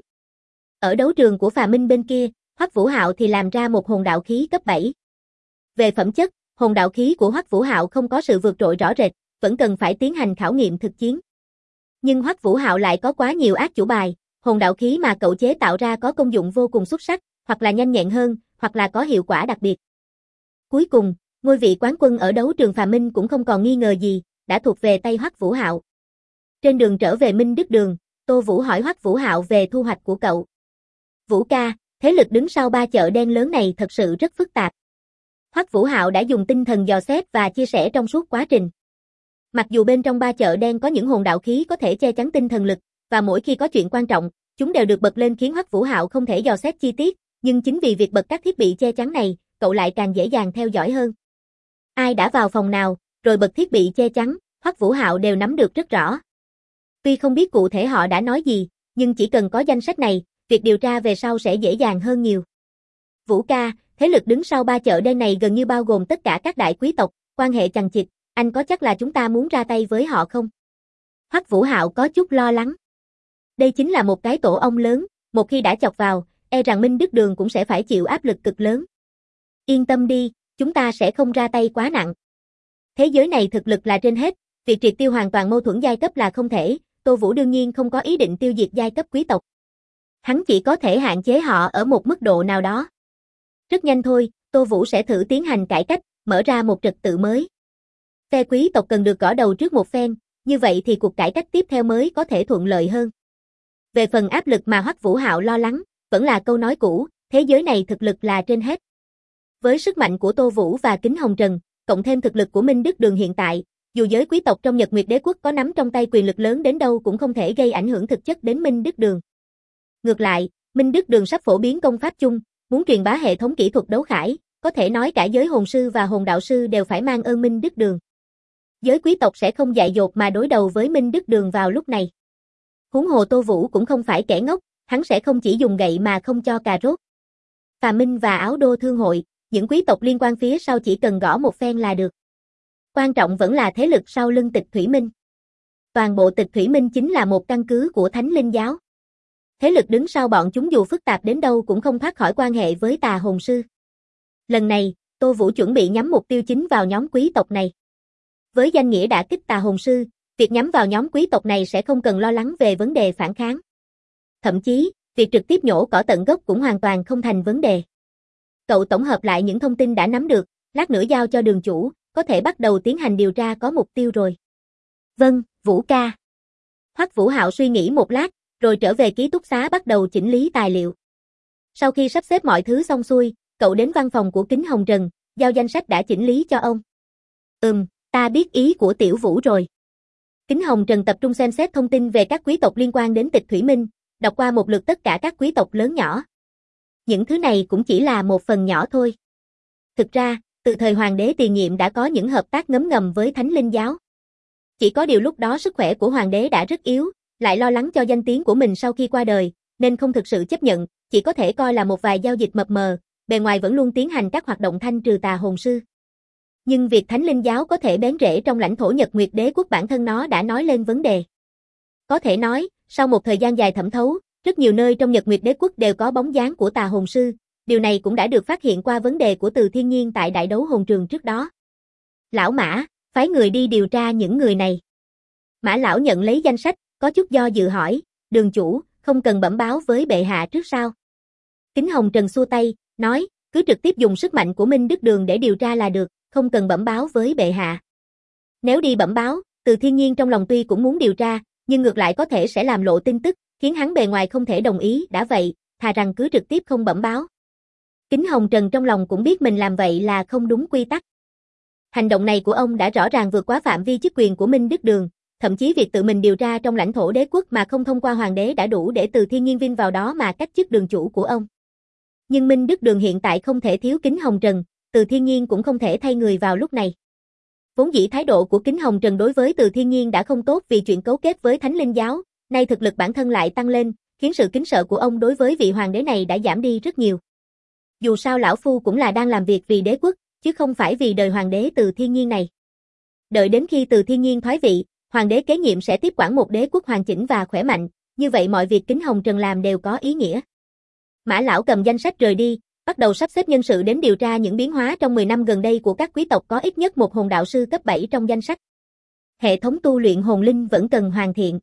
Ở đấu trường của Phà Minh bên kia, Hoắc Vũ Hạo thì làm ra một hồn đạo khí cấp 7. Về phẩm chất, hồn đạo khí của Hoắc Vũ Hạo không có sự vượt trội rõ rệt, vẫn cần phải tiến hành khảo nghiệm thực chiến. Nhưng Hoắc Vũ Hạo lại có quá nhiều ác chủ bài, hồn đạo khí mà cậu chế tạo ra có công dụng vô cùng xuất sắc, hoặc là nhanh nhẹn hơn, hoặc là có hiệu quả đặc biệt. Cuối cùng, ngôi vị quán quân ở đấu trường Phà Minh cũng không còn nghi ngờ gì, đã thuộc về tay Hoắc Vũ Hạo. Trên đường trở về Minh Đức Đường, Tô Vũ hỏi Hoắc Vũ Hạo về thu hoạch của cậu. Vũ ca, thế lực đứng sau ba chợ đen lớn này thật sự rất phức tạp. Hoắc Vũ Hạo đã dùng tinh thần dò xét và chia sẻ trong suốt quá trình. Mặc dù bên trong ba chợ đen có những hồn đạo khí có thể che chắn tinh thần lực, và mỗi khi có chuyện quan trọng, chúng đều được bật lên khiến Hoắc Vũ Hạo không thể dò xét chi tiết, nhưng chính vì việc bật các thiết bị che chắn này, cậu lại càng dễ dàng theo dõi hơn. Ai đã vào phòng nào, rồi bật thiết bị che chắn, Hoắc Vũ Hạo đều nắm được rất rõ. Tuy không biết cụ thể họ đã nói gì, nhưng chỉ cần có danh sách này, việc điều tra về sau sẽ dễ dàng hơn nhiều. Vũ ca, thế lực đứng sau ba chợ đen này gần như bao gồm tất cả các đại quý tộc, quan hệ chằng chịt, anh có chắc là chúng ta muốn ra tay với họ không? Hoắc Vũ Hạo có chút lo lắng. Đây chính là một cái tổ ong lớn, một khi đã chọc vào, e rằng Minh Đức Đường cũng sẽ phải chịu áp lực cực lớn. Yên tâm đi, chúng ta sẽ không ra tay quá nặng. Thế giới này thực lực là trên hết, việc triệt tiêu hoàn toàn mâu thuẫn giai cấp là không thể, Tô Vũ đương nhiên không có ý định tiêu diệt giai cấp quý tộc. Hắn chỉ có thể hạn chế họ ở một mức độ nào đó. Rất nhanh thôi, Tô Vũ sẽ thử tiến hành cải cách, mở ra một trật tự mới. Phe quý tộc cần được gõ đầu trước một phen, như vậy thì cuộc cải cách tiếp theo mới có thể thuận lợi hơn. Về phần áp lực mà Hoắc Vũ Hạo lo lắng, vẫn là câu nói cũ, thế giới này thực lực là trên hết. Với sức mạnh của Tô Vũ và Kính Hồng Trần, cộng thêm thực lực của Minh Đức Đường hiện tại, dù giới quý tộc trong Nhật Nguyệt Đế quốc có nắm trong tay quyền lực lớn đến đâu cũng không thể gây ảnh hưởng thực chất đến Minh Đức Đường. Ngược lại, Minh Đức Đường sắp phổ biến công pháp chung, muốn truyền bá hệ thống kỹ thuật đấu khải, có thể nói cả giới hồn sư và hồn đạo sư đều phải mang ơn Minh Đức Đường. Giới quý tộc sẽ không dại dột mà đối đầu với Minh Đức Đường vào lúc này. Huống hồ Tô Vũ cũng không phải kẻ ngốc, hắn sẽ không chỉ dùng gậy mà không cho cà rốt. Phà Minh và Áo Đô Thương hội, những quý tộc liên quan phía sau chỉ cần gõ một phen là được. Quan trọng vẫn là thế lực sau lưng Tịch Thủy Minh. Toàn bộ Tịch Thủy Minh chính là một căn cứ của Thánh Linh giáo. Thế lực đứng sau bọn chúng dù phức tạp đến đâu cũng không thoát khỏi quan hệ với tà hồn sư. Lần này, Tô Vũ chuẩn bị nhắm mục tiêu chính vào nhóm quý tộc này. Với danh nghĩa đả kích tà hồn sư, việc nhắm vào nhóm quý tộc này sẽ không cần lo lắng về vấn đề phản kháng. Thậm chí, việc trực tiếp nhổ cỏ tận gốc cũng hoàn toàn không thành vấn đề. Cậu tổng hợp lại những thông tin đã nắm được, lát nữa giao cho đường chủ, có thể bắt đầu tiến hành điều tra có mục tiêu rồi. Vâng, Vũ ca. Hoắc Vũ Hạo suy nghĩ một lát, rồi trở về ký túc xá bắt đầu chỉnh lý tài liệu. Sau khi sắp xếp mọi thứ xong xuôi, cậu đến văn phòng của Kính Hồng Trần, giao danh sách đã chỉnh lý cho ông. Ta biết ý của Tiểu Vũ rồi. Kính Hồng Trần tập trung xem xét thông tin về các quý tộc liên quan đến Tịch Thủy Minh, đọc qua một lượt tất cả các quý tộc lớn nhỏ. Những thứ này cũng chỉ là một phần nhỏ thôi. Thực ra, từ thời Hoàng đế tiền nhiệm đã có những hợp tác ngấm ngầm với Thánh Linh giáo. Chỉ có điều lúc đó sức khỏe của Hoàng đế đã rất yếu, lại lo lắng cho danh tiếng của mình sau khi qua đời, nên không thực sự chấp nhận, chỉ có thể coi là một vài giao dịch mập mờ, bề ngoài vẫn luôn tiến hành các hoạt động thanh trừ tà hồn sư. Nhưng việc Thánh Linh giáo có thể bén rễ trong lãnh thổ Nhật Nguyệt Đế quốc bản thân nó đã nói lên vấn đề. Có thể nói, sau một thời gian dài thẩm thấu, rất nhiều nơi trong Nhật Nguyệt Đế quốc đều có bóng dáng của tà hồn sư, điều này cũng đã được phát hiện qua vấn đề của Từ Thiên Nhiên tại đại đấu hồn trường trước đó. Lão Mã, phái người đi điều tra những người này. Mã lão nhận lấy danh sách, có chút do dự hỏi, đường chủ, không cần bẩm báo với bệ hạ trước sao? Kính Hồng Trần xua tay, nói, cứ trực tiếp dùng sức mạnh của Minh Đức Đường để điều tra là được, không cần bẩm báo với bệ hạ. Nếu đi bẩm báo, Từ Thiên Nhiên trong lòng tuy cũng muốn điều tra, nhưng ngược lại có thể sẽ làm lộ tin tức, khiến hắn bề ngoài không thể đồng ý, đã vậy, thà rằng cứ trực tiếp không bẩm báo. Kính Hồng Trần trong lòng cũng biết mình làm vậy là không đúng quy tắc. Hành động này của ông đã rõ ràng vượt quá phạm vi chức quyền của Minh Đức Đường, thậm chí việc tự mình điều tra trong lãnh thổ đế quốc mà không thông qua hoàng đế đã đủ để Từ Thiên Nhiên vin vào đó mà cách chức đường chủ của ông. Nhưng Minh Đức Đường hiện tại không thể thiếu Kính Hồng Trần, Từ Thiên Nhiên cũng không thể thay người vào lúc này. Vốn dĩ thái độ của Kính Hồng Trần đối với Từ Thiên Nhiên đã không tốt vì chuyện cấu kết với Thánh Linh Giáo, nay thực lực bản thân lại tăng lên, khiến sự kính sợ của ông đối với vị hoàng đế này đã giảm đi rất nhiều. Dù sao lão phu cũng là đang làm việc vì đế quốc, chứ không phải vì đời hoàng đế Từ Thiên Nhiên này. Đợi đến khi Từ Thiên Nhiên thoái vị, hoàng đế kế nhiệm sẽ tiếp quản một đế quốc hoàn chỉnh và khỏe mạnh, như vậy mọi việc Kính Hồng Trần làm đều có ý nghĩa. Mã lão cầm danh sách rời đi, bắt đầu sắp xếp nhân sự đến điều tra những biến hóa trong 10 năm gần đây của các quý tộc có ít nhất một hồn đạo sư cấp 7 trong danh sách. Hệ thống tu luyện hồn linh vẫn cần hoàn thiện.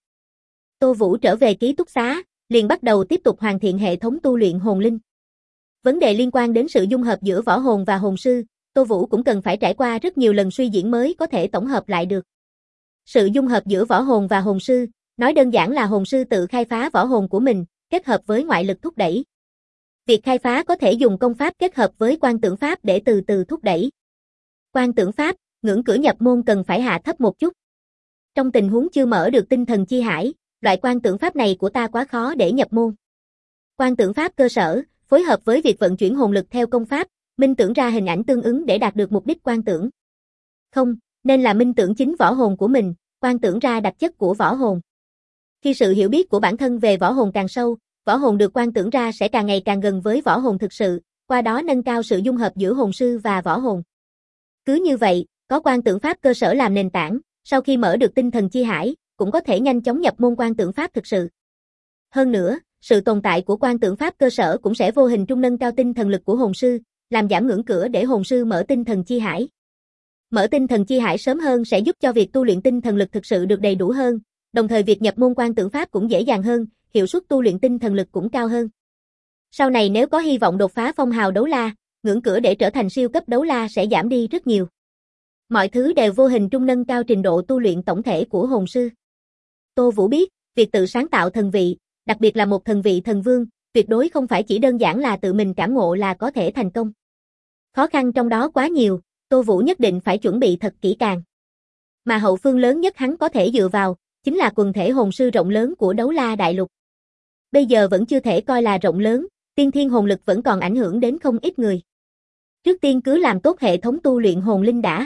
Tô Vũ trở về ký túc xá, liền bắt đầu tiếp tục hoàn thiện hệ thống tu luyện hồn linh. Vấn đề liên quan đến sự dung hợp giữa võ hồn và hồn sư, Tô Vũ cũng cần phải trải qua rất nhiều lần suy diễn mới có thể tổng hợp lại được. Sự dung hợp giữa võ hồn và hồn sư, nói đơn giản là hồn sư tự khai phá võ hồn của mình, kết hợp với ngoại lực thúc đẩy. Việc khai phá có thể dùng công pháp kết hợp với quan tưởng pháp để từ từ thúc đẩy. Quan tưởng pháp, ngưỡng cửa nhập môn cần phải hạ thấp một chút. Trong tình huống chưa mở được tinh thần chi hải, loại quan tưởng pháp này của ta quá khó để nhập môn. Quan tưởng pháp cơ sở, phối hợp với việc vận chuyển hồn lực theo công pháp, minh tưởng ra hình ảnh tương ứng để đạt được mục đích quan tưởng. Không, nên là minh tưởng chính võ hồn của mình, quan tưởng ra đặc chất của võ hồn. Khi sự hiểu biết của bản thân về võ hồn càng sâu, võ hồn được quan tưởng ra sẽ càng ngày càng gần với võ hồn thực sự, qua đó nâng cao sự dung hợp giữa hồn sư và võ hồn. Cứ như vậy, có quan tưởng pháp cơ sở làm nền tảng, sau khi mở được tinh thần chi hải, cũng có thể nhanh chóng nhập môn quan tưởng pháp thực sự. Hơn nữa, sự tồn tại của quan tưởng pháp cơ sở cũng sẽ vô hình trung nâng cao tinh thần lực của hồn sư, làm giảm ngưỡng cửa để hồn sư mở tinh thần chi hải. Mở tinh thần chi hải sớm hơn sẽ giúp cho việc tu luyện tinh thần lực thực sự được đầy đủ hơn, đồng thời việc nhập môn quan tưởng pháp cũng dễ dàng hơn, hiệu suất tu luyện tinh thần lực cũng cao hơn. Sau này nếu có hy vọng đột phá phong hào đấu la, ngưỡng cửa để trở thành siêu cấp đấu la sẽ giảm đi rất nhiều. Mọi thứ đều vô hình trung nâng cao trình độ tu luyện tổng thể của hồn sư. Tô Vũ biết, việc tự sáng tạo thần vị, đặc biệt là một thần vị thần vương, tuyệt đối không phải chỉ đơn giản là tự mình cảm ngộ là có thể thành công. Khó khăn trong đó quá nhiều, Tô Vũ nhất định phải chuẩn bị thật kỹ càng. Mà hậu phương lớn nhất hắn có thể dựa vào, chính là quần thể hồn sư rộng lớn của Đấu La Đại Lục. Bây giờ vẫn chưa thể coi là rộng lớn, tiên thiên hồn lực vẫn còn ảnh hưởng đến không ít người. Trước tiên cứ làm tốt hệ thống tu luyện hồn linh đã.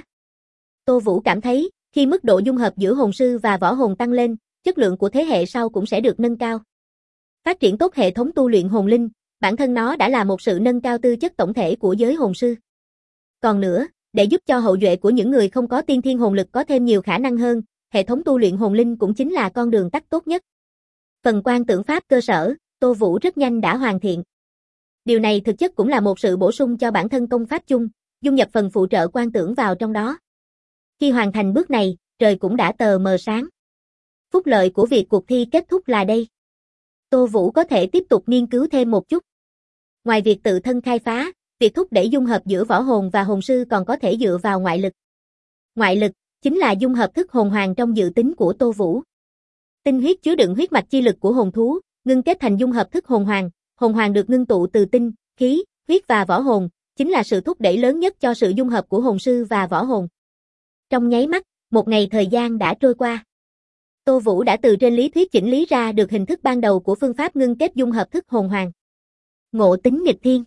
Tô Vũ cảm thấy, khi mức độ dung hợp giữa hồn sư và võ hồn tăng lên, chất lượng của thế hệ sau cũng sẽ được nâng cao. Phát triển tốt hệ thống tu luyện hồn linh, bản thân nó đã là một sự nâng cao tư chất tổng thể của giới hồn sư. Còn nữa, để giúp cho hậu duệ của những người không có tiên thiên hồn lực có thêm nhiều khả năng hơn, hệ thống tu luyện hồn linh cũng chính là con đường tắt tốt nhất. Phần quan tưởng pháp cơ sở, Tô Vũ rất nhanh đã hoàn thiện. Điều này thực chất cũng là một sự bổ sung cho bản thân công pháp chung, dung nhập phần phụ trợ quan tưởng vào trong đó. Khi hoàn thành bước này, trời cũng đã tờ mờ sáng. Phúc lợi của việc cuộc thi kết thúc là đây. Tô Vũ có thể tiếp tục nghiên cứu thêm một chút. Ngoài việc tự thân khai phá, việc thúc đẩy dung hợp giữa võ hồn và hồn sư còn có thể dựa vào ngoại lực. Ngoại lực chính là dung hợp thức hồn hoàng trong dự tính của Tô Vũ. Tinh huyết chứa đựng huyết mạch chi lực của hồn thú, ngưng kết thành dung hợp thức hồn hoàng được ngưng tụ từ tinh, khí, huyết và võ hồn, chính là sự thúc đẩy lớn nhất cho sự dung hợp của hồn sư và võ hồn. Trong nháy mắt, một ngày thời gian đã trôi qua. Tô Vũ đã từ trên lý thuyết chỉnh lý ra được hình thức ban đầu của phương pháp ngưng kết dung hợp thức hồn hoàng. Ngộ tính nghịch thiên.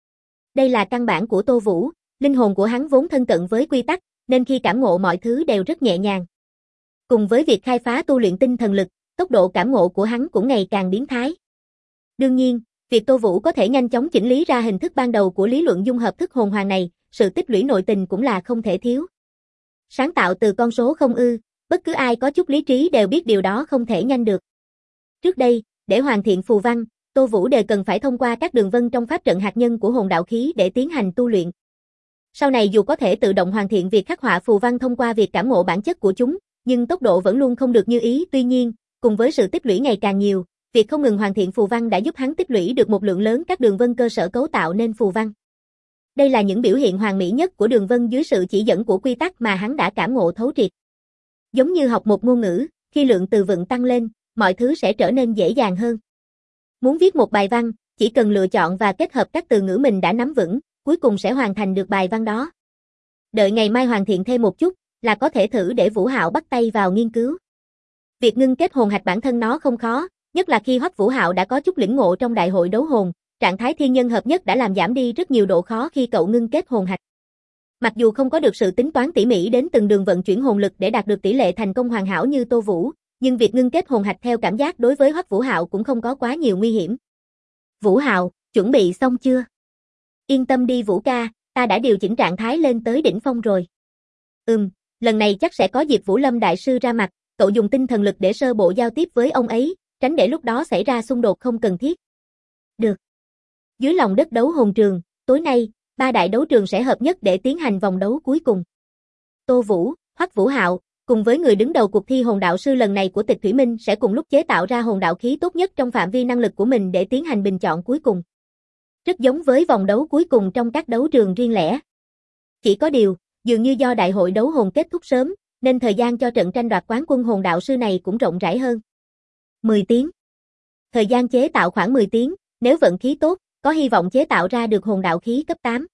Đây là căn bản của Tô Vũ, linh hồn của hắn vốn thân cận với quy tắc, nên khi cảm ngộ mọi thứ đều rất nhẹ nhàng. Cùng với việc khai phá tu luyện tinh thần lực, tốc độ cảm ngộ của hắn cũng ngày càng biến thái. Đương nhiên, việc Tô Vũ có thể nhanh chóng chỉnh lý ra hình thức ban đầu của lý luận dung hợp thức hồn hoàng này, sự tích lũy nội tình cũng là không thể thiếu. Sáng tạo từ con số không ư, bất cứ ai có chút lý trí đều biết điều đó không thể nhanh được. Trước đây, để hoàn thiện phù văn, Tô Vũ đều cần phải thông qua các đường vân trong pháp trận hạt nhân của hồn đạo khí để tiến hành tu luyện. Sau này dù có thể tự động hoàn thiện việc khắc họa phù văn thông qua việc cảm ngộ bản chất của chúng, nhưng tốc độ vẫn luôn không được như ý. Tuy nhiên, cùng với sự tích lũy ngày càng nhiều, việc không ngừng hoàn thiện phù văn đã giúp hắn tích lũy được một lượng lớn các đường vân cơ sở cấu tạo nên phù văn. Đây là những biểu hiện hoàn mỹ nhất của đường vân dưới sự chỉ dẫn của quy tắc mà hắn đã cảm ngộ thấu triệt. Giống như học một ngôn ngữ, khi lượng từ vựng tăng lên, mọi thứ sẽ trở nên dễ dàng hơn. Muốn viết một bài văn, chỉ cần lựa chọn và kết hợp các từ ngữ mình đã nắm vững, cuối cùng sẽ hoàn thành được bài văn đó. Đợi ngày mai hoàn thiện thêm một chút, là có thể thử để Vũ Hạo bắt tay vào nghiên cứu. Việc ngưng kết hồn hạch bản thân nó không khó, nhất là khi Hoắc Vũ Hạo đã có chút lĩnh ngộ trong đại hội đấu hồn, trạng thái thiên nhân hợp nhất đã làm giảm đi rất nhiều độ khó khi cậu ngưng kết hồn hạch. Mặc dù không có được sự tính toán tỉ mỉ đến từng đường vận chuyển hồn lực để đạt được tỷ lệ thành công hoàn hảo như Tô Vũ, nhưng việc ngưng kết hồn hạch theo cảm giác đối với Hoắc Vũ Hạo cũng không có quá nhiều nguy hiểm. Vũ Hạo, chuẩn bị xong chưa? Yên tâm đi Vũ ca, ta đã điều chỉnh trạng thái lên tới đỉnh phong rồi. Lần này chắc sẽ có Diệp Vũ Lâm đại sư ra mặt, cậu dùng tinh thần lực để sơ bộ giao tiếp với ông ấy, tránh để lúc đó xảy ra xung đột không cần thiết. Được. Dưới lòng đất đấu hồn trường, tối nay, 3 đại đấu trường sẽ hợp nhất để tiến hành vòng đấu cuối cùng. Tô Vũ, Hoắc Vũ Hạo, cùng với người đứng đầu cuộc thi hồn đạo sư lần này của Tịch Thủy Minh sẽ cùng lúc chế tạo ra hồn đạo khí tốt nhất trong phạm vi năng lực của mình để tiến hành bình chọn cuối cùng. Rất giống với vòng đấu cuối cùng trong các đấu trường riêng lẻ. Chỉ có điều, dường như do đại hội đấu hồn kết thúc sớm, nên thời gian cho trận tranh đoạt quán quân hồn đạo sư này cũng rộng rãi hơn. 10 tiếng. Thời gian chế tạo khoảng 10 tiếng, nếu vận khí tốt, có hy vọng chế tạo ra được hồn đạo khí cấp 8.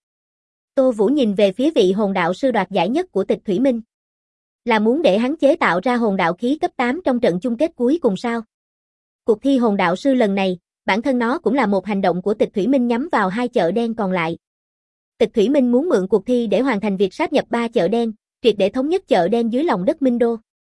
Tô Vũ nhìn về phía vị hồn đạo sư đoạt giải nhất của Tịch Thủy Minh. Là muốn để hắn chế tạo ra hồn đạo khí cấp 8 trong trận chung kết cuối cùng sao? Cuộc thi hồn đạo sư lần này, bản thân nó cũng là một hành động của Tịch Thủy Minh nhắm vào 2 chợ đen còn lại. Tịch Thủy Minh muốn mượn cuộc thi để hoàn thành việc sáp nhập 3 chợ đen, triệt để thống nhất chợ đen dưới lòng đất Minh Đô.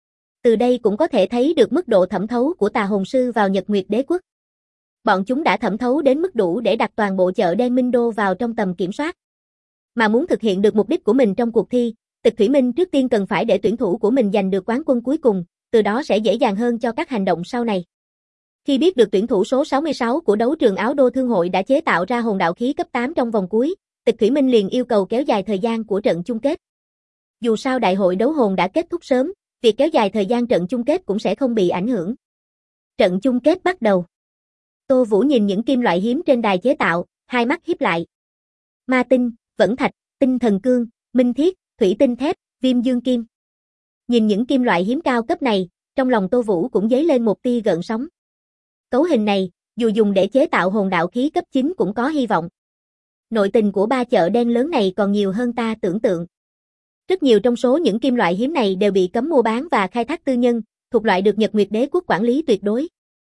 Từ đây cũng có thể thấy được mức độ thẩm thấu của tà hồn sư vào Nhật Nguyệt Đế Quốc. Bọn chúng đã thẩm thấu đến mức đủ để đặt toàn bộ chợ đen Minh Đô vào trong tầm kiểm soát. Mà muốn thực hiện được mục đích của mình trong cuộc thi, Tịch Thủy Minh trước tiên cần phải để tuyển thủ của mình giành được quán quân cuối cùng, từ đó sẽ dễ dàng hơn cho các hành động sau này. Khi biết được tuyển thủ số 66 của đấu trường Áo Đô Thương hội đã chế tạo ra hồn đạo khí cấp 8 trong vòng cuối, Tịch Thủy Minh liền yêu cầu kéo dài thời gian của trận chung kết. Dù sao đại hội đấu hồn đã kết thúc sớm, việc kéo dài thời gian trận chung kết cũng sẽ không bị ảnh hưởng. Trận chung kết bắt đầu. Tô Vũ nhìn những kim loại hiếm trên đài chế tạo, hai mắt híp lại. Ma tinh, vẫn thạch, tinh thần cương, minh thiết, thủy tinh thép, viêm dương kim. Nhìn những kim loại hiếm cao cấp này, trong lòng Tô Vũ cũng dấy lên một tia gợn sóng. Cấu hình này, dù dùng để chế tạo hồn đạo khí cấp 9 cũng có hy vọng. Nội tình của 3 chợ đen lớn này còn nhiều hơn ta tưởng tượng. Rất nhiều trong số những kim loại hiếm này đều bị cấm mua bán và khai thác tư nhân, thuộc loại được Nhật Nguyệt Đế Quốc quản lý tuyệt đối.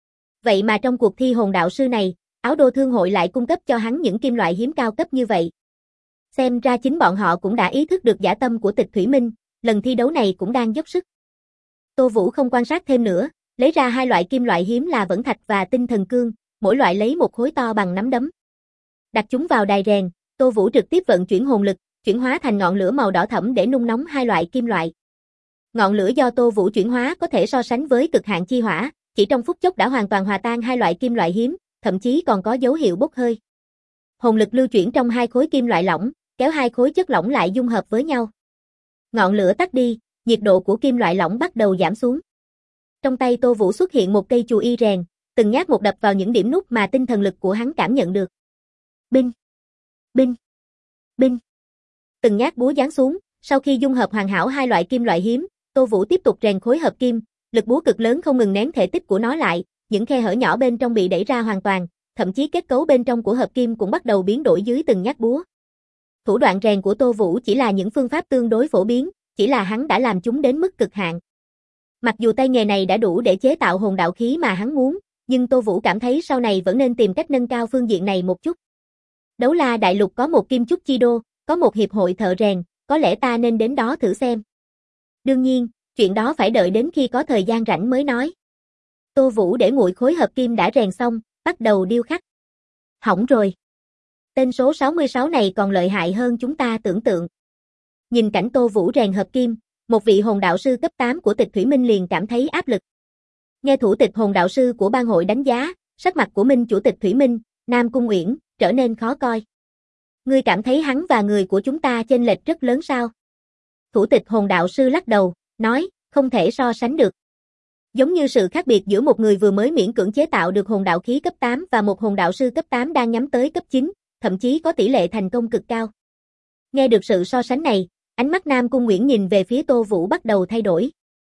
Vậy mà trong cuộc thi hồn đạo sư này, Áo Đô Thương hội lại cung cấp cho hắn những kim loại hiếm cao cấp như vậy. Xem ra chính bọn họ cũng đã ý thức được dã tâm của Tịch Thủy Minh, lần thi đấu này cũng đang dốc sức. Tô Vũ không quan sát thêm nữa, lấy ra 2 loại kim loại hiếm là vẫn thạch và tinh thần cương, mỗi loại lấy một khối to bằng nắm đấm. Đặt chúng vào đài rèn, Tô Vũ trực tiếp vận chuyển hồn lực, chuyển hóa thành ngọn lửa màu đỏ thẫm để nung nóng 2 loại kim loại. Ngọn lửa do Tô Vũ chuyển hóa có thể so sánh với cực hạn chi hỏa, chỉ trong phút chốc đã hoàn toàn hòa tan 2 loại kim loại hiếm, thậm chí còn có dấu hiệu bốc hơi. Hồn lực lưu chuyển trong 2 khối kim loại lỏng, kéo 2 khối chất lỏng lại dung hợp với nhau. Ngọn lửa tắt đi, nhiệt độ của kim loại lỏng bắt đầu giảm xuống. Trong tay Tô Vũ xuất hiện một cây chùy y rèn, từng nhát một đập vào những điểm nút mà tinh thần lực của hắn cảm nhận được. Binh, binh, binh. Từng nhát búa giáng xuống, sau khi dung hợp hoàn hảo 2 loại kim loại hiếm, Tô Vũ tiếp tục rèn khối hợp kim, lực búa cực lớn không ngừng nén thể tích của nó lại, những khe hở nhỏ bên trong bị đẩy ra hoàn toàn, thậm chí kết cấu bên trong của hợp kim cũng bắt đầu biến đổi dưới từng nhát búa. Thủ đoạn rèn của Tô Vũ chỉ là những phương pháp tương đối phổ biến, chỉ là hắn đã làm chúng đến mức cực hạn. Mặc dù tay nghề này đã đủ để chế tạo hồn đạo khí mà hắn muốn, nhưng Tô Vũ cảm thấy sau này vẫn nên tìm cách nâng cao phương diện này một chút. Đấu La Đại Lục có một kim trúc chi đô, có một hiệp hội thợ rèn, có lẽ ta nên đến đó thử xem. Đương nhiên, chuyện đó phải đợi đến khi có thời gian rảnh mới nói. Tô Vũ để nguội khối hợp kim đã rèn xong, bắt đầu điêu khắc. Hỏng rồi. Tên số 66 này còn lợi hại hơn chúng ta tưởng tượng. Nhìn cảnh Tô Vũ rèn hợp kim, một vị hồn đạo sư cấp 8 của Tịch Thủy Minh liền cảm thấy áp lực. Nghe thủ tịch hồn đạo sư của bang hội đánh giá, sắc mặt của Minh chủ Tịch Thủy Minh, Nam Cung Uyển, trở nên khó coi. Ngươi cảm thấy hắn và người của chúng ta chênh lệch rất lớn sao? Thủ tịch hồn đạo sư lắc đầu, nói, không thể so sánh được. Giống như sự khác biệt giữa một người vừa mới miễn cưỡng chế tạo được hồn đạo khí cấp 8 và một hồn đạo sư cấp 8 đang nhắm tới cấp 9, thậm chí có tỷ lệ thành công cực cao. Nghe được sự so sánh này, ánh mắt Nam Cung Uyển nhìn về phía Tô Vũ bắt đầu thay đổi.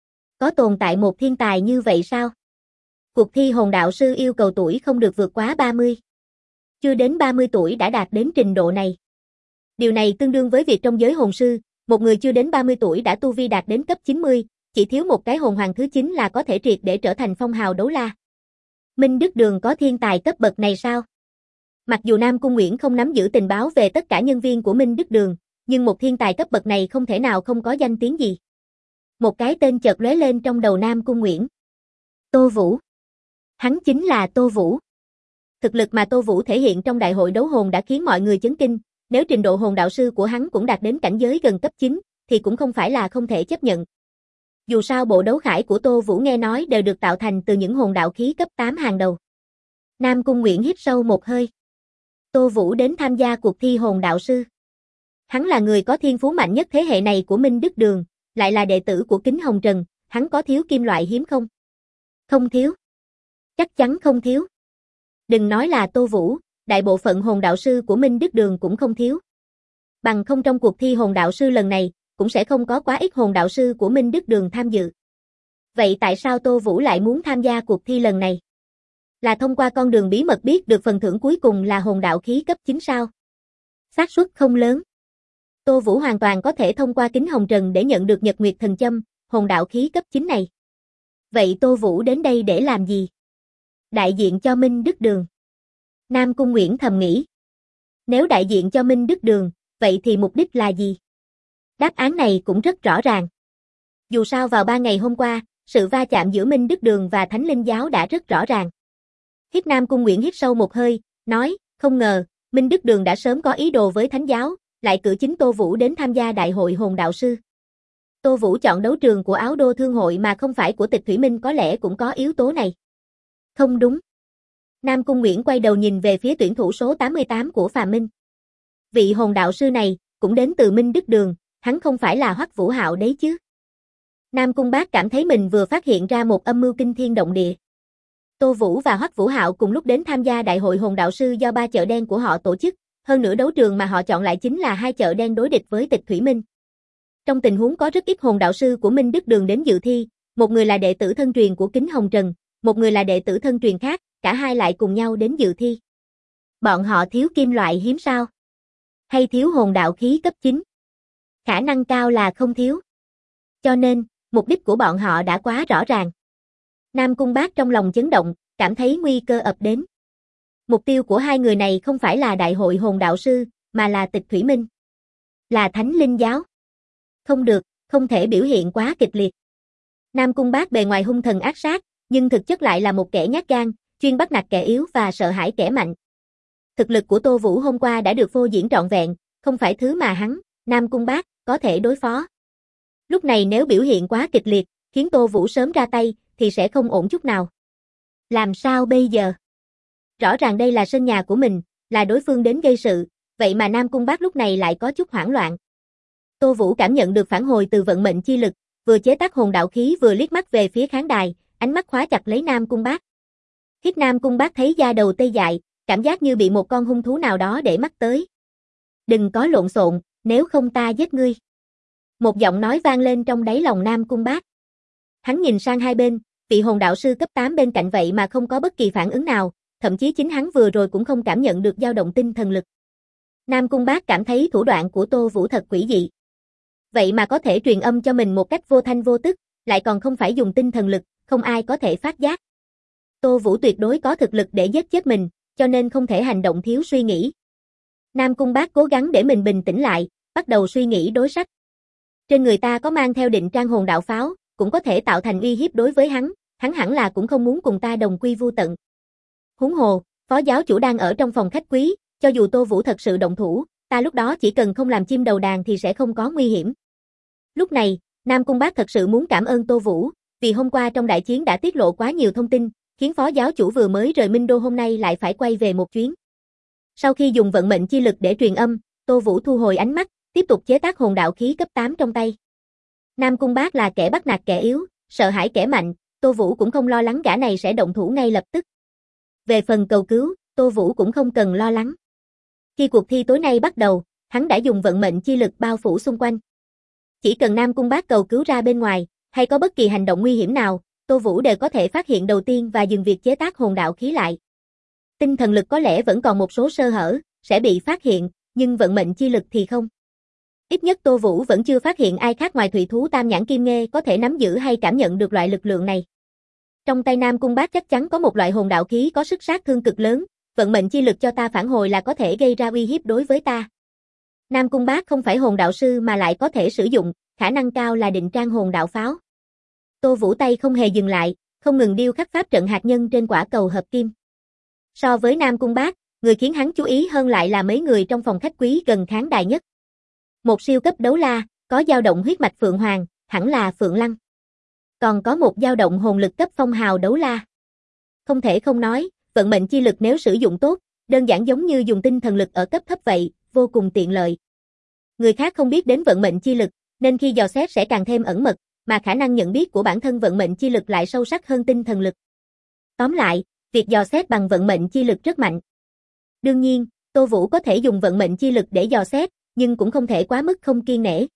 Có tồn tại một thiên tài như vậy sao? Cuộc thi hồn đạo sư yêu cầu tuổi không được vượt quá 30. Chưa đến 30 tuổi đã đạt đến trình độ này. Điều này tương đương với việc trong giới hồn sư, một người chưa đến 30 tuổi đã tu vi đạt đến cấp 90, chỉ thiếu một cái hồn hoàng thứ 9 là có thể triệt để trở thành phong hào đấu la. Minh Đức Đường có thiên tài cấp bậc này sao? Mặc dù Nam Cung Uyển không nắm giữ tình báo về tất cả nhân viên của Minh Đức Đường, nhưng một thiên tài cấp bậc này không thể nào không có danh tiếng gì. Một cái tên chợt lóe lên trong đầu Nam Cung Nguyễn. Tô Vũ. Hắn chính là Tô Vũ. Thực lực mà Tô Vũ thể hiện trong đại hội đấu hồn đã khiến mọi người chấn kinh, nếu trình độ hồn đạo sư của hắn cũng đạt đến cảnh giới gần cấp 9, thì cũng không phải là không thể chấp nhận. Dù sao bộ đấu khải của Tô Vũ nghe nói đều được tạo thành từ những hồn đạo khí cấp 8 hàng đầu. Nam Cung Nguyễn hít sâu một hơi. Tô Vũ đến tham gia cuộc thi hồn đạo sư. Hắn là người có thiên phú mạnh nhất thế hệ này của Minh Đức Đường, lại là đệ tử của Kính Hồng Trần, hắn có thiếu kim loại hiếm không? Không thiếu. Chắc chắn không thiếu. Đừng nói là Tô Vũ, đại bộ phận hồn đạo sư của Minh Đức Đường cũng không thiếu. Bằng không trong cuộc thi hồn đạo sư lần này, cũng sẽ không có quá ít hồn đạo sư của Minh Đức Đường tham dự. Vậy tại sao Tô Vũ lại muốn tham gia cuộc thi lần này? Là thông qua con đường bí mật biết được phần thưởng cuối cùng là hồn đạo khí cấp 9 sao? Xác suất không lớn. Tô Vũ hoàn toàn có thể thông qua Kính Hồng Trần để nhận được Nhật Nguyệt Thần Châm, hồn đạo khí cấp 9 này. Vậy Tô Vũ đến đây để làm gì? Đại diện cho Minh Đức Đường. Nam Cung Nguyễn thầm nghĩ. Nếu đại diện cho Minh Đức Đường, vậy thì mục đích là gì? Đáp án này cũng rất rõ ràng. Dù sao vào 3 ngày hôm qua, sự va chạm giữa Minh Đức Đường và Thánh Linh Giáo đã rất rõ ràng. Nam Cung Nguyễn hít sâu một hơi, nói, không ngờ, Minh Đức Đường đã sớm có ý đồ với Thánh Giáo, lại cử chính Tô Vũ đến tham gia đại hội hồn đạo sư. Tô Vũ chọn đấu trường của Áo Đô Thương hội mà không phải của Tịch Thủy Minh có lẽ cũng có yếu tố này. Không đúng. Nam Cung Nguyễn quay đầu nhìn về phía tuyển thủ số 88 của Phàm Minh. Vị hồn đạo sư này, cũng đến từ Minh Đức Đường, hắn không phải là Hoắc Vũ Hạo đấy chứ. Nam Cung Bác cảm thấy mình vừa phát hiện ra một âm mưu kinh thiên động địa. Tô Vũ và Hoắc Vũ Hạo cùng lúc đến tham gia đại hội hồn đạo sư do 3 chợ đen của họ tổ chức, hơn nữa đấu trường mà họ chọn lại chính là 2 chợ đen đối địch với Tịch Thủy Minh. Trong tình huống có rất ít hồn đạo sư của Minh Đức Đường đến dự thi, một người là đệ tử thân truyền của Kính Hồng Trần, một người là đệ tử thân truyền khác, cả hai lại cùng nhau đến dự thi. Bọn họ thiếu kim loại hiếm sao? Hay thiếu hồn đạo khí cấp 9? Khả năng cao là không thiếu. Cho nên, mục đích của bọn họ đã quá rõ ràng. Nam Cung Bác trong lòng chấn động, cảm thấy nguy cơ ập đến. Mục tiêu của hai người này không phải là đại hội hồn đạo sư, mà là Tịch Thủy Minh. Là Thánh Linh Giáo. Không được, không thể biểu hiện quá kịch liệt. Nam Cung Bác bề ngoài hung thần ác sát, nhưng thực chất lại là một kẻ nhát gan, chuyên bắt nạt kẻ yếu và sợ hãi kẻ mạnh. Thực lực của Tô Vũ hôm qua đã được phô diễn trọn vẹn, không phải thứ mà hắn, Nam Cung Bác, có thể đối phó. Lúc này nếu biểu hiện quá kịch liệt, khiến Tô Vũ sớm ra tay, thì sẽ không ổn chút nào. Làm sao bây giờ? Rõ ràng đây là sân nhà của mình, là đối phương đến gây sự, vậy mà Nam Cung Bác lúc này lại có chút hoảng loạn. Tô Vũ cảm nhận được phản hồi từ vận mệnh chi lực, vừa chế tác hồn đạo khí vừa liếc mắt về phía khán đài, ánh mắt khóa chặt lấy Nam Cung Bác. Nam Cung Bác thấy da đầu tê dại, cảm giác như bị một con hung thú nào đó để mắt tới. Đừng có lộn xộn, nếu không ta giết ngươi. Một giọng nói vang lên trong đáy lòng Nam Cung Bác. Hắn nhìn sang hai bên, vị hồn đạo sư cấp 8 bên cạnh vậy mà không có bất kỳ phản ứng nào, thậm chí chính hắn vừa rồi cũng không cảm nhận được dao động tinh thần lực. Nam Cung Bác cảm thấy thủ đoạn của Tô Vũ thật quỷ dị. Vậy mà có thể truyền âm cho mình một cách vô thanh vô tức, lại còn không phải dùng tinh thần lực, không ai có thể phát giác. Tô Vũ tuyệt đối có thực lực để giết chết mình, cho nên không thể hành động thiếu suy nghĩ. Nam Cung Bác cố gắng để mình bình tĩnh lại, bắt đầu suy nghĩ đối sách. Trên người ta có mang theo định trang hồn đạo pháo, cũng có thể tạo thành uy hiếp đối với hắn hẳn là cũng không muốn cùng ta đồng quy vu tận. Huống hồ, phó giáo chủ đang ở trong phòng khách quý, cho dù Tô Vũ thật sự động thủ, ta lúc đó chỉ cần không làm chim đầu đàn thì sẽ không có nguy hiểm. Lúc này, Nam Cung Bác thật sự muốn cảm ơn Tô Vũ, vì hôm qua trong đại chiến đã tiết lộ quá nhiều thông tin, khiến phó giáo chủ vừa mới rời Minh Đô hôm nay lại phải quay về một chuyến. Sau khi dùng vận mệnh chi lực để truyền âm, Tô Vũ thu hồi ánh mắt, tiếp tục chế tác hồn đạo khí cấp 8 trong tay. Nam Cung Bác là kẻ bắt nạt kẻ yếu, sợ hãi kẻ mạnh, Tô Vũ cũng không lo lắng gã này sẽ động thủ ngay lập tức. Về phần cầu cứu, Tô Vũ cũng không cần lo lắng. Khi cuộc thi tối nay bắt đầu, hắn đã dùng vận mệnh chi lực bao phủ xung quanh. Chỉ cần Nam Cung Bác cầu cứu ra bên ngoài, hay có bất kỳ hành động nguy hiểm nào, Tô Vũ đều có thể phát hiện đầu tiên và dừng việc chế tác hồn đạo khí lại. Tinh thần lực có lẽ vẫn còn một số sơ hở, sẽ bị phát hiện, nhưng vận mệnh chi lực thì không. Ít nhất Tô Vũ vẫn chưa phát hiện ai khác ngoài thủy thú Tam Nhãn Kim Nghê có thể nắm giữ hay cảm nhận được loại lực lượng này. Trong tay Nam Cung Bác chắc chắn có một loại hồn đạo khí có sức sát thương cực lớn, vận mệnh chi lực cho ta phản hồi là có thể gây ra uy hiếp đối với ta. Nam Cung Bác không phải hồn đạo sư mà lại có thể sử dụng, khả năng cao là định trang hồn đạo pháo. Tô Vũ tay không hề dừng lại, không ngừng điêu khắc pháp trận hạt nhân trên quả cầu hợp kim. So với Nam Cung Bác, người khiến hắn chú ý hơn lại là mấy người trong phòng khách quý gần khán đài nhất. Một siêu cấp đấu la, có dao động huyết mạch Phượng Hoàng, hẳn là Phượng Lăng. Còn có một dao động hồn lực cấp phong hào đấu la. Không thể không nói, vận mệnh chi lực nếu sử dụng tốt, đơn giản giống như dùng tinh thần lực ở cấp thấp vậy, vô cùng tiện lợi. Người khác không biết đến vận mệnh chi lực, nên khi dò xét sẽ càng thêm ẩn mật, mà khả năng nhận biết của bản thân vận mệnh chi lực lại sâu sắc hơn tinh thần lực. Tóm lại, việc dò xét bằng vận mệnh chi lực rất mạnh. Đương nhiên, Tô Vũ có thể dùng vận mệnh chi lực để dò xét, nhưng cũng không thể quá mức không kiêng nể.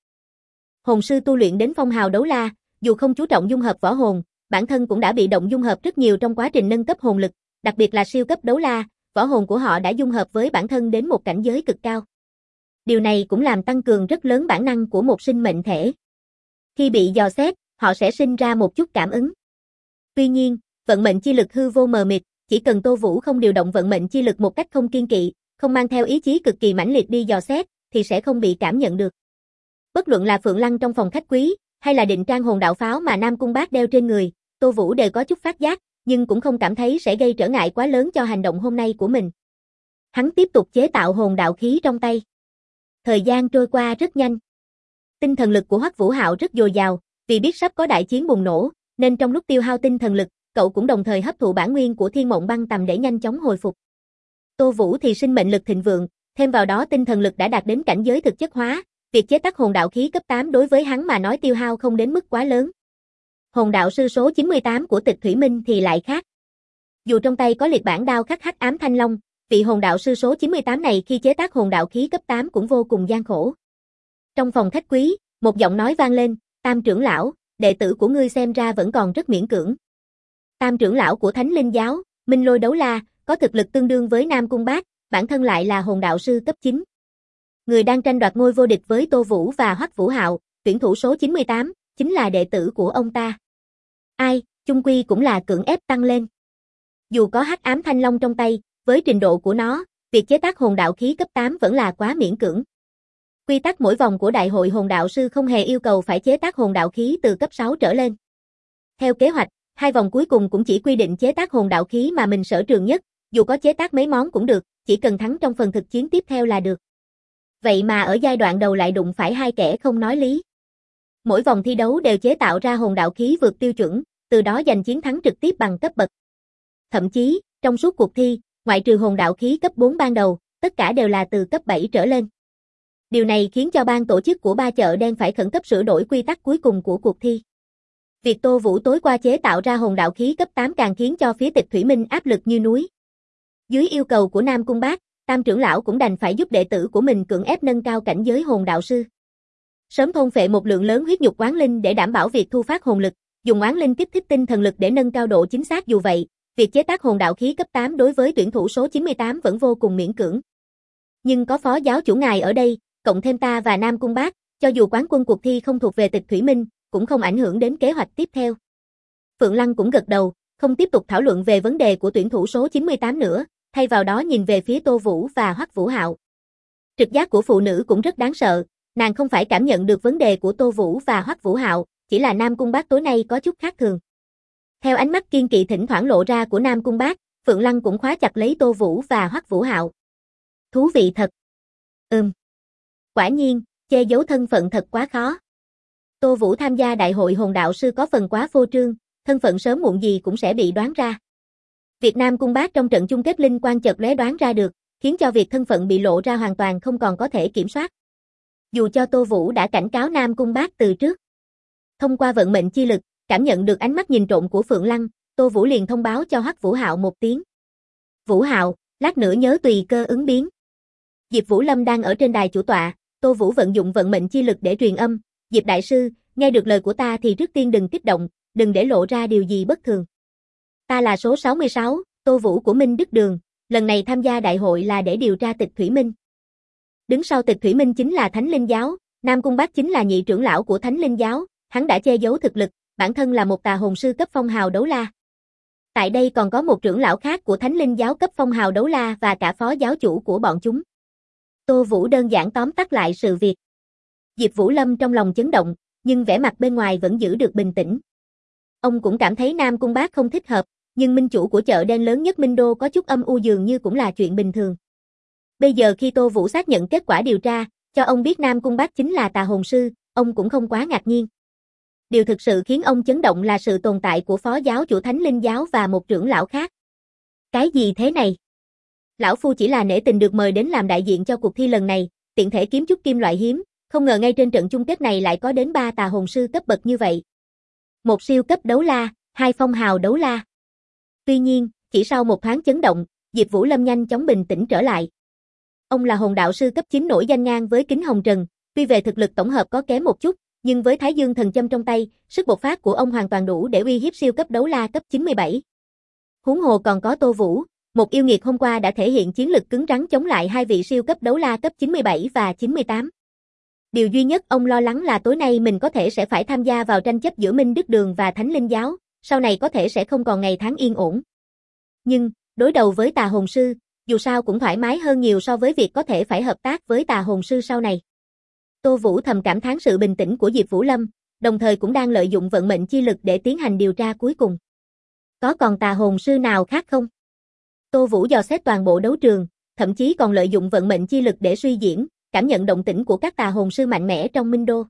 Hồn sư tu luyện đến phong hào đấu la, dù không chú trọng dung hợp võ hồn, bản thân cũng đã bị động dung hợp rất nhiều trong quá trình nâng cấp hồn lực, đặc biệt là siêu cấp đấu la, võ hồn của họ đã dung hợp với bản thân đến một cảnh giới cực cao. Điều này cũng làm tăng cường rất lớn bản năng của một sinh mệnh thể. Khi bị dò xét, họ sẽ sinh ra một chút cảm ứng. Tuy nhiên, vận mệnh chi lực hư vô mờ mịt, chỉ cần Tô Vũ không điều động vận mệnh chi lực một cách không kiêng kỵ, không mang theo ý chí cực kỳ mãnh liệt đi dò xét, thì sẽ không bị cảm nhận được. Bất luận là Phượng Lăng trong phòng khách quý, hay là định trang hồn đạo pháo mà Nam Cung Bác đeo trên người, Tô Vũ đều có chút phát giác, nhưng cũng không cảm thấy sẽ gây trở ngại quá lớn cho hành động hôm nay của mình. Hắn tiếp tục chế tạo hồn đạo khí trong tay. Thời gian trôi qua rất nhanh. Tinh thần lực của Hoắc Vũ Hạo rất dồi dào, vì biết sắp có đại chiến bùng nổ, nên trong lúc tiêu hao tinh thần lực, cậu cũng đồng thời hấp thụ bản nguyên của Thiên Mộng Băng Tầm để nhanh chóng hồi phục. Tô Vũ thì sinh mệnh lực thịnh vượng, thêm vào đó tinh thần lực đã đạt đến cảnh giới thực chất hóa, việc chế tác hồn đạo khí cấp 8 đối với hắn mà nói tiêu hao không đến mức quá lớn. Hồn đạo sư số 98 của Tịch Thủy Minh thì lại khác. Dù trong tay có liệt bản đao khắc hắc ám thanh long, vị hồn đạo sư số 98 này khi chế tác hồn đạo khí cấp 8 cũng vô cùng gian khổ. Trong phòng khách quý, một giọng nói vang lên, Tam trưởng lão, đệ tử của ngươi xem ra vẫn còn rất miễn cưỡng. Tam trưởng lão của Thánh Linh giáo, Minh Lôi Đấu La, có thực lực tương đương với Nam Cung Bác, bản thân lại là hồn đạo sư cấp 9. Người đang tranh đoạt ngôi vô địch với Tô Vũ và Hoắc Vũ Hạo, tuyển thủ số 98, chính là đệ tử của ông ta. Ai, chung quy cũng là cưỡng ép tăng lên. Dù có hắc ám thanh long trong tay, với trình độ của nó, việc chế tác hồn đạo khí cấp 8 vẫn là quá miễn cưỡng. Quy tắc mỗi vòng của đại hội hồn đạo sư không hề yêu cầu phải chế tác hồn đạo khí từ cấp 6 trở lên. Theo kế hoạch, 2 vòng cuối cùng cũng chỉ quy định chế tác hồn đạo khí mà mình sở trường nhất, dù có chế tác mấy món cũng được, chỉ cần thắng trong phần thực chiến tiếp theo là được. Vậy mà ở giai đoạn đầu lại đụng phải 2 kẻ không nói lý. Mỗi vòng thi đấu đều chế tạo ra hồn đạo khí vượt tiêu chuẩn, từ đó giành chiến thắng trực tiếp bằng cấp bậc. Thậm chí, trong suốt cuộc thi, ngoại trừ hồn đạo khí cấp 4 ban đầu, tất cả đều là từ cấp 7 trở lên. Điều này khiến cho ban tổ chức của Ba Chợ Đen phải khẩn cấp sửa đổi quy tắc cuối cùng của cuộc thi. Việc Tô Vũ tối qua chế tạo ra hồn đạo khí cấp 8 càng khiến cho phía Tịch Thủy Minh áp lực như núi. Dưới yêu cầu của Nam Cung Bác, Tam trưởng lão cũng đành phải giúp đệ tử của mình cưỡng ép nâng cao cảnh giới hồn đạo sư. Sớm thôn phệ một lượng lớn huyết nhục oán linh để đảm bảo việc thu phát hồn lực, dùng oán linh kích thích tinh thần lực để nâng cao độ chính xác, dù vậy, việc chế tác hồn đạo khí cấp 8 đối với tuyển thủ số 98 vẫn vô cùng miễn cưỡng. Nhưng có phó giáo chủ ngài ở đây, cộng thêm ta và Nam Cung Bác, cho dù quán quân cuộc thi không thuộc về Tịch Thủy Minh, cũng không ảnh hưởng đến kế hoạch tiếp theo. Phượng Lăng cũng gật đầu, không tiếp tục thảo luận về vấn đề của tuyển thủ số 98 nữa, thay vào đó nhìn về phía Tô Vũ và Hoắc Vũ Hạo. Trực giác của phụ nữ cũng rất đáng sợ, nàng không phải cảm nhận được vấn đề của Tô Vũ và Hoắc Vũ Hạo, chỉ là Nam Cung Bác tối nay có chút khác thường. Theo ánh mắt kiên kỵ thỉnh thoảng lộ ra của Nam Cung Bác, Phượng Lăng cũng khóa chặt lấy Tô Vũ và Hoắc Vũ Hạo. Thú vị thật. Quả nhiên, che giấu thân phận thật quá khó. Tô Vũ tham gia đại hội hồn đạo sư có phần quá phô trương, thân phận sớm muộn gì cũng sẽ bị đoán ra. Việt Nam Cung Bác trong trận chung kết linh quan chợt lóe đoán ra được, khiến cho việc thân phận bị lộ ra hoàn toàn không còn có thể kiểm soát. Dù cho Tô Vũ đã cảnh cáo Nam Cung Bác từ trước. Thông qua vận mệnh chi lực, cảm nhận được ánh mắt nhìn trộm của Phượng Lăng, Tô Vũ liền thông báo cho Hoắc Vũ Hạo một tiếng. Vũ Hạo, lát nữa nhớ tùy cơ ứng biến. Diệp Vũ Lâm đang ở trên đài chủ tọa, Tô Vũ vận dụng vận mệnh chi lực để truyền âm. Diệp đại sư, nghe được lời của ta thì trước tiên đừng kích động, đừng để lộ ra điều gì bất thường. Ta là số 66, Tô Vũ của Minh Đức Đường, lần này tham gia đại hội là để điều tra Tịch Thủy Minh. Đứng sau Tịch Thủy Minh chính là Thánh Linh giáo, Nam Cung Bác chính là nhị trưởng lão của Thánh Linh giáo, hắn đã che giấu thực lực, bản thân là một tà hồn sư cấp phong hào đấu la. Tại đây còn có một trưởng lão khác của Thánh Linh giáo cấp phong hào đấu la và cả phó giáo chủ của bọn chúng. Tô Vũ đơn giản tóm tắt lại sự việc. Diệp Vũ Lâm trong lòng chấn động, nhưng vẻ mặt bên ngoài vẫn giữ được bình tĩnh. Ông cũng cảm thấy Nam Cung Bác không thích hợp, nhưng minh chủ của chợ đen lớn nhất Minh Đô có chút âm u dường như cũng là chuyện bình thường. Bây giờ khi Tô Vũ xác nhận kết quả điều tra, cho ông biết Nam Cung Bác chính là tà hồn sư, ông cũng không quá ngạc nhiên. Điều thực sự khiến ông chấn động là sự tồn tại của phó giáo chủ Thánh Linh giáo và một trưởng lão khác. Cái gì thế này? Lão phu chỉ là nể tình được mời đến làm đại diện cho cuộc thi lần này, tiện thể kiếm chút kim loại hiếm, không ngờ ngay trên trận chung kết này lại có đến 3 tà hồn sư cấp bậc như vậy. Một siêu cấp đấu la, 2 phong hào đấu la. Tuy nhiên, chỉ sau một thoáng chấn động, Diệp Vũ Lâm nhanh chóng bình tĩnh trở lại. Ông là hồn đạo sư cấp 9 nổi danh ngang với Kính Hồng Trần, tuy về thực lực tổng hợp có kém một chút, nhưng với Thái Dương Thần Châm trong tay, sức bộc phát của ông hoàn toàn đủ để uy hiếp siêu cấp đấu la cấp 97. Huống hồ còn có Tô Vũ, một yêu nghiệt hôm qua đã thể hiện chiến lực cứng rắn chống lại 2 vị siêu cấp đấu la cấp 97 và 98. Điều duy nhất ông lo lắng là tối nay mình có thể sẽ phải tham gia vào tranh chấp giữa Minh Đức Đường và Thánh Linh giáo, sau này có thể sẽ không còn ngày tháng yên ổn. Nhưng, đối đầu với tà hồn sư, dù sao cũng thoải mái hơn nhiều so với việc có thể phải hợp tác với tà hồn sư sau này. Tô Vũ thầm cảm thán sự bình tĩnh của Diệp Vũ Lâm, đồng thời cũng đang lợi dụng vận mệnh chi lực để tiến hành điều tra cuối cùng. Có còn tà hồn sư nào khác không? Tô Vũ dò xét toàn bộ đấu trường, thậm chí còn lợi dụng vận mệnh chi lực để suy diễn, cảm nhận động tĩnh của các tà hồn sư mạnh mẽ trong Minh Đô.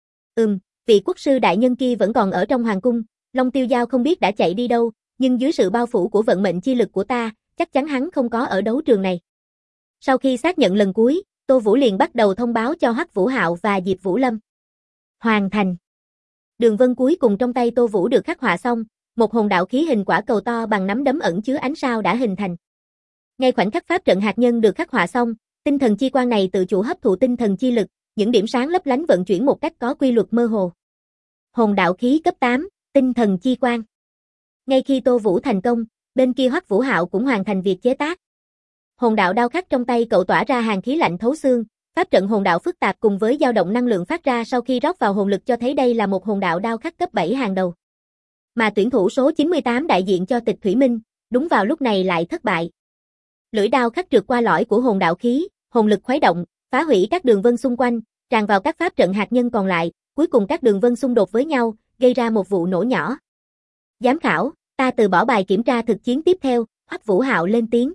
Vị quốc sư đại nhân kia vẫn còn ở trong hoàng cung, Long Tiêu Giao không biết đã chạy đi đâu, nhưng dưới sự bao phủ của vận mệnh chi lực của ta, chắc chắn hắn không có ở đấu trường này. Sau khi xác nhận lần cuối, Tô Vũ liền bắt đầu thông báo cho Hoắc Vũ Hạo và Diệp Vũ Lâm. Hoàn thành. Đường vân cuối cùng trong tay Tô Vũ được khắc họa xong, một hồn đạo khí hình quả cầu to bằng nắm đấm ẩn chứa ánh sao đã hình thành. Ngay khoảnh khắc pháp trận hạt nhân được khắc họa xong, tinh thần chi quang này tự chủ hấp thụ tinh thần chi lực, những điểm sáng lấp lánh vận chuyển một cách có quy luật mơ hồ. Hồn đạo khí cấp 8, tinh thần chi quang. Ngay khi Tô Vũ thành công, bên kia Hoắc Vũ Hạo cũng hoàn thành việc chế tác. Hồn đạo đao khắc trong tay cậu tỏa ra hàn khí lạnh thấu xương, pháp trận hồn đạo phức tạp cùng với dao động năng lượng phát ra sau khi rót vào hồn lực cho thấy đây là một hồn đạo đao khắc cấp 7 hàng đầu. Mà tuyển thủ số 98 đại diện cho Tịch Thủy Minh, đúng vào lúc này lại thất bại. Lưỡi đao khắc trượt qua lõi của hồn đạo khí, hồn lực khuấy động, phá hủy các đường vân xung quanh, tràn vào các pháp trận hạt nhân còn lại, cuối cùng các đường vân xung đột với nhau, gây ra một vụ nổ nhỏ. Giám khảo, ta từ bỏ bài kiểm tra thực chiến tiếp theo, Hoắc Vũ Hạo lên tiếng.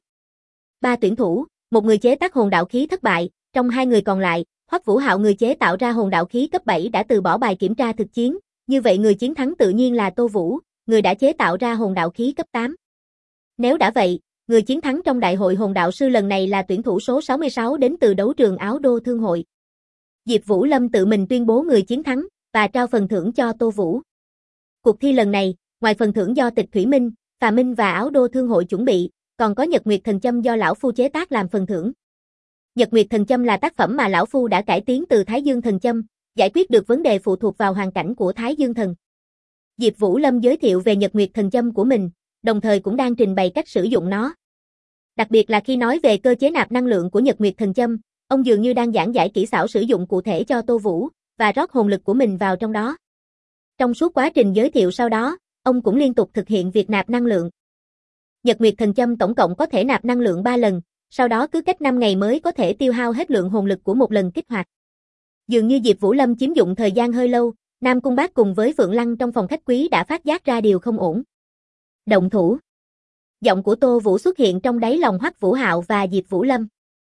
3 tuyển thủ, một người chế tác hồn đạo khí thất bại, trong 2 người còn lại, Hoắc Vũ Hạo người chế tạo ra hồn đạo khí cấp 7 đã từ bỏ bài kiểm tra thực chiến, như vậy người chiến thắng tự nhiên là Tô Vũ, người đã chế tạo ra hồn đạo khí cấp 8. Nếu đã vậy, người chiến thắng trong đại hội hồn đạo sư lần này là tuyển thủ số 66 đến từ đấu trường Áo Đô Thương hội. Diệp Vũ Lâm tự mình tuyên bố người chiến thắng và trao phần thưởng cho Tô Vũ. Cuộc thi lần này, ngoài phần thưởng do Tịch Thủy Minh, Phà Minh và Áo Đô Thương hội chuẩn bị, còn có Nhật Nguyệt Thần Châm do lão phu chế tác làm phần thưởng. Nhật Nguyệt Thần Châm là tác phẩm mà lão phu đã cải tiến từ Thái Dương Thần Châm, giải quyết được vấn đề phụ thuộc vào hoàn cảnh của Thái Dương Thần. Diệp Vũ Lâm giới thiệu về Nhật Nguyệt Thần Châm của mình, đồng thời cũng đang trình bày cách sử dụng nó. Đặc biệt là khi nói về cơ chế nạp năng lượng của Nhật Nguyệt Thần Châm, ông dường như đang giảng giải kỹ xảo sử dụng cụ thể cho Tô Vũ, và rót hồn lực của mình vào trong đó. Trong suốt quá trình giới thiệu sau đó, ông cũng liên tục thực hiện việc nạp năng lượng. Nhật Nguyệt Thần Châm tổng cộng có thể nạp năng lượng 3 lần, sau đó cứ cách 5 ngày mới có thể tiêu hao hết lượng hồn lực của một lần kích hoạt. Dường như Diệp Vũ Lâm chiếm dụng thời gian hơi lâu, Nam Cung Bác cùng với Phượng Lăng trong phòng khách quý đã phát giác ra điều không ổn. Động thủ. Giọng của Tô Vũ xuất hiện trong đáy lòng Hoắc Vũ Hạo và Diệp Vũ Lâm.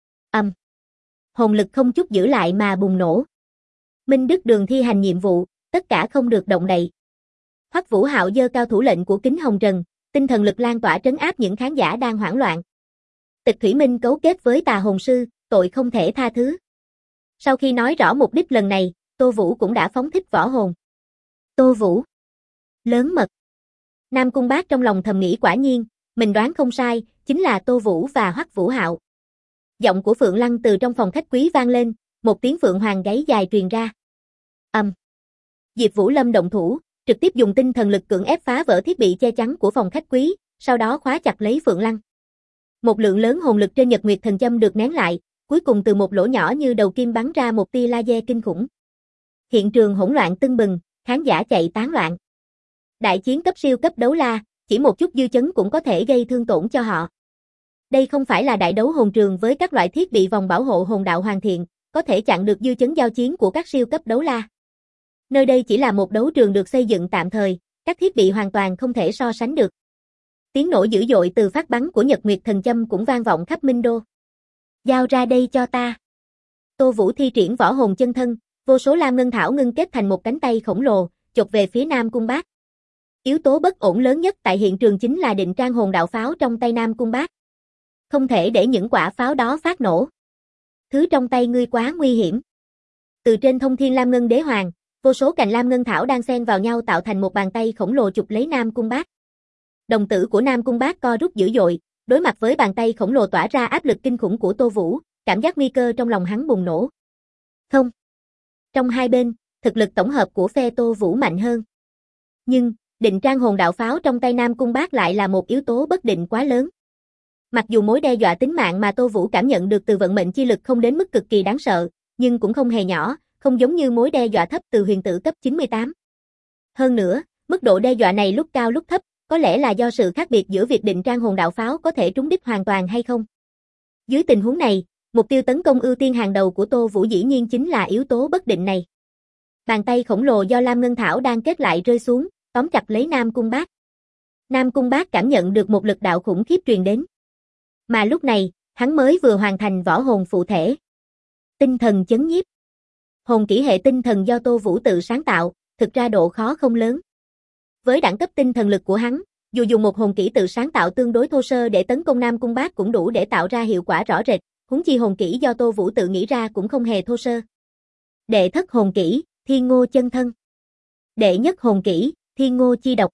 Hồn lực không chút giữ lại mà bùng nổ. Minh Đức Đường thi hành nhiệm vụ, tất cả không được động đậy. Hoắc Vũ Hạo giơ cao thủ lệnh của Kính Hồng Trần, tinh thần lực lan tỏa trấn áp những khán giả đang hoảng loạn. Tịch Thủy Minh cấu kết với tà hồn sư, tội không thể tha thứ. Sau khi nói rõ mục đích lần này, Tô Vũ cũng đã phóng thích võ hồn. Tô Vũ. Lớn mật. Nam Cung Bác trong lòng thầm nghĩ quả nhiên, mình đoán không sai, chính là Tô Vũ và Hoắc Vũ Hạo. Giọng của Phượng Lăng từ trong phòng khách quý vang lên, một tiếng phượng hoàng gáy dài truyền ra. Diệp Vũ Lâm động thủ, trực tiếp dùng tinh thần lực cưỡng ép phá vỡ thiết bị che chắn của phòng khách quý, sau đó khóa chặt lấy Phượng Lăng. Một lượng lớn hồn lực trên Nhật Nguyệt Thần Châm được nén lại, cuối cùng từ một lỗ nhỏ như đầu kim bắn ra một tia laser kinh khủng. Hiện trường hỗn loạn tưng bừng, khán giả chạy tán loạn. Đại chiến cấp siêu cấp đấu la, chỉ một chút dư chấn cũng có thể gây thương tổn cho họ. Đây không phải là đại đấu hồn trường với các loại thiết bị vòng bảo hộ hồn đạo hoàn thiện, có thể chặn được dư chấn giao chiến của các siêu cấp đấu la. Nơi đây chỉ là một đấu trường được xây dựng tạm thời, các thiết bị hoàn toàn không thể so sánh được. Tiếng nổ dữ dội từ phát bắn của Nhật Nguyệt Thần Châm cũng vang vọng khắp Minh Đô. Giao ra đây cho ta. Tô Vũ thi triển võ hồn chân thân, vô số lam ngân thảo ngưng kết thành một cánh tay khổng lồ, chộp về phía Nam Cung Bác. Yếu tố bất ổn lớn nhất tại hiện trường chính là định trang hồn đạo pháo trong tay Nam Cung Bác. Không thể để những quả pháo đó phát nổ. Thứ trong tay ngươi quá nguy hiểm. Từ trên thông thiên lam ngân đế hoàng, vô số cành lam ngân thảo đang xen vào nhau tạo thành một bàn tay khổng lồ chụp lấy Nam Cung Bác. Đồng tử của Nam Cung Bác co rút dữ dội, đối mặt với bàn tay khổng lồ tỏa ra áp lực kinh khủng của Tô Vũ, cảm giác nguy cơ trong lòng hắn bùng nổ. Không. Trong hai bên, thực lực tổng hợp của phe Tô Vũ mạnh hơn. Nhưng, định trang hồn đạo pháo trong tay Nam Cung Bác lại là một yếu tố bất định quá lớn. Mặc dù mối đe dọa tính mạng mà Tô Vũ cảm nhận được từ vận mệnh chi lực không đến mức cực kỳ đáng sợ, nhưng cũng không hề nhỏ, không giống như mối đe dọa thấp từ huyền tử cấp 98. Hơn nữa, mức độ đe dọa này lúc cao lúc thấp, có lẽ là do sự khác biệt giữa việc định trang hồn đạo pháo có thể trúng đích hoàn toàn hay không. Dưới tình huống này, mục tiêu tấn công ưu tiên hàng đầu của Tô Vũ dĩ nhiên chính là yếu tố bất định này. Bàn tay khổng lồ do Lam Ngân Thảo đang kết lại rơi xuống, tóm chặt lấy Nam Cung Bác. Nam Cung Bác cảm nhận được một lực đạo khủng khiếp truyền đến. Mà lúc này, hắn mới vừa hoàn thành võ hồn phụ thể. Tinh thần chấn nhiếp. Hồn kỹ hệ tinh thần do Tô Vũ tự sáng tạo, thực ra độ khó không lớn. Với đẳng cấp tinh thần lực của hắn, dù dùng một hồn kỹ tự sáng tạo tương đối thô sơ để tấn công Nam Cung Bác cũng đủ để tạo ra hiệu quả rõ rệt, huống chi hồn kỹ do Tô Vũ tự nghĩ ra cũng không hề thô sơ. Đệ thất hồn kỹ, Thiên Ngô chân thân. Đệ nhất hồn kỹ, Thiên Ngô chi độc.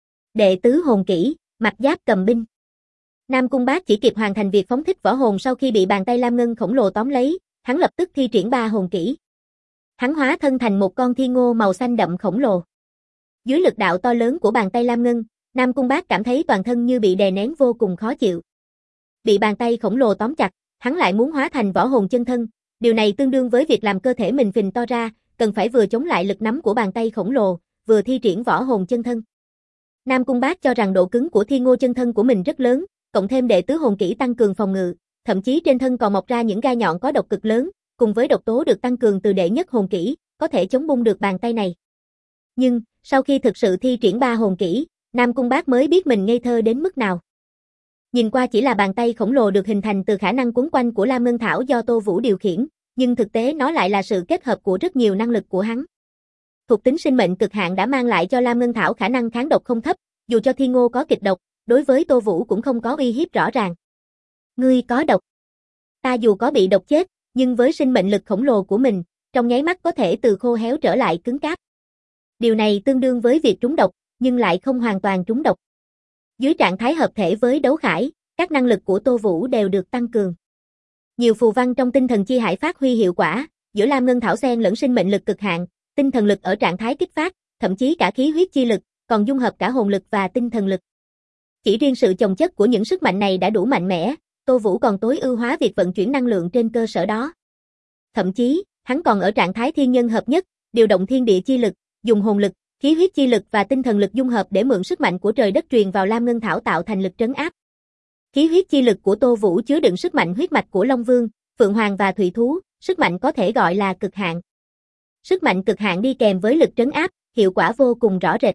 Đệ tứ hồn kỹ, Mặt giáp cầm binh. Nam Cung Bác chỉ kịp hoàn thành việc phóng thích võ hồn sau khi bị bàn tay lam ngân khổng lồ tóm lấy, hắn lập tức thi triển 3 hồn kỹ. Hắn hóa thân thành một con thiên ngô màu xanh đậm khổng lồ. Dưới lực đạo to lớn của bàn tay lam ngân, Nam Cung Bác cảm thấy toàn thân như bị đè nén vô cùng khó chịu. Bị bàn tay khổng lồ tóm chặt, hắn lại muốn hóa thành võ hồn chân thân, điều này tương đương với việc làm cơ thể mình phình to ra, cần phải vừa chống lại lực nắm của bàn tay khổng lồ, vừa thi triển võ hồn chân thân. Nam Cung Bác cho rằng độ cứng của thiên ngô chân thân của mình rất lớn, cộng thêm đệ tứ hồn kỹ tăng cường phòng ngự, thậm chí trên thân còn mọc ra những gai nhọn có độc cực lớn, cùng với độc tố được tăng cường từ đệ nhất hồn kỹ, có thể chống bung được bàn tay này. Nhưng, sau khi thực sự thi triển 3 hồn kỹ, Nam Cung Bác mới biết mình ngây thơ đến mức nào. Nhìn qua chỉ là bàn tay khổng lồ được hình thành từ khả năng quấn quanh của Lam Ngân Thảo do Tô Vũ điều khiển, nhưng thực tế nó lại là sự kết hợp của rất nhiều năng lực của hắn. Thuộc tính sinh mệnh cực hạn đã mang lại cho Lam Ngân Thảo khả năng kháng độc không thấp, dù cho Thiên Ngô có kịch độc, đối với Tô Vũ cũng không có uy hiếp rõ ràng. Ngươi có độc. Ta dù có bị độc chết, nhưng với sinh mệnh lực khổng lồ của mình, trong nháy mắt có thể từ khô héo trở lại cứng cáp. Điều này tương đương với việc trúng độc, nhưng lại không hoàn toàn trúng độc. Dưới trạng thái hợp thể với đấu khải, các năng lực của Tô Vũ đều được tăng cường. Nhiều phù văn trong tinh thần chi hải phát huy hiệu quả, giữa Lam Ngân Thảo xen lẫn sinh mệnh lực cực hạn, tinh thần lực ở trạng thái kích phát, thậm chí cả khí huyết chi lực, còn dung hợp cả hồn lực và tinh thần lực. Chỉ riêng sự chồng chất của những sức mạnh này đã đủ mạnh mẽ, Tô Vũ còn tối ưu hóa việc vận chuyển năng lượng trên cơ sở đó. Thậm chí, hắn còn ở trạng thái thiên nhân hợp nhất, điều động thiên địa chi lực, dùng hồn lực, khí huyết chi lực và tinh thần lực dung hợp để mượn sức mạnh của trời đất truyền vào Lam Ngân Thảo tạo thành lực trấn áp. Khí huyết chi lực của Tô Vũ chứa đựng sức mạnh huyết mạch của Long Vương, Phượng Hoàng và Thủy Thú, sức mạnh có thể gọi là cực hạn. Sức mạnh cực hạn đi kèm với lực trấn áp, hiệu quả vô cùng rõ rệt.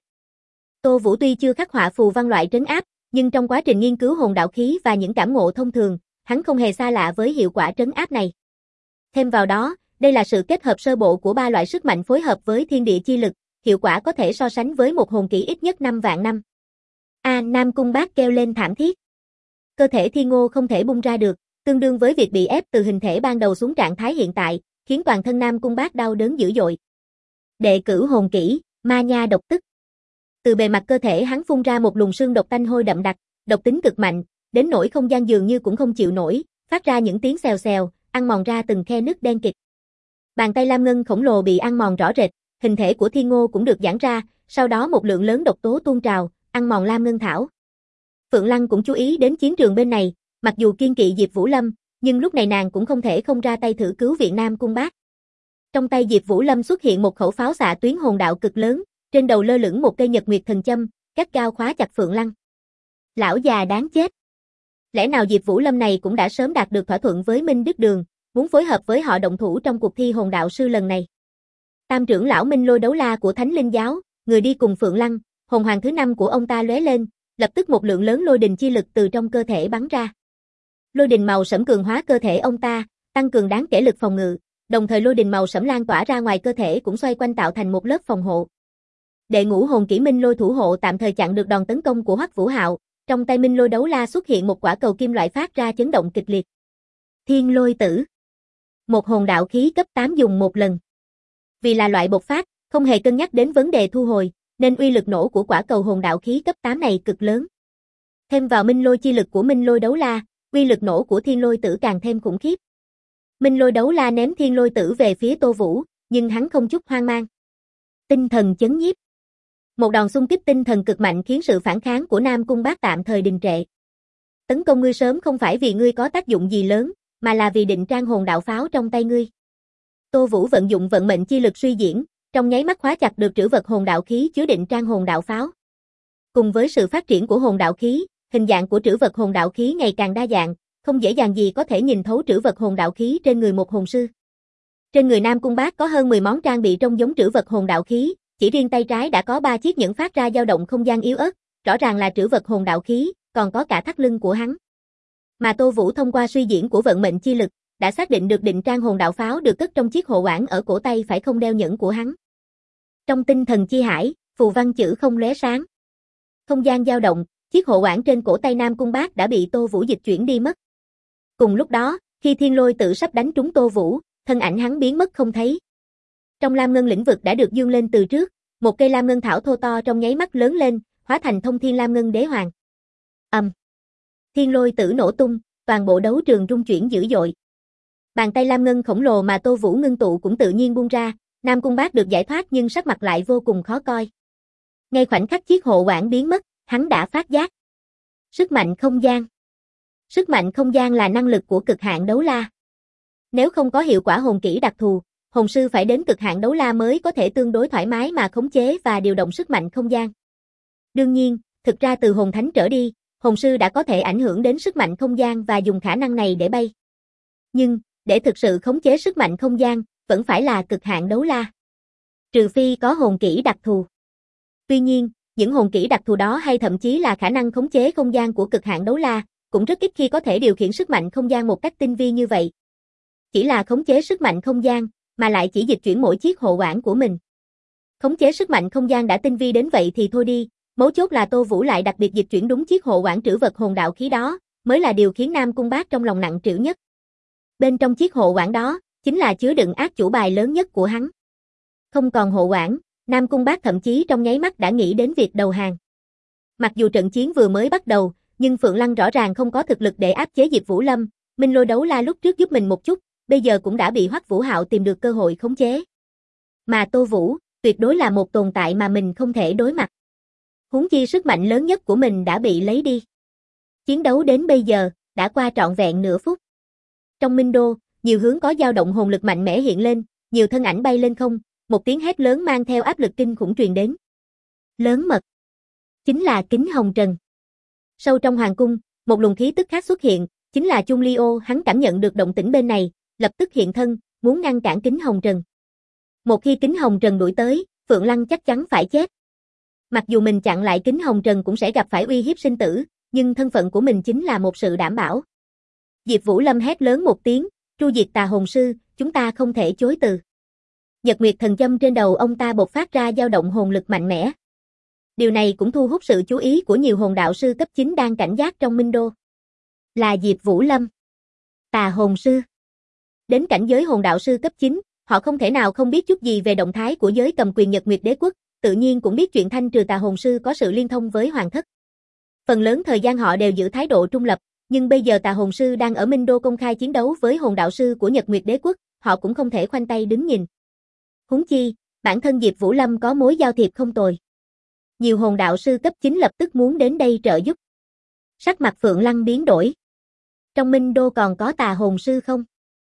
Tô Vũ tuy chưa khắc họa phù văn loại trấn áp, nhưng trong quá trình nghiên cứu hồn đạo khí và những cảm ngộ thông thường, hắn không hề xa lạ với hiệu quả trấn áp này. Thêm vào đó, đây là sự kết hợp sơ bộ của 3 loại sức mạnh phối hợp với thiên địa chi lực, hiệu quả có thể so sánh với một hồn kỹ ít nhất 5 vạn năm. Nam Cung Bác kêu lên thảm thiết. Cơ thể Thiên Ngô không thể bung ra được, tương đương với việc bị ép từ hình thể ban đầu xuống trạng thái hiện tại, khiến toàn thân Nam Cung Bác đau đớn dữ dội. Đệ cửu hồn kỹ, Ma Nha độc tức. Từ bề mặt cơ thể hắn phun ra một luồng sương độc tanh hôi đậm đặc, độc tính cực mạnh, đến nỗi không gian dường như cũng không chịu nổi, phát ra những tiếng xèo xèo, ăn mòn ra từng khe nứt đen kịt. Bàn tay lam ngân khổng lồ bị ăn mòn rõ rệt, hình thể của Thiên Ngô cũng được giãn ra, sau đó một lượng lớn độc tố tuôn trào, ăn mòn Lam Ngân Thảo. Phượng Lăng cũng chú ý đến chiến trường bên này, mặc dù kiên kỵ Diệp Vũ Lâm, nhưng lúc này nàng cũng không thể không ra tay thử cứu viện Nam Cung Bác. Trong tay Diệp Vũ Lâm xuất hiện một khẩu pháo xạ tuyến hồn đạo cực lớn, trên đầu lơ lửng một cây Nhật Nguyệt Thần Châm, gắt gao khóa chặt Phượng Lăng. Lão già đáng chết. Lẽ nào Diệp Vũ Lâm này cũng đã sớm đạt được thỏa thuận với Minh Đức Đường, muốn phối hợp với họ động thủ trong cuộc thi hồn đạo sư lần này. Tam trưởng lão Minh Lôi Đấu La của Thánh Linh giáo, người đi cùng Phượng Lăng, hồn hoàng thứ 5 của ông ta lóe lên, lập tức một lượng lớn lôi đình chi lực từ trong cơ thể bắn ra. Lôi đình màu sẫm cường hóa cơ thể ông ta, tăng cường đáng kể lực phòng ngự, đồng thời lôi đình màu sẫm lan tỏa ra ngoài cơ thể cũng xoay quanh tạo thành một lớp phòng hộ. Đệ ngũ hồn kỹ Minh Lôi thủ hộ tạm thời chặn được đòn tấn công của Hoắc Vũ Hạo, trong tay Minh Lôi Đấu La xuất hiện một quả cầu kim loại phát ra chấn động kịch liệt. Thiên Lôi Tử. Một hồn đạo khí cấp 8 dùng một lần. Vì là loại bộc phát, không hề cân nhắc đến vấn đề thu hồi, nên uy lực nổ của quả cầu hồn đạo khí cấp 8 này cực lớn. Thêm vào Minh Lôi chi lực của Minh Lôi Đấu La, uy lực nổ của Thiên Lôi Tử càng thêm khủng khiếp. Minh Lôi Đấu La ném Thiên Lôi Tử về phía Tô Vũ, nhưng hắn không chút hoang mang. Tinh thần chấn nhiếp. Một đòn xung kích tinh thần cực mạnh khiến sự phản kháng của Nam Cung Bác tạm thời đình trệ. Tấn công ngươi sớm không phải vì ngươi có tác dụng gì lớn, mà là vì định trang hồn đạo pháo trong tay ngươi. Tô Vũ vận dụng vận mệnh chi lực suy diễn, trong nháy mắt khóa chặt được trữ vật hồn đạo khí chứa định trang hồn đạo pháo. Cùng với sự phát triển của hồn đạo khí, hình dạng của trữ vật hồn đạo khí ngày càng đa dạng, không dễ dàng gì có thể nhìn thấu trữ vật hồn đạo khí trên người một hồn sư. Trên người Nam Cung Bác có hơn 10 món trang bị trông giống trữ vật hồn đạo khí, chỉ riêng tay trái đã có 3 chiếc nhẫn phát ra dao động không gian yếu ớt, rõ ràng là trữ vật hồn đạo khí, còn có cả thắt lưng của hắn. Mà Tô Vũ thông qua suy diễn của vận mệnh chi lực, đã xác định được định trang hồn đạo pháo được cất trong chiếc hộ quản ở cổ tay phải không đeo nhẫn của hắn. Trong tinh thần chi hải, phù văn chữ không lóe sáng. Không gian dao động, chiếc hộ quản trên cổ tay Nam Cung Bác đã bị Tô Vũ dịch chuyển đi mất. Cùng lúc đó, khi Thiên Lôi Tử sắp đánh trúng Tô Vũ, thân ảnh hắn biến mất không thấy. Trong Lam Ngân lĩnh vực đã được dương lên từ trước, một cây Lam Ngân thảo thô to trong nháy mắt lớn lên, hóa thành Thông Thiên Lam Ngân Đế Hoàng. Thiên Lôi Tử nổ tung, toàn bộ đấu trường rung chuyển dữ dội. Bàn tay Lam Ngân khổng lồ mà Tô Vũ ngưng tụ cũng tự nhiên buông ra, Nam Cung Bác được giải thoát nhưng sắc mặt lại vô cùng khó coi. Ngay khoảnh khắc chiếc hộ quản biến mất, hắn đã phát giác. Sức mạnh không gian. Sức mạnh không gian là năng lực của cực hạn đấu la. Nếu không có hiệu quả hồn kỹ đặc thù, hồn sư phải đến cực hạn đấu la mới có thể tương đối thoải mái mà khống chế và điều động sức mạnh không gian. Đương nhiên, thực ra từ hồn thánh trở đi, hồn sư đã có thể ảnh hưởng đến sức mạnh không gian và dùng khả năng này để bay. Nhưng, để thực sự khống chế sức mạnh không gian, vẫn phải là cực hạn đấu la. Trừ phi có hồn kỹ đặc thù. Tuy nhiên, những hồn kỹ đặc thù đó hay thậm chí là khả năng khống chế không gian của cực hạn đấu la, cũng rất ít khi có thể điều khiển sức mạnh không gian một cách tinh vi như vậy. Chỉ là khống chế sức mạnh không gian, mà lại chỉ dịch chuyển mỗi chiếc hộ quản của mình. Khống chế sức mạnh không gian đã tinh vi đến vậy thì thôi đi, mấu chốt là Tô Vũ lại đặc biệt dịch chuyển đúng chiếc hộ quản trữ vật hồn đạo khí đó, mới là điều khiến Nam Cung Bác trong lòng nặng trĩu nhất. Bên trong chiếc hộ quản đó, chính là chứa đựng ác chủ bài lớn nhất của hắn. Không còn hộ quản, Nam Cung Bác thậm chí trong nháy mắt đã nghĩ đến việc đầu hàng. Mặc dù trận chiến vừa mới bắt đầu, nhưng Phượng Lăng rõ ràng không có thực lực để áp chế Diệp Vũ Lâm, Minh Lôi Đấu La lúc trước giúp mình một chút, bây giờ cũng đã bị Hoắc Vũ Hạo tìm được cơ hội khống chế. Mà Tô Vũ, tuyệt đối là một tồn tại mà mình không thể đối mặt. Huống chi sức mạnh lớn nhất của mình đã bị lấy đi. Chiến đấu đến bây giờ, đã qua trọn vẹn nửa phút. Trong Minh Đô, nhiều hướng có dao động hồn lực mạnh mẽ hiện lên, nhiều thân ảnh bay lên không, một tiếng hét lớn mang theo áp lực kinh khủng truyền đến. Lớn mật. Chính là Kính Hồng Trần. Sâu trong hoàng cung, một luồng khí tức khác xuất hiện, chính là Chung Liêu, hắn cảm nhận được động tĩnh bên này, lập tức hiện thân, muốn ngăn cản Kính Hồng Trần. Một khi Kính Hồng Trần đuổi tới, Phượng Lăng chắc chắn phải chết. Mặc dù mình chặn lại Kính Hồng Trần cũng sẽ gặp phải uy hiếp sinh tử, nhưng thân phận của mình chính là một sự đảm bảo. Diệp Vũ Lâm hét lớn một tiếng, tru diệt tà hồn sư, chúng ta không thể chối từ. Nhật Nguyệt thần châm trên đầu ông ta bộc phát ra dao động hồn lực mạnh mẽ. Điều này cũng thu hút sự chú ý của nhiều hồn đạo sư cấp 9 đang cảnh giác trong Minh Đô. Là Diệp Vũ Lâm. Tà hồn sư. Đến cảnh giới hồn đạo sư cấp 9, họ không thể nào không biết chút gì về động thái của giới cầm quyền Nhật Nguyệt Đế quốc, tự nhiên cũng biết chuyện thanh trừ tà hồn sư có sự liên thông với hoàng thất. Phần lớn thời gian họ đều giữ thái độ trung lập, nhưng bây giờ tà hồn sư đang ở Minh Đô công khai chiến đấu với hồn đạo sư của Nhật Nguyệt Đế quốc, họ cũng không thể khoanh tay đứng nhìn. Huống chi, bản thân Diệp Vũ Lâm có mối giao thiệp không tồi. Nhiều hồn đạo sư cấp 9 lập tức muốn đến đây trợ giúp. Sắc mặt Phượng Lăng biến đổi. Trong Minh Đô còn có tà hồn sư không?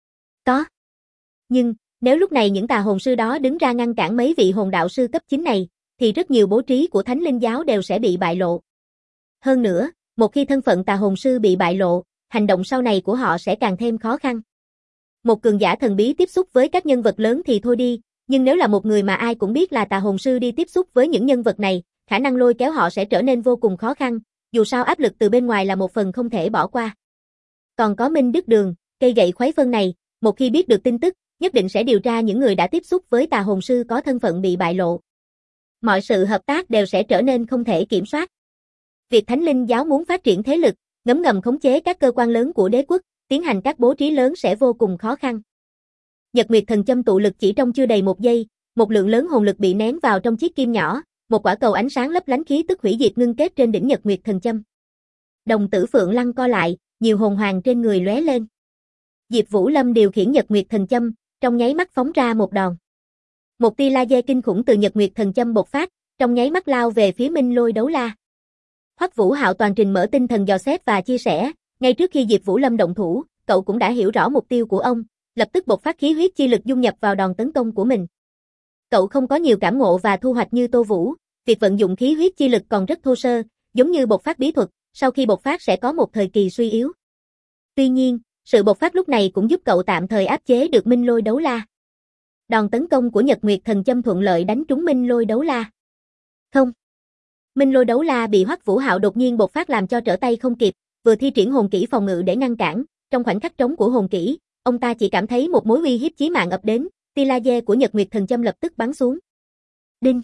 Có. Nhưng, nếu lúc này những tà hồn sư đó đứng ra ngăn cản mấy vị hồn đạo sư cấp 9 này, thì rất nhiều bố trí của Thánh Linh giáo đều sẽ bị bại lộ. Hơn nữa, Một khi thân phận tà hồn sư bị bại lộ, hành động sau này của họ sẽ càng thêm khó khăn. Một cường giả thần bí tiếp xúc với các nhân vật lớn thì thôi đi, nhưng nếu là một người mà ai cũng biết là tà hồn sư đi tiếp xúc với những nhân vật này, khả năng lôi kéo họ sẽ trở nên vô cùng khó khăn, dù sao áp lực từ bên ngoài là một phần không thể bỏ qua. Còn có Minh Đức Đường, cây gậy khuấy phân này, một khi biết được tin tức, nhất định sẽ điều tra những người đã tiếp xúc với tà hồn sư có thân phận bị bại lộ. Mọi sự hợp tác đều sẽ trở nên không thể kiểm soát. Việc Thánh Linh giáo muốn phát triển thế lực, ngấm ngầm khống chế các cơ quan lớn của đế quốc, tiến hành các bố trí lớn sẽ vô cùng khó khăn. Nhật Nguyệt Thần Châm tụ lực chỉ trong chưa đầy một giây, một lượng lớn hồn lực bị nén vào trong chiếc kim nhỏ, một quả cầu ánh sáng lấp lánh khí tức hủy diệt ngưng kết trên đỉnh Nhật Nguyệt Thần Châm. Đồng tử Phượng Lăng co lại, nhiều hồn hoàng trên người lóe lên. Diệp Vũ Lâm điều khiển Nhật Nguyệt Thần Châm, trong nháy mắt phóng ra một đòn. Một tia laser kinh khủng từ Nhật Nguyệt Thần Châm bộc phát, trong nháy mắt lao về phía Minh Lôi Đấu La. Hoắc Vũ Hạo toàn trình mở tinh thần dò xét và chia sẻ, ngay trước khi Diệp Vũ Lâm động thủ, cậu cũng đã hiểu rõ mục tiêu của ông, lập tức bộc phát khí huyết chi lực dung nhập vào đòn tấn công của mình. Cậu không có nhiều cảm ngộ và thu hoạch như Tô Vũ, việc vận dụng khí huyết chi lực còn rất thô sơ, giống như bộc phát bí thuật, sau khi bộc phát sẽ có một thời kỳ suy yếu. Tuy nhiên, sự bộc phát lúc này cũng giúp cậu tạm thời áp chế được Minh Lôi Đấu La. Đòn tấn công của Nhật Nguyệt Thần Châm thuận lợi đánh trúng Minh Lôi Đấu La. Không. Minh Lôi Đấu La bị Hoắc Vũ Hạo đột nhiên bộc phát làm cho trở tay không kịp, vừa thi triển hồn kỹ phòng ngự để ngăn cản, trong khoảnh khắc trống của hồn kỹ, ông ta chỉ cảm thấy một mối uy hiếp chí mạng ập đến, tia laser của Nhật Nguyệt Thần Châm lập tức bắn xuống. Đinh.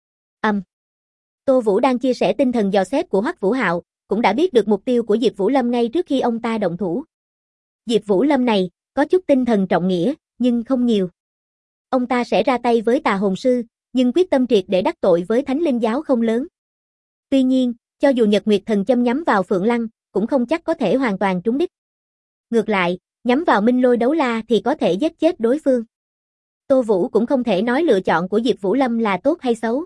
Tô Vũ đang chia sẻ tinh thần dò xét của Hoắc Vũ Hạo, cũng đã biết được mục tiêu của Diệp Vũ Lâm ngay trước khi ông ta động thủ. Diệp Vũ Lâm này, có chút tinh thần trọng nghĩa, nhưng không nhiều. Ông ta sẽ ra tay với tà hồn sư, nhưng quyết tâm triệt để đắc tội với Thánh Linh giáo không lớn. Tuy nhiên, cho dù Nhật Nguyệt Thần Châm nhắm vào Phượng Lăng, cũng không chắc có thể hoàn toàn trúng đích. Ngược lại, nhắm vào Minh Lôi Đấu La thì có thể giết chết đối phương. Tô Vũ cũng không thể nói lựa chọn của Diệp Vũ Lâm là tốt hay xấu.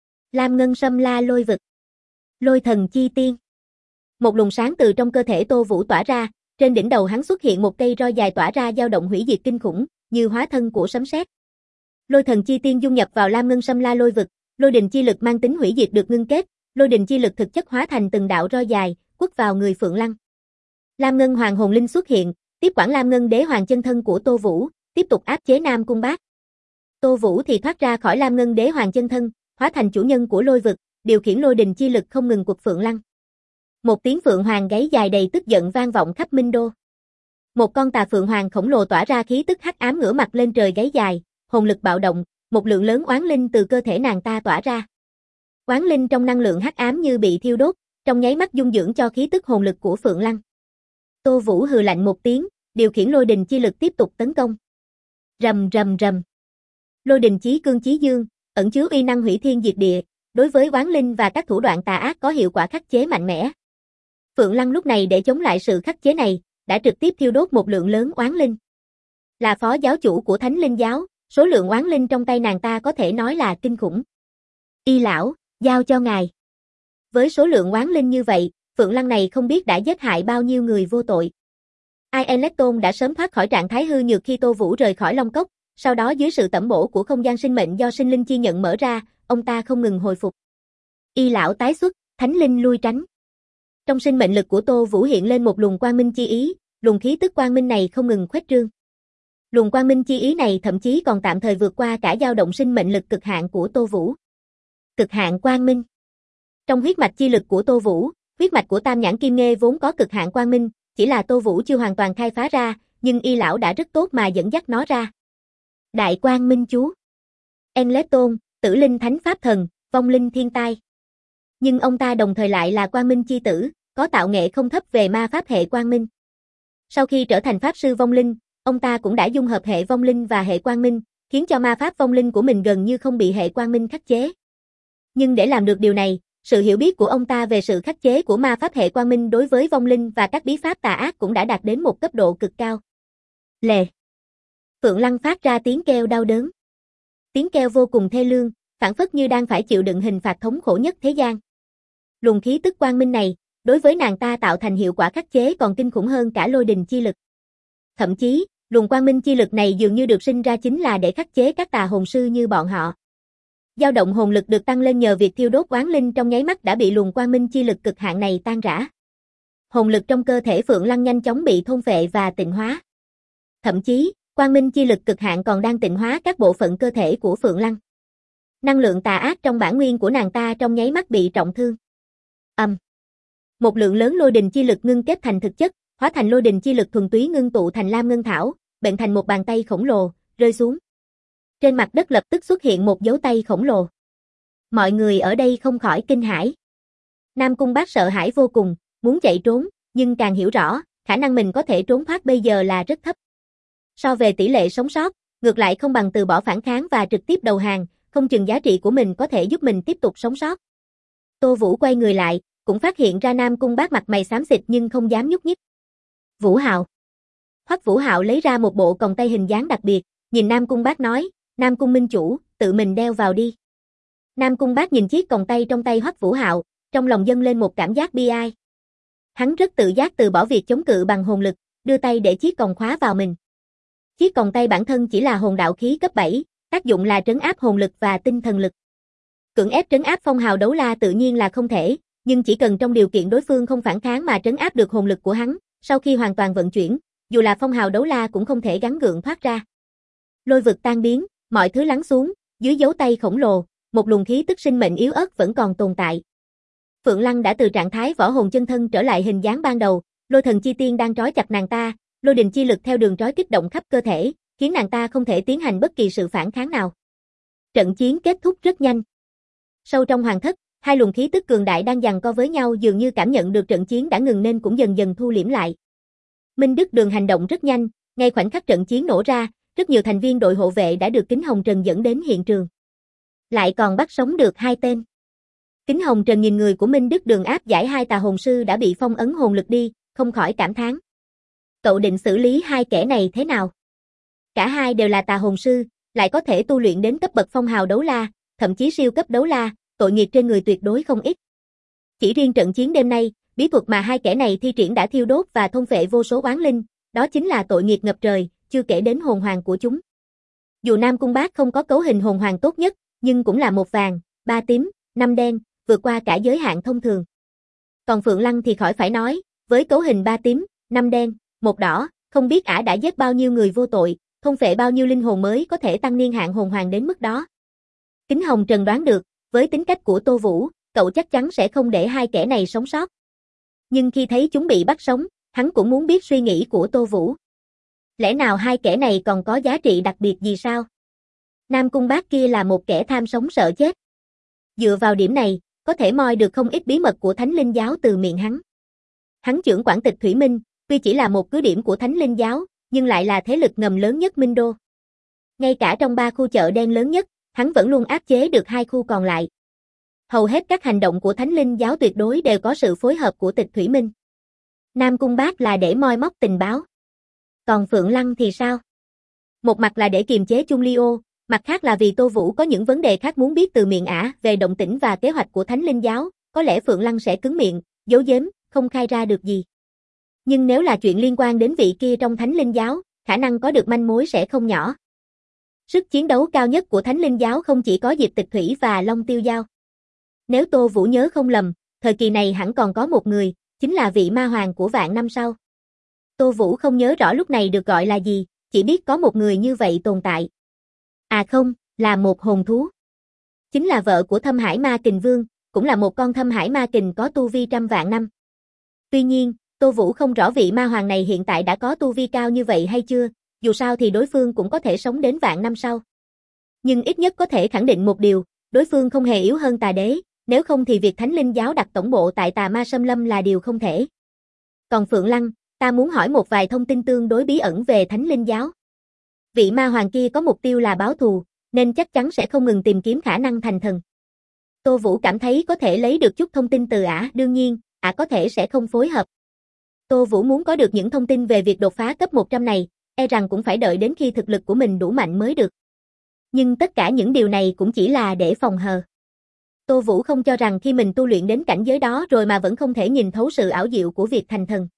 Lam Ngân Sâm La Lôi Vực. Lôi Thần Chi Tiên. Một luồng sáng từ trong cơ thể Tô Vũ tỏa ra, trên đỉnh đầu hắn xuất hiện một cây roi dài tỏa ra dao động hủy diệt kinh khủng, như hóa thân của sấm sét. Lôi Thần Chi Tiên dung nhập vào Lam Ngân Sâm La Lôi Vực, lôi đình chi lực mang tính hủy diệt được ngưng kết, lôi đình chi lực thực chất hóa thành từng đạo roi dài, quất vào người Phượng Lăng. Lam Ngân Hoàng Hồn Linh xuất hiện, tiếp quản Lam Ngân Đế Hoàng chân thân của Tô Vũ, tiếp tục áp chế Nam Cung Bác. Tô Vũ thì thoát ra khỏi Lam Ngân Đế Hoàng chân thân, hóa thành chủ nhân của lôi vực, điều khiển lôi đình chi lực không ngừng quật Phượng Lăng. Một tiếng Phượng Hoàng gáy dài đầy tức giận vang vọng khắp Minh Đô. Một con tà Phượng Hoàng khổng lồ tỏa ra khí tức hắc ám ngửa mặt lên trời gáy dài, hồn lực bạo động, một lượng lớn oán linh từ cơ thể nàng ta tỏa ra. Oán linh trong năng lượng hắc ám như bị thiêu đốt, trong nháy mắt dung dưỡng cho khí tức hồn lực của Phượng Lăng. Tô Vũ hừ lạnh một tiếng, điều khiển lôi đình chi lực tiếp tục tấn công. Rầm rầm rầm. Lôi đình chí cương chí dương, ẩn chứa uy năng hủy thiên diệt địa, đối với oán linh và các thủ đoạn tà ác có hiệu quả khắc chế mạnh mẽ. Phượng Lăng lúc này để chống lại sự khắc chế này, đã trực tiếp thiêu đốt một lượng lớn oán linh. Là phó giáo chủ của Thánh Linh giáo, số lượng oán linh trong tay nàng ta có thể nói là kinh khủng. Y lão, giao cho ngài. Với số lượng oán linh như vậy, Phượng Lăng này không biết đã giết hại bao nhiêu người vô tội. Ian Letton đã sớm thoát khỏi trạng thái hư nhược khi Tô Vũ rời khỏi Long Cốc, sau đó dưới sự tẩm bổ của không gian sinh mệnh do sinh linh chi nhận mở ra, ông ta không ngừng hồi phục. Y lão tái xuất, thánh linh lui tránh. Trong sinh mệnh lực của Tô Vũ hiện lên một luồng quang minh chi ý, luồng khí tức quang minh này không ngừng khuếch trương. Luồng quang minh chi ý này thậm chí còn tạm thời vượt qua cả dao động sinh mệnh lực cực hạn của Tô Vũ. Cực hạn quang minh. Trong huyết mạch chi lực của Tô Vũ, huyết mạch của Tam Nhãn Kim Nghê vốn có cực hạn quang minh, chỉ là Tô Vũ chưa hoàn toàn khai phá ra, nhưng Y lão đã rất tốt mà dẫn dắt nó ra. Đại quang minh chú. Enleton, Tử Linh Thánh Pháp Thần, Vong Linh Thiên Tai. Nhưng ông ta đồng thời lại là quang minh chi tử, có tạo nghệ không thấp về ma pháp hệ quang minh. Sau khi trở thành pháp sư vong linh, ông ta cũng đã dung hợp hệ vong linh và hệ quang minh, khiến cho ma pháp vong linh của mình gần như không bị hệ quang minh khắc chế. Nhưng để làm được điều này, sự hiểu biết của ông ta về sự khắc chế của ma pháp hệ quang minh đối với vong linh và các bí pháp tà ác cũng đã đạt đến một cấp độ cực cao. Lệ. Phượng Lăng phát ra tiếng kêu đau đớn. Tiếng kêu vô cùng thê lương, phảng phất như đang phải chịu đựng hình phạt thống khổ nhất thế gian. Luồng khí tức quang minh này, đối với nàng ta tạo thành hiệu quả khắc chế còn kinh khủng hơn cả lôi đình chi lực. Thậm chí, luồng quang minh chi lực này dường như được sinh ra chính là để khắc chế các tà hồn sư như bọn họ. Dao động hồn lực được tăng lên nhờ việc thiêu đốt oán linh trong nháy mắt đã bị luồng quang minh chi lực cực hạn này tan rã. hồn lực trong cơ thể Phượng Lăng nhanh chóng bị thôn phệ và tịnh hóa. Thậm chí, quang minh chi lực cực hạn còn đang tịnh hóa các bộ phận cơ thể của Phượng Lăng. Năng lượng tà ác trong bản nguyên của nàng ta trong nháy mắt bị trọng thương. Một lượng lớn lôi đình chi lực ngưng kết thành thực chất, hóa thành lôi đình chi lực thuần túy ngưng tụ thành lam ngân thảo, bệnh thành một bàn tay khổng lồ, rơi xuống. Trên mặt đất lập tức xuất hiện một dấu tay khổng lồ. Mọi người ở đây không khỏi kinh hãi. Nam Cung Bác sợ hãi vô cùng, muốn chạy trốn, nhưng càng hiểu rõ, khả năng mình có thể trốn thoát bây giờ là rất thấp. So về tỷ lệ sống sót, ngược lại không bằng từ bỏ phản kháng và trực tiếp đầu hàng, không chừng giá trị của mình có thể giúp mình tiếp tục sống sót. Tô Vũ quay người lại, cũng phát hiện ra Nam Cung Bác mặt mày xám xịt nhưng không dám nhúc nhích. Vũ Hạo. Hoắc Vũ Hạo lấy ra một bộ còng tay hình dáng đặc biệt, nhìn Nam Cung Bác nói, Nam Cung minh chủ, tự mình đeo vào đi. Nam Cung Bác nhìn chiếc còng tay trong tay Hoắc Vũ Hạo, trong lòng dâng lên một cảm giác bi ai. Hắn rất tự giác từ bỏ việc chống cự bằng hồn lực, đưa tay để chiếc còng khóa vào mình. Chiếc còng tay bản thân chỉ là hồn đạo khí cấp 7, tác dụng là trấn áp hồn lực và tinh thần lực. Cưỡng ép trấn áp phong hào đấu la tự nhiên là không thể, nhưng chỉ cần trong điều kiện đối phương không phản kháng mà trấn áp được hồn lực của hắn, sau khi hoàn toàn vận chuyển, dù là phong hào đấu la cũng không thể gắng gượng thoát ra. Lôi vực tan biến, mọi thứ lắng xuống, dưới dấu tay khổng lồ, một luồng khí tức sinh mệnh yếu ớt vẫn còn tồn tại. Phượng Lăng đã từ trạng thái võ hồn chân thân trở lại hình dáng ban đầu, lôi thần chi tiên đang trói chặt nàng ta, lôi đình chi lực theo đường trói kích động khắp cơ thể, khiến nàng ta không thể tiến hành bất kỳ sự phản kháng nào. Trận chiến kết thúc rất nhanh. Sâu trong hoàng thất, hai luồng khí tức cường đại đang giằng co với nhau dường như cảm nhận được trận chiến đã ngừng nên cũng dần dần thu liễm lại. Minh Đức Đường hành động rất nhanh, ngay khoảnh khắc trận chiến nổ ra, rất nhiều thành viên đội hộ vệ đã được Kính Hồng Trần dẫn đến hiện trường. Lại còn bắt sống được 2 tên. Kính Hồng Trần nhìn người của Minh Đức Đường áp giải 2 tà hồn sư đã bị phong ấn hồn lực đi, không khỏi cảm thán. Cậu định xử lý 2 kẻ này thế nào? Cả hai đều là tà hồn sư, lại có thể tu luyện đến cấp bậc phong hào đấu la, thậm chí siêu cấp đấu la, tội nghiệp trên người tuyệt đối không ít. Chỉ riêng trận chiến đêm nay, bí thuật mà 2 kẻ này thi triển đã thiêu đốt và thôn phệ vô số oán linh, đó chính là tội nghiệp ngập trời, chưa kể đến hồn hoàng của chúng. Dù Nam Cung Bác không có cấu hình hồn hoàng tốt nhất, nhưng cũng là 1 vàng, 3 tím, 5 đen, vượt qua cả giới hạn thông thường. Còn Phượng Lăng thì khỏi phải nói, với cấu hình 3 tím, 5 đen, 1 đỏ, không biết ả đã giết bao nhiêu người vô tội, thôn phệ bao nhiêu linh hồn mới có thể tăng niên hạn hồn hoàng đến mức đó. Kính Hồng Trần đoán được, với tính cách của Tô Vũ, cậu chắc chắn sẽ không để 2 kẻ này sống sót. Nhưng khi thấy chúng bị bắt sống, hắn cũng muốn biết suy nghĩ của Tô Vũ. Lẽ nào 2 kẻ này còn có giá trị đặc biệt gì sao? Nam Cung Bác kia là một kẻ tham sống sợ chết. Dựa vào điểm này, có thể moi được không ít bí mật của Thánh Linh Giáo từ miệng hắn. Hắn trưởng quản tịch Thủy Minh, tuy chỉ là một cứ điểm của Thánh Linh Giáo, nhưng lại là thế lực ngầm lớn nhất Minh Đô. Ngay cả trong 3 khu chợ đen lớn nhất, hắn vẫn luôn áp chế được 2 khu còn lại. Hầu hết các hành động của Thánh Linh Giáo tuyệt đối đều có sự phối hợp của tịch Thủy Minh. Nam Cung Bác là để moi móc tình báo. Còn Phượng Lăng thì sao? Một mặt là để kiềm chế Chung Ly-ô, mặt khác là vì Tô Vũ có những vấn đề khác muốn biết từ miệng ả về động tĩnh và kế hoạch của Thánh Linh Giáo, có lẽ Phượng Lăng sẽ cứng miệng, giấu giếm, không khai ra được gì. Nhưng nếu là chuyện liên quan đến vị kia trong Thánh Linh Giáo, khả năng có được manh mối sẽ không nhỏ. Sức chiến đấu cao nhất của Thánh Linh Giáo không chỉ có Diệp Tịch Thủy và Long Tiêu Giao. Nếu Tô Vũ nhớ không lầm, thời kỳ này hẳn còn có một người, chính là vị ma hoàng của vạn năm sau. Tô Vũ không nhớ rõ lúc này được gọi là gì, chỉ biết có một người như vậy tồn tại. À không, là một hồn thú. Chính là vợ của Thâm Hải Ma Kình Vương, cũng là một con Thâm Hải Ma Kình có tu vi trăm vạn năm. Tuy nhiên, Tô Vũ không rõ vị ma hoàng này hiện tại đã có tu vi cao như vậy hay chưa, dù sao thì đối phương cũng có thể sống đến vạn năm sau. Nhưng ít nhất có thể khẳng định một điều, đối phương không hề yếu hơn tà đế, nếu không thì việc Thánh Linh Giáo đặt tổng bộ tại Tà Ma Xâm Lâm là điều không thể. Còn Phượng Lăng, ta muốn hỏi một vài thông tin tương đối bí ẩn về Thánh Linh Giáo. Vị ma hoàng kia có mục tiêu là báo thù, nên chắc chắn sẽ không ngừng tìm kiếm khả năng thành thần. Tô Vũ cảm thấy có thể lấy được chút thông tin từ ả, đương nhiên, ả có thể sẽ không phối hợp. Tô Vũ muốn có được những thông tin về việc đột phá cấp 100 này, e rằng cũng phải đợi đến khi thực lực của mình đủ mạnh mới được. Nhưng tất cả những điều này cũng chỉ là để phòng hờ. Tô Vũ không cho rằng khi mình tu luyện đến cảnh giới đó rồi mà vẫn không thể nhìn thấu sự ảo diệu của việc thành thần.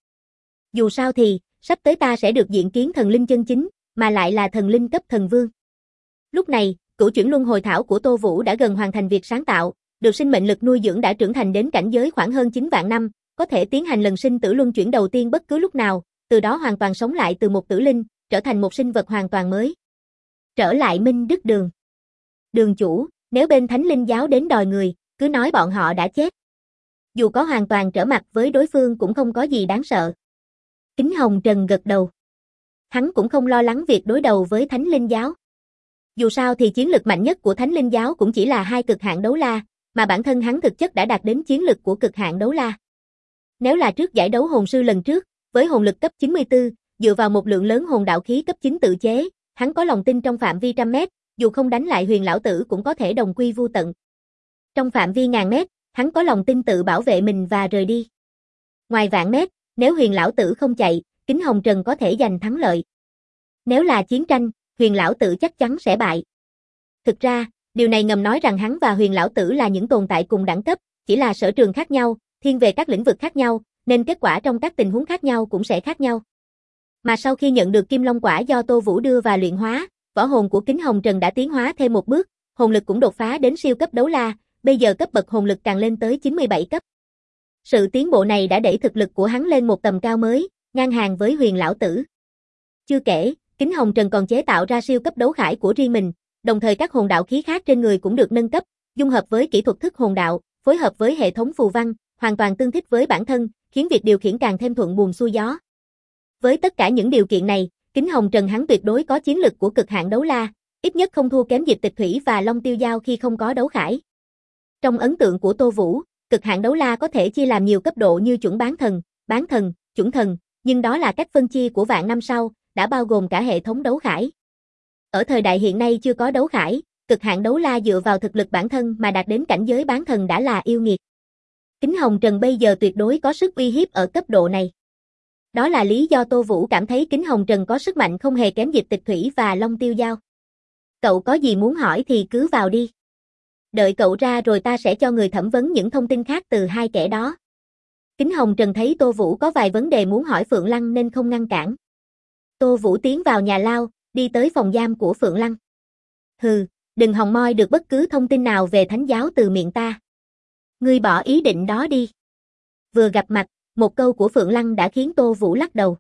Dù sao thì, sắp tới ta sẽ được diện kiến thần linh chân chính, mà lại là thần linh cấp thần vương. Lúc này, cửu chuyển luân hồi thảo của Tô Vũ đã gần hoàn thành việc sáng tạo, được sinh mệnh lực nuôi dưỡng đã trưởng thành đến cảnh giới khoảng hơn 9 vạn năm, có thể tiến hành lần sinh tử luân chuyển đầu tiên bất cứ lúc nào, từ đó hoàn toàn sống lại từ một tử linh, trở thành một sinh vật hoàn toàn mới. Trở lại Minh Đức Đường. Đường chủ, nếu bên Thánh Linh giáo đến đòi người, cứ nói bọn họ đã chết. Dù có hoàn toàn trở mặt với đối phương cũng không có gì đáng sợ. Kính Hồng Trần gật đầu. Hắn cũng không lo lắng việc đối đầu với Thánh Linh giáo. Dù sao thì chiến lực mạnh nhất của Thánh Linh giáo cũng chỉ là 2 cực hạn đấu la, mà bản thân hắn thực chất đã đạt đến chiến lực của cực hạn đấu la. Nếu là trước giải đấu hồn sư lần trước, với hồn lực cấp 94, dựa vào một lượng lớn hồn đạo khí cấp 9 tự chế, hắn có lòng tin trong phạm vi trăm mét, dù không đánh lại Huyền lão tử cũng có thể đồng quy vu tận. Trong phạm vi ngàn mét, hắn có lòng tin tự bảo vệ mình và rời đi. Ngoài vạn mét, nếu Huyền lão tử không chạy, Kính Hồng Trần có thể giành thắng lợi. Nếu là chiến tranh, Huyền lão tử chắc chắn sẽ bại. Thực ra, điều này ngầm nói rằng hắn và Huyền lão tử là những tồn tại cùng đẳng cấp, chỉ là sở trường khác nhau, thiên về các lĩnh vực khác nhau, nên kết quả trong các tình huống khác nhau cũng sẽ khác nhau. Mà sau khi nhận được Kim Long quả do Tô Vũ đưa và luyện hóa, võ hồn của Kính Hồng Trần đã tiến hóa thêm một bước, hồn lực cũng đột phá đến siêu cấp đấu la, bây giờ cấp bậc hồn lực càng lên tới 97 cấp. Sự tiến bộ này đã đẩy thực lực của hắn lên một tầm cao mới, ngang hàng với Huyền lão tử. Chưa kể, Kính Hồng Trần còn chế tạo ra siêu cấp đấu khải của riêng mình, đồng thời các hồn đạo khí khác trên người cũng được nâng cấp, dung hợp với kỹ thuật thức hồn đạo, phối hợp với hệ thống phù văn, hoàn toàn tương thích với bản thân, khiến việc điều khiển càng thêm thuận buồm xuôi gió. Với tất cả những điều kiện này, Kính Hồng Trần hắn tuyệt đối có chiến lực của cực hạn đấu la, ít nhất không thua kém Diệp Tịch Thủy và Long Tiêu Giao khi không có đấu khải. Trong ấn tượng của Tô Vũ, cực hạn đấu la có thể chia làm nhiều cấp độ như chuẩn bán thần, chuẩn thần, nhưng đó là cách phân chia của vạn năm sau, đã bao gồm cả hệ thống đấu khải. Ở thời đại hiện nay chưa có đấu khải, cực hạn đấu la dựa vào thực lực bản thân mà đạt đến cảnh giới bán thần đã là yêu nghiệt. Kính Hồng Trần bây giờ tuyệt đối có sức uy hiếp ở cấp độ này. Đó là lý do Tô Vũ cảm thấy Kính Hồng Trần có sức mạnh không hề kém Diệp Tịch Thủy và Long Tiêu Giao. Cậu có gì muốn hỏi thì cứ vào đi. Đợi cậu ra rồi ta sẽ cho người thẩm vấn những thông tin khác từ hai kẻ đó. Kính Hồng Trần thấy Tô Vũ có vài vấn đề muốn hỏi Phượng Lăng nên không ngăn cản. Tô Vũ tiến vào nhà lao, đi tới phòng giam của Phượng Lăng. Hừ, đừng hòng moi được bất cứ thông tin nào về thánh giáo từ miệng ta. Ngươi bỏ ý định đó đi. Vừa gặp mặt, một câu của Phượng Lăng đã khiến Tô Vũ lắc đầu.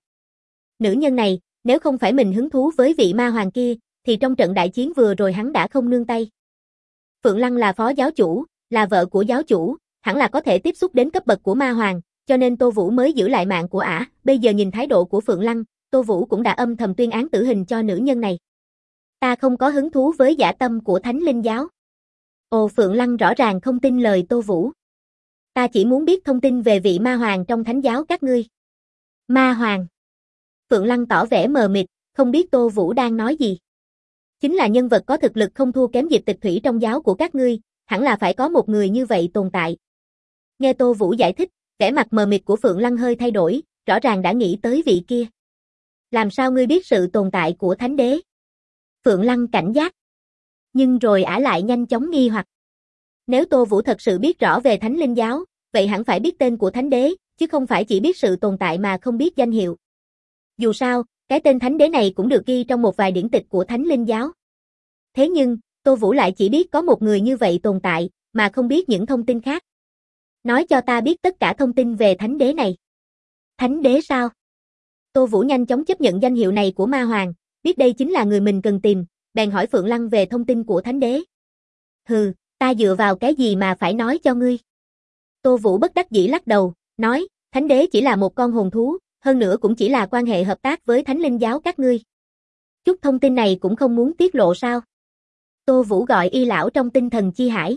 Nữ nhân này, nếu không phải mình hứng thú với vị ma hoàng kia, thì trong trận đại chiến vừa rồi hắn đã không nương tay. Phượng Lăng là phó giáo chủ, là vợ của giáo chủ, hẳn là có thể tiếp xúc đến cấp bậc của ma hoàng, cho nên Tô Vũ mới giữ lại mạng của ả. Bây giờ nhìn thái độ của Phượng Lăng, Tô Vũ cũng đã âm thầm tuyên án tử hình cho nữ nhân này. Ta không có hứng thú với dã tâm của Thánh Linh giáo. Ồ, Phượng Lăng rõ ràng không tin lời Tô Vũ. Ta chỉ muốn biết thông tin về vị ma hoàng trong thánh giáo các ngươi. Ma hoàng. Phượng Lăng tỏ vẻ mờ mịt, không biết Tô Vũ đang nói gì. Chính là nhân vật có thực lực không thua kém Diệp Tịch Thủy trong giáo của các ngươi, hẳn là phải có một người như vậy tồn tại. Nghe Tô Vũ giải thích, vẻ mặt mờ mịt của Phượng Lăng hơi thay đổi, rõ ràng đã nghĩ tới vị kia. Làm sao ngươi biết sự tồn tại của thánh đế? Phượng Lăng cảnh giác. Nhưng rồi ả lại nhanh chóng nghi hoặc. Nếu Tô Vũ thật sự biết rõ về Thánh Linh giáo, vậy hẳn phải biết tên của thánh đế, chứ không phải chỉ biết sự tồn tại mà không biết danh hiệu. Dù sao, cái tên thánh đế này cũng được ghi trong một vài điển tịch của Thánh Linh giáo. Thế nhưng, Tô Vũ lại chỉ biết có một người như vậy tồn tại, mà không biết những thông tin khác. Nói cho ta biết tất cả thông tin về thánh đế này. Thánh đế sao? Tô Vũ nhanh chóng chấp nhận danh hiệu này của ma hoàng, biết đây chính là người mình cần tìm, bèn hỏi Phượng Lăng về thông tin của thánh đế. Hừ, ta dựa vào cái gì mà phải nói cho ngươi? Tô Vũ bất đắc dĩ lắc đầu, nói, thánh đế chỉ là một con hồn thú, hơn nữa cũng chỉ là quan hệ hợp tác với Thánh Linh giáo các ngươi. Chút thông tin này cũng không muốn tiết lộ sao? Tô Vũ gọi Y lão trong tinh thần chi hải.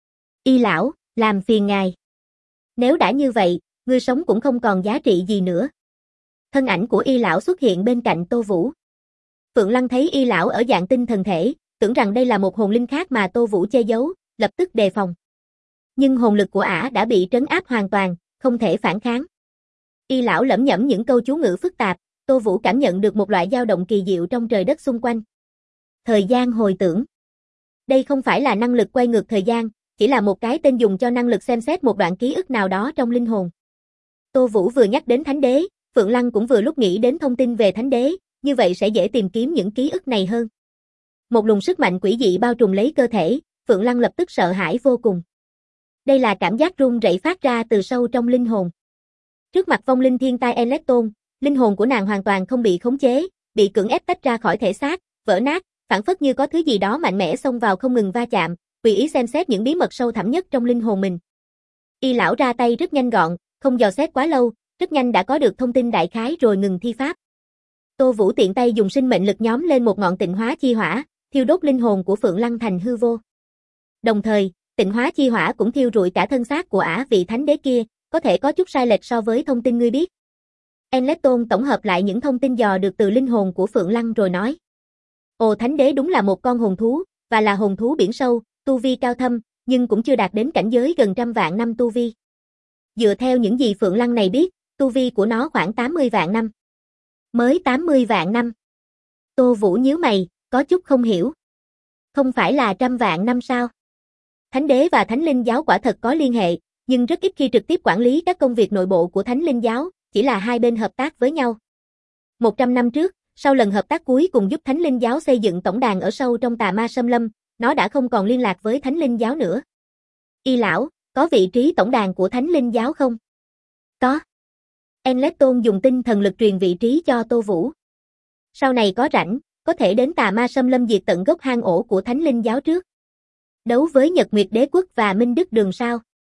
Y lão, làm phiền ngài. Nếu đã như vậy, ngươi sống cũng không còn giá trị gì nữa. Thân ảnh của Y lão xuất hiện bên cạnh Tô Vũ. Phượng Lăng thấy Y lão ở dạng tinh thần thể, tưởng rằng đây là một hồn linh khác mà Tô Vũ che giấu, lập tức đề phòng. Nhưng hồn lực của ả đã bị trấn áp hoàn toàn, không thể phản kháng. Y lão lẩm nhẩm những câu chú ngữ phức tạp, Tô Vũ cảm nhận được một loại dao động kỳ diệu trong trời đất xung quanh. Thời gian hồi tưởng. Đây không phải là năng lực quay ngược thời gian, chỉ là một cái tên dùng cho năng lực xem xét một đoạn ký ức nào đó trong linh hồn. Tô Vũ vừa nhắc đến thánh đế, Phượng Lăng cũng vừa lúc nghĩ đến thông tin về thánh đế, như vậy sẽ dễ tìm kiếm những ký ức này hơn. Một luồng sức mạnh quỷ dị bao trùm lấy cơ thể, Phượng Lăng lập tức sợ hãi vô cùng. Đây là cảm giác run rẩy phát ra từ sâu trong linh hồn. Trước mặt vong linh thiên tai Enlecton, linh hồn của nàng hoàn toàn không bị khống chế, bị cưỡng ép tách ra khỏi thể xác, vỡ nát, phảng phất như có thứ gì đó mạnh mẽ xông vào không ngừng va chạm, tùy ý xem xét những bí mật sâu thẳm nhất trong linh hồn mình. Y lão ra tay rất nhanh gọn, không dò xét quá lâu, rất nhanh đã có được thông tin đại khái rồi ngừng thi pháp. Tô Vũ tiện tay dùng sinh mệnh lực nhóm lên một ngọn tịnh hóa chi hỏa, thiêu đốt linh hồn của Phượng Lăng thành hư vô. Đồng thời, tịnh hóa chi hỏa cũng thiêu rụi cả thân xác của ả vị thánh đế kia, có thể có chút sai lệch so với thông tin ngươi biết. Enlecton tổng hợp lại những thông tin dò được từ linh hồn của Phượng Lăng rồi nói. Ồ, thánh đế đúng là một con hồn thú, và là hồn thú biển sâu, tu vi cao thâm, nhưng cũng chưa đạt đến cảnh giới gần 100 vạn năm tu vi. Dựa theo những gì Phượng Lăng này biết, tu vi của nó khoảng 80 vạn năm. Mới 80 vạn năm. Tô Vũ nhíu mày, có chút không hiểu. Không phải là 100 vạn năm sao? Thánh đế và Thánh linh giáo quả thật có liên hệ, nhưng rất ít khi trực tiếp quản lý các công việc nội bộ của Thánh linh giáo, chỉ là hai bên hợp tác với nhau. 100 năm trước, sau lần hợp tác cuối cùng giúp Thánh linh giáo xây dựng tổng đàn ở sâu trong tà ma xâm lâm, nó đã không còn liên lạc với Thánh linh giáo nữa. Y lão, có vị trí tổng đàn của Thánh linh giáo không? Có. Enlecton dùng tinh thần lực truyền vị trí cho Tô Vũ. Sau này có rảnh, có thể đến tà ma xâm lâm diệt tận gốc hang ổ của Thánh linh giáo trước. Đấu với Nhật Nguyệt Đế quốc và Minh Đức Đường sao?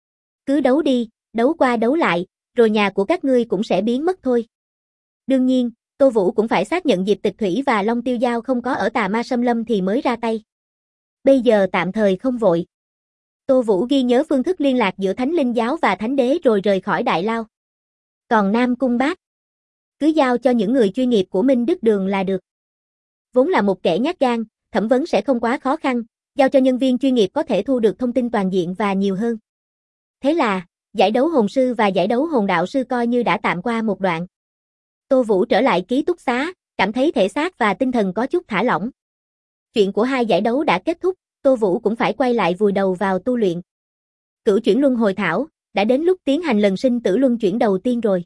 Cứ đấu đi, đấu qua đấu lại, rồi nhà của các ngươi cũng sẽ biến mất thôi. Đương nhiên, Tô Vũ cũng phải xác nhận Diệp Tịch Thủy và Long Tiêu Giao không có ở tà ma xâm lâm thì mới ra tay. Bây giờ tạm thời không vội. Tô Vũ ghi nhớ phương thức liên lạc giữa Thánh linh giáo và Thánh đế rồi rời khỏi Đại Lao. Còn Nam Cung Bác, cứ giao cho những người chuyên nghiệp của Minh Đức Đường là được. Vốn là một kẻ nhát gan, thẩm vấn sẽ không quá khó khăn, giao cho nhân viên chuyên nghiệp có thể thu được thông tin toàn diện và nhiều hơn. Thế là, giải đấu hồn sư và giải đấu hồn đạo sư coi như đã tạm qua một đoạn. Tô Vũ trở lại ký túc xá, cảm thấy thể xác và tinh thần có chút thả lỏng. Chuyện của hai giải đấu đã kết thúc, Tô Vũ cũng phải quay lại vùi đầu vào tu luyện. Cửu chuyển luân hồi thảo, đã đến lúc tiến hành lần sinh tử luân chuyển đầu tiên rồi.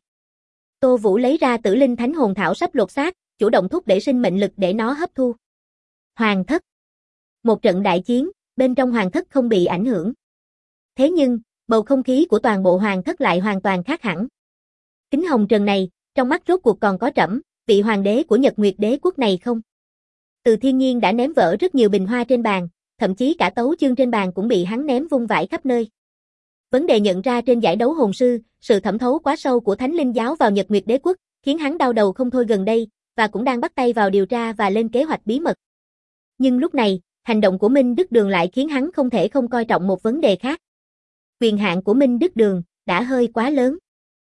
Tô Vũ lấy ra tử linh thánh hồn thảo sắp lột xác, chủ động thúc đẩy sinh mệnh lực để nó hấp thu. Hoàng thất. Một trận đại chiến, bên trong hoàng thất không bị ảnh hưởng. Thế nhưng, bầu không khí của toàn bộ hoàng thất lại hoàn toàn khác hẳn. Kính hồng trần này, trong mắt rốt cuộc còn có trẫm, vị hoàng đế của Nhật Nguyệt Đế quốc này không? Từ Thiên Nhiên đã ném vỡ rất nhiều bình hoa trên bàn, thậm chí cả tấu chương trên bàn cũng bị hắn ném vung vãi khắp nơi. Vấn đề nhận ra trên giải đấu hồn sư, sự thẩm thấu quá sâu của Thánh linh giáo vào Nhật Nguyệt Đế quốc, khiến hắn đau đầu không thôi gần đây, và cũng đang bắt tay vào điều tra và lên kế hoạch bí mật. Nhưng lúc này, hành động của Minh Đức Đường lại khiến hắn không thể không coi trọng một vấn đề khác. Quyền hạn của Minh Đức Đường đã hơi quá lớn.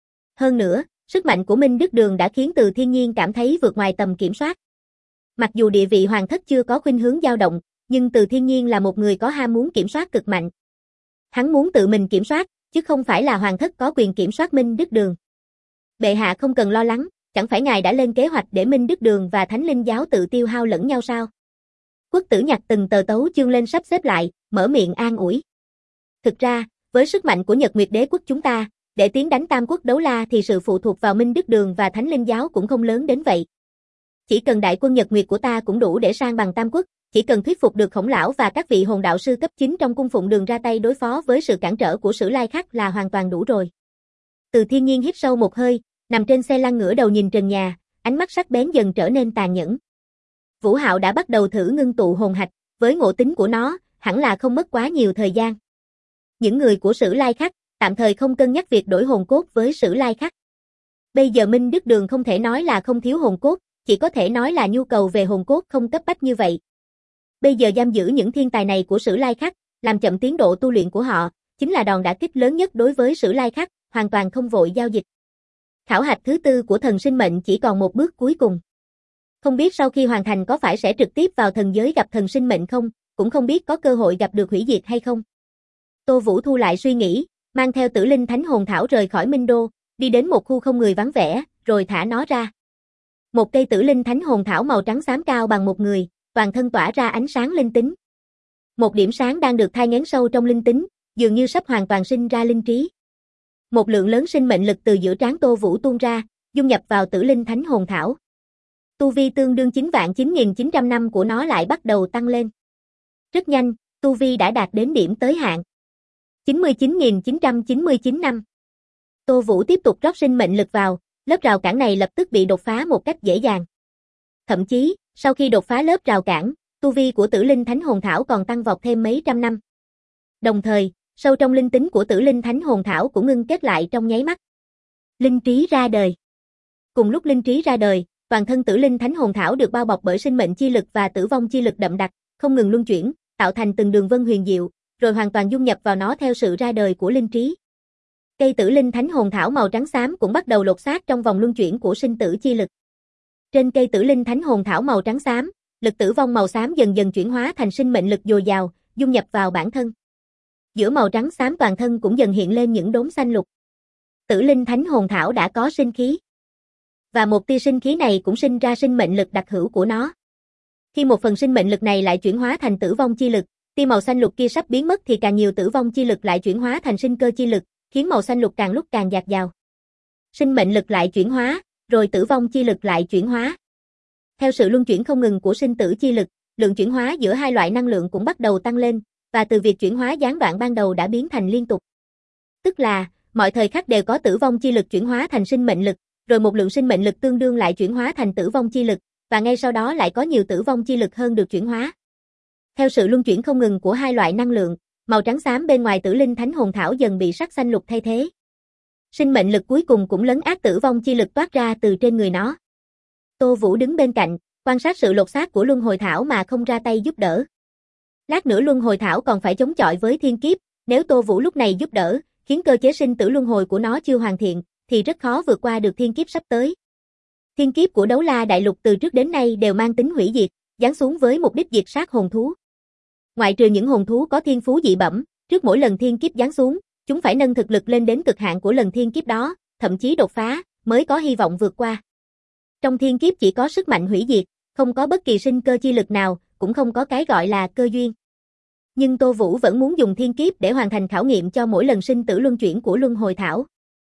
Hơn nữa, sức mạnh của Minh Đức Đường đã khiến Từ Thiên Nhiên cảm thấy vượt ngoài tầm kiểm soát. Mặc dù địa vị hoàng thất chưa có khuynh hướng dao động, nhưng Từ Thiên Nhiên là một người có ham muốn kiểm soát cực mạnh. Hắn muốn tự mình kiểm soát, chứ không phải là hoàng thất có quyền kiểm soát Minh Đức Đường. Bệ hạ không cần lo lắng, chẳng phải ngài đã lên kế hoạch để Minh Đức Đường và Thánh linh giáo tự tiêu hao lẫn nhau sao? Quốc tử nhặt từng tờ tấu chương lên sắp xếp lại, mở miệng an ủi. Thực ra, với sức mạnh của Nhật Nguyệt Đế quốc chúng ta, để tiến đánh Tam Quốc Đấu La thì sự phụ thuộc vào Minh Đức Đường và Thánh linh giáo cũng không lớn đến vậy. Chỉ cần đại quân Nhật Nguyệt của ta cũng đủ để sang bằng Tam Quốc, chỉ cần thuyết phục được Khổng lão và các vị hồn đạo sư cấp 9 trong cung phụng Đường ra tay đối phó với sự cản trở của Sử Lai Khắc là hoàn toàn đủ rồi. Từ Thiên Nhiên hít sâu một hơi, nằm trên xe lăn ngửa đầu nhìn trần nhà, ánh mắt sắc bén dần trở nên tàn nhẫn. Vũ Hạo đã bắt đầu thử ngưng tụ hồn hạch, với ngộ tính của nó, hẳn là không mất quá nhiều thời gian. Những người của Sử Lai Khắc tạm thời không cân nhắc việc đổi hồn cốt với Sử Lai Khắc. Bây giờ Minh Đức Đường không thể nói là không thiếu hồn cốt, chỉ có thể nói là nhu cầu về hồn cốt không cấp bách như vậy. Bây giờ giam giữ những thiên tài này của Sử Lai Khắc, làm chậm tiến độ tu luyện của họ, chính là đòn đả kích lớn nhất đối với Sử Lai Khắc, hoàn toàn không vội giao dịch. Khảo hạch thứ tư của thần sinh mệnh chỉ còn một bước cuối cùng. Không biết sau khi hoàn thành có phải sẽ trực tiếp vào thần giới gặp thần sinh mệnh không, cũng không biết có cơ hội gặp được hủy diệt hay không. Tô Vũ thu lại suy nghĩ, mang theo tử linh thánh hồn thảo rời khỏi Minh Đô, đi đến một khu không người vắng vẻ, rồi thả nó ra. Một cây tử linh thánh hồn thảo màu trắng xám cao bằng một người, toàn thân tỏa ra ánh sáng linh tính. Một điểm sáng đang được thai nghén sâu trong linh tính, dường như sắp hoàn toàn sinh ra linh trí. Một lượng lớn sinh mệnh lực từ giữa trán Tô Vũ tuôn ra, dung nhập vào tử linh thánh hồn thảo. Tu vi tương đương 9.900 năm của nó lại bắt đầu tăng lên. Rất nhanh, tu vi đã đạt đến điểm tới hạn. 99.999 năm. Tô Vũ tiếp tục rót sinh mệnh lực vào, lớp rào cản này lập tức bị đột phá một cách dễ dàng. Thậm chí, sau khi đột phá lớp rào cản, tu vi của Tử Linh Thánh Hồn Thảo còn tăng vọt thêm mấy trăm năm. Đồng thời, sâu trong linh tính của Tử Linh Thánh Hồn Thảo cũng ngưng kết lại trong nháy mắt. Linh trí ra đời. Cùng lúc linh trí ra đời, toàn thân Tử Linh Thánh Hồn Thảo được bao bọc bởi sinh mệnh chi lực và tử vong chi lực đậm đặc, không ngừng luân chuyển, tạo thành từng đường vân huyền diệu, rồi hoàn toàn dung nhập vào nó theo sự ra đời của linh trí. Cây Tử Linh Thánh Hồn Thảo màu trắng xám cũng bắt đầu lột xác trong vòng luân chuyển của sinh tử chi lực. Trên cây Tử Linh Thánh Hồn Thảo màu trắng xám, lực tử vong màu xám dần dần chuyển hóa thành sinh mệnh lực dồi dào, dung nhập vào bản thân. Giữa màu trắng xám toàn thân cũng dần hiện lên những đốm xanh lục. Tử Linh Thánh Hồn Thảo đã có sinh khí. Và một tia sinh khí này cũng sinh ra sinh mệnh lực đặc hữu của nó. Khi một phần sinh mệnh lực này lại chuyển hóa thành tử vong chi lực, tia màu xanh lục kia sắp biến mất thì càng nhiều tử vong chi lực lại chuyển hóa thành sinh cơ chi lực, khiến màu xanh lục càng lúc càng dạt dào. Sinh mệnh lực lại chuyển hóa, rồi tử vong chi lực lại chuyển hóa. Theo sự luân chuyển không ngừng của sinh tử chi lực, lượng chuyển hóa giữa hai loại năng lượng cũng bắt đầu tăng lên, và từ việc chuyển hóa gián đoạn ban đầu đã biến thành liên tục. Tức là, mọi thời khắc đều có tử vong chi lực chuyển hóa thành sinh mệnh lực, rồi một lượng sinh mệnh lực tương đương lại chuyển hóa thành tử vong chi lực, và ngay sau đó lại có nhiều tử vong chi lực hơn được chuyển hóa. Theo sự luân chuyển không ngừng của hai loại năng lượng, màu trắng xám bên ngoài Tử Linh Thánh Hồn Thảo dần bị sắc xanh lục thay thế. Sinh mệnh lực cuối cùng cũng lấn át tử vong chi lực toát ra từ trên người nó. Tô Vũ đứng bên cạnh, quan sát sự lột xác của Luân Hồi Thảo mà không ra tay giúp đỡ. Lát nữa Luân Hồi Thảo còn phải chống chọi với thiên kiếp, nếu Tô Vũ lúc này giúp đỡ, khiến cơ chế sinh tử luân hồi của nó chưa hoàn thiện, thì rất khó vượt qua được thiên kiếp sắp tới. Thiên kiếp của Đấu La Đại Lục từ trước đến nay đều mang tính hủy diệt, giáng xuống với mục đích diệt sát hồn thú. Ngoại trừ những hồn thú có thiên phú dị bẩm, trước mỗi lần thiên kiếp giáng xuống, chúng phải nâng thực lực lên đến cực hạn của lần thiên kiếp đó, thậm chí đột phá, mới có hy vọng vượt qua. Trong thiên kiếp chỉ có sức mạnh hủy diệt, không có bất kỳ sinh cơ chi lực nào, cũng không có cái gọi là cơ duyên. Nhưng Tô Vũ vẫn muốn dùng thiên kiếp để hoàn thành khảo nghiệm cho mỗi lần sinh tử luân chuyển của Luân Hồi Thảo.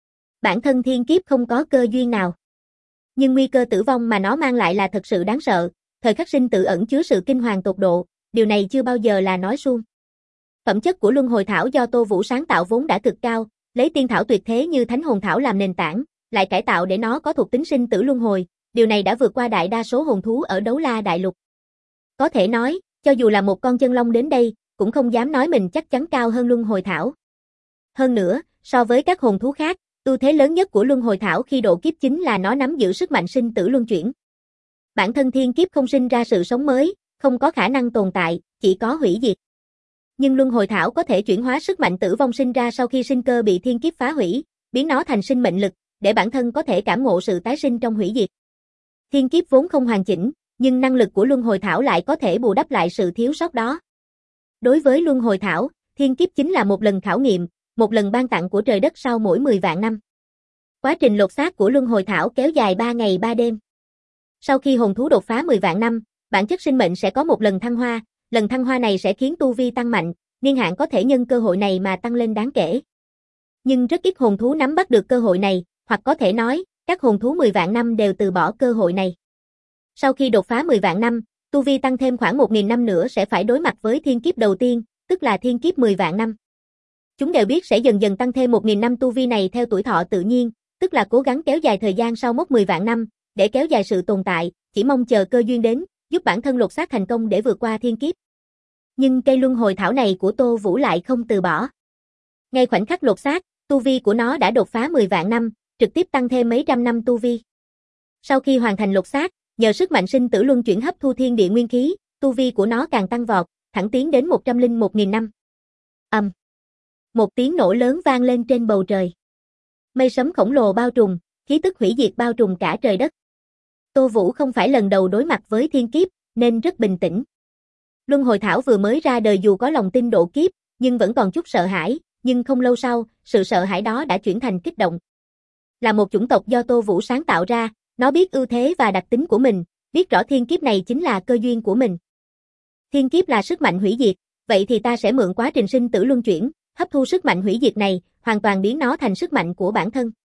Bản thân thiên kiếp không có cơ duyên nào. Nhưng nguy cơ tử vong mà nó mang lại là thật sự đáng sợ, thời khắc sinh tử ẩn chứa sự kinh hoàng tột độ, điều này chưa bao giờ là nói suông. Phẩm chất của Luân Hồi Thảo do Tô Vũ sáng tạo vốn đã cực cao, lấy tiên thảo tuyệt thế như Thánh Hồn Thảo làm nền tảng, lại cải tạo để nó có thuộc tính sinh tử luân hồi, điều này đã vượt qua đại đa số hồn thú ở Đấu La Đại Lục. Có thể nói, cho dù là một con chân long đến đây, cũng không dám nói mình chắc chắn cao hơn Luân Hồi Thảo. Hơn nữa, so với các hồn thú khác, ưu thế lớn nhất của Luân Hồi Thảo khi độ kiếp chính là nó nắm giữ sức mạnh sinh tử luân chuyển. Bản thân thiên kiếp không sinh ra sự sống mới, không có khả năng tồn tại, chỉ có hủy diệt. Nhưng Luân Hồi Thảo có thể chuyển hóa sức mạnh tử vong sinh ra sau khi sinh cơ bị thiên kiếp phá hủy, biến nó thành sinh mệnh lực, để bản thân có thể cảm ngộ sự tái sinh trong hủy diệt. Thiên kiếp vốn không hoàn chỉnh, nhưng năng lực của Luân Hồi Thảo lại có thể bù đắp lại sự thiếu sót đó. Đối với Luân Hồi Thảo, thiên kiếp chính là một lần khảo nghiệm, một lần ban tặng của trời đất sau mỗi 10 vạn năm. Quá trình lột xác của Luân Hồi Thảo kéo dài 3 ngày 3 đêm. Sau khi hồn thú đột phá 10 vạn năm, bản chất sinh mệnh sẽ có một lần thăng hoa, lần thăng hoa này sẽ khiến tu vi tăng mạnh, niên hạn có thể nhân cơ hội này mà tăng lên đáng kể. Nhưng rất ít hồn thú nắm bắt được cơ hội này, hoặc có thể nói, các hồn thú 10 vạn năm đều từ bỏ cơ hội này. Sau khi đột phá 10 vạn năm, tu vi tăng thêm khoảng 1.000 năm nữa sẽ phải đối mặt với thiên kiếp đầu tiên, tức là thiên kiếp 10 vạn năm. Chúng đều biết sẽ dần dần tăng thêm 1.000 năm tu vi này theo tuổi thọ tự nhiên, tức là cố gắng kéo dài thời gian sau mốc 10 vạn năm, để kéo dài sự tồn tại, chỉ mong chờ cơ duyên đến, giúp bản thân lột xác thành công để vượt qua thiên kiếp. Nhưng cây Luân Hồi Thảo này của Tô Vũ lại không từ bỏ. Ngay khoảnh khắc lột xác, tu vi của nó đã đột phá 10 vạn năm, trực tiếp tăng thêm mấy trăm năm tu vi. Sau khi hoàn thành lột xác, nhờ sức mạnh sinh tử luân chuyển hấp thu thiên địa nguyên khí, tu vi của nó càng tăng vọt, thẳng tiến đến 101.000 năm. Một tiếng nổ lớn vang lên trên bầu trời. Mây sấm khổng lồ bao trùm, khí tức hủy diệt bao trùm cả trời đất. Tô Vũ không phải lần đầu đối mặt với thiên kiếp, nên rất bình tĩnh. Luân Hồi Thảo vừa mới ra đời dù có lòng tin độ kiếp, nhưng vẫn còn chút sợ hãi, nhưng không lâu sau, sự sợ hãi đó đã chuyển thành kích động. Là một chủng tộc do Tô Vũ sáng tạo ra, nó biết ưu thế và đặc tính của mình, biết rõ thiên kiếp này chính là cơ duyên của mình. Thiên kiếp là sức mạnh hủy diệt, vậy thì ta sẽ mượn quá trình sinh tử luân chuyển, hấp thu sức mạnh hủy diệt này, hoàn toàn biến nó thành sức mạnh của bản thân.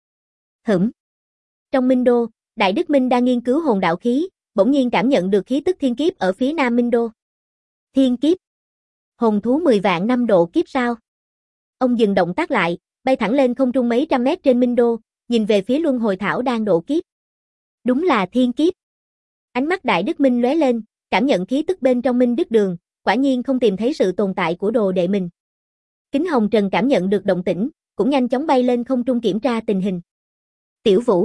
Trong Minh Đô, Đại Đức Minh đang nghiên cứu hồn đạo khí, bỗng nhiên cảm nhận được khí tức thiên kiếp ở phía nam Minh Đô. Thiên kiếp? Hồn thú 10 vạn năm độ kiếp sao? Ông dừng động tác lại, bay thẳng lên không trung mấy trăm mét trên Minh Đô, nhìn về phía luân hồi thảo đang độ kiếp. Đúng là thiên kiếp. Ánh mắt Đại Đức Minh lóe lên, cảm nhận khí tức bên trong Minh Đức Đường, quả nhiên không tìm thấy sự tồn tại của đồ đệ mình. Kính Hồng Trần cảm nhận được động tĩnh, cũng nhanh chóng bay lên không trung kiểm tra tình hình. Tiểu Vũ.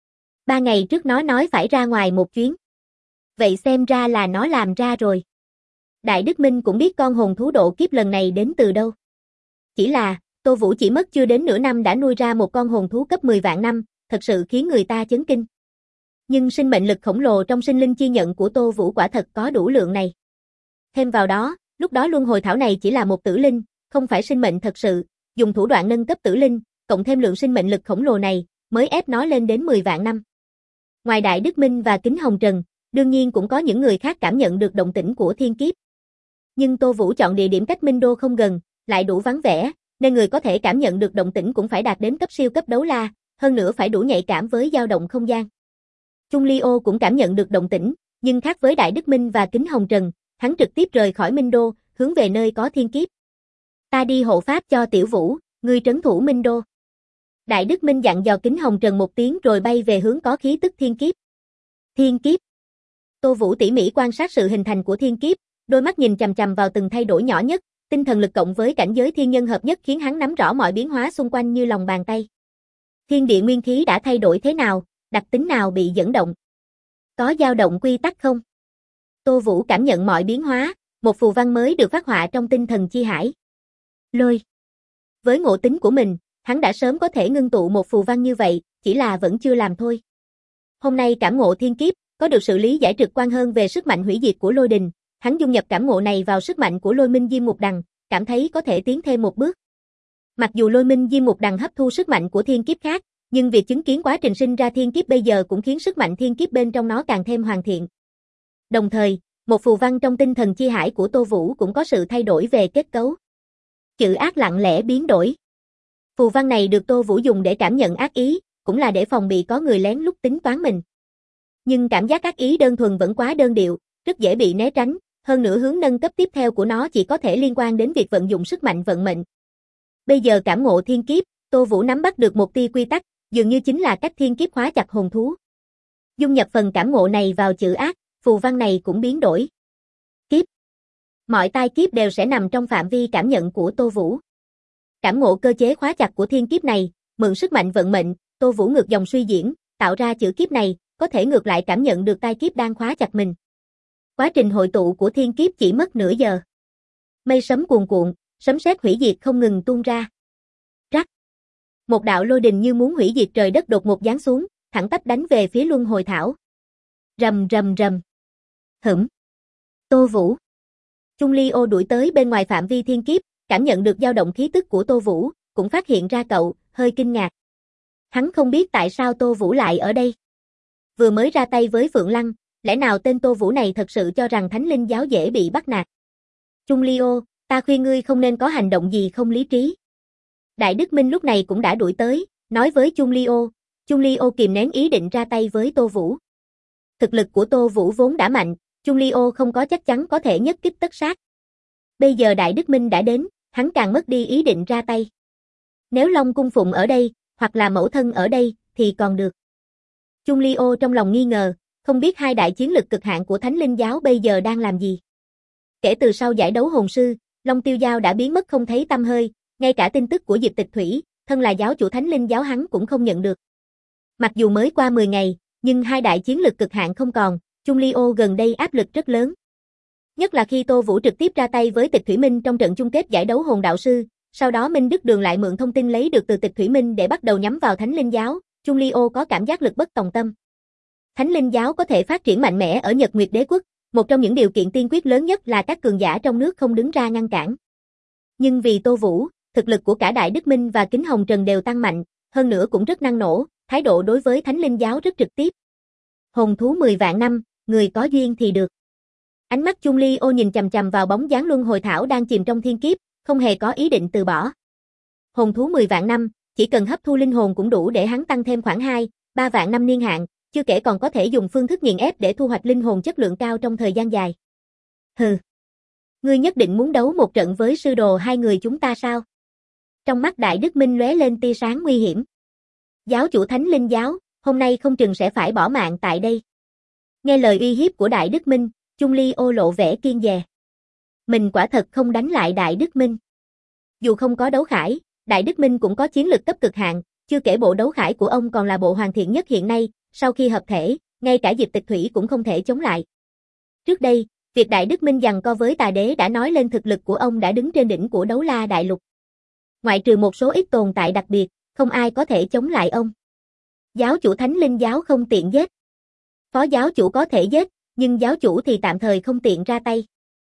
3 ngày trước nó nói phải ra ngoài một chuyến. Vậy xem ra là nó làm ra rồi. Đại Đức Minh cũng biết con hồn thú độ kiếp lần này đến từ đâu. Chỉ là, Tô Vũ chỉ mất chưa đến nửa năm đã nuôi ra một con hồn thú cấp 10 vạn năm, thật sự khiến người ta chấn kinh. Nhưng sinh mệnh lực khổng lồ trong sinh linh chi nhận của Tô Vũ quả thật có đủ lượng này. Thêm vào đó, lúc đó luân hồi thảo này chỉ là một tử linh, không phải sinh mệnh thật sự, dùng thủ đoạn nâng cấp tử linh, cộng thêm lượng sinh mệnh lực khổng lồ này, mới ép nó lên đến 10 vạn năm. Ngoài Đại Đức Minh và Kính Hồng Trần, đương nhiên cũng có những người khác cảm nhận được động tĩnh của thiên kiếp. Nhưng Tô Vũ chọn địa điểm cách Minh Đô không gần, lại đủ vắng vẻ, nên người có thể cảm nhận được động tĩnh cũng phải đạt đến cấp siêu cấp đấu la, hơn nữa phải đủ nhạy cảm với dao động không gian. Chung Ly Ô cũng cảm nhận được động tĩnh, nhưng khác với Đại Đức Minh và Kính Hồng Trần, hắn trực tiếp rời khỏi Minh Đô, hướng về nơi có thiên kiếp. Ta đi hộ pháp cho Tiểu Vũ, ngươi trấn thủ Minh Đô. Đại Đức Minh dặn dò Kính Hồng Trần một tiếng rồi bay về hướng có khí tức thiên kiếp. Thiên kiếp. Tô Vũ tỉ mỉ quan sát sự hình thành của thiên kiếp, đôi mắt nhìn chằm chằm vào từng thay đổi nhỏ nhất, tinh thần lực cộng với cảnh giới thiên nhân hợp nhất khiến hắn nắm rõ mọi biến hóa xung quanh như lòng bàn tay. Thiên địa nguyên khí đã thay đổi thế nào, đặc tính nào bị dẫn động? Có dao động quy tắc không? Tô Vũ cảm nhận mọi biến hóa, một phù văn mới được phát họa trong tinh thần chi hải. Lôi. Với ngộ tính của mình, hắn đã sớm có thể ngưng tụ một phù văn như vậy, chỉ là vẫn chưa làm thôi. Hôm nay cảm ngộ thiên kiếp, có được sự lý giải trực quan hơn về sức mạnh hủy diệt của lôi đình, hắn dung nhập cảm ngộ này vào sức mạnh của Lôi Minh Diêm Mục Đằng, cảm thấy có thể tiến thêm một bước. Mặc dù Lôi Minh Diêm Mục Đằng hấp thu sức mạnh của thiên kiếp khác, nhưng việc chứng kiến quá trình sinh ra thiên kiếp bây giờ cũng khiến sức mạnh thiên kiếp bên trong nó càng thêm hoàn thiện. Đồng thời, một phù văn trong tinh thần chi hải của Tô Vũ cũng có sự thay đổi về kết cấu. Chữ ác lặng lẽ biến đổi. Phù văn này được Tô Vũ dùng để cảm nhận ác ý, cũng là để phòng bị có người lén lút tính toán mình. Nhưng cảm giác ác ý đơn thuần vẫn quá đơn điệu, rất dễ bị né tránh, hơn nữa hướng nâng cấp tiếp theo của nó chỉ có thể liên quan đến việc vận dụng sức mạnh vận mệnh. Bây giờ cảm ngộ thiên kiếp, Tô Vũ nắm bắt được một tia quy tắc, dường như chính là cách thiên kiếp khóa chặt hồn thú. Dung nhập phần cảm ngộ này vào chữ ác, phù văn này cũng biến đổi. Kiếp. Mọi tai kiếp đều sẽ nằm trong phạm vi cảm nhận của Tô Vũ. Cảm ngộ cơ chế khóa chặt của thiên kiếp này, mượn sức mạnh vận mệnh, Tô Vũ ngược dòng suy diễn, tạo ra chữ kiếp này, có thể ngược lại cảm nhận được tai kiếp đang khóa chặt mình. Quá trình hội tụ của thiên kiếp chỉ mất nửa giờ. Mây sấm cuồn cuộn, sấm sét hủy diệt không ngừng tuôn ra. Rắc. Một đạo lôi đình như muốn hủy diệt trời đất đột ngột giáng xuống, thẳng tắp đánh về phía luân hồi thảo. Rầm rầm rầm. Hửm. Tô Vũ. Chung Ly Ô đuổi tới bên ngoài phạm vi thiên kiếp, cảm nhận được dao động khí tức của Tô Vũ, cũng phát hiện ra cậu, hơi kinh ngạc. Hắn không biết tại sao Tô Vũ lại ở đây. Vừa mới ra tay với Phượng Lăng, lẽ nào tên Tô Vũ này thật sự cho rằng Thánh Linh giáo dễ bị bắt nạt? Chung Ly Ô, ta khuyên ngươi không nên có hành động gì không lý trí. Đại Đức Minh lúc này cũng đã đuổi tới, nói với Chung Ly Ô kìm nén ý định ra tay với Tô Vũ. Thực lực của Tô Vũ vốn đã mạnh, Chung Ly Ô không có chắc chắn có thể nhất kích tất sát. Bây giờ Đại Đức Minh đã đến, hắn càng mất đi ý định ra tay. Nếu Long Cung Phụng ở đây, hoặc là mẫu thân ở đây, thì còn được. Chung Ly Ô trong lòng nghi ngờ, không biết hai đại chiến lực cực hạn của Thánh Linh giáo bây giờ đang làm gì. Kể từ sau giải đấu hồn sư, Long Tiêu Giao đã biến mất không thấy tăm hơi, ngay cả tin tức của Diệp Tịch Thủy, thân là giáo chủ Thánh Linh giáo hắn cũng không nhận được. Mặc dù mới qua 10 ngày, nhưng hai đại chiến lực cực hạn không còn, Chung Ly Ô gần đây áp lực rất lớn. Nhất là khi Tô Vũ trực tiếp ra tay với Tịch Thủy Minh trong trận chung kết giải đấu hồn đạo sư, sau đó Minh Đức Đường lại mượn thông tin lấy được từ Tịch Thủy Minh để bắt đầu nhắm vào Thánh Linh giáo, Chung Ly Ô có cảm giác lực bất tòng tâm. Thánh Linh giáo có thể phát triển mạnh mẽ ở Nhật Nguyệt Đế quốc, một trong những điều kiện tiên quyết lớn nhất là các cường giả trong nước không đứng ra ngăn cản. Nhưng vì Tô Vũ, thực lực của cả Đại Đức Minh và Kính Hồng Trần đều tăng mạnh, hơn nữa cũng rất năng nổ, thái độ đối với Thánh Linh giáo rất trực tiếp. Hồn thú 10 vạn năm, người có duyên thì được. Ánh mắt Chung Ly Ô nhìn chằm chằm vào bóng dáng luân hồi thảo đang chìm trong thiên kiếp, không hề có ý định từ bỏ. Hồn thú 10 vạn năm, chỉ cần hấp thu linh hồn cũng đủ để hắn tăng thêm khoảng 2-3 vạn năm niên hạn, chưa kể còn có thể dùng phương thức nghiền ép để thu hoạch linh hồn chất lượng cao trong thời gian dài. Hừ. Ngươi nhất định muốn đấu một trận với sư đồ hai người chúng ta sao? Trong mắt Đại Đức Minh lóe lên tia sáng nguy hiểm. Giáo chủ Thánh Linh giáo, hôm nay không chừng sẽ phải bỏ mạng tại đây. Nghe lời uy hiếp của Đại Đức Minh, Chung Ly Ô lộ vẻ kiên dè. Mình quả thật không đánh lại Đại Đức Minh. Dù không có đấu khải, Đại Đức Minh cũng có chiến lực cấp cực hạn, chưa kể bộ đấu khải của ông còn là bộ hoàn thiện nhất hiện nay, sau khi hợp thể, ngay cả Diệp Tịch Thủy cũng không thể chống lại. Trước đây, việc Đại Đức Minh giằng co với Tà Đế đã nói lên thực lực của ông đã đứng trên đỉnh của Đấu La Đại Lục. Ngoại trừ một số ít tồn tại đặc biệt, không ai có thể chống lại ông. Giáo chủ Thánh Linh giáo không tiện giết. Phó giáo chủ có thể giết, nhưng giáo chủ thì tạm thời không tiện ra tay.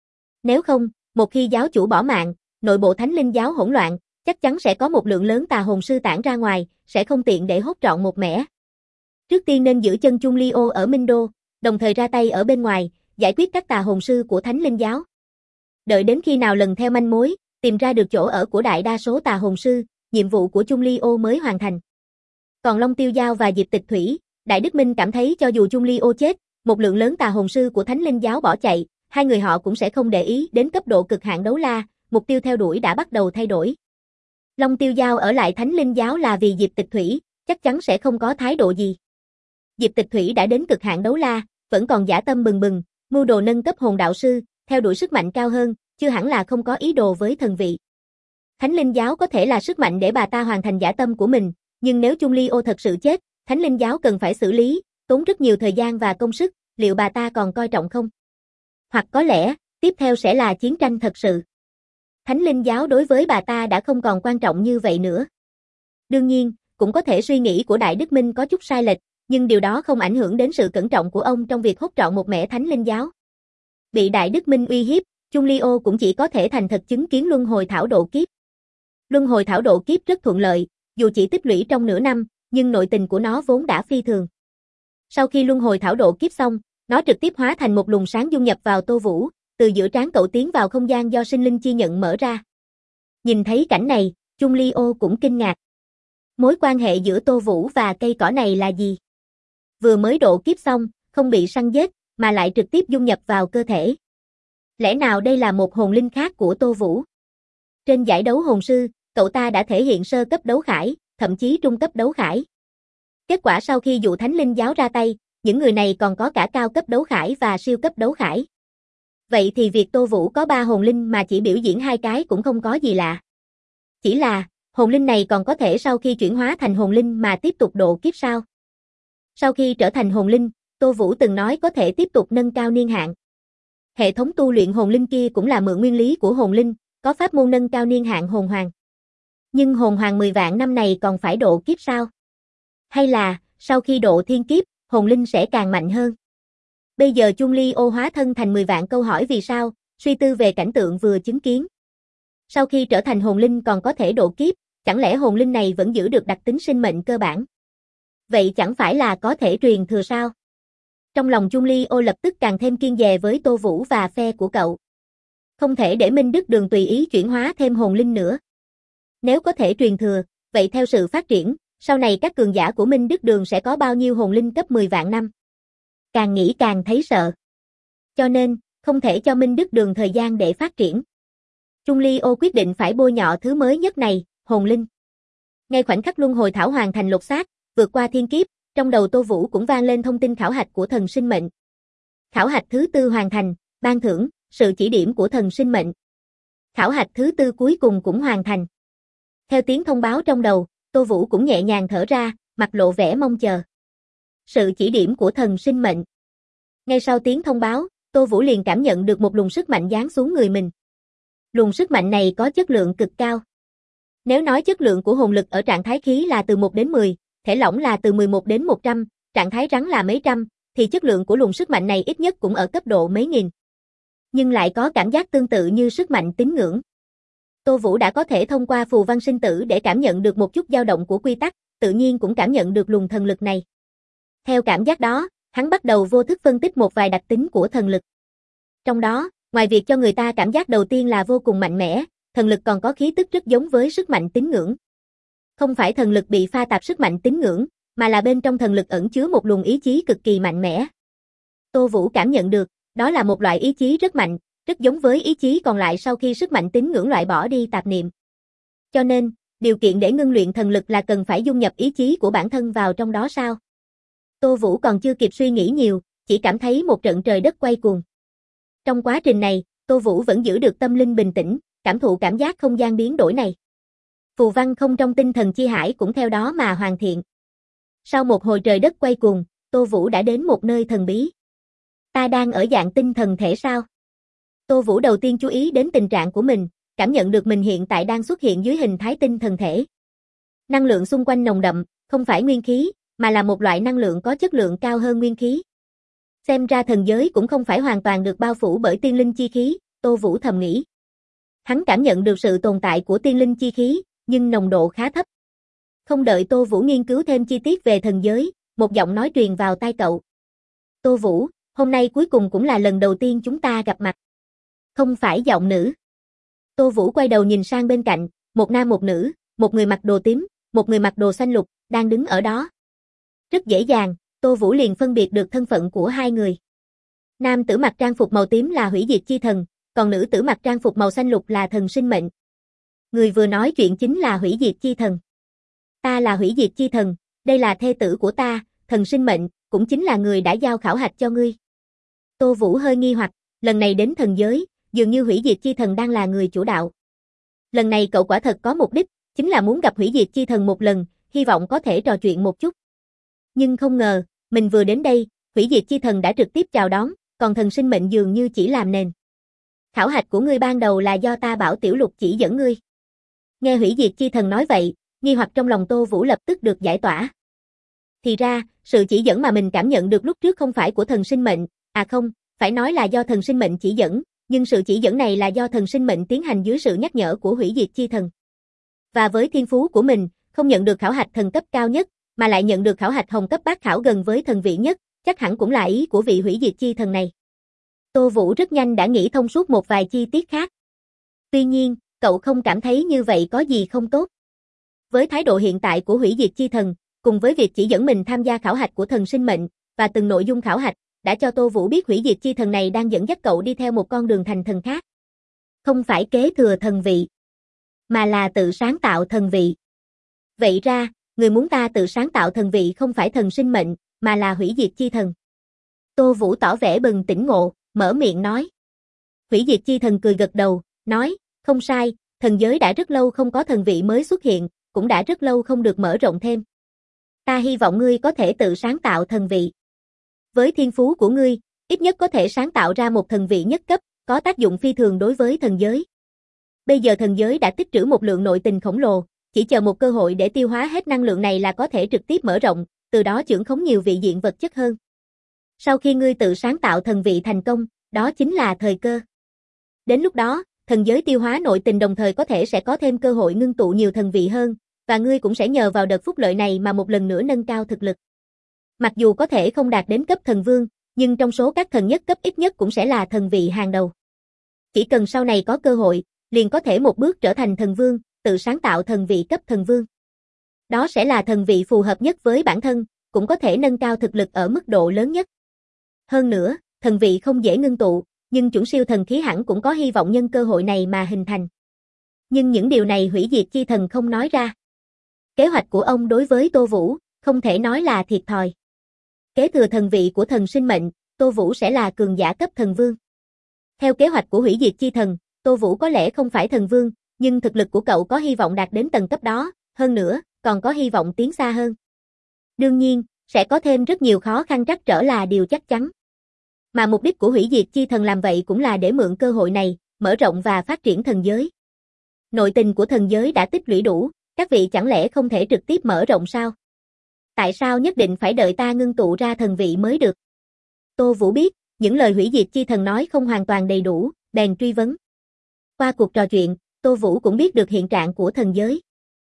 Nếu không, một khi giáo chủ bỏ mạng, nội bộ Thánh Linh giáo hỗn loạn, chắc chắn sẽ có một lượng lớn tà hồn sư tản ra ngoài, sẽ không tiện để hốt trọn một mẻ. Trước tiên nên giữ chân Chung Ly Ô ở Minh Đô, đồng thời ra tay ở bên ngoài, giải quyết các tà hồn sư của Thánh Linh giáo. Đợi đến khi nào lần theo manh mối, tìm ra được chỗ ở của đại đa số tà hồn sư, nhiệm vụ của Chung Ly Ô mới hoàn thành. Còn Long Tiêu Giao và Diệp Tịch Thủy, Đại Đức Minh cảm thấy cho dù Chung Ly Ô chết, một lượng lớn tà hồn sư của Thánh Linh giáo bỏ chạy, hai người họ cũng sẽ không để ý đến cấp độ cực hạn đấu la, mục tiêu theo đuổi đã bắt đầu thay đổi. Long Tiêu Giao ở lại Thánh Linh giáo là vì Diệp Tịch Thủy, chắc chắn sẽ không có thái độ gì. Diệp Tịch Thủy đã đến cực hạn đấu la, vẫn còn dã tâm bừng bừng, mưu đồ nâng cấp hồn đạo sư, theo đuổi sức mạnh cao hơn, chưa hẳn là không có ý đồ với thần vị. Thánh Linh giáo có thể là sức mạnh để bà ta hoàn thành dã tâm của mình, nhưng nếu Chung Ly Ô thật sự chết, Thánh Linh giáo cần phải xử lý, tốn rất nhiều thời gian và công sức, liệu bà ta còn coi trọng không? Hoặc có lẽ, tiếp theo sẽ là chiến tranh thật sự. Thánh Linh giáo đối với bà ta đã không còn quan trọng như vậy nữa. Đương nhiên, cũng có thể suy nghĩ của Đại Đức Minh có chút sai lệch, nhưng điều đó không ảnh hưởng đến sự cẩn trọng của ông trong việc hốt trọn một mẻ Thánh Linh giáo. Bị Đại Đức Minh uy hiếp, Chung Ly Ô cũng chỉ có thể thành thật chứng kiến luân hồi thảo độ kiếp. Luân hồi thảo độ kiếp rất thuận lợi, dù chỉ tích lũy trong nửa năm, nhưng nội tình của nó vốn đã phi thường. Sau khi luân hồi thảo độ kiếp xong, nó trực tiếp hóa thành một luồng sáng dung nhập vào Tô Vũ, từ giữa trán cậu tiến vào không gian do sinh linh chi nhận mở ra. Nhìn thấy cảnh này, Chung Ly Ô cũng kinh ngạc. Mối quan hệ giữa Tô Vũ và cây cỏ này là gì? Vừa mới độ kiếp xong, không bị săn giết, mà lại trực tiếp dung nhập vào cơ thể. Lẽ nào đây là một hồn linh khác của Tô Vũ? Trên giải đấu hồn sư, cậu ta đã thể hiện sơ cấp đấu khải, thậm chí trung cấp đấu khải. Kết quả sau khi dụ Thánh Linh giáo ra tay, những người này còn có cả cao cấp đấu khải và siêu cấp đấu khải. Vậy thì việc Tô Vũ có 3 hồn linh mà chỉ biểu diễn 2 cái cũng không có gì lạ. Chỉ là, hồn linh này còn có thể sau khi chuyển hóa thành hồn linh mà tiếp tục độ kiếp sao? Sau khi trở thành hồn linh, Tô Vũ từng nói có thể tiếp tục nâng cao niên hạn. Hệ thống tu luyện hồn linh kia cũng là mượn nguyên lý của hồn linh, có pháp môn nâng cao niên hạn hồn hoàng. Nhưng hồn hoàng 10 vạn năm này còn phải độ kiếp sao? Hay là, sau khi độ thiên kiếp, hồn linh sẽ càng mạnh hơn? Bây giờ Chung Ly Ô hóa thân thành 10 vạn câu hỏi vì sao, suy tư về cảnh tượng vừa chứng kiến. Sau khi trở thành hồn linh còn có thể độ kiếp, chẳng lẽ hồn linh này vẫn giữ được đặc tính sinh mệnh cơ bản? Vậy chẳng phải là có thể truyền thừa sao? Trong lòng Chung Ly Ô lập tức càng thêm kiên dè với Tô Vũ và phe của cậu. Không thể để Minh Đức Đường tùy ý chuyển hóa thêm hồn linh nữa. Nếu có thể truyền thừa, vậy theo sự phát triển, sau này các cường giả của Minh Đức Đường sẽ có bao nhiêu hồn linh cấp 10 vạn năm? Càng nghĩ càng thấy sợ. Cho nên, không thể cho Minh Đức Đường thời gian để phát triển. Chung Ly Ô quyết định phải bôi nhọ thứ mới nhất này, hồn linh. Ngay khoảnh khắc luân hồi thảo hoàn thành lột xác, vượt qua thiên kiếp, trong đầu Tô Vũ cũng vang lên thông tin khảo hạch của thần sinh mệnh. Khảo hạch thứ 4 hoàn thành, ban thưởng, sự chỉ điểm của thần sinh mệnh. Khảo hạch thứ 4 cuối cùng cũng hoàn thành. Theo tiếng thông báo trong đầu, Tô Vũ cũng nhẹ nhàng thở ra, mặt lộ vẻ mong chờ. Sự chỉ điểm của thần sinh mệnh. Ngay sau tiếng thông báo, Tô Vũ liền cảm nhận được một luồng sức mạnh giáng xuống người mình. Luồng sức mạnh này có chất lượng cực cao. Nếu nói chất lượng của hồn lực ở trạng thái khí là từ 1 đến 10, thể lỏng là từ 11 đến 100, trạng thái rắn là mấy trăm, thì chất lượng của luồng sức mạnh này ít nhất cũng ở cấp độ mấy nghìn. Nhưng lại có cảm giác tương tự như sức mạnh tín ngưỡng. Tô Vũ đã có thể thông qua phù văn sinh tử để cảm nhận được một chút dao động của quy tắc, tự nhiên cũng cảm nhận được luồng thần lực này. Theo cảm giác đó, hắn bắt đầu vô thức phân tích một vài đặc tính của thần lực. Trong đó, ngoài việc cho người ta cảm giác đầu tiên là vô cùng mạnh mẽ, thần lực còn có khí tức rất giống với sức mạnh tín ngưỡng. Không phải thần lực bị pha tạp sức mạnh tín ngưỡng, mà là bên trong thần lực ẩn chứa một luồng ý chí cực kỳ mạnh mẽ. Tô Vũ cảm nhận được, đó là một loại ý chí rất mạnh, rất giống với ý chí còn lại sau khi sức mạnh tín ngưỡng loại bỏ đi tạp niệm. Cho nên, điều kiện để ngưng luyện thần lực là cần phải dung nhập ý chí của bản thân vào trong đó sao? Tô Vũ còn chưa kịp suy nghĩ nhiều, chỉ cảm thấy một trận trời đất quay cuồng. Trong quá trình này, Tô Vũ vẫn giữ được tâm linh bình tĩnh, cảm thụ cảm giác không gian biến đổi này. Phù văn không trong tinh thần chi hải cũng theo đó mà hoàn thiện. Sau một hồi trời đất quay cuồng, Tô Vũ đã đến một nơi thần bí. Ta đang ở dạng tinh thần thể sao? Tô Vũ đầu tiên chú ý đến tình trạng của mình, cảm nhận được mình hiện tại đang xuất hiện dưới hình thái tinh thần thể. Năng lượng xung quanh nồng đậm, không phải nguyên khí, mà là một loại năng lượng có chất lượng cao hơn nguyên khí. Xem ra thần giới cũng không phải hoàn toàn được bao phủ bởi tiên linh chi khí, Tô Vũ thầm nghĩ. Hắn cảm nhận được sự tồn tại của tiên linh chi khí, nhưng nồng độ khá thấp. Không đợi Tô Vũ nghiên cứu thêm chi tiết về thần giới, một giọng nói truyền vào tai cậu. Tô Vũ, hôm nay cuối cùng cũng là lần đầu tiên chúng ta gặp mặt. Không phải giọng nữ. Tô Vũ quay đầu nhìn sang bên cạnh, một nam một nữ, một người mặc đồ tím, một người mặc đồ xanh lục, đang đứng ở đó. Rất dễ dàng, Tô Vũ liền phân biệt được thân phận của hai người. Nam tử mặc trang phục màu tím là hủy diệt chi thần, còn nữ tử mặc trang phục màu xanh lục là thần sinh mệnh. Người vừa nói chuyện chính là hủy diệt chi thần. Ta là hủy diệt chi thần, đây là thê tử của ta, thần sinh mệnh, cũng chính là người đã giao khảo hạch cho ngươi. Tô Vũ hơi nghi hoặc, lần này đến thần giới, dường như hủy diệt chi thần đang là người chủ đạo. Lần này cậu quả thật có mục đích, chính là muốn gặp hủy diệt chi thần một lần, hy vọng có thể trò chuyện một chút. Nhưng không ngờ, mình vừa đến đây, hủy diệt chi thần đã trực tiếp chào đón, còn thần sinh mệnh dường như chỉ làm nền. Khảo hạch của ngươi ban đầu là do ta bảo tiểu lục chỉ dẫn ngươi. Nghe hủy diệt chi thần nói vậy, nghi hoặc trong lòng Tô Vũ lập tức được giải tỏa. Thì ra, sự chỉ dẫn mà mình cảm nhận được lúc trước không phải của thần sinh mệnh, à không, phải nói là do thần sinh mệnh chỉ dẫn, nhưng sự chỉ dẫn này là do thần sinh mệnh tiến hành dưới sự nhắc nhở của hủy diệt chi thần. Và với thiên phú của mình, không nhận được khảo hạch thần cấp cao nhất, mà lại nhận được khảo hạch hồng cấp bát khảo gần với thần vị nhất, chắc hẳn cũng là ý của vị hủy diệt chi thần này. Tô Vũ rất nhanh đã nghĩ thông suốt một vài chi tiết khác. Tuy nhiên, cậu không cảm thấy như vậy có gì không tốt. Với thái độ hiện tại của hủy diệt chi thần, cùng với việc chỉ dẫn mình tham gia khảo hạch của thần sinh mệnh, và từng nội dung khảo hạch, đã cho Tô Vũ biết hủy diệt chi thần này đang dẫn dắt cậu đi theo một con đường thành thần khác. Không phải kế thừa thần vị, mà là tự sáng tạo thần vị. Vậy ra, người muốn ta tự sáng tạo thần vị không phải thần sinh mệnh, mà là hủy diệt chi thần. Tô Vũ tỏ vẻ bừng tỉnh ngộ, mở miệng nói. Hủy diệt chi thần cười gật đầu, nói, không sai, thần giới đã rất lâu không có thần vị mới xuất hiện, cũng đã rất lâu không được mở rộng thêm. Ta hy vọng ngươi có thể tự sáng tạo thần vị. Với thiên phú của ngươi, ít nhất có thể sáng tạo ra một thần vị nhất cấp, có tác dụng phi thường đối với thần giới. Bây giờ thần giới đã tích trữ một lượng nội tình khổng lồ, chỉ chờ một cơ hội để tiêu hóa hết năng lượng này là có thể trực tiếp mở rộng, từ đó chưởng khống nhiều vị diện vật chất hơn. Sau khi ngươi tự sáng tạo thần vị thành công, đó chính là thời cơ. Đến lúc đó, thần giới tiêu hóa nội tình đồng thời có thể sẽ có thêm cơ hội ngưng tụ nhiều thần vị hơn, và ngươi cũng sẽ nhờ vào đợt phúc lợi này mà một lần nữa nâng cao thực lực. Mặc dù có thể không đạt đến cấp thần vương, nhưng trong số các thần nhất cấp ít nhất cũng sẽ là thần vị hàng đầu. Chỉ cần sau này có cơ hội, liền có thể một bước trở thành thần vương, tự sáng tạo thần vị cấp thần vương. Đó sẽ là thần vị phù hợp nhất với bản thân, cũng có thể nâng cao thực lực ở mức độ lớn nhất. Hơn nữa, thần vị không dễ ngưng tụ, nhưng chuẩn siêu thần khí hẳn cũng có hy vọng nhân cơ hội này mà hình thành. Nhưng những điều này hủy diệt chi thần không nói ra. Kế hoạch của ông đối với Tô Vũ, không thể nói là thiệt thòi. Kế thừa thần vị của thần sinh mệnh, Tô Vũ sẽ là cường giả cấp thần vương. Theo kế hoạch của hủy diệt chi thần, Tô Vũ có lẽ không phải thần vương, nhưng thực lực của cậu có hy vọng đạt đến tầng cấp đó, hơn nữa, còn có hy vọng tiến xa hơn. Đương nhiên, sẽ có thêm rất nhiều khó khăn trắc trở là điều chắc chắn. Mà mục đích của hủy diệt chi thần làm vậy cũng là để mượn cơ hội này, mở rộng và phát triển thần giới. Nội tình của thần giới đã tích lũy đủ, các vị chẳng lẽ không thể trực tiếp mở rộng sao? Tại sao nhất định phải đợi ta ngưng tụ ra thần vị mới được? Tô Vũ biết, những lời hủy diệt chi thần nói không hoàn toàn đầy đủ, bèn truy vấn. Qua cuộc trò chuyện, Tô Vũ cũng biết được hiện trạng của thần giới.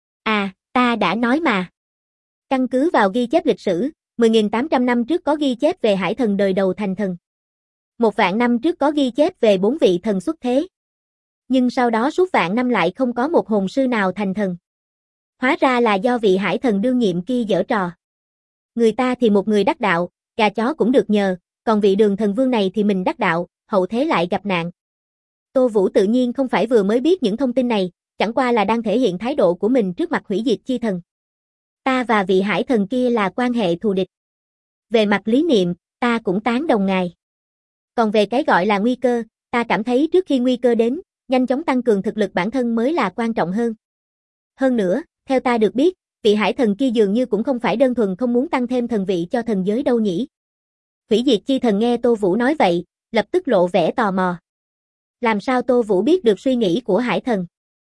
À, ta đã nói mà. Căn cứ vào ghi chép lịch sử, 10.800 năm trước có ghi chép về hải thần đời đầu thành thần. 1.000 năm trước có ghi chép về 4 vị thần xuất thế. Nhưng sau đó suốt vạn năm lại không có một hồn sư nào thành thần. Hóa ra là do vị hải thần đương nhiệm kia giở trò. Người ta thì một người đắc đạo, gà chó cũng được nhờ, còn vị Đường thần vương này thì mình đắc đạo, hậu thế lại gặp nạn. Tô Vũ tự nhiên không phải vừa mới biết những thông tin này, chẳng qua là đang thể hiện thái độ của mình trước mặt hủy diệt chi thần. Ta và vị hải thần kia là quan hệ thù địch. Về mặt lý niệm, ta cũng tán đồng ngài. Còn về cái gọi là nguy cơ, ta cảm thấy trước khi nguy cơ đến, nhanh chóng tăng cường thực lực bản thân mới là quan trọng hơn. Hơn nữa, theo ta được biết, vị hải thần kia dường như cũng không phải đơn thuần không muốn tăng thêm thần vị cho thần giới đâu nhỉ. Hủy diệt chi thần nghe Tô Vũ nói vậy, lập tức lộ vẻ tò mò. Làm sao Tô Vũ biết được suy nghĩ của hải thần?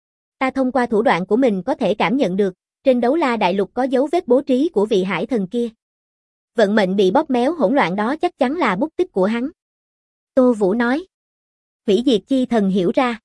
Ta thông qua thủ đoạn của mình có thể cảm nhận được, trên đấu la đại lục có dấu vết bố trí của vị hải thần kia. Vận mệnh bị bóp méo hỗn loạn đó chắc chắn là bút tích của hắn. Tô Vũ nói. Hủy diệt chi thần hiểu ra.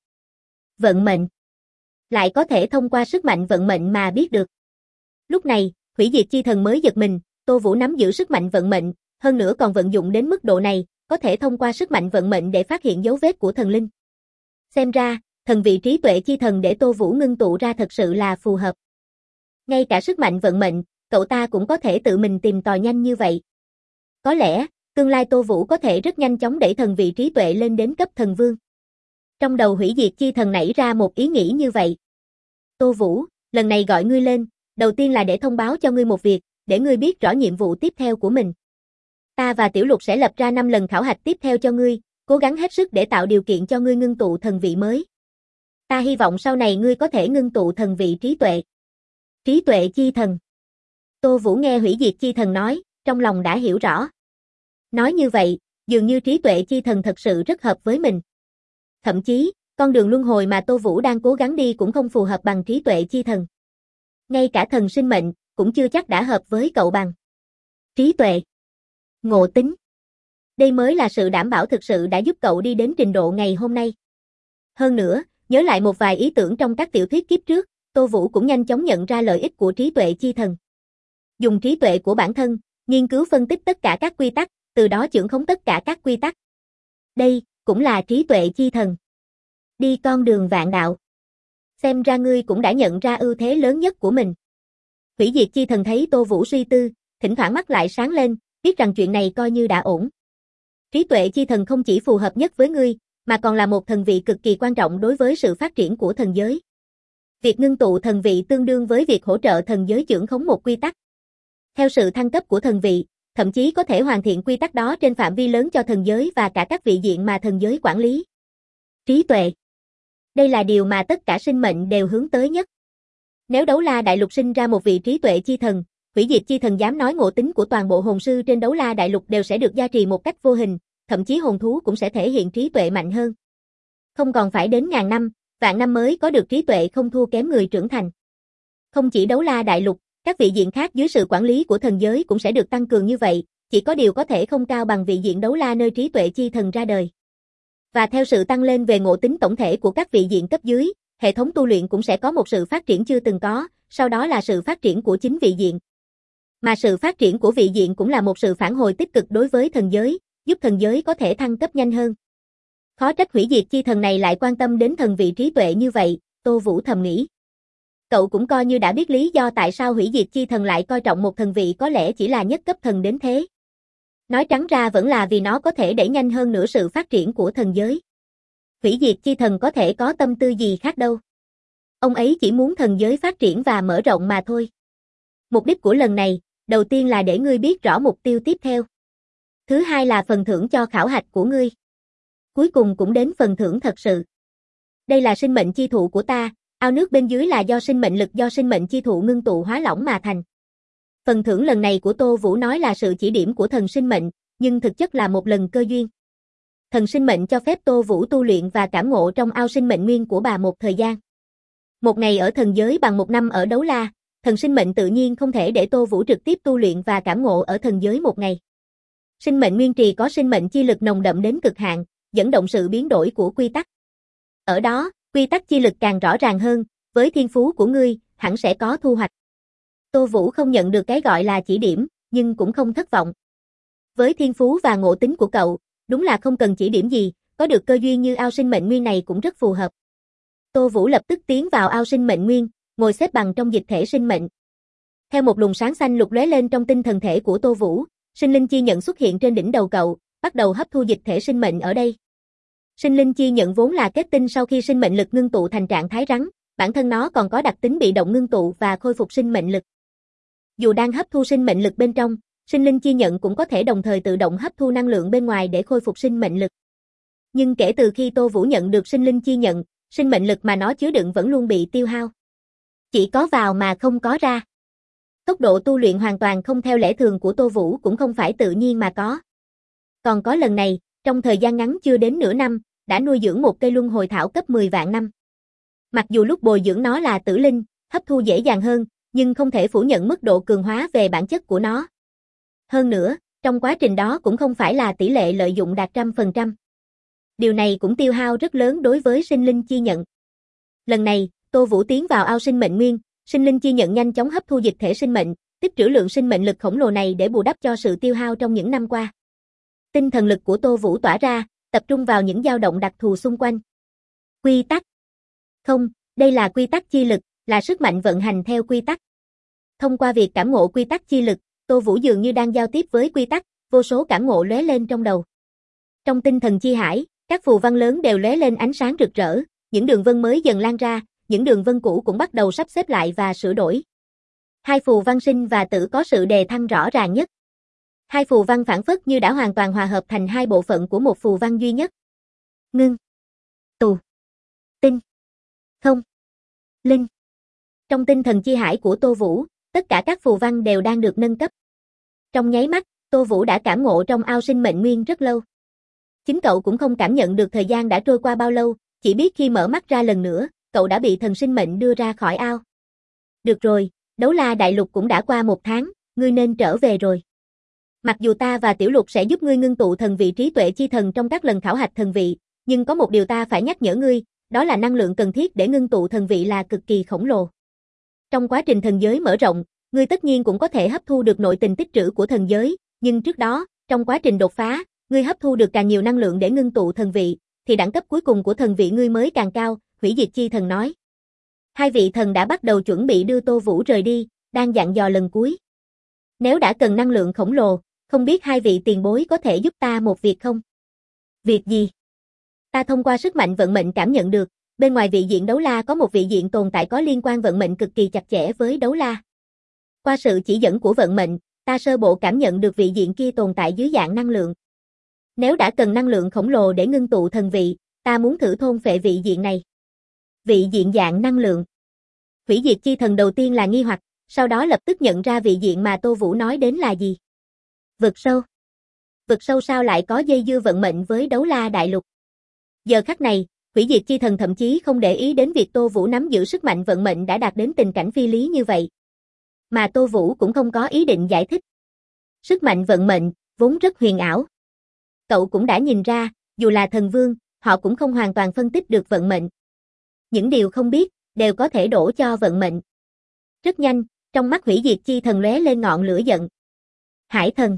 Vận mệnh. Lại có thể thông qua sức mạnh vận mệnh mà biết được. Lúc này, hủy diệt chi thần mới giật mình, Tô Vũ nắm giữ sức mạnh vận mệnh, hơn nữa còn vận dụng đến mức độ này, có thể thông qua sức mạnh vận mệnh để phát hiện dấu vết của thần linh. Xem ra, thần vị trí tuệ chi thần để Tô Vũ ngưng tụ ra thật sự là phù hợp. Ngay cả sức mạnh vận mệnh, cậu ta cũng có thể tự mình tìm tòi nhanh như vậy. Có lẽ, tương lai Tô Vũ có thể rất nhanh chóng đẩy thần vị trí tuệ lên đến cấp thần vương. Trong đầu hủy diệt chi thần nảy ra một ý nghĩ như vậy. Tô Vũ, lần này gọi ngươi lên, đầu tiên là để thông báo cho ngươi một việc, để ngươi biết rõ nhiệm vụ tiếp theo của mình. Ta và Tiểu Lục sẽ lập ra 5 lần khảo hạch tiếp theo cho ngươi, cố gắng hết sức để tạo điều kiện cho ngươi ngưng tụ thần vị mới. Ta hy vọng sau này ngươi có thể ngưng tụ thần vị trí tuệ. Trí tuệ chi thần. Tô Vũ nghe hủy diệt chi thần nói, trong lòng đã hiểu rõ. Nói như vậy, dường như trí tuệ chi thần thật sự rất hợp với mình. Thậm chí, con đường luân hồi mà Tô Vũ đang cố gắng đi cũng không phù hợp bằng trí tuệ chi thần. Ngay cả thần sinh mệnh, cũng chưa chắc đã hợp với cậu bằng. Trí tuệ. Ngộ tính. Đây mới là sự đảm bảo thực sự đã giúp cậu đi đến trình độ ngày hôm nay. Hơn nữa, nhớ lại một vài ý tưởng trong các tiểu thuyết kiếp trước, Tô Vũ cũng nhanh chóng nhận ra lợi ích của trí tuệ chi thần. Dùng trí tuệ của bản thân, nghiên cứu phân tích tất cả các quy tắc, từ đó chưởng khống tất cả các quy tắc. Đây, cũng là trí tuệ chi thần. Đi con đường vạn đạo. Xem ra ngươi cũng đã nhận ra ưu thế lớn nhất của mình. Hủy diệt chi thần thấy Tô Vũ suy tư, thỉnh thoảng mắt lại sáng lên, biết rằng chuyện này coi như đã ổn. Trí tuệ chi thần không chỉ phù hợp nhất với ngươi, mà còn là một thần vị cực kỳ quan trọng đối với sự phát triển của thần giới. Việc ngưng tụ thần vị tương đương với việc hỗ trợ thần giới chưởng khống một quy tắc. Theo sự thăng cấp của thần vị, thậm chí có thể hoàn thiện quy tắc đó trên phạm vi lớn cho thần giới và cả các vị diện mà thần giới quản lý. Trí tuệ. Đây là điều mà tất cả sinh mệnh đều hướng tới nhất. Nếu đấu la đại lục sinh ra một vị trí tuệ chi thần, hủy diệt chi thần dám nói ngộ tính của toàn bộ hồn sư trên đấu la đại lục đều sẽ được gia trì một cách vô hình, thậm chí hồn thú cũng sẽ thể hiện trí tuệ mạnh hơn. Không còn phải đến ngàn năm, vạn năm mới có được trí tuệ không thua kém người trưởng thành. Không chỉ đấu la đại lục, các vị diện khác dưới sự quản lý của thần giới cũng sẽ được tăng cường như vậy, chỉ có điều có thể không cao bằng vị diện đấu la nơi trí tuệ chi thần ra đời. Và theo sự tăng lên về ngộ tính tổng thể của các vị diện cấp dưới, hệ thống tu luyện cũng sẽ có một sự phát triển chưa từng có, sau đó là sự phát triển của chính vị diện. Mà sự phát triển của vị diện cũng là một sự phản hồi tích cực đối với thần giới, giúp thần giới có thể thăng cấp nhanh hơn. Khó trách hủy diệt chi thần này lại quan tâm đến thần vị trí tuệ như vậy, Tô Vũ thầm nghĩ. Cậu cũng coi như đã biết lý do tại sao hủy diệt chi thần lại coi trọng một thần vị có lẽ chỉ là nhất cấp thần đến thế. Nói trắng ra vẫn là vì nó có thể đẩy nhanh hơn nữa sự phát triển của thần giới. Hủy diệt chi thần có thể có tâm tư gì khác đâu. Ông ấy chỉ muốn thần giới phát triển và mở rộng mà thôi. Mục đích của lần này, đầu tiên là để ngươi biết rõ mục tiêu tiếp theo. Thứ hai là phần thưởng cho khảo hạch của ngươi. Cuối cùng cũng đến phần thưởng thật sự. Đây là sinh mệnh chi thụ của ta, ao nước bên dưới là do sinh mệnh lực do sinh mệnh chi thụ ngưng tụ hóa lỏng mà thành. Phần thưởng lần này của Tô Vũ nói là sự chỉ điểm của thần sinh mệnh, nhưng thực chất là một lần cơ duyên. Thần sinh mệnh cho phép Tô Vũ tu luyện và cảm ngộ trong ao sinh mệnh nguyên của bà một thời gian. Một ngày ở thần giới bằng một năm ở đấu la, thần sinh mệnh tự nhiên không thể để Tô Vũ trực tiếp tu luyện và cảm ngộ ở thần giới một ngày. Sinh mệnh nguyên trì có sinh mệnh chi lực nồng đậm đến cực hạn, dẫn động sự biến đổi của quy tắc. Ở đó, quy tắc chi lực càng rõ ràng hơn, với thiên phú của ngươi, hẳn sẽ có thu hoạch. Tô Vũ không nhận được cái gọi là chỉ điểm, nhưng cũng không thất vọng. Với thiên phú và ngộ tính của cậu, đúng là không cần chỉ điểm gì, có được cơ duyên như ao sinh mệnh nguyên này cũng rất phù hợp. Tô Vũ lập tức tiến vào ao sinh mệnh nguyên, ngồi xếp bằng trong dịch thể sinh mệnh. Theo một luồng sáng xanh lục lóe lên trong tinh thần thể của Tô Vũ, sinh linh chi nhận xuất hiện trên đỉnh đầu cậu, bắt đầu hấp thu dịch thể sinh mệnh ở đây. Sinh linh chi nhận vốn là kết tinh sau khi sinh mệnh lực ngưng tụ thành trạng thái rắn, bản thân nó còn có đặc tính bị động ngưng tụ và khôi phục sinh mệnh lực. Dù đang hấp thu sinh mệnh lực bên trong, sinh linh chi nhận cũng có thể đồng thời tự động hấp thu năng lượng bên ngoài để khôi phục sinh mệnh lực. Nhưng kể từ khi Tô Vũ nhận được sinh linh chi nhận, sinh mệnh lực mà nó chứa đựng vẫn luôn bị tiêu hao. Chỉ có vào mà không có ra. Tốc độ tu luyện hoàn toàn không theo lẽ thường của Tô Vũ cũng không phải tự nhiên mà có. Còn có lần này, trong thời gian ngắn chưa đến nửa năm, đã nuôi dưỡng một cây luân hồi thảo cấp 10 vạn năm. Mặc dù lúc bồi dưỡng nó là tử linh, hấp thu dễ dàng hơn, nhưng không thể phủ nhận mức độ cường hóa về bản chất của nó. Hơn nữa, trong quá trình đó cũng không phải là tỷ lệ lợi dụng đạt 100%. Điều này cũng tiêu hao rất lớn đối với sinh linh chi nhận. Lần này, Tô Vũ tiến vào ao sinh mệnh nguyên, sinh linh chi nhận nhanh chóng hấp thu dịch thể sinh mệnh, tích trữ lượng sinh mệnh lực khổng lồ này để bù đắp cho sự tiêu hao trong những năm qua. Tinh thần lực của Tô Vũ tỏa ra, tập trung vào những dao động đặc thù xung quanh. Quy tắc. Không, đây là quy tắc chi lực, là sức mạnh vận hành theo quy tắc. Thông qua việc cảm ngộ quy tắc chi lực, Tô Vũ dường như đang giao tiếp với quy tắc, vô số cảm ngộ lóe lên trong đầu. Trong tinh thần chi hải, các phù văn lớn đều lóe lên ánh sáng rực rỡ, những đường vân mới dần lan ra, những đường vân cũ cũng bắt đầu sắp xếp lại và sửa đổi. Hai phù văn sinh và tử có sự đề thăng rõ ràng nhất. Hai phù văn phảng phất như đã hoàn toàn hòa hợp thành hai bộ phận của một phù văn duy nhất. Ngưng, tù, tinh, không, linh. Trong tinh thần chi hải của Tô Vũ, tất cả các phù văn đều đang được nâng cấp. Trong nháy mắt, Tô Vũ đã cảm ngộ trong ao sinh mệnh nguyên rất lâu. Chính cậu cũng không cảm nhận được thời gian đã trôi qua bao lâu, chỉ biết khi mở mắt ra lần nữa, cậu đã bị thần sinh mệnh đưa ra khỏi ao. Được rồi, Đấu La Đại Lục cũng đã qua 1 tháng, ngươi nên trở về rồi. Mặc dù ta và Tiểu Lục sẽ giúp ngươi ngưng tụ thần vị trí tuệ chi thần trong các lần khảo hạch thần vị, nhưng có một điều ta phải nhắc nhở ngươi, đó là năng lượng cần thiết để ngưng tụ thần vị là cực kỳ khổng lồ. Trong quá trình thần giới mở rộng, ngươi tất nhiên cũng có thể hấp thu được nội tình tích trữ của thần giới, nhưng trước đó, trong quá trình đột phá, ngươi hấp thu được càng nhiều năng lượng để ngưng tụ thần vị, thì đẳng cấp cuối cùng của thần vị ngươi mới càng cao, Hủy Diệt Chi Thần nói. Hai vị thần đã bắt đầu chuẩn bị đưa Tô Vũ rời đi, đang dặn dò lần cuối. Nếu đã cần năng lượng khổng lồ, không biết hai vị tiền bối có thể giúp ta một việc không? Việc gì? Ta thông qua sức mạnh vận mệnh cảm nhận được, bên ngoài vị diện Đấu La có một vị diện tồn tại có liên quan vận mệnh cực kỳ chặt chẽ với Đấu La. Qua sự chỉ dẫn của vận mệnh, ta sơ bộ cảm nhận được vị diện kia tồn tại dưới dạng năng lượng. Nếu đã cần năng lượng khổng lồ để ngưng tụ thần vị, ta muốn thử thôn phệ vị diện này. Vị diện dạng năng lượng. Hủy Diệt Chi Thần đầu tiên là nghi hoặc, sau đó lập tức nhận ra vị diện mà Tô Vũ nói đến là gì. Vực sâu. Vực sâu sao lại có dây dưa vận mệnh với Đấu La Đại Lục? Giờ khắc này, Hủy Diệt Chi Thần thậm chí không để ý đến việc Tô Vũ nắm giữ sức mạnh vận mệnh đã đạt đến tình cảnh phi lý như vậy. Mà Tô Vũ cũng không có ý định giải thích. Sức mạnh vận mệnh, vốn rất huyền ảo. Cậu cũng đã nhìn ra, dù là thần vương, họ cũng không hoàn toàn phân tích được vận mệnh. Những điều không biết, đều có thể đổ cho vận mệnh. Rất nhanh, trong mắt Hủy Diệt Chi Thần lóe lên ngọn lửa giận. Hải thần.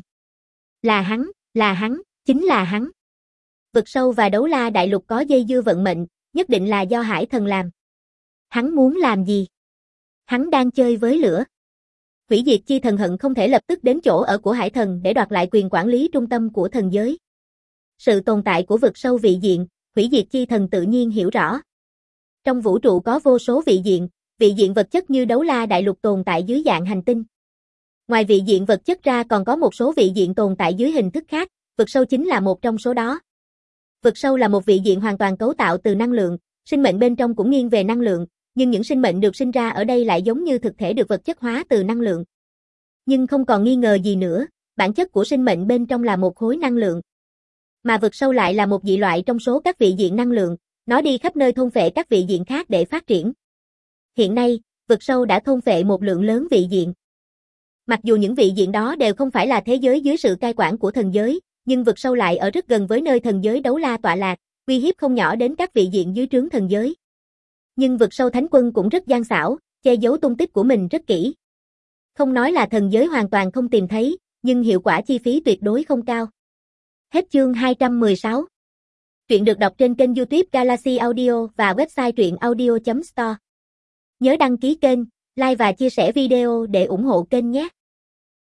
Là hắn, chính là hắn. Vực sâu và Đấu La Đại Lục có dây dưa vận mệnh, nhất định là do Hải thần làm. Hắn muốn làm gì? Hắn đang chơi với lửa. Hủy Diệt Chi Thần hận không thể lập tức đến chỗ ở của Hải thần để đoạt lại quyền quản lý trung tâm của thần giới. Sự tồn tại của vực sâu vị diện, Hủy Diệt Chi Thần tự nhiên hiểu rõ. Trong vũ trụ có vô số vị diện vật chất như Đấu La Đại Lục tồn tại dưới dạng hành tinh. Ngoài vị diện vật chất ra còn có một số vị diện tồn tại dưới hình thức khác, vực sâu chính là một trong số đó. Vực sâu là một vị diện hoàn toàn cấu tạo từ năng lượng, sinh mệnh bên trong cũng nghiêng về năng lượng, nhưng những sinh mệnh được sinh ra ở đây lại giống như thực thể được vật chất hóa từ năng lượng. Nhưng không còn nghi ngờ gì nữa, bản chất của sinh mệnh bên trong là một khối năng lượng. Mà vực sâu lại là một dị loại trong số các vị diện năng lượng, nó đi khắp nơi thôn phệ các vị diện khác để phát triển. Hiện nay, vực sâu đã thôn phệ một lượng lớn vị diện. Mặc dù những vị diện đó đều không phải là thế giới dưới sự cai quản của thần giới, nhưng vực sâu lại ở rất gần với nơi thần giới Đấu La tọa lạc, uy hiếp không nhỏ đến các vị diện dưới trướng thần giới. Nhưng vực sâu thánh quân cũng rất gian xảo, che giấu tung tích của mình rất kỹ. Không nói là thần giới hoàn toàn không tìm thấy, nhưng hiệu quả chi phí tuyệt đối không cao. Hết chương 216. Truyện được đọc trên kênh YouTube Galaxy Audio và website truyệnaudio.store. Nhớ đăng ký kênh, like và chia sẻ video để ủng hộ kênh nhé.